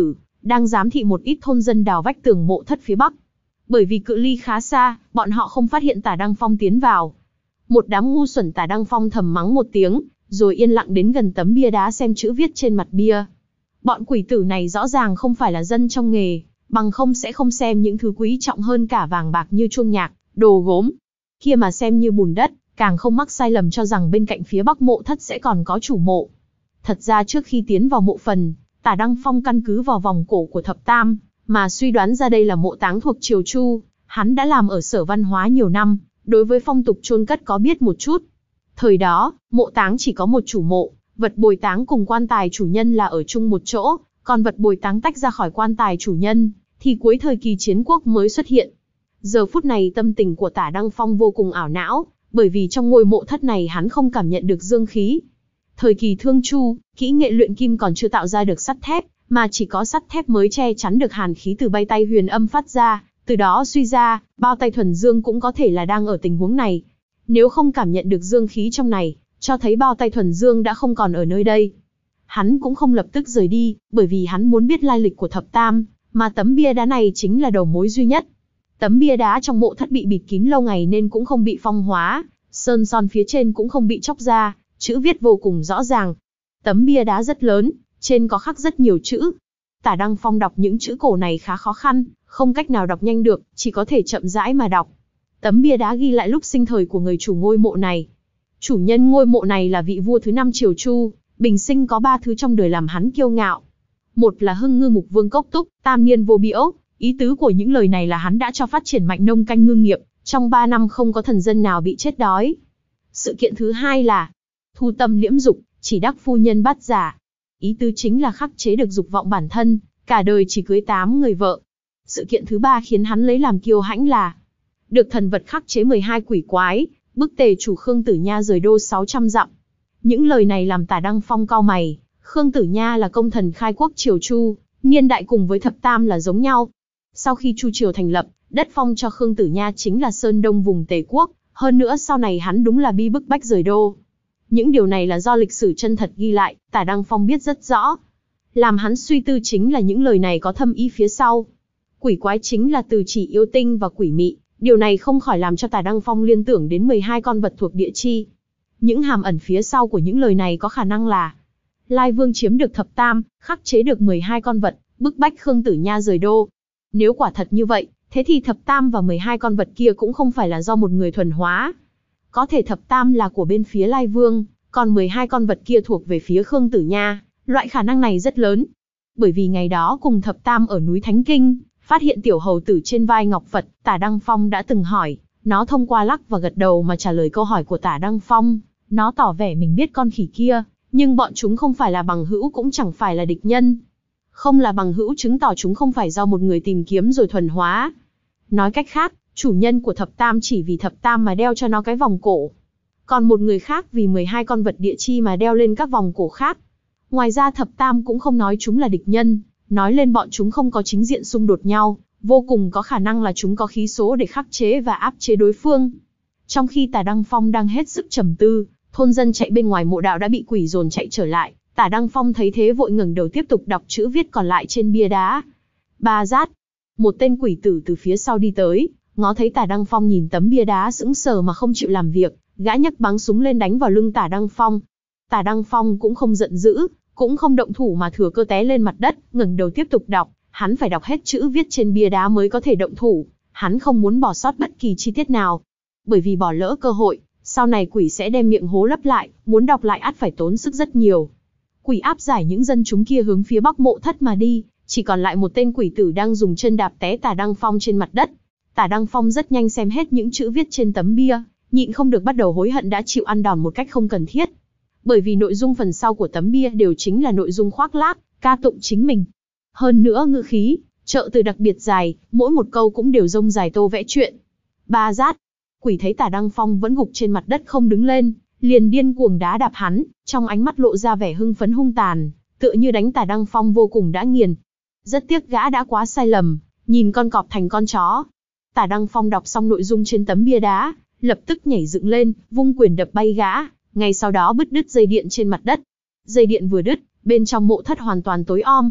đang giám thị một ít thôn dân đào vách tường mộ thất phía bắc. Bởi vì cự ly khá xa, bọn họ không phát hiện Tả Đăng Phong tiến vào. Một đám ngu xuẩn, Tả Đăng Phong thầm mắng một tiếng, rồi yên lặng đến gần tấm bia đá xem chữ viết trên mặt bia. Bọn quỷ tử này rõ ràng không phải là dân trong nghề, bằng không sẽ không xem những thứ quý trọng hơn cả vàng bạc như chuông nhạc, đồ gốm kia mà xem như bùn đất, càng không mắc sai lầm cho rằng bên cạnh phía bắc mộ thất sẽ còn có chủ mộ. Thật ra trước khi tiến vào mộ phần, Tả Đăng Phong căn cứ vào vòng cổ của thập tam, mà suy đoán ra đây là mộ táng thuộc triều Chu. Hắn đã làm ở Sở Văn hóa nhiều năm, đối với phong tục chôn cất có biết một chút. Thời đó, mộ táng chỉ có một chủ mộ, vật bồi táng cùng quan tài chủ nhân là ở chung một chỗ, còn vật bồi táng tách ra khỏi quan tài chủ nhân, thì cuối thời kỳ chiến quốc mới xuất hiện. Giờ phút này tâm tình của Tả Đăng Phong vô cùng ảo não, bởi vì trong ngôi mộ thất này hắn không cảm nhận được dương khí. Thời kỳ Thương Chu, kỹ nghệ luyện kim còn chưa tạo ra được sắt thép, mà chỉ có sắt thép mới che chắn được hàn khí từ bay tay huyền âm phát ra, từ đó suy ra, bao tay thuần dương cũng có thể là đang ở tình huống này. Nếu không cảm nhận được dương khí trong này, cho thấy bao tay thuần dương đã không còn ở nơi đây. Hắn cũng không lập tức rời đi, bởi vì hắn muốn biết lai lịch của thập tam, mà tấm bia đá này chính là đầu mối duy nhất. Tấm bia đá trong mộ thất bị bịt kín lâu ngày nên cũng không bị phong hóa, sơn son phía trên cũng không bị chóc ra, chữ viết vô cùng rõ ràng. Tấm bia đá rất lớn, trên có khắc rất nhiều chữ. Tả Đăng Phong đọc những chữ cổ này khá khó khăn, không cách nào đọc nhanh được, chỉ có thể chậm rãi mà đọc. Tấm bia đá ghi lại lúc sinh thời của người chủ ngôi mộ này. Chủ nhân ngôi mộ này là vị vua thứ năm triều Chu, bình sinh có ba thứ trong đời làm hắn kiêu ngạo. Một là hưng ngư mục vương Cốc Túc, tam niên vô biễu, ý tứ của những lời này là hắn đã cho phát triển mạnh nông canh ngư nghiệp, trong ba năm không có thần dân nào bị chết đói. Sự kiện thứ hai là thu tâm liễm dục, chỉ đắc phu nhân bát giả. Ý tứ chính là khắc chế được dục vọng bản thân, cả đời chỉ cưới tám người vợ. Sự kiện thứ ba khiến hắn lấy làm kiêu hãnh là được thần vật khắc chế mười hai quỷ quái, bức tề chủ Khương Tử Nha rời đô sáu trăm dặm. Những lời này làm Tả Đăng Phong cau mày. Khương Tử Nha là công thần khai quốc triều Chu, niên đại cùng với thập tam là giống nhau. Sau khi Chu triều thành lập, đất phong cho Khương Tử Nha chính là Sơn Đông vùng Tề quốc, hơn nữa sau này hắn đúng là bi bức bách rời đô. Những điều này là do lịch sử chân thật ghi lại, Tả Đăng Phong biết rất rõ. Làm hắn suy tư chính là những lời này có thâm ý phía sau. Quỷ quái chính là từ chỉ yêu tinh và quỷ mị, điều này không khỏi làm cho Tả Đăng Phong liên tưởng đến mười hai con vật thuộc địa chi. Những hàm ẩn phía sau của những lời này có khả năng là Lai Vương chiếm được thập tam, khắc chế được mười hai con vật, bức bách Khương Tử Nha rời đô. Nếu quả thật như vậy, thế thì thập tam và mười hai con vật kia cũng không phải là do một người thuần hóa. Có thể thập tam là của bên phía Lai Vương, còn mười hai con vật kia thuộc về phía Khương Tử Nha, loại khả năng này rất lớn. Bởi vì ngày đó cùng thập tam ở núi Thánh Kinh, phát hiện tiểu hầu tử trên vai Ngọc Phật, Tả Đăng Phong đã từng hỏi, nó thông qua lắc và gật đầu mà trả lời câu hỏi của Tả Đăng Phong. Nó tỏ vẻ mình biết con khỉ kia, nhưng bọn chúng không phải là bằng hữu cũng chẳng phải là địch nhân. Không là bằng hữu chứng tỏ chúng không phải do một người tìm kiếm rồi thuần hóa. Nói cách khác, chủ nhân của thập tam chỉ vì thập tam mà đeo cho nó cái vòng cổ. Còn một người khác vì mười hai con vật địa chi mà đeo lên các vòng cổ khác. Ngoài ra thập tam cũng không nói chúng là địch nhân, nói lên bọn chúng không có chính diện xung đột nhau, vô cùng có khả năng là chúng có khí số để khắc chế và áp chế đối phương. Trong khi Tả Đăng Phong đang hết sức trầm tư, thôn dân chạy bên ngoài mộ đạo đã bị quỷ dồn chạy trở lại. Tả Đăng Phong thấy thế vội ngẩng đầu tiếp tục đọc chữ viết còn lại trên bia đá. Ba Giát. Một tên quỷ tử từ phía sau đi tới, ngó thấy Tả Đăng Phong nhìn tấm bia đá sững sờ mà không chịu làm việc, gã nhấc bắn súng lên đánh vào lưng Tả Đăng Phong. Tả Đăng Phong cũng không giận dữ, cũng không động thủ mà thừa cơ té lên mặt đất, ngẩng đầu tiếp tục đọc. Hắn phải đọc hết chữ viết trên bia đá mới có thể động thủ, hắn không muốn bỏ sót bất kỳ chi tiết nào. Bởi vì bỏ lỡ cơ hội, sau này quỷ sẽ đem miệng hố lấp lại, muốn đọc lại ắt phải tốn sức rất nhiều. Quỷ áp giải những dân chúng kia hướng phía bắc mộ thất mà đi, chỉ còn lại một tên quỷ tử đang dùng chân đạp té Tả Đăng Phong trên mặt đất. Tả Đăng Phong rất nhanh xem hết những chữ viết trên tấm bia, nhịn không được bắt đầu hối hận đã chịu ăn đòn một cách không cần thiết. Bởi vì nội dung phần sau của tấm bia đều chính là nội dung khoác lác, ca tụng chính mình. Hơn nữa ngữ khí, trợ từ đặc biệt dài, mỗi một câu cũng đều rông dài tô vẽ chuyện. Ba Giát. Quỷ thấy Tả Đăng Phong vẫn gục trên mặt đất không đứng lên, liền điên cuồng đá đạp hắn, trong ánh mắt lộ ra vẻ hưng phấn hung tàn, tựa như đánh Tả Đăng Phong vô cùng đã nghiền. Rất tiếc gã đã quá sai lầm, nhìn con cọp thành con chó. Tả Đăng Phong đọc xong nội dung trên tấm bia đá, lập tức nhảy dựng lên, vung quyền đập bay gã, ngay sau đó bứt đứt dây điện trên mặt đất. Dây điện vừa đứt, bên trong mộ thất hoàn toàn tối om.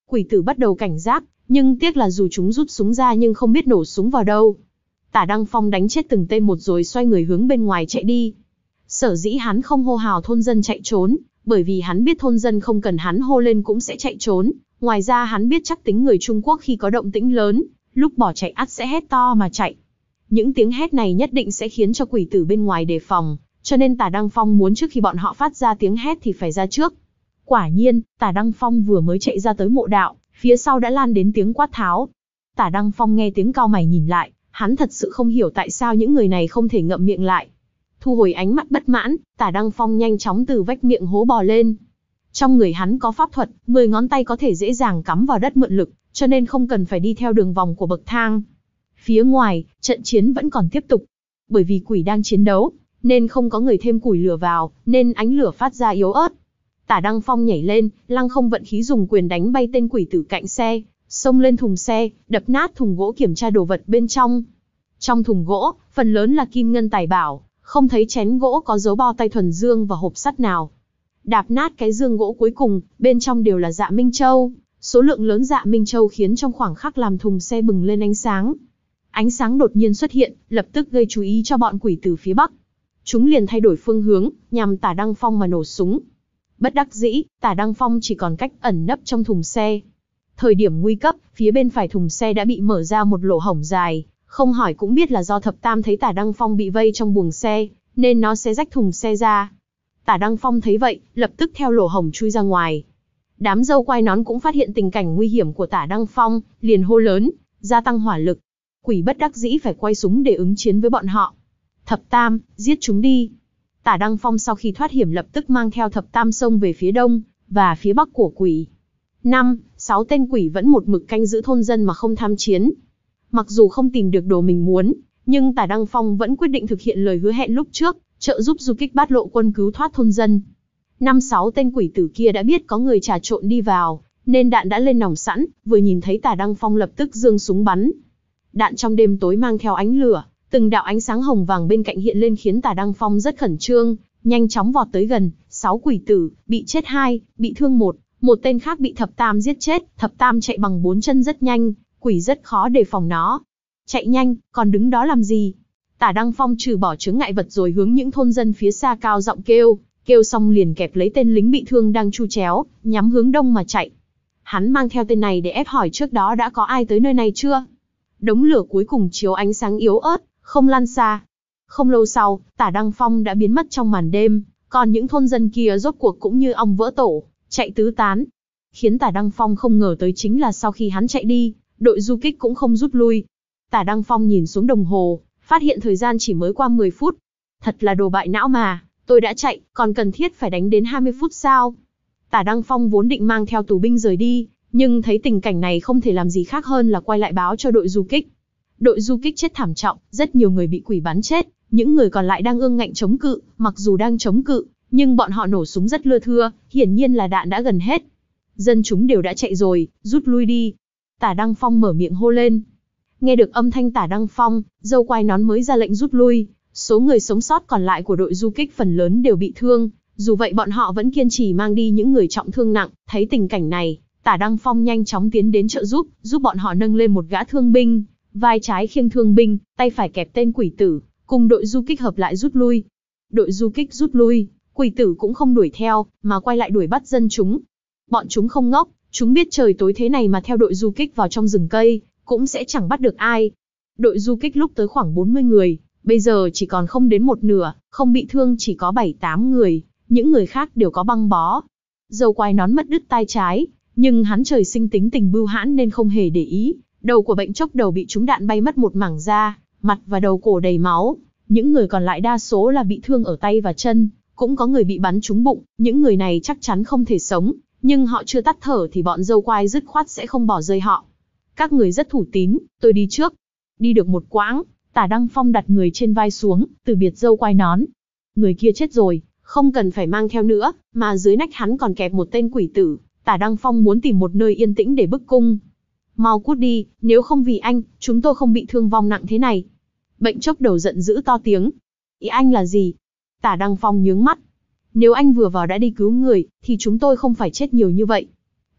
Quỷ tử bắt đầu cảnh giác, nhưng tiếc là dù chúng rút súng ra nhưng không biết nổ súng vào đâu. Tả Đăng Phong đánh chết từng tên một rồi xoay người hướng bên ngoài chạy đi. Sở dĩ hắn không hô hào thôn dân chạy trốn, bởi vì hắn biết thôn dân không cần hắn hô lên cũng sẽ chạy trốn. Ngoài ra hắn biết chắc tính người Trung Quốc khi có động tĩnh lớn, lúc bỏ chạy ắt sẽ hét to mà chạy. Những tiếng hét này nhất định sẽ khiến cho quỷ tử bên ngoài đề phòng, cho nên Tả Đăng Phong muốn trước khi bọn họ phát ra tiếng hét thì phải ra trước. Quả nhiên, Tả Đăng Phong vừa mới chạy ra tới mộ đạo, phía sau đã lan đến tiếng quát tháo. Tả Đăng Phong nghe tiếng cau mày nhìn lại, hắn thật sự không hiểu tại sao những người này không thể ngậm miệng lại. Thu hồi ánh mắt bất mãn, Tả Đăng Phong nhanh chóng từ vách miệng hố bò lên. Trong người hắn có pháp thuật, mười ngón tay có thể dễ dàng cắm vào đất mượn lực, cho nên không cần phải đi theo đường vòng của bậc thang. Phía ngoài, trận chiến vẫn còn tiếp tục. Bởi vì quỷ đang chiến đấu, nên không có người thêm củi lửa vào, nên ánh lửa phát ra yếu ớt. Tả Đăng Phong nhảy lên, lăng không vận khí dùng quyền đánh bay tên quỷ tử cạnh xe, xông lên thùng xe, đập nát thùng gỗ kiểm tra đồ vật bên trong. Trong thùng gỗ, phần lớn là kim ngân tài bảo, không thấy chén gỗ có dấu bao tay thuần dương và hộp sắt nào. Đạp nát cái dương gỗ cuối cùng, bên trong đều là dạ Minh Châu. Số lượng lớn dạ Minh Châu khiến trong khoảng khắc làm thùng xe bừng lên ánh sáng. Ánh sáng đột nhiên xuất hiện, lập tức gây chú ý cho bọn quỷ từ phía bắc. Chúng liền thay đổi phương hướng, nhằm Tả Đăng Phong mà nổ súng. Bất đắc dĩ, Tả Đăng Phong chỉ còn cách ẩn nấp trong thùng xe. Thời điểm nguy cấp, phía bên phải thùng xe đã bị mở ra một lỗ hổng dài, không hỏi cũng biết là do Thập Tam thấy Tả Đăng Phong bị vây trong buồng xe, nên nó sẽ rách thùng xe ra. Tả Đăng Phong thấy vậy, lập tức theo lỗ hổng chui ra ngoài. Đám dâu quai nón cũng phát hiện tình cảnh nguy hiểm của Tả Đăng Phong, liền hô lớn, gia tăng hỏa lực. Quỷ bất đắc dĩ phải quay súng để ứng chiến với bọn họ. Thập Tam, giết chúng đi. Tả Đăng Phong sau khi thoát hiểm lập tức mang theo Thập Tam xông về phía đông và phía bắc của quỷ. Năm, sáu tên quỷ vẫn một mực canh giữ thôn dân mà không tham chiến. Mặc dù không tìm được đồ mình muốn, nhưng Tả Đăng Phong vẫn quyết định thực hiện lời hứa hẹn lúc trước, trợ giúp du kích Bát Lộ quân cứu thoát thôn dân. Năm sáu tên quỷ tử kia đã biết có người trà trộn đi vào, nên đạn đã lên nòng sẵn, vừa nhìn thấy Tả Đăng Phong lập tức giương súng bắn. Đạn trong đêm tối mang theo ánh lửa, từng đạo ánh sáng hồng vàng bên cạnh hiện lên khiến Tả Đăng Phong rất khẩn trương, nhanh chóng vọt tới gần. Sáu quỷ tử, bị chết hai, bị thương một, một tên khác bị Thập Tam giết chết. Thập Tam chạy bằng bốn chân rất nhanh, quỷ rất khó đề phòng nó. Chạy nhanh, còn đứng đó làm gì? Tả Đăng Phong trừ bỏ chướng ngại vật rồi hướng những thôn dân phía xa cao giọng kêu, kêu xong liền kẹp lấy tên lính bị thương đang chu chéo, nhắm hướng đông mà chạy. Hắn mang theo tên này để ép hỏi trước đó đã có ai tới nơi này chưa. Đống lửa cuối cùng chiếu ánh sáng yếu ớt, không lan xa. Không lâu sau, Tả Đăng Phong đã biến mất trong màn đêm, còn những thôn dân kia rốt cuộc cũng như ong vỡ tổ, chạy tứ tán. Khiến Tả Đăng Phong không ngờ tới chính là sau khi hắn chạy đi, đội du kích cũng không rút lui. Tả Đăng Phong nhìn xuống đồng hồ, phát hiện thời gian chỉ mới qua mười phút. Thật là đồ bại não mà, tôi đã chạy, còn cần thiết phải đánh đến hai mươi phút sao? Tả Đăng Phong vốn định mang theo tù binh rời đi, nhưng thấy tình cảnh này không thể làm gì khác hơn là quay lại báo cho đội du kích. Đội du kích chết thảm trọng, rất nhiều người bị quỷ bắn chết, những người còn lại đang ương ngạnh chống cự, mặc dù đang chống cự, nhưng bọn họ nổ súng rất lưa thưa, hiển nhiên là đạn đã gần hết. Dân chúng đều đã chạy rồi, rút lui đi. Tả Đăng Phong mở miệng hô lên. Nghe được âm thanh Tả Đăng Phong, dâu quai nón mới ra lệnh rút lui. Số người sống sót còn lại của đội du kích phần lớn đều bị thương, dù vậy bọn họ vẫn kiên trì mang đi những người trọng thương nặng. Thấy tình cảnh này, Tả Đăng Phong nhanh chóng tiến đến trợ giúp, giúp bọn họ nâng lên một gã thương binh, vai trái khiêng thương binh, tay phải kẹp tên quỷ tử, cùng đội du kích hợp lại rút lui. Đội du kích rút lui, quỷ tử cũng không đuổi theo, mà quay lại đuổi bắt dân chúng. Bọn chúng không ngốc, chúng biết trời tối thế này mà theo đội du kích vào trong rừng cây, cũng sẽ chẳng bắt được ai. Đội du kích lúc tới khoảng bốn mươi người, bây giờ chỉ còn không đến một nửa, không bị thương chỉ có bảy tám người, những người khác đều có băng bó. Dâu quai nón mất đứt tai trái, nhưng hắn trời sinh tính tình bưu hãn nên không hề để ý. Đầu của bệnh chốc đầu bị trúng đạn bay mất một mảng da, mặt và đầu cổ đầy máu. Những người còn lại đa số là bị thương ở tay và chân, cũng có người bị bắn trúng bụng. Những người này chắc chắn không thể sống, nhưng họ chưa tắt thở thì bọn dâu quai dứt khoát sẽ không bỏ rơi họ. Các người rất thủ tín, tôi đi trước. Đi được một quãng, Tả Đăng Phong đặt người trên vai xuống, từ biệt dâu quai nón. Người kia chết rồi, không cần phải mang theo nữa, mà dưới nách hắn còn kẹp một tên quỷ tử. Tả Đăng Phong muốn tìm một nơi yên tĩnh để bức cung. Mau cút đi, nếu không vì anh, chúng tôi không bị thương vong nặng thế này. Bệnh chốc đầu giận dữ to tiếng. Ý anh là gì? Tả Đăng Phong nhướng mắt. Nếu anh vừa vào đã đi cứu người, thì chúng tôi không phải chết nhiều như vậy.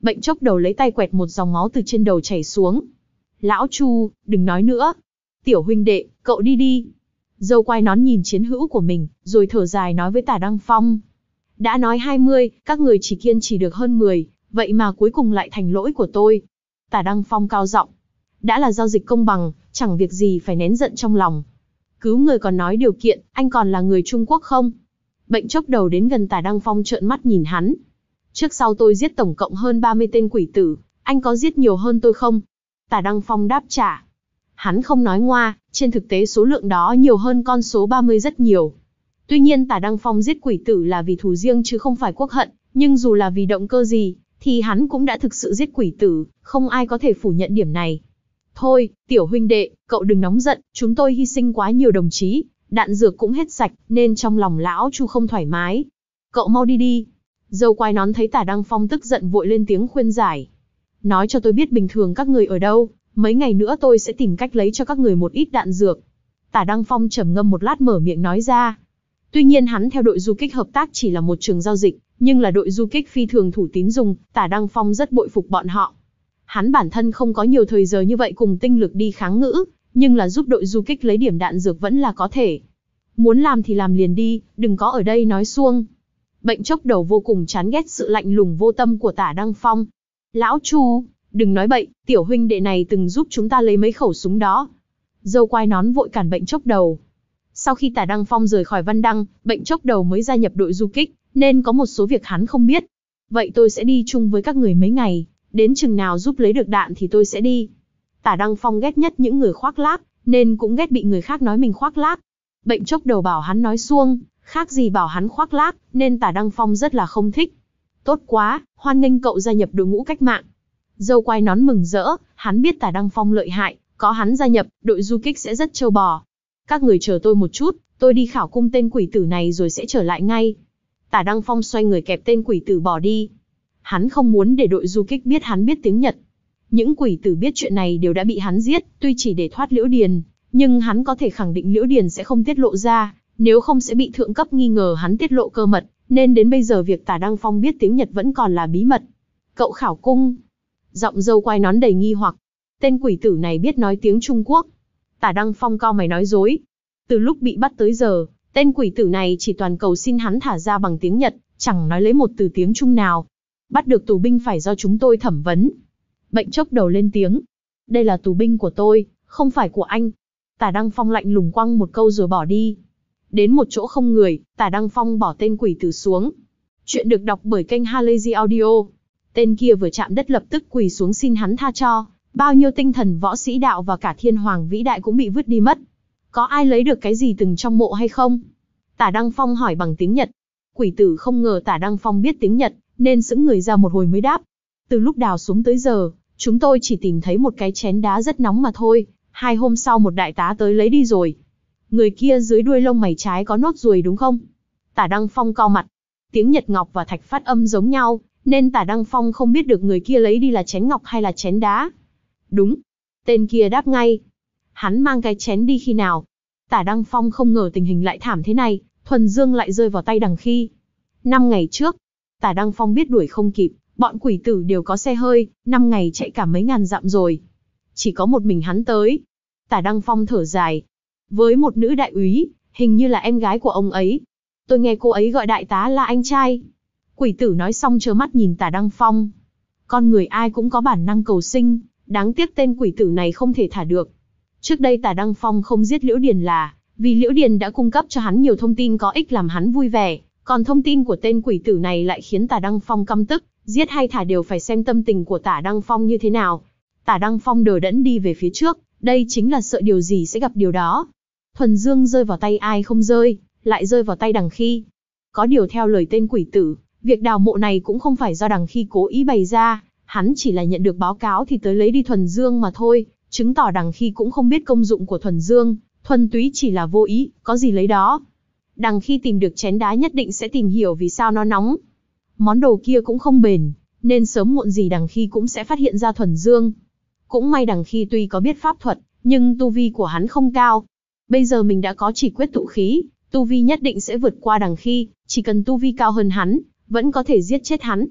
Bệnh chốc đầu lấy tay quẹt một dòng máu từ trên đầu chảy xuống. Lão Chu, đừng nói nữa. Tiểu huynh đệ, cậu đi đi. Dâu quai nón nhìn chiến hữu của mình, rồi thở dài nói với Tả Đăng Phong. Đã nói hai mươi, các người chỉ kiên trì được hơn mười, vậy mà cuối cùng lại thành lỗi của tôi. Tả Đăng Phong cao giọng. Đã là giao dịch công bằng, chẳng việc gì phải nén giận trong lòng. Cứu người còn nói điều kiện, anh còn là người Trung Quốc không? Bệnh chốc đầu đến gần Tả Đăng Phong trợn mắt nhìn hắn. Trước sau tôi giết tổng cộng hơn ba mươi tên quỷ tử, anh có giết nhiều hơn tôi không? Tả Đăng Phong đáp trả. Hắn không nói ngoa, trên thực tế số lượng đó nhiều hơn con số ba mươi rất nhiều. Tuy nhiên Tả Đăng Phong giết quỷ tử là vì thù riêng chứ không phải quốc hận, nhưng dù là vì động cơ gì, thì hắn cũng đã thực sự giết quỷ tử, không ai có thể phủ nhận điểm này. Thôi, tiểu huynh đệ, cậu đừng nóng giận, chúng tôi hy sinh quá nhiều đồng chí, đạn dược cũng hết sạch, nên trong lòng lão Chu không thoải mái. Cậu mau đi đi. Dâu quai nón thấy Tả Đăng Phong tức giận vội lên tiếng khuyên giải. Nói cho tôi biết bình thường các người ở đâu, mấy ngày nữa tôi sẽ tìm cách lấy cho các người một ít đạn dược. Tả Đăng Phong trầm ngâm một lát mở miệng nói ra. Tuy nhiên hắn theo đội du kích hợp tác chỉ là một trường giao dịch, nhưng là đội du kích phi thường thủ tín dùng, Tả Đăng Phong rất bội phục bọn họ. Hắn bản thân không có nhiều thời giờ như vậy cùng tinh lực đi kháng ngữ, nhưng là giúp đội du kích lấy điểm đạn dược vẫn là có thể. Muốn làm thì làm liền đi, đừng có ở đây nói suông. Bệnh chốc đầu vô cùng chán ghét sự lạnh lùng vô tâm của Tả Đăng Phong. Lão Chu, đừng nói bậy, tiểu huynh đệ này từng giúp chúng ta lấy mấy khẩu súng đó. Dâu quai nón vội cản bệnh chốc đầu. Sau khi Tả Đăng Phong rời khỏi Văn Đăng, bệnh chốc đầu mới gia nhập đội du kích, nên có một số việc hắn không biết. Vậy tôi sẽ đi chung với các người mấy ngày, đến chừng nào giúp lấy được đạn thì tôi sẽ đi. Tả Đăng Phong ghét nhất những người khoác lác, nên cũng ghét bị người khác nói mình khoác lác. Bệnh chốc đầu bảo hắn nói suông, khác gì bảo hắn khoác lác, nên Tả Đăng Phong rất là không thích. Tốt quá, hoan nghênh cậu gia nhập đội ngũ cách mạng. Dâu quai nón mừng rỡ, hắn biết Tả Đăng Phong lợi hại, có hắn gia nhập, đội du kích sẽ rất trâu bò. Các người chờ tôi một chút, tôi đi khảo cung tên quỷ tử này rồi sẽ trở lại ngay. Tả Đăng Phong xoay người kẹp tên quỷ tử bỏ đi. Hắn không muốn để đội du kích biết hắn biết tiếng Nhật. Những quỷ tử biết chuyện này đều đã bị hắn giết, tuy chỉ để thoát Liễu Điền, nhưng hắn có thể khẳng định Liễu Điền sẽ không tiết lộ ra, nếu không sẽ bị thượng cấp nghi ngờ hắn tiết lộ cơ mật, nên đến bây giờ việc Tả Đăng Phong biết tiếng Nhật vẫn còn là bí mật. Cậu khảo cung. Giọng dâu quai nón đầy nghi hoặc. Tên quỷ tử này biết nói tiếng Trung Quốc. Tả Đăng Phong cau mày nói dối. Từ lúc bị bắt tới giờ, tên quỷ tử này chỉ toàn cầu xin hắn thả ra bằng tiếng Nhật, chẳng nói lấy một từ tiếng Trung nào. Bắt được tù binh phải do chúng tôi thẩm vấn. Bệnh chốc đầu lên tiếng. Đây là tù binh của tôi, không phải của anh. Tả Đăng Phong lạnh lùng quăng một câu rồi bỏ đi. Đến một chỗ không người, Tả Đăng Phong bỏ tên quỷ tử xuống. Chuyện được đọc bởi kênh Halazy Audio. Tên kia vừa chạm đất lập tức quỳ xuống xin hắn tha cho. Bao nhiêu tinh thần võ sĩ đạo và cả thiên hoàng vĩ đại cũng bị vứt đi mất. Có ai lấy được cái gì từng trong mộ hay không? Tả Đăng Phong hỏi bằng tiếng Nhật. Quỷ tử không ngờ Tả Đăng Phong biết tiếng Nhật, nên sững người ra một hồi mới đáp. Từ lúc đào xuống tới giờ, chúng tôi chỉ tìm thấy một cái chén đá rất nóng mà thôi. Hai hôm sau một đại tá tới lấy đi rồi. Người kia dưới đuôi lông mày trái có nốt ruồi đúng không? Tả Đăng Phong cau mặt. Tiếng Nhật ngọc và thạch phát âm giống nhau, nên Tả Đăng Phong không biết được người kia lấy đi là chén ngọc hay là chén đá. Đúng. Tên kia đáp ngay. Hắn mang cái chén đi khi nào? Tả Đăng Phong không ngờ tình hình lại thảm thế này, thuần dương lại rơi vào tay Đằng Khi. Năm ngày trước, Tả Đăng Phong biết đuổi không kịp, bọn quỷ tử đều có xe hơi, năm ngày chạy cả mấy ngàn dặm rồi. Chỉ có một mình hắn tới. Tả Đăng Phong thở dài. Với một nữ đại úy, hình như là em gái của ông ấy. Tôi nghe cô ấy gọi đại tá là anh trai. Quỷ tử nói xong trơ mắt nhìn Tả Đăng Phong. Con người ai cũng có bản năng cầu sinh, đáng tiếc tên quỷ tử này không thể thả được. Trước đây Tả Đăng Phong không giết Liễu Điền là vì Liễu Điền đã cung cấp cho hắn nhiều thông tin có ích làm hắn vui vẻ, còn thông tin của tên quỷ tử này lại khiến Tả Đăng Phong căm tức, giết hay thả đều phải xem tâm tình của Tả Đăng Phong như thế nào. Tả Đăng Phong đờ đẫn đi về phía trước, đây chính là sợ điều gì sẽ gặp điều đó. Thuần Dương rơi vào tay ai không rơi, lại rơi vào tay Đằng Khi. Có điều theo lời tên quỷ tử, việc đào mộ này cũng không phải do Đằng Khi cố ý bày ra, hắn chỉ là nhận được báo cáo thì tới lấy đi Thuần Dương mà thôi, chứng tỏ Đằng Khi cũng không biết công dụng của Thuần Dương, thuần túy chỉ là vô ý, có gì lấy đó. Đằng Khi tìm được chén đá nhất định sẽ tìm hiểu vì sao nó nóng. Món đồ kia cũng không bền, nên sớm muộn gì Đằng Khi cũng sẽ phát hiện ra Thuần Dương. Cũng may Đằng Khi tuy có biết pháp thuật, nhưng tu vi của hắn không cao. Bây giờ mình đã có chỉ quyết tụ khí, tu vi nhất định sẽ vượt qua Đằng Khi, chỉ cần tu vi cao hơn hắn, vẫn có thể giết chết hắn.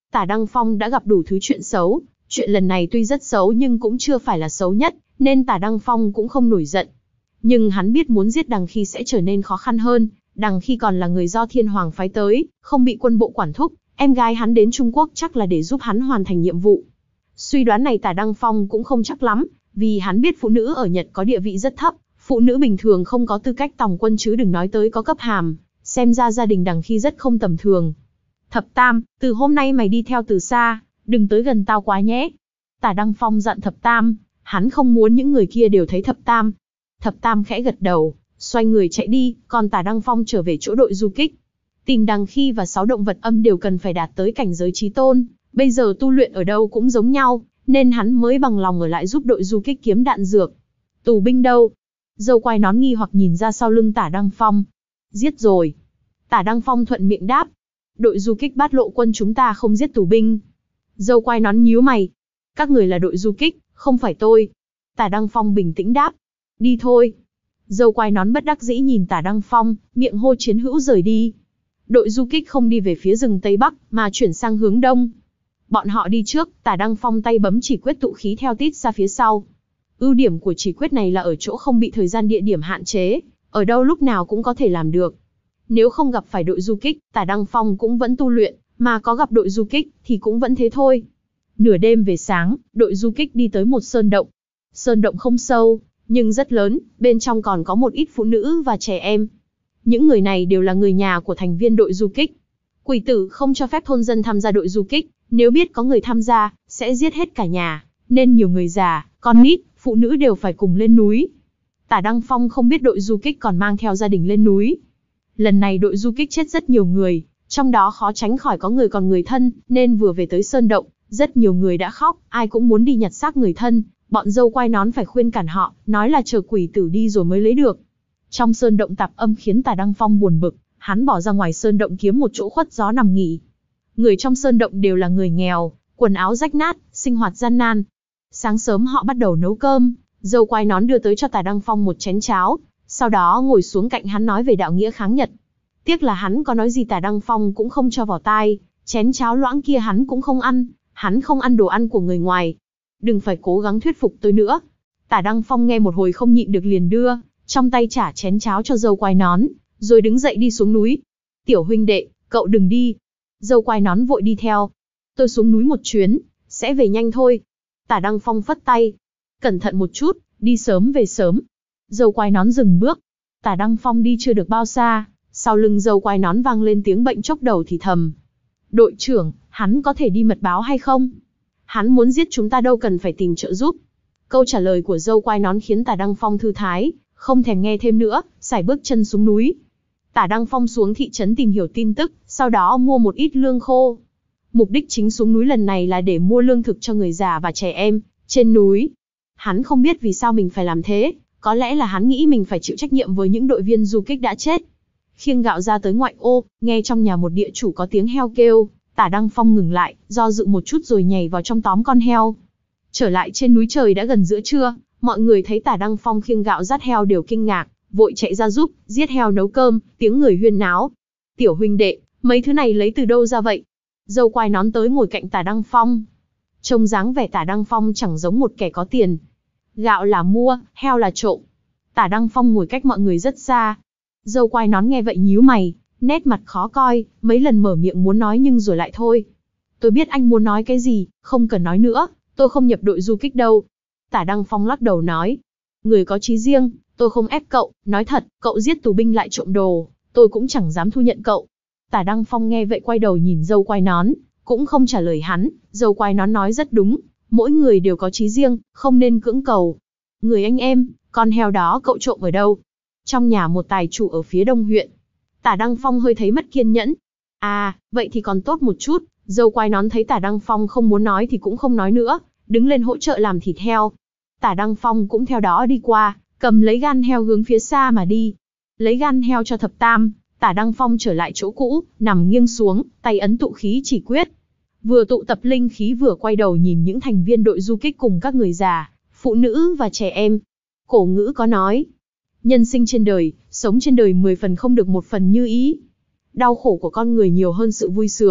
Tả Đăng Phong đã gặp đủ thứ chuyện xấu, chuyện lần này tuy rất xấu nhưng cũng chưa phải là xấu nhất, nên Tả Đăng Phong cũng không nổi giận. Nhưng hắn biết muốn giết Đằng Khi sẽ trở nên khó khăn hơn, Đằng Khi còn là người do Thiên Hoàng phái tới, không bị quân bộ quản thúc, em gái hắn đến Trung Quốc chắc là để giúp hắn hoàn thành nhiệm vụ. Suy đoán này Tả Đăng Phong cũng không chắc lắm, vì hắn biết phụ nữ ở Nhật có địa vị rất thấp, phụ nữ bình thường không có tư cách tòng quân chứ đừng nói tới có cấp hàm, xem ra gia đình Đằng Khi rất không tầm thường. Thập Tam, từ hôm nay mày đi theo từ xa, đừng tới gần tao quá nhé. Tả Đăng Phong dặn Thập Tam, hắn không muốn những người kia đều thấy Thập Tam. Thập Tam khẽ gật đầu, xoay người chạy đi, còn Tả Đăng Phong trở về chỗ đội du kích. Tìm Đằng Khi và sáu động vật âm đều cần phải đạt tới cảnh giới chí tôn, bây giờ tu luyện ở đâu cũng giống nhau, nên hắn mới bằng lòng ở lại giúp đội du kích kiếm đạn dược. Tù binh đâu? Dâu quai nón nghi hoặc nhìn ra sau lưng Tả Đăng Phong. Giết rồi. Tả Đăng Phong thuận miệng đáp. Đội du kích Bát Lộ quân chúng ta không giết tù binh. Dâu quai nón nhíu mày. Các người là đội du kích, không phải tôi. Tả Đăng Phong bình tĩnh đáp. Đi thôi. Dâu quai nón bất đắc dĩ nhìn Tả Đăng Phong, miệng hô chiến hữu rời đi. Đội du kích không đi về phía rừng Tây Bắc, mà chuyển sang hướng đông. Bọn họ đi trước, Tả Đăng Phong tay bấm chỉ quyết tụ khí theo tít ra phía sau. Ưu điểm của chỉ quyết này là ở chỗ không bị thời gian địa điểm hạn chế, ở đâu lúc nào cũng có thể làm được. Nếu không gặp phải đội du kích, Tả Đăng Phong cũng vẫn tu luyện, mà có gặp đội du kích thì cũng vẫn thế thôi. Nửa đêm về sáng, đội du kích đi tới một sơn động. Sơn động không sâu, nhưng rất lớn, bên trong còn có một ít phụ nữ và trẻ em. Những người này đều là người nhà của thành viên đội du kích. Quỷ tử không cho phép thôn dân tham gia đội du kích, nếu biết có người tham gia, sẽ giết hết cả nhà, nên nhiều người già, con nít, phụ nữ đều phải cùng lên núi. Tả Đăng Phong không biết đội du kích còn mang theo gia đình lên núi. Lần này đội du kích chết rất nhiều người, trong đó khó tránh khỏi có người còn người thân, nên vừa về tới sơn động, rất nhiều người đã khóc, ai cũng muốn đi nhặt xác người thân, bọn dâu quai nón phải khuyên cản họ, nói là chờ quỷ tử đi rồi mới lấy được. Trong sơn động tạp âm khiến Tả Đăng Phong buồn bực, hắn bỏ ra ngoài sơn động kiếm một chỗ khuất gió nằm nghỉ. Người trong sơn động đều là người nghèo, quần áo rách nát, sinh hoạt gian nan. Sáng sớm họ bắt đầu nấu cơm, dâu quai nón đưa tới cho Tả Đăng Phong một chén cháo, sau đó ngồi xuống cạnh hắn nói về đạo nghĩa kháng Nhật. Tiếc là hắn có nói gì Tả Đăng Phong cũng không cho vào tai, chén cháo loãng kia hắn cũng không ăn, hắn không ăn đồ ăn của người ngoài. Đừng phải cố gắng thuyết phục tôi nữa. Tả Đăng Phong nghe một hồi không nhịn được liền đưa, trong tay trả chén cháo cho dâu quai nón, rồi đứng dậy đi xuống núi. Tiểu huynh đệ, cậu đừng đi. Dâu quai nón vội đi theo. Tôi xuống núi một chuyến, sẽ về nhanh thôi. Tả Đăng Phong phất tay. Cẩn thận một chút, đi sớm về sớm. Dâu quai nón dừng bước. Tả Đăng Phong đi chưa được bao xa, sau lưng dâu quai nón vang lên tiếng bệnh chốc đầu thì thầm. Đội trưởng, hắn có thể đi mật báo hay không? Hắn muốn giết chúng ta đâu cần phải tìm trợ giúp. Câu trả lời của dâu quai nón khiến Tả Đăng Phong thư thái, không thèm nghe thêm nữa, sải bước chân xuống núi. Tả Đăng Phong xuống thị trấn tìm hiểu tin tức, sau đó mua một ít lương khô. Mục đích chính xuống núi lần này là để mua lương thực cho người già và trẻ em trên núi. Hắn không biết vì sao mình phải làm thế, có lẽ là hắn nghĩ mình phải chịu trách nhiệm với những đội viên du kích đã chết. Khiêng gạo ra tới ngoại ô, nghe trong nhà một địa chủ có tiếng heo kêu, Tả Đăng Phong ngừng lại, do dự một chút rồi nhảy vào trong tóm con heo. Trở lại trên núi trời đã gần giữa trưa, mọi người thấy Tả Đăng Phong khiêng gạo dắt heo đều kinh ngạc, vội chạy ra giúp, giết heo nấu cơm, tiếng người huyên náo. Tiểu huynh đệ, mấy thứ này lấy từ đâu ra vậy? Dâu quai nón tới ngồi cạnh Tả Đăng Phong. Trông dáng vẻ Tả Đăng Phong chẳng giống một kẻ có tiền. Gạo là mua, heo là trộm. Tả Đăng Phong ngồi cách mọi người rất xa. Dâu quai nón nghe vậy nhíu mày, nét mặt khó coi, mấy lần mở miệng muốn nói nhưng rồi lại thôi. Tôi biết anh muốn nói cái gì, không cần nói nữa, tôi không nhập đội du kích đâu. Tả Đăng Phong lắc đầu nói. Người có chí riêng, tôi không ép cậu, nói thật, cậu giết tù binh lại trộm đồ, tôi cũng chẳng dám thu nhận cậu. Tả Đăng Phong nghe vậy quay đầu nhìn dâu quai nón, cũng không trả lời hắn, dâu quai nón nói rất đúng, mỗi người đều có chí riêng, không nên cưỡng cầu. Người anh em, con heo đó cậu trộm ở đâu? Trong nhà một tài chủ ở phía đông huyện. Tả Đăng Phong hơi thấy mất kiên nhẫn. À, vậy thì còn tốt một chút, dâu quai nón thấy Tả Đăng Phong không muốn nói thì cũng không nói nữa, đứng lên hỗ trợ làm thịt heo. Tả Đăng Phong cũng theo đó đi qua, cầm lấy gan heo hướng phía xa mà đi. Lấy gan heo cho Thập Tam, Tả Đăng Phong trở lại chỗ cũ, nằm nghiêng xuống, tay ấn tụ khí chỉ quyết. Vừa tụ tập linh khí vừa quay đầu nhìn những thành viên đội du kích cùng các người già, phụ nữ và trẻ em. Cổ ngữ có nói, nhân sinh trên đời, sống trên đời mười phần không được một phần như ý. Đau khổ của con người nhiều hơn sự vui sướng,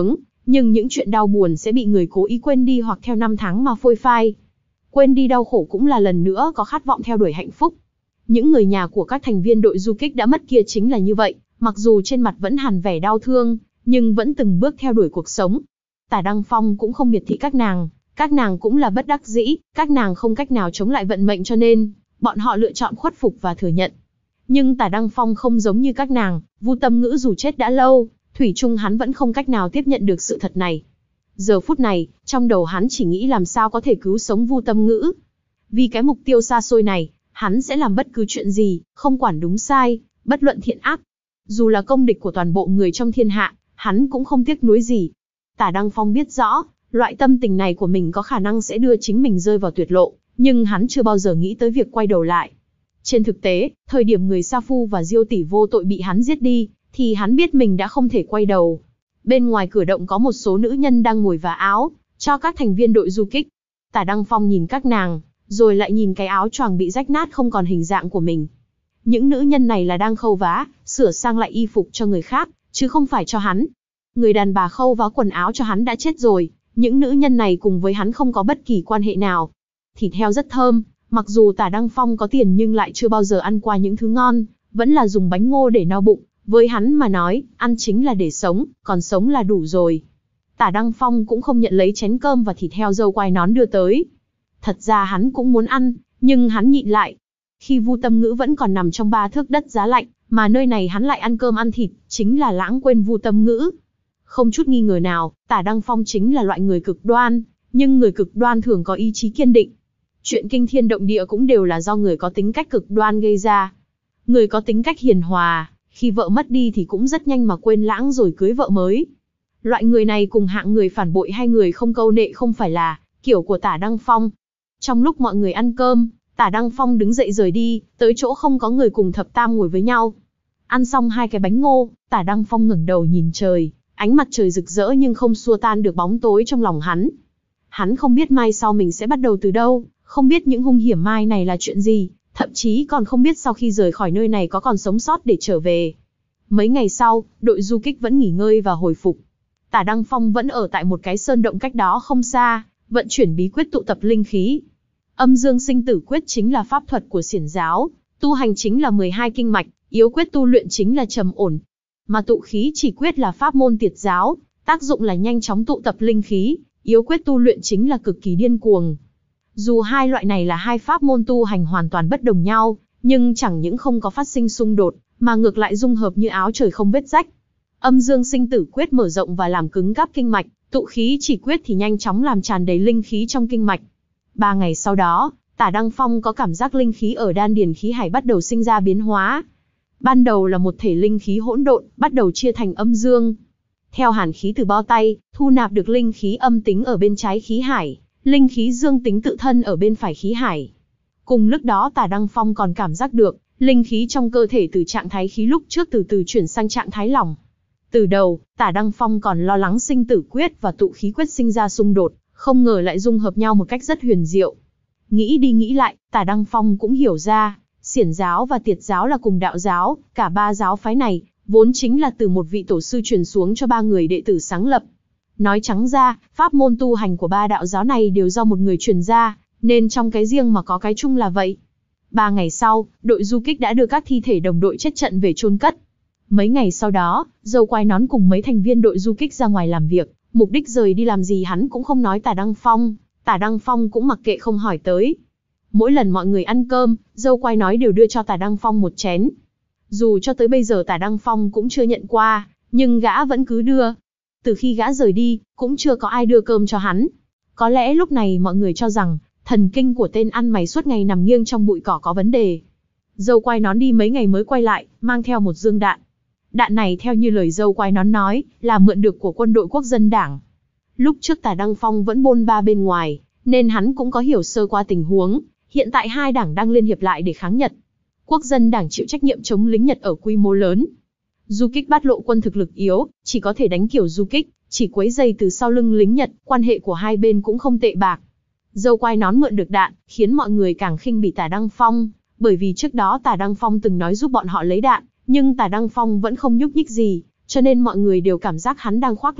Nhưng những chuyện đau buồn sẽ bị người cố ý quên đi hoặc theo năm tháng mà phôi phai. Quên đi đau khổ cũng là lần nữa có khát vọng theo đuổi hạnh phúc. Những người nhà của các thành viên đội du kích đã mất kia chính là như vậy, mặc dù trên mặt vẫn hằn vẻ đau thương, nhưng vẫn từng bước theo đuổi cuộc sống. Tả Đăng Phong cũng không miệt thị các nàng, các nàng cũng là bất đắc dĩ, các nàng không cách nào chống lại vận mệnh cho nên, bọn họ lựa chọn khuất phục và thừa nhận. Nhưng Tả Đăng Phong không giống như các nàng, Vu Tâm Ngữ dù chết đã lâu, thủy chung hắn vẫn không cách nào tiếp nhận được sự thật này. Giờ phút này, trong đầu hắn chỉ nghĩ làm sao có thể cứu sống Vu Tâm Ngữ. Vì cái mục tiêu xa xôi này, hắn sẽ làm bất cứ chuyện gì, không quản đúng sai, bất luận thiện ác. Dù là công địch của toàn bộ người trong thiên hạ, hắn cũng không tiếc nuối gì. Tả Đăng Phong biết rõ, loại tâm tình này của mình có khả năng sẽ đưa chính mình rơi vào tuyệt lộ, nhưng hắn chưa bao giờ nghĩ tới việc quay đầu lại. Trên thực tế, thời điểm người Sa Phu và Diêu tỷ vô tội bị hắn giết đi, thì hắn biết mình đã không thể quay đầu. Bên ngoài cửa động có một số nữ nhân đang ngồi vá áo, cho các thành viên đội du kích. Tả Đăng Phong nhìn các nàng, rồi lại nhìn cái áo choàng bị rách nát không còn hình dạng của mình. Những nữ nhân này là đang khâu vá, sửa sang lại y phục cho người khác, chứ không phải cho hắn. Người đàn bà khâu vá quần áo cho hắn đã chết rồi, những nữ nhân này cùng với hắn không có bất kỳ quan hệ nào. Thịt heo rất thơm, mặc dù Tả Đăng Phong có tiền nhưng lại chưa bao giờ ăn qua những thứ ngon, vẫn là dùng bánh ngô để no bụng. Với hắn mà nói, ăn chính là để sống, còn sống là đủ rồi. Tả Đăng Phong cũng không nhận lấy chén cơm và thịt heo dâu quai nón đưa tới. Thật ra hắn cũng muốn ăn, nhưng hắn nhịn lại. Khi Vu Tâm Ngữ vẫn còn nằm trong ba thước đất giá lạnh, mà nơi này hắn lại ăn cơm ăn thịt, chính là lãng quên Vu Tâm Ngữ. Không chút nghi ngờ nào, Tả Đăng Phong chính là loại người cực đoan, nhưng người cực đoan thường có ý chí kiên định. Chuyện kinh thiên động địa cũng đều là do người có tính cách cực đoan gây ra. Người có tính cách hiền hòa, khi vợ mất đi thì cũng rất nhanh mà quên lãng rồi cưới vợ mới. Loại người này cùng hạng người phản bội hay người không câu nệ không phải là kiểu của Tả Đăng Phong. Trong lúc mọi người ăn cơm, Tả Đăng Phong đứng dậy rời đi, tới chỗ không có người cùng thập tam ngồi với nhau. Ăn xong hai cái bánh ngô, Tả Đăng Phong ngẩng đầu nhìn trời, ánh mặt trời rực rỡ nhưng không xua tan được bóng tối trong lòng hắn. Hắn không biết mai sau mình sẽ bắt đầu từ đâu, không biết những hung hiểm mai này là chuyện gì, thậm chí còn không biết sau khi rời khỏi nơi này có còn sống sót để trở về. Mấy ngày sau, đội du kích vẫn nghỉ ngơi và hồi phục. Tả Đăng Phong vẫn ở tại một cái sơn động cách đó không xa, vận chuyển bí quyết tụ tập linh khí. Âm dương sinh tử quyết chính là pháp thuật của xiển giáo, tu hành chính là mười hai kinh mạch, yếu quyết tu luyện chính là trầm ổn. Mà tụ khí chỉ quyết là pháp môn tiệt giáo, tác dụng là nhanh chóng tụ tập linh khí, yếu quyết tu luyện chính là cực kỳ điên cuồng. Dù hai loại này là hai pháp môn tu hành hoàn toàn bất đồng nhau, nhưng chẳng những không có phát sinh xung đột, mà ngược lại dung hợp như áo trời không vết rách. Âm dương sinh tử quyết mở rộng và làm cứng cáp kinh mạch, tụ khí chỉ quyết thì nhanh chóng làm tràn đầy linh khí trong kinh mạch. Ba ngày sau đó, Tả Đăng Phong có cảm giác linh khí ở đan điền khí hải bắt đầu sinh ra biến hóa. Ban đầu là một thể linh khí hỗn độn, bắt đầu chia thành âm dương. Theo hàn khí từ bao tay, thu nạp được linh khí âm tính ở bên trái khí hải, linh khí dương tính tự thân ở bên phải khí hải. Cùng lúc đó Tả Đăng Phong còn cảm giác được, linh khí trong cơ thể từ trạng thái khí lúc trước từ từ chuyển sang trạng thái lỏng. Từ đầu, Tả Đăng Phong còn lo lắng sinh tử quyết và tụ khí quyết sinh ra xung đột, không ngờ lại dung hợp nhau một cách rất huyền diệu. Nghĩ đi nghĩ lại, Tả Đăng Phong cũng hiểu ra, xiển giáo và tiệt giáo là cùng đạo giáo, cả ba giáo phái này, vốn chính là từ một vị tổ sư truyền xuống cho ba người đệ tử sáng lập. Nói trắng ra, pháp môn tu hành của ba đạo giáo này đều do một người truyền ra, nên trong cái riêng mà có cái chung là vậy. Ba ngày sau, đội du kích đã đưa các thi thể đồng đội chết trận về chôn cất. Mấy ngày sau đó, Dâu Quai Nón cùng mấy thành viên đội du kích ra ngoài làm việc, mục đích rời đi làm gì hắn cũng không nói Tả Đăng Phong, Tả Đăng Phong cũng mặc kệ không hỏi tới. Mỗi lần mọi người ăn cơm, Dâu Quai Nói đều đưa cho Tả Đăng Phong một chén. Dù cho tới bây giờ Tả Đăng Phong cũng chưa nhận qua, nhưng gã vẫn cứ đưa. Từ khi gã rời đi, cũng chưa có ai đưa cơm cho hắn. Có lẽ lúc này mọi người cho rằng, thần kinh của tên ăn mày suốt ngày nằm nghiêng trong bụi cỏ có vấn đề. Dâu Quai Nón đi mấy ngày mới quay lại, mang theo một dương đạn. Đạn này theo như lời Dâu Quai Nón nói, là mượn được của quân đội Quốc dân Đảng. Lúc trước Tả Đăng Phong vẫn bôn ba bên ngoài, nên hắn cũng có hiểu sơ qua tình huống. Hiện tại hai đảng đang liên hiệp lại để kháng Nhật. Quốc dân Đảng chịu trách nhiệm chống lính Nhật ở quy mô lớn. Du kích Bát Lộ quân thực lực yếu, chỉ có thể đánh kiểu du kích, chỉ quấy dày từ sau lưng lính Nhật, quan hệ của hai bên cũng không tệ bạc. Dâu Quai Nón mượn được đạn, khiến mọi người càng khinh bỉ Tả Đăng Phong, bởi vì trước đó Tả Đăng Phong từng nói giúp bọn họ lấy đạn, nhưng Tả Đăng Phong vẫn không nhúc nhích gì, cho nên mọi người đều cảm giác hắn đang khoác lác,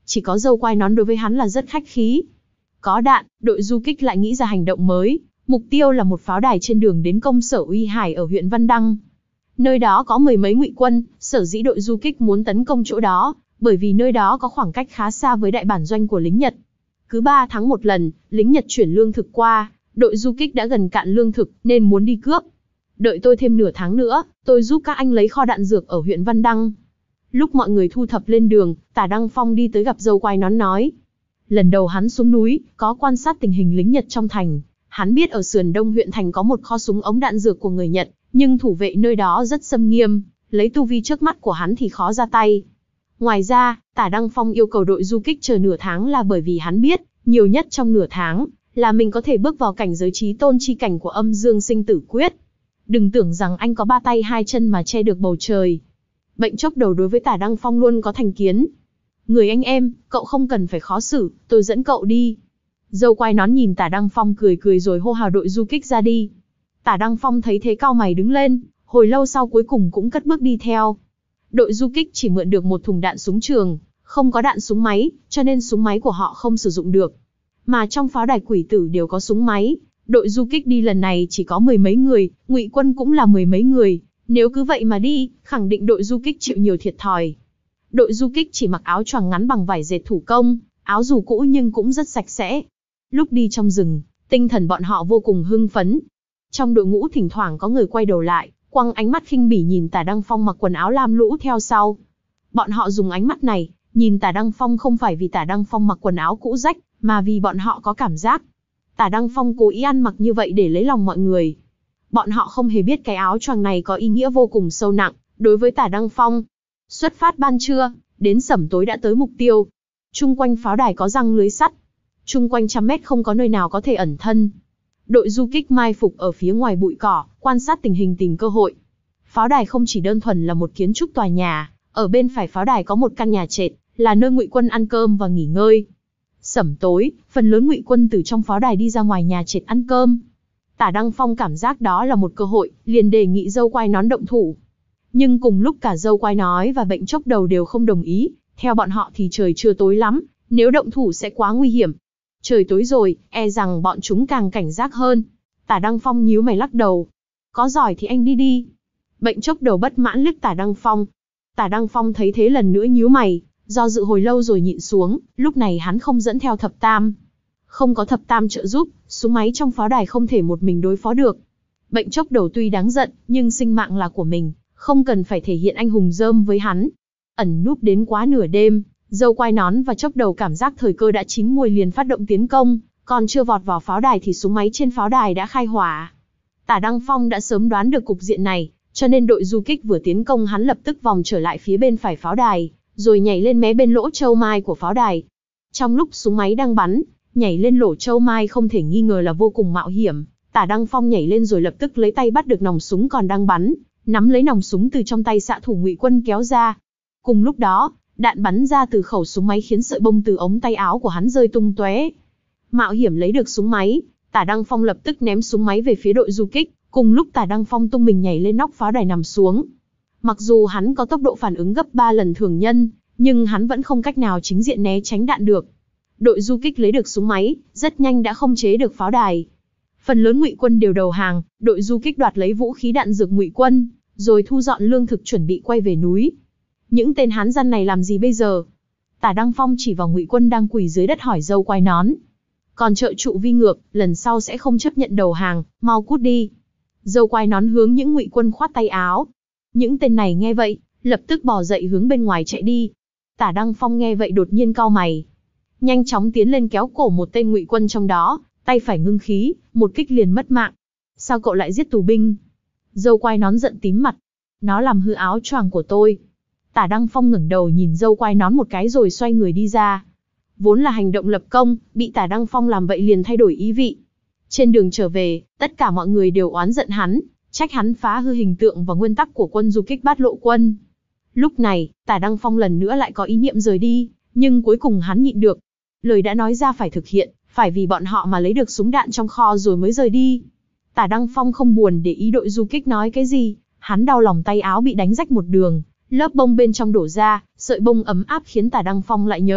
chỉ có dâu quai nón đối với hắn là rất khách khí. Có đạn, đội du kích lại nghĩ ra hành động mới, mục tiêu là một pháo đài trên đường đến công sở Uy Hải ở huyện Văn Đăng. Nơi đó có mười mấy ngụy quân, sở dĩ đội du kích muốn tấn công chỗ đó, bởi vì nơi đó có khoảng cách khá xa với đại bản doanh của lính Nhật. Cứ ba tháng một lần, lính Nhật chuyển lương thực qua, đội du kích đã gần cạn lương thực nên muốn đi cướp. Đợi tôi thêm nửa tháng nữa, tôi giúp các anh lấy kho đạn dược ở huyện Văn Đăng. Lúc mọi người thu thập lên đường, Tả Đăng Phong đi tới gặp dâu quai nón nói. Lần đầu hắn xuống núi, có quan sát tình hình lính Nhật trong thành. Hắn biết ở sườn đông huyện thành có một kho súng ống đạn dược của người Nhật, nhưng thủ vệ nơi đó rất xâm nghiêm, lấy tu vi trước mắt của hắn thì khó ra tay. Ngoài ra, Tả Đăng Phong yêu cầu đội du kích chờ nửa tháng là bởi vì hắn biết, nhiều nhất trong nửa tháng, là mình có thể bước vào cảnh giới chí tôn chi cảnh của âm dương sinh tử quyết. Đừng tưởng rằng anh có ba tay hai chân mà che được bầu trời. Bệnh chốc đầu đối với Tả Đăng Phong luôn có thành kiến. Người anh em, cậu không cần phải khó xử, tôi dẫn cậu đi. Dâu quai nón nhìn Tả Đăng Phong cười cười rồi hô hào đội du kích ra đi. Tả Đăng Phong thấy thế cau mày đứng lên, hồi lâu sau cuối cùng cũng cất bước đi theo. Đội du kích chỉ mượn được một thùng đạn súng trường, không có đạn súng máy, cho nên súng máy của họ không sử dụng được. Mà trong pháo đài quỷ tử đều có súng máy, đội du kích đi lần này chỉ có mười mấy người, ngụy quân cũng là mười mấy người. Nếu cứ vậy mà đi, khẳng định đội du kích chịu nhiều thiệt thòi. Đội du kích chỉ mặc áo choàng ngắn bằng vải dệt thủ công, áo dù cũ nhưng cũng rất sạch sẽ. Lúc đi trong rừng, tinh thần bọn họ vô cùng hưng phấn. Trong đội ngũ thỉnh thoảng có người quay đầu lại, quăng ánh mắt khinh bỉ nhìn Tả Đăng Phong mặc quần áo lam lũ theo sau. Bọn họ dùng ánh mắt này, nhìn Tả Đăng Phong không phải vì Tả Đăng Phong mặc quần áo cũ rách, mà vì bọn họ có cảm giác. Tả Đăng Phong cố ý ăn mặc như vậy để lấy lòng mọi người. Bọn họ không hề biết cái áo choàng này có ý nghĩa vô cùng sâu nặng, đối với Tả Đăng Phong. Xuất phát ban trưa, đến sẩm tối đã tới mục tiêu. Trung quanh pháo đài có răng lưới sắt. Trung quanh trăm mét không có nơi nào có thể ẩn thân. Đội du kích mai phục ở phía ngoài bụi cỏ, quan sát tình hình tìm cơ hội. Pháo đài không chỉ đơn thuần là một kiến trúc tòa nhà, ở bên phải pháo đài có một căn nhà trệt, là nơi ngụy quân ăn cơm và nghỉ ngơi. Sẩm tối, phần lớn ngụy quân từ trong pháo đài đi ra ngoài nhà trệt ăn cơm. Tả Đăng Phong cảm giác đó là một cơ hội, liền đề nghị dâu quai nón động thủ. Nhưng cùng lúc cả dâu quai nói và bệnh chốc đầu đều không đồng ý, theo bọn họ thì trời chưa tối lắm, nếu động thủ sẽ quá nguy hiểm. Trời tối rồi, e rằng bọn chúng càng cảnh giác hơn. Tả Đăng Phong nhíu mày lắc đầu. Có giỏi thì anh đi đi. Bệnh chốc đầu bất mãn liếc Tả Đăng Phong. Tả Đăng Phong thấy thế lần nữa nhíu mày, do dự hồi lâu rồi nhịn xuống, lúc này hắn không dẫn theo thập tam. Không có thập tam trợ giúp, súng máy trong pháo đài không thể một mình đối phó được. Bệnh chốc đầu tuy đáng giận, nhưng sinh mạng là của mình, không cần phải thể hiện anh hùng rơm với hắn. Ẩn núp đến quá nửa đêm, dâu quai nón và chốc đầu cảm giác thời cơ đã chín muồi liền phát động tiến công, còn chưa vọt vào pháo đài thì súng máy trên pháo đài đã khai hỏa. Tả Đăng Phong đã sớm đoán được cục diện này, cho nên đội du kích vừa tiến công hắn lập tức vòng trở lại phía bên phải pháo đài, rồi nhảy lên mé bên lỗ châu mai của pháo đài. Trong lúc súng máy đang bắn, nhảy lên lỗ châu mai không thể nghi ngờ là vô cùng mạo hiểm. Tả Đăng Phong nhảy lên rồi lập tức lấy tay bắt được nòng súng còn đang bắn, nắm lấy nòng súng từ trong tay xạ thủ ngụy quân kéo ra. Cùng lúc đó, đạn bắn ra từ khẩu súng máy khiến sợi bông từ ống tay áo của hắn rơi tung tóe. Mạo hiểm lấy được súng máy, Tả Đăng Phong lập tức ném súng máy về phía đội du kích. Cùng lúc Tả Đăng Phong tung mình nhảy lên nóc pháo đài nằm xuống. Mặc dù hắn có tốc độ phản ứng gấp ba lần thường nhân, nhưng hắn vẫn không cách nào chính diện né tránh đạn được. Đội du kích lấy được súng máy, rất nhanh đã khống chế được pháo đài. Phần lớn ngụy quân đều đầu hàng, đội du kích đoạt lấy vũ khí đạn dược ngụy quân, rồi thu dọn lương thực chuẩn bị quay về núi. Những tên hán gian này làm gì bây giờ? Tả Đăng Phong chỉ vào ngụy quân đang quỳ dưới đất hỏi dâu quai nón. Còn trợ trụ vi ngược, lần sau sẽ không chấp nhận đầu hàng, mau cút đi. Dâu quai nón hướng những ngụy quân khoát tay áo. Những tên này nghe vậy, lập tức bò dậy hướng bên ngoài chạy đi. Tả Đăng Phong nghe vậy đột nhiên cau mày, nhanh chóng tiến lên kéo cổ một tên ngụy quân trong đó, tay phải ngưng khí, một kích liền mất mạng. Sao cậu lại giết tù binh? Dâu quai nón giận tím mặt. Nó làm hư áo choàng của tôi. Tả Đăng Phong ngẩng đầu nhìn dâu quai nón một cái rồi xoay người đi ra. Vốn là hành động lập công, bị Tả Đăng Phong làm vậy liền thay đổi ý vị. Trên đường trở về, tất cả mọi người đều oán giận hắn, trách hắn phá hư hình tượng và nguyên tắc của quân du kích Bát Lộ quân. Lúc này, Tả Đăng Phong lần nữa lại có ý niệm rời đi, nhưng cuối cùng hắn nhịn được. Lời đã nói ra phải thực hiện, phải vì bọn họ mà lấy được súng đạn trong kho rồi mới rời đi. Tả Đăng Phong không buồn để ý đội du kích nói cái gì, hắn đau lòng tay áo bị đánh rách một đường, lớp bông bên trong đổ ra, sợi bông ấm áp khiến Tả Đăng Phong lại nhớ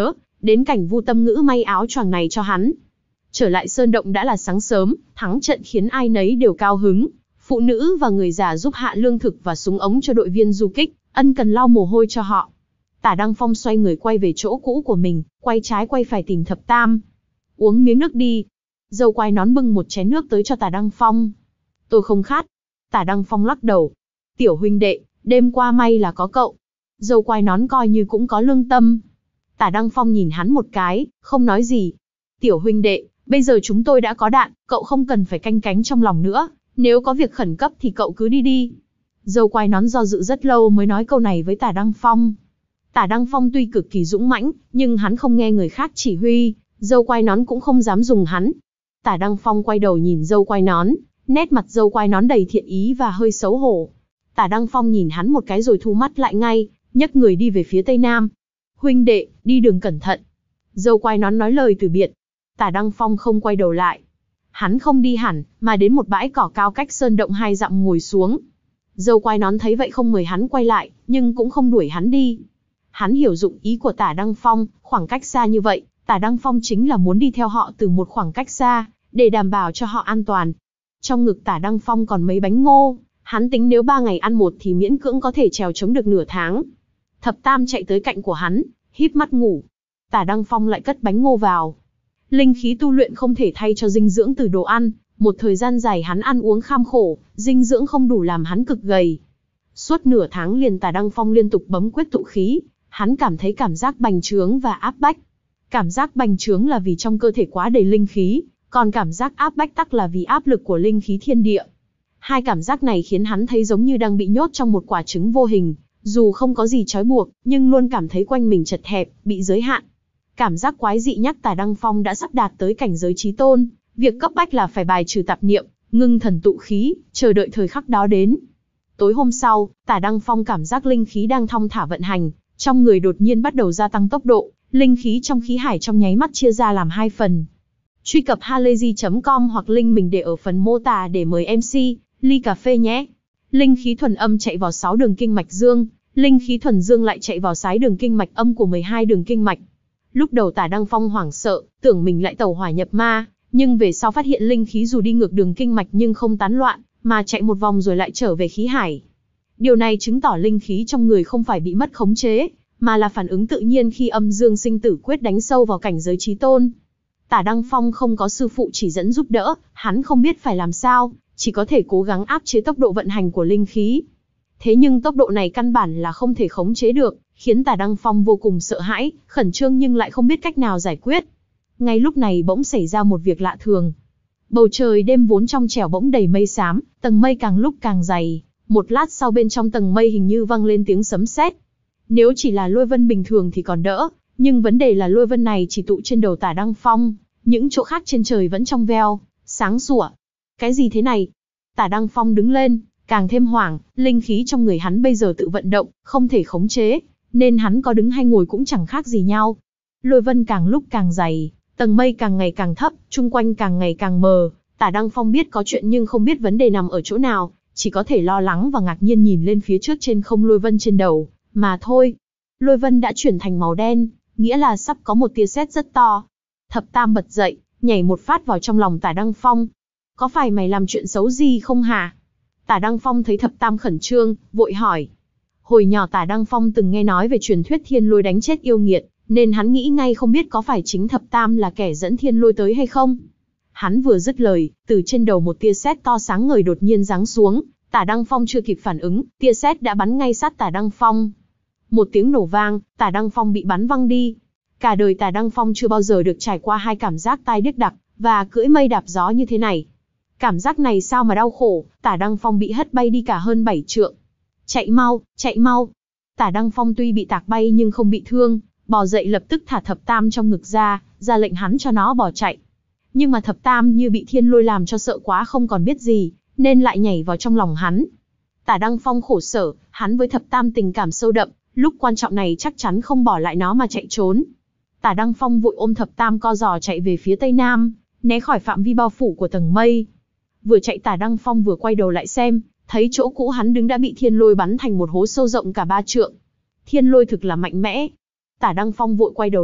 Đến cảnh Vu Tâm Ngữ may áo choàng này cho hắn. Trở lại sơn động đã là sáng sớm, thắng trận khiến ai nấy đều cao hứng. Phụ nữ và người già giúp hạ lương thực và súng ống cho đội viên du kích, ân cần lau mồ hôi cho họ. Tả Đăng Phong xoay người quay về chỗ cũ của mình, quay trái quay phải tìm Thập Tam. Uống miếng nước đi. Dâu quai nón bưng một chén nước tới cho Tả Đăng Phong. Tôi không khát. Tả Đăng Phong lắc đầu. Tiểu huynh đệ, đêm qua may là có cậu. Dâu quai nón coi như cũng có lương tâm. Tả Đăng Phong nhìn hắn một cái, không nói gì. Tiểu huynh đệ, bây giờ chúng tôi đã có đạn, cậu không cần phải canh cánh trong lòng nữa. Nếu có việc khẩn cấp thì cậu cứ đi đi. Dâu quai nón do dự rất lâu mới nói câu này với Tả Đăng Phong. Tả Đăng Phong tuy cực kỳ dũng mãnh, nhưng hắn không nghe người khác chỉ huy, dâu quai nón cũng không dám dùng hắn. Tả Đăng Phong quay đầu nhìn dâu quai nón, nét mặt dâu quai nón đầy thiện ý và hơi xấu hổ. Tả Đăng Phong nhìn hắn một cái rồi thu mắt lại ngay, nhấc người đi về phía tây nam. Huynh đệ, đi đường cẩn thận. Dâu quai nón nói lời từ biệt. Tả Đăng Phong không quay đầu lại. Hắn không đi hẳn, mà đến một bãi cỏ cao cách sơn động hai dặm ngồi xuống. Dâu quai nón thấy vậy không mời hắn quay lại, nhưng cũng không đuổi hắn đi. Hắn hiểu dụng ý của Tả Đăng Phong, khoảng cách xa như vậy, Tả Đăng Phong chính là muốn đi theo họ từ một khoảng cách xa, để đảm bảo cho họ an toàn. Trong ngực Tả Đăng Phong còn mấy bánh ngô, hắn tính nếu ba ngày ăn một thì miễn cưỡng có thể trèo chống được nửa tháng. Thập Tam chạy tới cạnh của hắn, híp mắt ngủ. Tả Đăng Phong lại cất bánh ngô vào. Linh khí tu luyện không thể thay cho dinh dưỡng từ đồ ăn, một thời gian dài hắn ăn uống kham khổ, dinh dưỡng không đủ làm hắn cực gầy. Suốt nửa tháng liền Tả Đăng Phong liên tục bấm quyết tụ khí, hắn cảm thấy cảm giác bành trướng và áp bách. Cảm giác bành trướng là vì trong cơ thể quá đầy linh khí, còn cảm giác áp bách tắc là vì áp lực của linh khí thiên địa. Hai cảm giác này khiến hắn thấy giống như đang bị nhốt trong một quả trứng vô hình, dù không có gì trói buộc, nhưng luôn cảm thấy quanh mình chật hẹp, bị giới hạn. Cảm giác quái dị nhắc Tả Đăng Phong đã sắp đạt tới cảnh giới chí tôn, việc cấp bách là phải bài trừ tạp niệm, ngưng thần tụ khí, chờ đợi thời khắc đó đến. Tối hôm sau, Tả Đăng Phong cảm giác linh khí đang thong thả vận hành, trong người đột nhiên bắt đầu gia tăng tốc độ, linh khí trong khí hải trong nháy mắt chia ra làm hai phần. Truy cập halayzi chấm com hoặc link mình để ở phần mô tả để mời em xê, ly cà phê nhé. Linh khí thuần âm chạy vào sáu đường kinh mạch dương, linh khí thuần dương lại chạy vào sáu đường kinh mạch âm của mười hai đường kinh mạch. Lúc đầu Tả Đăng Phong hoảng sợ, tưởng mình lại tẩu hỏa nhập ma, nhưng về sau phát hiện linh khí dù đi ngược đường kinh mạch nhưng không tán loạn, mà chạy một vòng rồi lại trở về khí hải. Điều này chứng tỏ linh khí trong người không phải bị mất khống chế, mà là phản ứng tự nhiên khi âm dương sinh tử quyết đánh sâu vào cảnh giới chí tôn. Tả Đăng Phong không có sư phụ chỉ dẫn giúp đỡ, hắn không biết phải làm sao, chỉ có thể cố gắng áp chế tốc độ vận hành của linh khí. Thế nhưng tốc độ này căn bản là không thể khống chế được, khiến Tả Đăng Phong vô cùng sợ hãi, khẩn trương nhưng lại không biết cách nào giải quyết. Ngay lúc này bỗng xảy ra một việc lạ thường. Bầu trời đêm vốn trong trẻo bỗng đầy mây xám, tầng mây càng lúc càng dày, một lát sau bên trong tầng mây hình như vang lên tiếng sấm sét. Nếu chỉ là lôi vân bình thường thì còn đỡ, nhưng vấn đề là lôi vân này chỉ tụ trên đầu Tả Đăng Phong, những chỗ khác trên trời vẫn trong veo, sáng sủa. Cái gì thế này? Tả Đăng Phong đứng lên, càng thêm hoảng, linh khí trong người hắn bây giờ tự vận động, không thể khống chế, nên hắn có đứng hay ngồi cũng chẳng khác gì nhau. Lôi vân càng lúc càng dày, tầng mây càng ngày càng thấp, chung quanh càng ngày càng mờ. Tả Đăng Phong biết có chuyện nhưng không biết vấn đề nằm ở chỗ nào, chỉ có thể lo lắng và ngạc nhiên nhìn lên phía trước trên không lôi vân trên đầu, mà thôi. Lôi vân đã chuyển thành màu đen, nghĩa là sắp có một tia sét rất to. Thập Tam bật dậy, nhảy một phát vào trong lòng Tả Đăng Phong. Có phải mày làm chuyện xấu gì không hả? Tả Đăng Phong thấy Thập Tam khẩn trương, vội hỏi. Hồi nhỏ Tả Đăng Phong từng nghe nói về truyền thuyết thiên lôi đánh chết yêu nghiệt, nên hắn nghĩ ngay không biết có phải chính Thập Tam là kẻ dẫn thiên lôi tới hay không. Hắn vừa dứt lời, từ trên đầu một tia sét to sáng ngời đột nhiên giáng xuống, Tả Đăng Phong chưa kịp phản ứng, tia sét đã bắn ngay sát Tả Đăng Phong. Một tiếng nổ vang, Tả Đăng Phong bị bắn văng đi. Cả đời Tả Đăng Phong chưa bao giờ được trải qua hai cảm giác tai điếc đặc và cưỡi mây đạp gió như thế này. Cảm giác này sao mà đau khổ, Tả Đăng Phong bị hất bay đi cả hơn bảy trượng. Chạy mau, chạy mau. Tả Đăng Phong tuy bị tạc bay nhưng không bị thương, bò dậy lập tức thả Thập Tam trong ngực ra, ra lệnh hắn cho nó bỏ chạy. Nhưng mà Thập Tam như bị thiên lôi làm cho sợ quá không còn biết gì, nên lại nhảy vào trong lòng hắn. Tả Đăng Phong khổ sở, hắn với Thập Tam tình cảm sâu đậm, lúc quan trọng này chắc chắn không bỏ lại nó mà chạy trốn. Tả Đăng Phong vội ôm Thập Tam co giò chạy về phía tây nam, né khỏi phạm vi bao phủ của tầng mây. Vừa chạy Tả Đăng Phong vừa quay đầu lại xem, thấy chỗ cũ hắn đứng đã bị thiên lôi bắn thành một hố sâu rộng cả ba trượng. Thiên lôi thực là mạnh mẽ. Tả Đăng Phong vội quay đầu lại,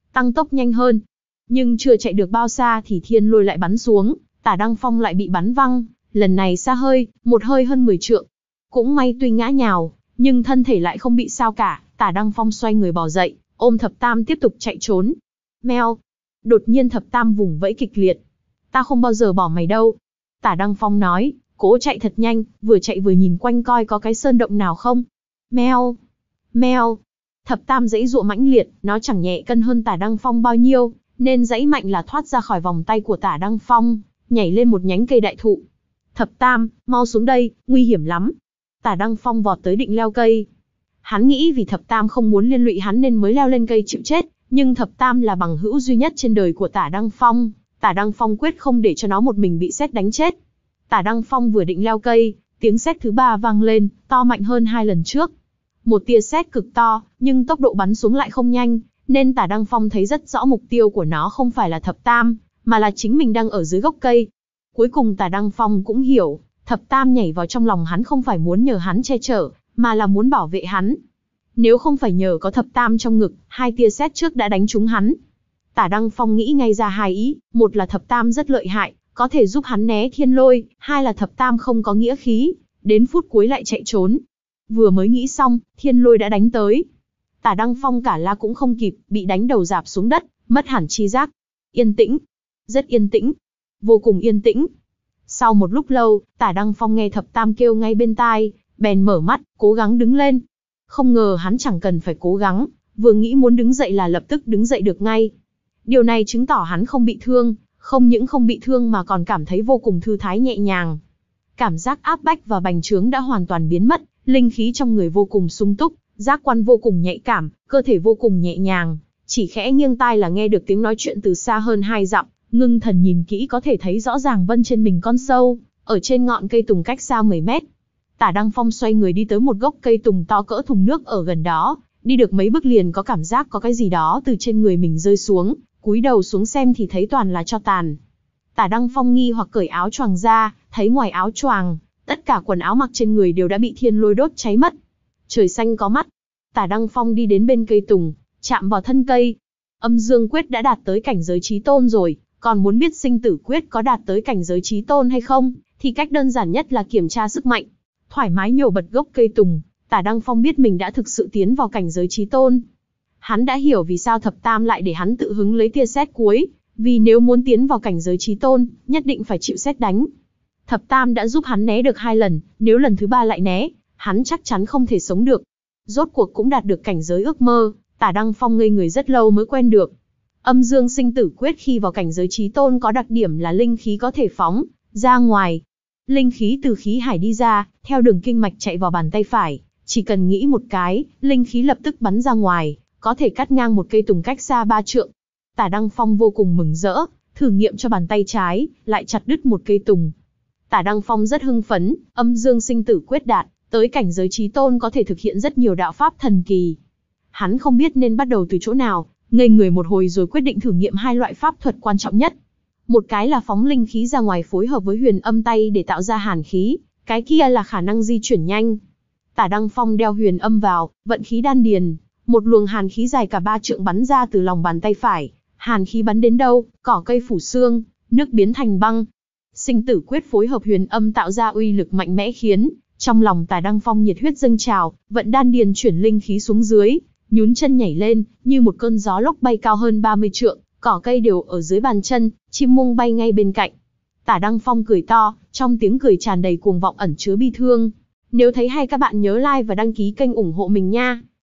tăng tốc nhanh hơn. Nhưng chưa chạy được bao xa thì thiên lôi lại bắn xuống, Tả Đăng Phong lại bị bắn văng, lần này xa hơi, một hơi hơn mười trượng. Cũng may tuy ngã nhào, nhưng thân thể lại không bị sao cả, Tả Đăng Phong xoay người bò dậy, ôm Thập Tam tiếp tục chạy trốn. Meo. Đột nhiên Thập Tam vùng vẫy kịch liệt. Ta không bao giờ bỏ mày đâu. Tả Đăng Phong nói, cố chạy thật nhanh, vừa chạy vừa nhìn quanh coi có cái sơn động nào không. Meo. Meo. Thập Tam giãy giụa mãnh liệt, nó chẳng nhẹ cân hơn Tả Đăng Phong bao nhiêu, nên giãy mạnh là thoát ra khỏi vòng tay của Tả Đăng Phong, nhảy lên một nhánh cây đại thụ. Thập Tam, mau xuống đây, nguy hiểm lắm. Tả Đăng Phong vọt tới định leo cây. Hắn nghĩ vì Thập Tam không muốn liên lụy hắn nên mới leo lên cây chịu chết, nhưng Thập Tam là bằng hữu duy nhất trên đời của Tả Đăng Phong, Tả Đăng Phong quyết không để cho nó một mình bị sét đánh chết. Tả Đăng Phong vừa định leo cây, tiếng sét thứ ba vang lên, to mạnh hơn hai lần trước. Một tia sét cực to, nhưng tốc độ bắn xuống lại không nhanh, nên Tả Đăng Phong thấy rất rõ mục tiêu của nó không phải là Thập Tam, mà là chính mình đang ở dưới gốc cây. Cuối cùng Tả Đăng Phong cũng hiểu, Thập Tam nhảy vào trong lòng hắn không phải muốn nhờ hắn che chở, mà là muốn bảo vệ hắn. Nếu không phải nhờ có Thập Tam trong ngực, hai tia sét trước đã đánh trúng hắn. Tả Đăng Phong nghĩ ngay ra hai ý, một là Thập Tam rất lợi hại, có thể giúp hắn né thiên lôi, hai là Thập Tam không có nghĩa khí, đến phút cuối lại chạy trốn. Vừa mới nghĩ xong, thiên lôi đã đánh tới. Tả Đăng Phong cả la cũng không kịp, bị đánh đầu rạp xuống đất, mất hẳn chi giác. Yên tĩnh, rất yên tĩnh, vô cùng yên tĩnh. Sau một lúc lâu, Tả Đăng Phong nghe Thập Tam kêu ngay bên tai, bèn mở mắt, cố gắng đứng lên. Không ngờ hắn chẳng cần phải cố gắng, vừa nghĩ muốn đứng dậy là lập tức đứng dậy được ngay. Điều này chứng tỏ hắn không bị thương, không những không bị thương mà còn cảm thấy vô cùng thư thái nhẹ nhàng. Cảm giác áp bách và bành trướng đã hoàn toàn biến mất, linh khí trong người vô cùng sung túc, giác quan vô cùng nhạy cảm, cơ thể vô cùng nhẹ nhàng, chỉ khẽ nghiêng tai là nghe được tiếng nói chuyện từ xa hơn hai dặm, ngưng thần nhìn kỹ có thể thấy rõ ràng vân trên mình con sâu, ở trên ngọn cây tùng cách xa mười mét. Tả Đăng Phong xoay người đi tới một gốc cây tùng to cỡ thùng nước ở gần đó, đi được mấy bước liền có cảm giác có cái gì đó từ trên người mình rơi xuống, cúi đầu xuống xem thì thấy toàn là tro tàn. Tả Đăng Phong nghi hoặc cởi áo choàng ra, thấy ngoài áo choàng, tất cả quần áo mặc trên người đều đã bị thiên lôi đốt cháy mất. Trời xanh có mắt. Tả Đăng Phong đi đến bên cây tùng, chạm vào thân cây. Âm Dương Quyết đã đạt tới cảnh giới chí tôn rồi, còn muốn biết Sinh Tử Quyết có đạt tới cảnh giới chí tôn hay không, thì cách đơn giản nhất là kiểm tra sức mạnh. Thoải mái nhổ bật gốc cây tùng, Tả Đăng Phong biết mình đã thực sự tiến vào cảnh giới chí tôn. Hắn đã hiểu vì sao Thập Tam lại để hắn tự hứng lấy tia sét cuối, vì nếu muốn tiến vào cảnh giới chí tôn, nhất định phải chịu sét đánh. Thập Tam đã giúp hắn né được hai lần, nếu lần thứ ba lại né, hắn chắc chắn không thể sống được. Rốt cuộc cũng đạt được cảnh giới ước mơ, Tả Đăng Phong ngây người rất lâu mới quen được. Âm Dương Sinh Tử Quyết khi vào cảnh giới chí tôn có đặc điểm là linh khí có thể phóng ra ngoài. Linh khí từ khí hải đi ra, theo đường kinh mạch chạy vào bàn tay phải, chỉ cần nghĩ một cái, linh khí lập tức bắn ra ngoài, có thể cắt ngang một cây tùng cách xa ba trượng. Tả Đăng Phong vô cùng mừng rỡ, thử nghiệm cho bàn tay trái, lại chặt đứt một cây tùng. Tả Đăng Phong rất hưng phấn, Âm Dương Sinh Tử Quyết đạt tới cảnh giới chí tôn có thể thực hiện rất nhiều đạo pháp thần kỳ. Hắn không biết nên bắt đầu từ chỗ nào, ngây người một hồi rồi quyết định thử nghiệm hai loại pháp thuật quan trọng nhất. Một cái là phóng linh khí ra ngoài phối hợp với huyền âm tay để tạo ra hàn khí, cái kia là khả năng di chuyển nhanh. Tả Đăng Phong đeo huyền âm vào, vận khí đan điền, một luồng hàn khí dài cả ba trượng bắn ra từ lòng bàn tay phải, hàn khí bắn đến đâu, cỏ cây phủ xương, nước biến thành băng. Sinh Tử Quyết phối hợp huyền âm tạo ra uy lực mạnh mẽ khiến trong lòng Tả Đăng Phong nhiệt huyết dâng trào, vận đan điền chuyển linh khí xuống dưới, nhún chân nhảy lên, như một cơn gió lốc bay cao hơn ba mươi trượng, cỏ cây đều ở dưới bàn chân, chim muông bay ngay bên cạnh. Tả Đăng Phong cười to, trong tiếng cười tràn đầy cuồng vọng ẩn chứa bi thương. Nếu thấy hay các bạn nhớ like và đăng ký kênh ủng hộ mình nha.